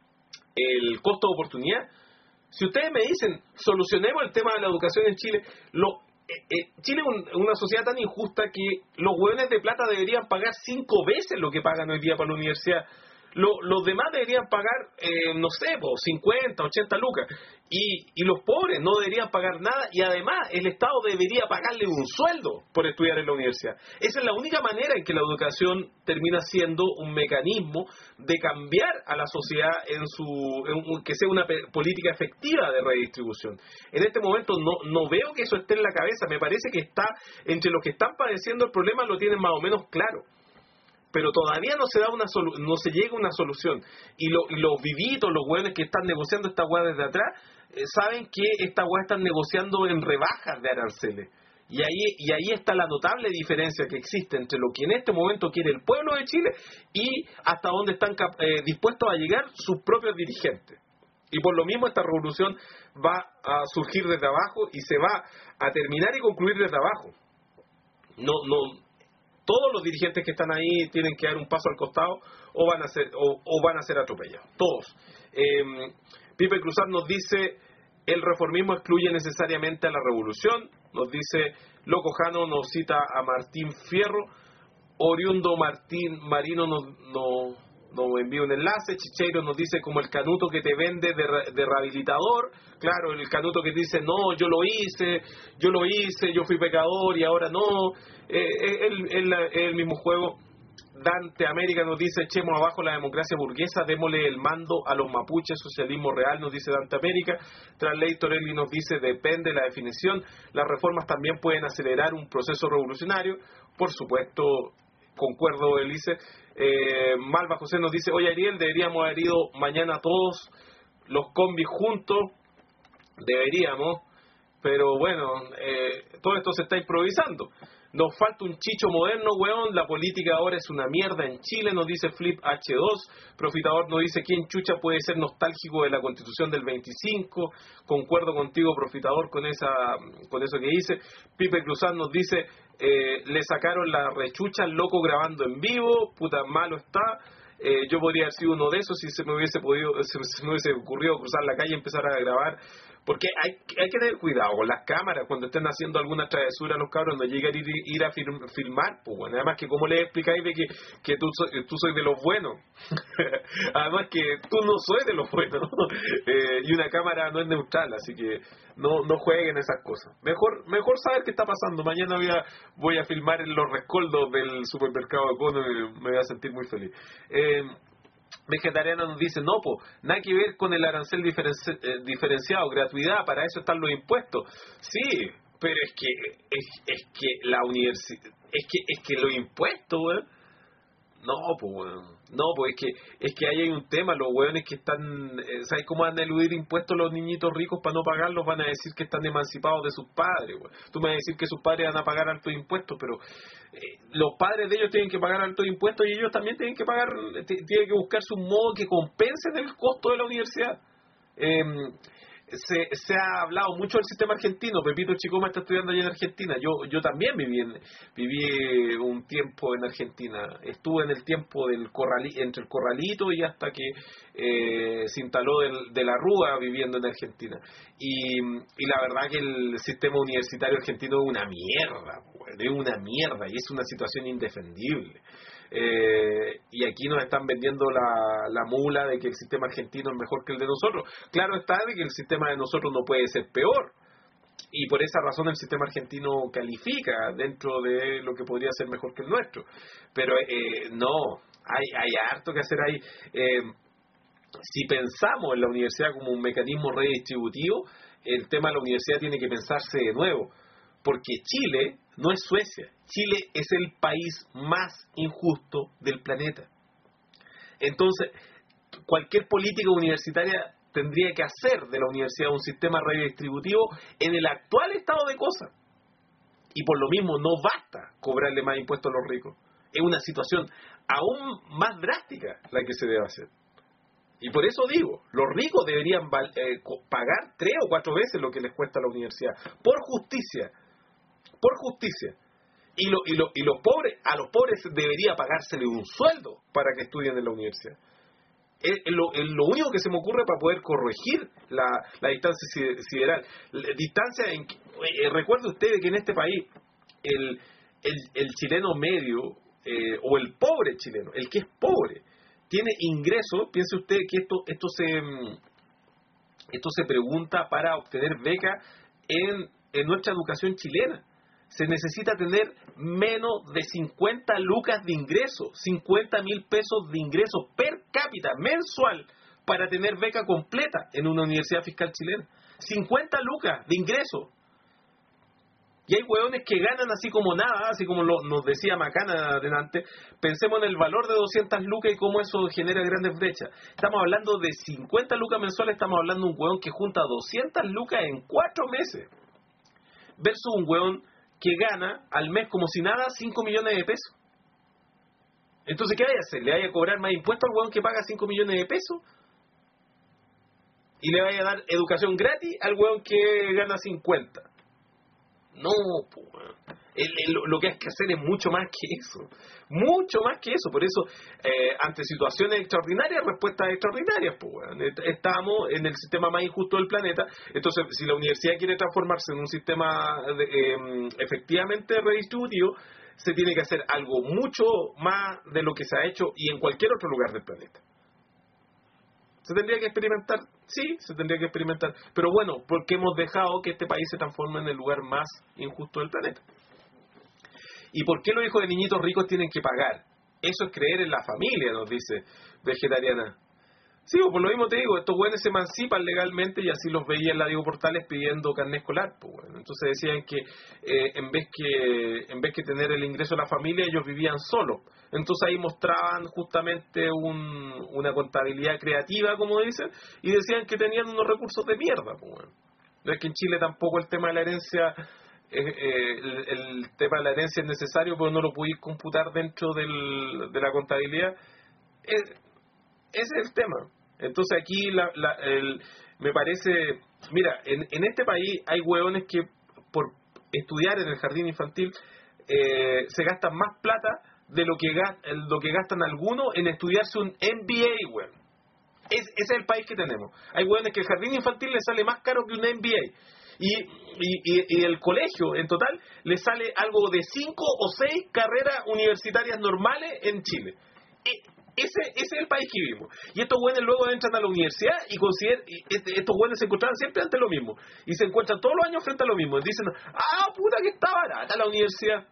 el costo de oportunidad. Si ustedes me dicen, solucionemos el tema de la educación en Chile, lo Eh, eh, Chile es un, una sociedad tan injusta que los hueones de plata deberían pagar cinco veces lo que pagan hoy día para la universidad. Lo, los demás deberían pagar, eh, no sé, po, cincuenta, ochenta lucas. Y, y los pobres no deberían pagar nada. Y además el Estado debería pagarle un sueldo por estudiar en la universidad. Esa es la única manera en que la educación termina siendo un mecanismo de cambiar a la sociedad en su en, que sea una pe- política efectiva de redistribución. En este momento no, no veo que eso esté en la cabeza. Me parece que está entre los que están padeciendo el problema lo tienen más o menos claro. Pero todavía no se da una solu- no se llega a una solución. Y, lo, y los vivitos, los hueones que están negociando esta hueá desde atrás, eh, saben que esta hueá están negociando en rebajas de aranceles. Y ahí, y ahí está la notable diferencia que existe entre lo que en este momento quiere el pueblo de Chile y hasta dónde están cap- eh, dispuestos a llegar sus propios dirigentes. Y por lo mismo esta revolución va a surgir desde abajo y se va a terminar y concluir desde abajo. No, no... Todos los dirigentes que están ahí tienen que dar un paso al costado o van a ser o, o van a ser atropellados. Todos. Eh, Pipe Cruzat nos dice el reformismo excluye necesariamente a la revolución. Nos dice Loco Jano, nos cita a Martín Fierro. Oriundo Martín Marino nos, nos, nos envía un enlace. Chicheiro nos dice como el canuto que te vende de, de rehabilitador. Claro, el canuto que te dice no, yo lo hice, yo lo hice, yo fui pecador y ahora no. Eh, el, el, el mismo juego. Dante América nos dice echemos abajo la democracia burguesa, démosle el mando a los mapuches, socialismo real, nos dice Dante América. Translator Eli nos dice depende de la definición, las reformas también pueden acelerar un proceso revolucionario, por supuesto, concuerdo Elise. eh, Malva José nos dice oye Ariel, deberíamos haber ido mañana todos los combis juntos, deberíamos, pero bueno, eh, todo esto se está improvisando. Nos falta un chicho moderno, weón. La política ahora es una mierda en Chile, nos dice Flip H dos. Profitador nos dice, ¿quién chucha puede ser nostálgico de la Constitución del veinticinco? Concuerdo contigo, Profitador, con esa con eso que dice. Pipe Cruzat nos dice, eh, le sacaron la rechucha al loco grabando en vivo. Puta, malo está. Eh, yo podría haber sido uno de esos si se me hubiese podido, se, se me hubiese ocurrido cruzar la calle y empezar a grabar. Porque hay, hay que tener cuidado con las cámaras cuando estén haciendo alguna travesura los cabros, no llegan a ir, ir a film, filmar, pues bueno, además que como les explicáis de que, que tú, so, tú sois de los buenos, además que tú no sois de los buenos, eh, y una cámara no es neutral, así que no, no jueguen esas cosas. Mejor mejor saber qué está pasando. Mañana voy a, voy a filmar en los rescoldos del supermercado Econo y me voy a sentir muy feliz. Eh, Vegetariana nos dice, no, po, nada que ver con el arancel diferenci- eh, diferenciado, gratuidad, para eso están los impuestos. Sí, pero es que es, es que la universidad, es que es que los impuestos, ¿eh? No, pues, weón. No, pues es que, es que ahí hay un tema. Los weones que están, eh, ¿sabes cómo van a eludir impuestos los niñitos ricos para no pagarlos? Van a decir que están emancipados de sus padres, weón. Tú me vas a decir que sus padres van a pagar altos impuestos, pero eh, los padres de ellos tienen que pagar altos impuestos y ellos también tienen que pagar, t- tienen que buscarse un modo que compense del costo de la universidad. Eh, Se, se ha hablado mucho del sistema argentino. Pepito Chicoma está estudiando allá en Argentina. Yo yo también viví en, viví un tiempo en Argentina. Estuve en el tiempo del corrali, entre el Corralito y hasta que eh, se instaló del, de la Rúa viviendo en Argentina. Y, y la verdad que el sistema universitario argentino es una mierda, pues, es una mierda y es una situación indefendible. Eh, y aquí nos están vendiendo la, la mula de que el sistema argentino es mejor que el de nosotros. Claro está de que el sistema de nosotros no puede ser peor, y por esa razón el sistema argentino califica dentro de lo que podría ser mejor que el nuestro. Pero eh, no, hay, hay harto que hacer ahí. Eh, si pensamos en la universidad como un mecanismo redistributivo, el tema de la universidad tiene que pensarse de nuevo. Porque Chile no es Suecia. Chile es el país más injusto del planeta. Entonces, cualquier política universitaria tendría que hacer de la universidad un sistema redistributivo en el actual estado de cosas. Y por lo mismo no basta cobrarle más impuestos a los ricos. Es una situación aún más drástica la que se debe hacer. Y por eso digo, los ricos deberían eh, pagar tres o cuatro veces lo que les cuesta a la universidad. Por justicia. Por justicia. Y, lo, y, lo, y los pobres, a los pobres debería pagársele un sueldo para que estudien en la universidad. Es, es, lo, es lo único que se me ocurre para poder corregir la, la distancia sideral. La distancia en que, eh, recuerde usted que en este país el, el, el chileno medio eh, o el pobre chileno, el que es pobre, tiene ingresos. Piense usted que esto esto se esto se pregunta para obtener beca en, en nuestra educación chilena. Se necesita tener menos de cincuenta lucas de ingreso, cincuenta mil pesos de ingreso per cápita mensual para tener beca completa en una universidad fiscal chilena. cincuenta lucas de ingreso. Y hay hueones que ganan así como nada, así como lo, nos decía Macana adelante. Pensemos en el valor de doscientas lucas y cómo eso genera grandes brechas. Estamos hablando de cincuenta lucas mensuales, estamos hablando de un hueón que junta doscientas lucas en cuatro meses. Versus un hueón que gana al mes como si nada cinco millones de pesos. Entonces, ¿qué vaya a hacer? ¿Le vaya a cobrar más impuestos al hueón que paga cinco millones de pesos? ¿Y le vaya a dar educación gratis al hueón que gana cincuenta? No, pues, el, el, lo que hay que hacer es mucho más que eso, mucho más que eso. Por eso, eh, ante situaciones extraordinarias, respuestas extraordinarias, pues, estamos en el sistema más injusto del planeta. Entonces, si la universidad quiere transformarse en un sistema de, eh, efectivamente redistributivo, se tiene que hacer algo mucho más de lo que se ha hecho y en cualquier otro lugar del planeta. ¿Se tendría que experimentar? Sí, se tendría que experimentar. Pero bueno, porque hemos dejado que este país se transforme en el lugar más injusto del planeta. ¿Y por qué los hijos de niñitos ricos tienen que pagar? Eso es creer en la familia, nos dice Vegetariana. Sí, pues por lo mismo te digo, estos güeyes se emancipan legalmente y así los veía en la Diego Portales pidiendo carnet escolar. Pues bueno, entonces decían que, eh, en vez que en vez que tener el ingreso de la familia, ellos vivían solos. Entonces ahí mostraban justamente un, una contabilidad creativa, como dicen, y decían que tenían unos recursos de mierda. Pues bueno. No es que en Chile tampoco el tema de la herencia, eh, eh, el, el tema de la herencia es necesario, pero no lo pudiste computar dentro del, de la contabilidad. Eh, Ese es el tema. Entonces aquí la, la, el, me parece, mira, en, en este país hay hueones que por estudiar en el jardín infantil eh, se gastan más plata de lo que, lo que gastan algunos en estudiarse un M B A, weón. Es, ese es el país que tenemos. Hay hueones que el jardín infantil les sale más caro que un M B A. Y, y, y, y el colegio en total le sale algo de cinco o seis carreras universitarias normales en Chile. Y, Ese, ese es el país que vivimos. Y estos güeyes luego entran a la universidad y consideran, y estos güeyes se encontraban siempre ante lo mismo. Y se encuentran todos los años frente a lo mismo. Y dicen, ah, puta que está barata la universidad.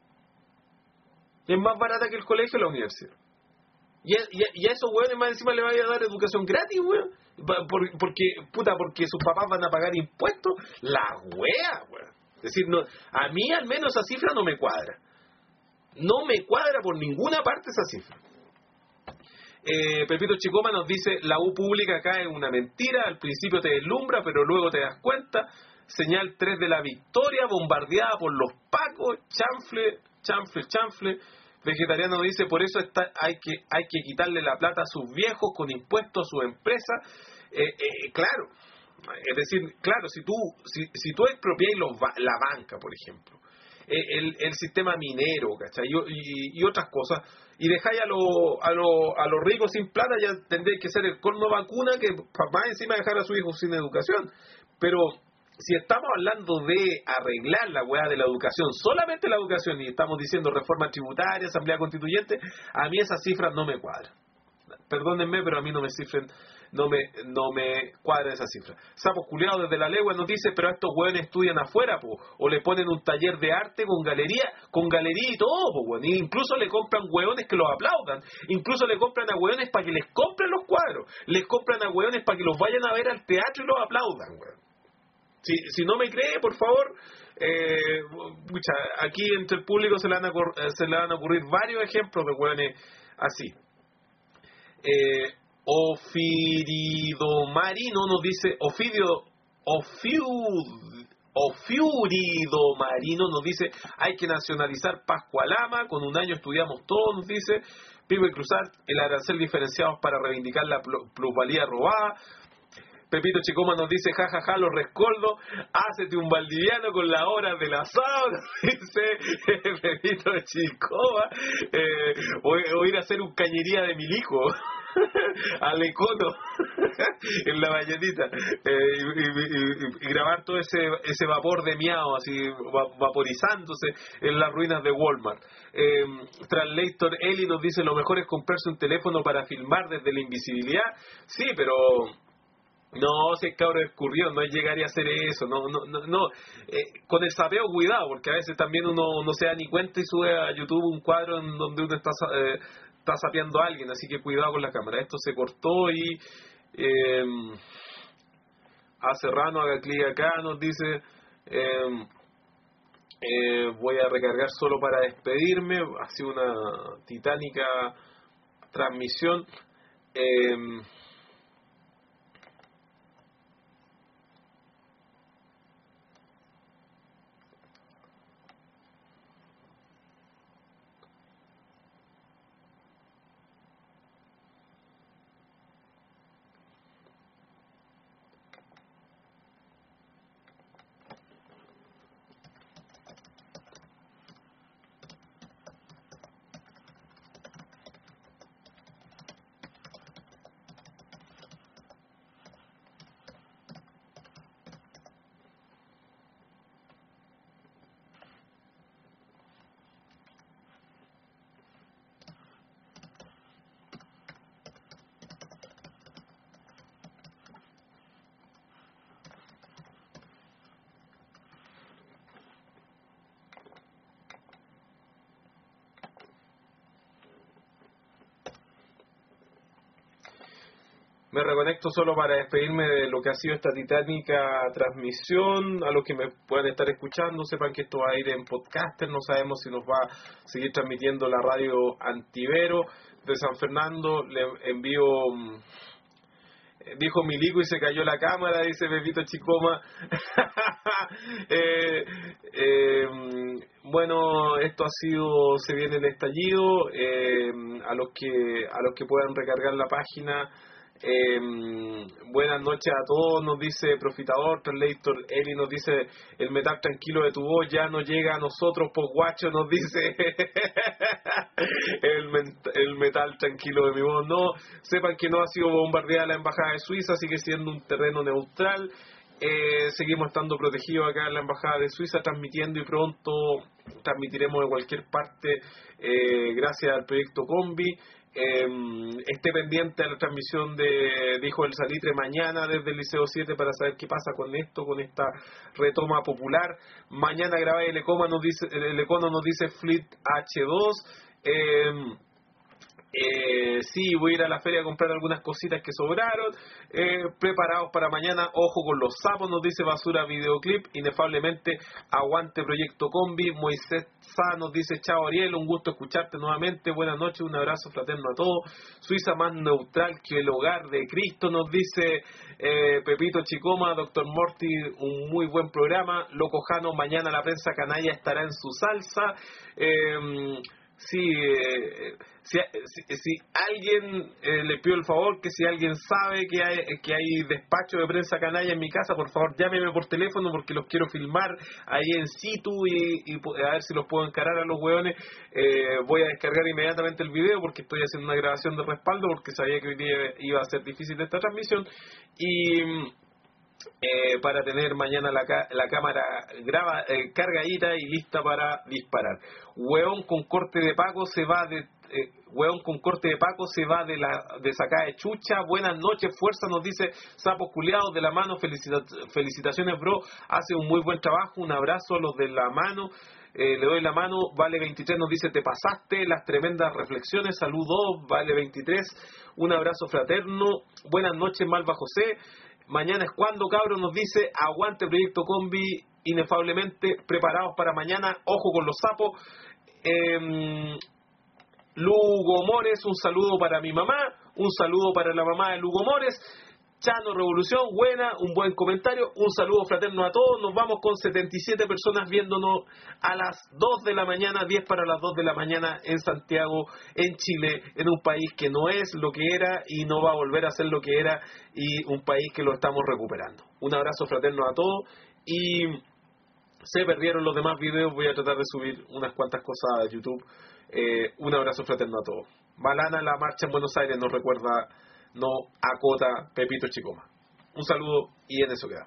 Es más barata que el colegio la universidad. Y a, y a, y a esos güeyes más encima le vaya a dar educación gratis, güey. Por, porque, puta, porque sus papás van a pagar impuestos. La wea, güey. Es decir, no, a mí al menos esa cifra no me cuadra. no me cuadra por ninguna parte esa cifra. Eh, Pepito Chicoma nos dice, la U pública acá es una mentira, al principio te deslumbra, pero luego te das cuenta. Señal tres de la victoria, bombardeada por los pacos, chanfle, chanfle, chanfle. Vegetariano nos dice, por eso está, hay que hay que quitarle la plata a sus viejos con impuestos a sus empresas. Eh, eh, claro, es decir, claro, si tú si, si tú expropias los, la banca, por ejemplo, el, el sistema minero, ¿cachai? Y, y, y otras cosas, y dejáis a los a lo, a los ricos sin plata, ya tendréis que ser el corno vacuna, que más encima dejar a su hijo sin educación. Pero si estamos hablando de arreglar la hueá de la educación, solamente la educación, y estamos diciendo reforma tributaria, asamblea constituyente, a mí esas cifras no me cuadran. Perdónenme, pero a mí no me cifren, no me no me cuadra esa cifra. Sapo culiado desde la legua nos dice, pero estos hueones estudian afuera, po, o le ponen un taller de arte con galería, con galería y todo, po, hueón. Y incluso le compran hueones que los aplaudan, incluso le compran a hueones para que les compren los cuadros, les compran a hueones para que los vayan a ver al teatro y los aplaudan, hueón. Si, si no me cree, por favor, eh, pucha, aquí entre el público se le van a, se le van a ocurrir varios ejemplos de hueones así. Eh, Ofirido Marino nos dice, Ofidio, Ofiu, Ofiurido Marino nos dice, hay que nacionalizar Pascualama, con un año estudiamos todo, nos dice. Pibe Cruzar, el arancel diferenciados para reivindicar la plusvalía robada. Pepito Chicoma nos dice, jajaja, ja, ja, los rescoldos, hácete un valdiviano con las horas del asado, dice Pepito Chicoma, eh, o, o ir a hacer un cañería de milico al econo en la valletita, eh, y, y, y, y grabar todo ese ese vapor de miao así va, vaporizándose en las ruinas de Walmart. eh, Translator Eli nos dice, lo mejor es comprarse un teléfono para filmar desde la invisibilidad. Sí, pero no, si es cabro escurrido, no es llegar y hacer eso, no, no, no, no. Eh, con el sapeo cuidado, porque a veces también uno no se da ni cuenta y sube a YouTube un cuadro en donde uno está eh, está sapeando a alguien, así que cuidado con la cámara. Esto se cortó y eh, a Serrano, haga clic acá, nos dice, eh, eh, voy a recargar solo para despedirme, ha sido una titánica transmisión. eh, Me reconecto solo para despedirme de lo que ha sido esta titánica transmisión. A los que me puedan estar escuchando, sepan que esto va a ir en podcaster. No sabemos si nos va a seguir transmitiendo la radio Antivero de San Fernando. Le envío... Dijo Milico y se cayó la cámara, dice Pepito Chicoma. eh, eh, bueno, esto ha sido, se viene el estallido. Eh, a los que a los que puedan recargar la página, Eh, buenas noches a todos, nos dice Profitador. Translator Eli nos dice, el metal tranquilo de tu voz ya no llega a nosotros, pues guacho, nos dice el, el metal tranquilo de mi voz. No, sepan que no ha sido bombardeada la embajada de Suiza, sigue siendo un terreno neutral. Eh, seguimos estando protegidos acá en la embajada de Suiza, transmitiendo, y pronto transmitiremos de cualquier parte, eh, gracias al proyecto Combi. Eh, esté pendiente a la transmisión de, de Hijo del Salitre mañana desde el Liceo siete para saber qué pasa con esto, con esta retoma popular. Mañana grabáis el Econo, nos dice, el Econo nos dice Fleet H dos. Eh, Eh, sí, voy a ir a la feria a comprar algunas cositas que sobraron. Eh, preparados para mañana, ojo con los sapos, nos dice Basura Videoclip. Inefablemente, aguante Proyecto Combi. Moisés Sá nos dice, chao Ariel, un gusto escucharte nuevamente. Buenas noches, un abrazo fraterno a todos. Suiza más neutral que el hogar de Cristo, nos dice eh, Pepito Chicoma. Doctor Morty, un muy buen programa. Loco Jano, mañana la prensa canalla estará en su salsa. Eh, Sí, eh, si, si, si alguien, eh, le pido el favor que si alguien sabe que hay, que hay despacho de prensa canalla en mi casa, por favor llámeme por teléfono porque los quiero filmar ahí en situ y, y a ver si los puedo encarar a los hueones. Eh, voy a descargar inmediatamente el video porque estoy haciendo una grabación de respaldo porque sabía que hoy día iba a ser difícil esta transmisión y... Eh, para tener mañana la, ca la cámara graba eh, cargadita y lista para disparar. Hueón con corte de Paco se va de eh, hueón con corte de Paco se va de la de sacada de chucha. Buenas noches, fuerza, nos dice Sapos Culeados de la Mano. Felicita felicitaciones, bro, hace un muy buen trabajo. Un abrazo a los de la Mano. Eh, le doy la mano. Vale veintitrés nos dice, te pasaste, las tremendas reflexiones. Saludos, Vale veintitrés, un abrazo fraterno. Buenas noches, Malva José. Mañana es cuando, cabros, nos dice, aguante Proyecto Combi, inefablemente preparados para mañana, ojo con los sapos. Eh, Lugo Mores, un saludo para mi mamá, un saludo para la mamá de Lugo Mores. Chano Revolución, buena, un buen comentario, un saludo fraterno a todos. Nos vamos con setenta y siete personas viéndonos a las dos de la mañana, diez para las dos de la mañana en Santiago, en Chile, en un país que no es lo que era y no va a volver a ser lo que era, y un país que lo estamos recuperando. Un abrazo fraterno a todos, y se perdieron los demás videos, voy a tratar de subir unas cuantas cosas a YouTube. Eh, un abrazo fraterno a todos. Malana, la marcha en Buenos Aires nos recuerda, no acota Pepito Chicoma. Un saludo y en eso queda.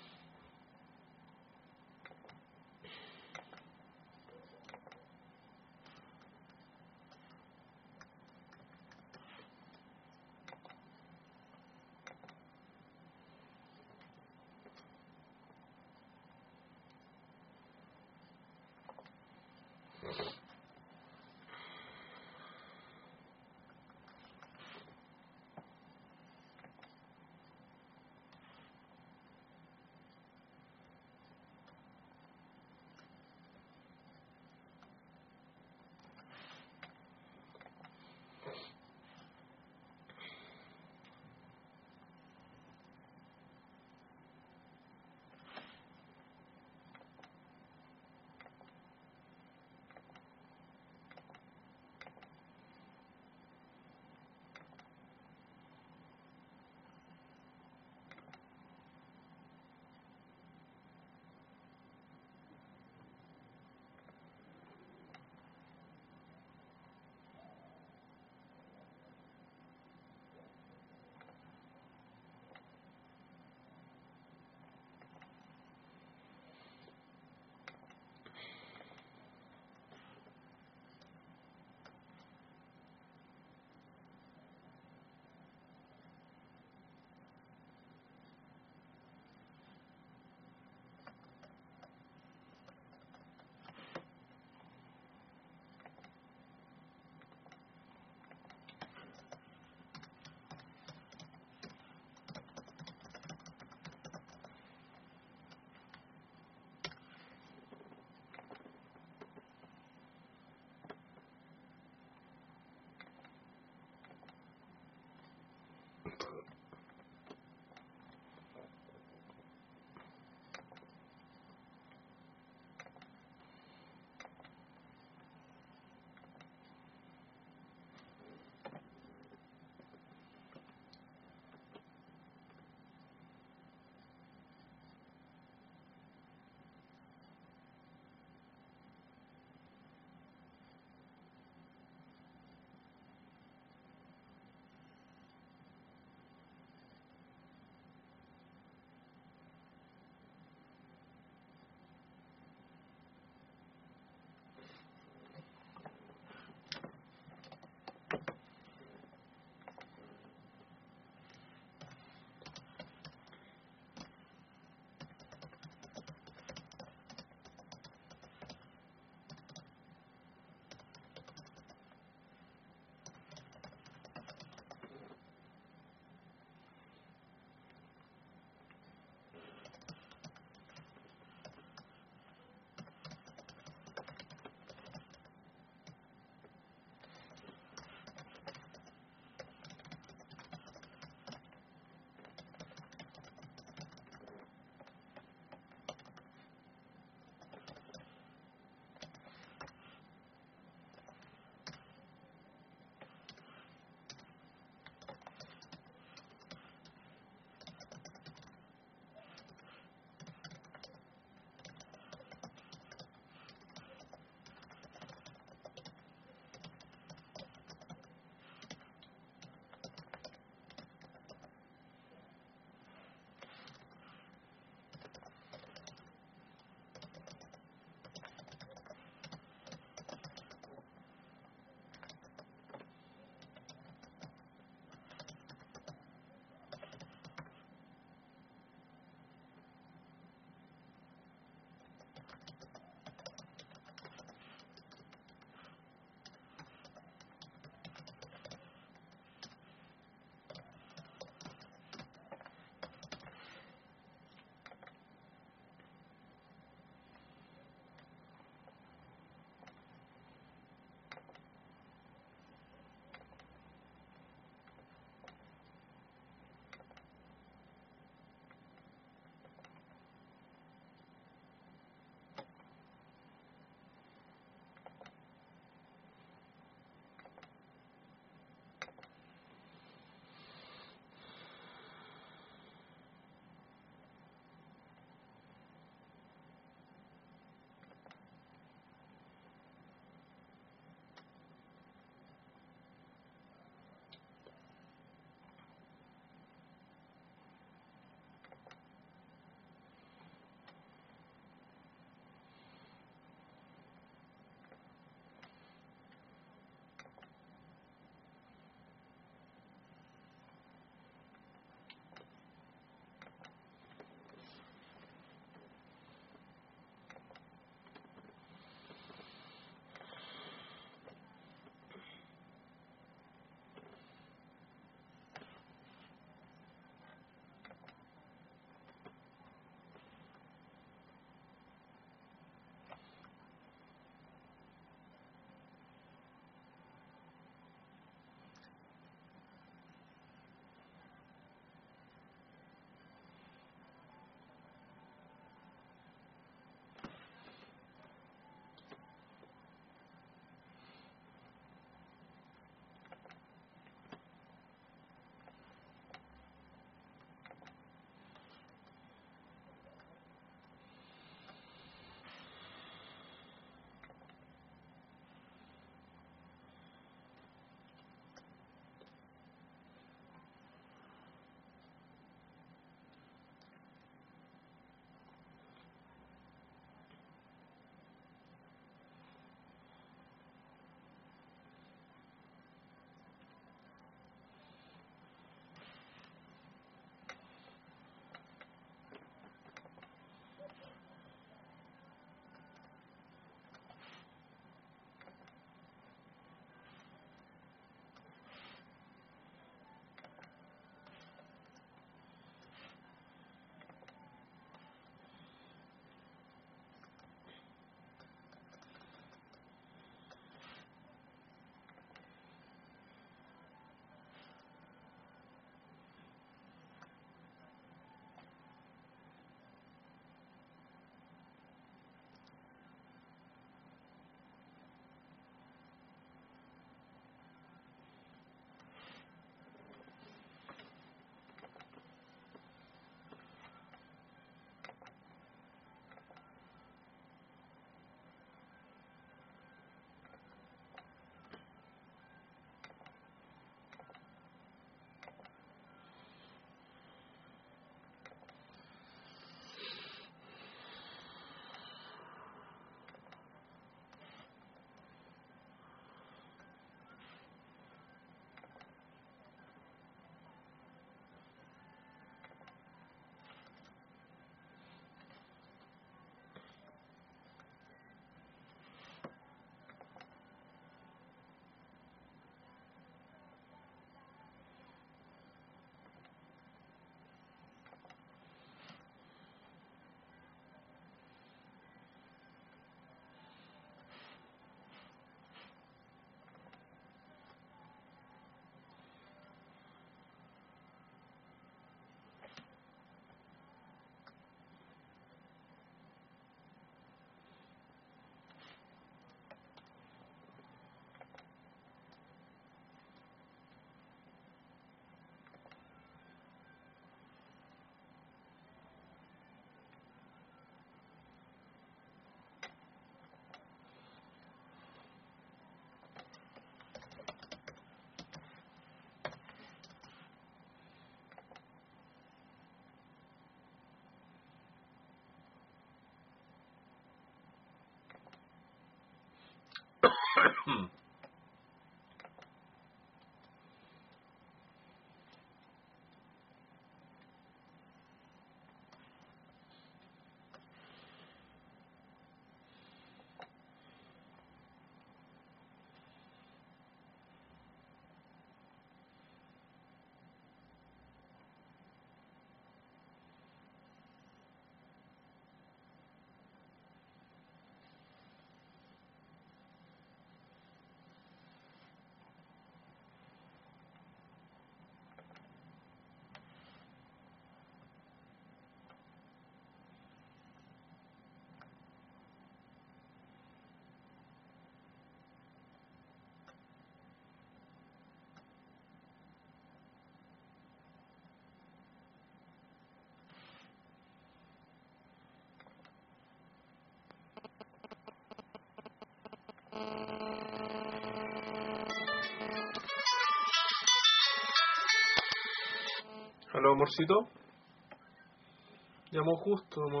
Aló, amorcito. Llamó justo, amor.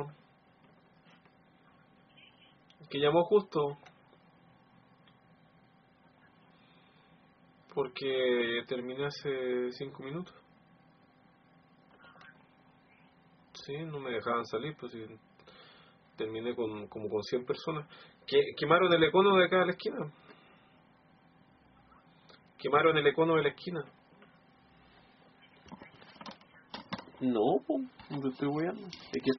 Que llamó justo. Porque terminé hace cinco minutos. Sí, no me dejaban salir, pues sí. Terminé con como con cien personas. Que, quemaron el econo de acá de la esquina. Quemaron el econo de la esquina. No, po, no te estoy weando. Es que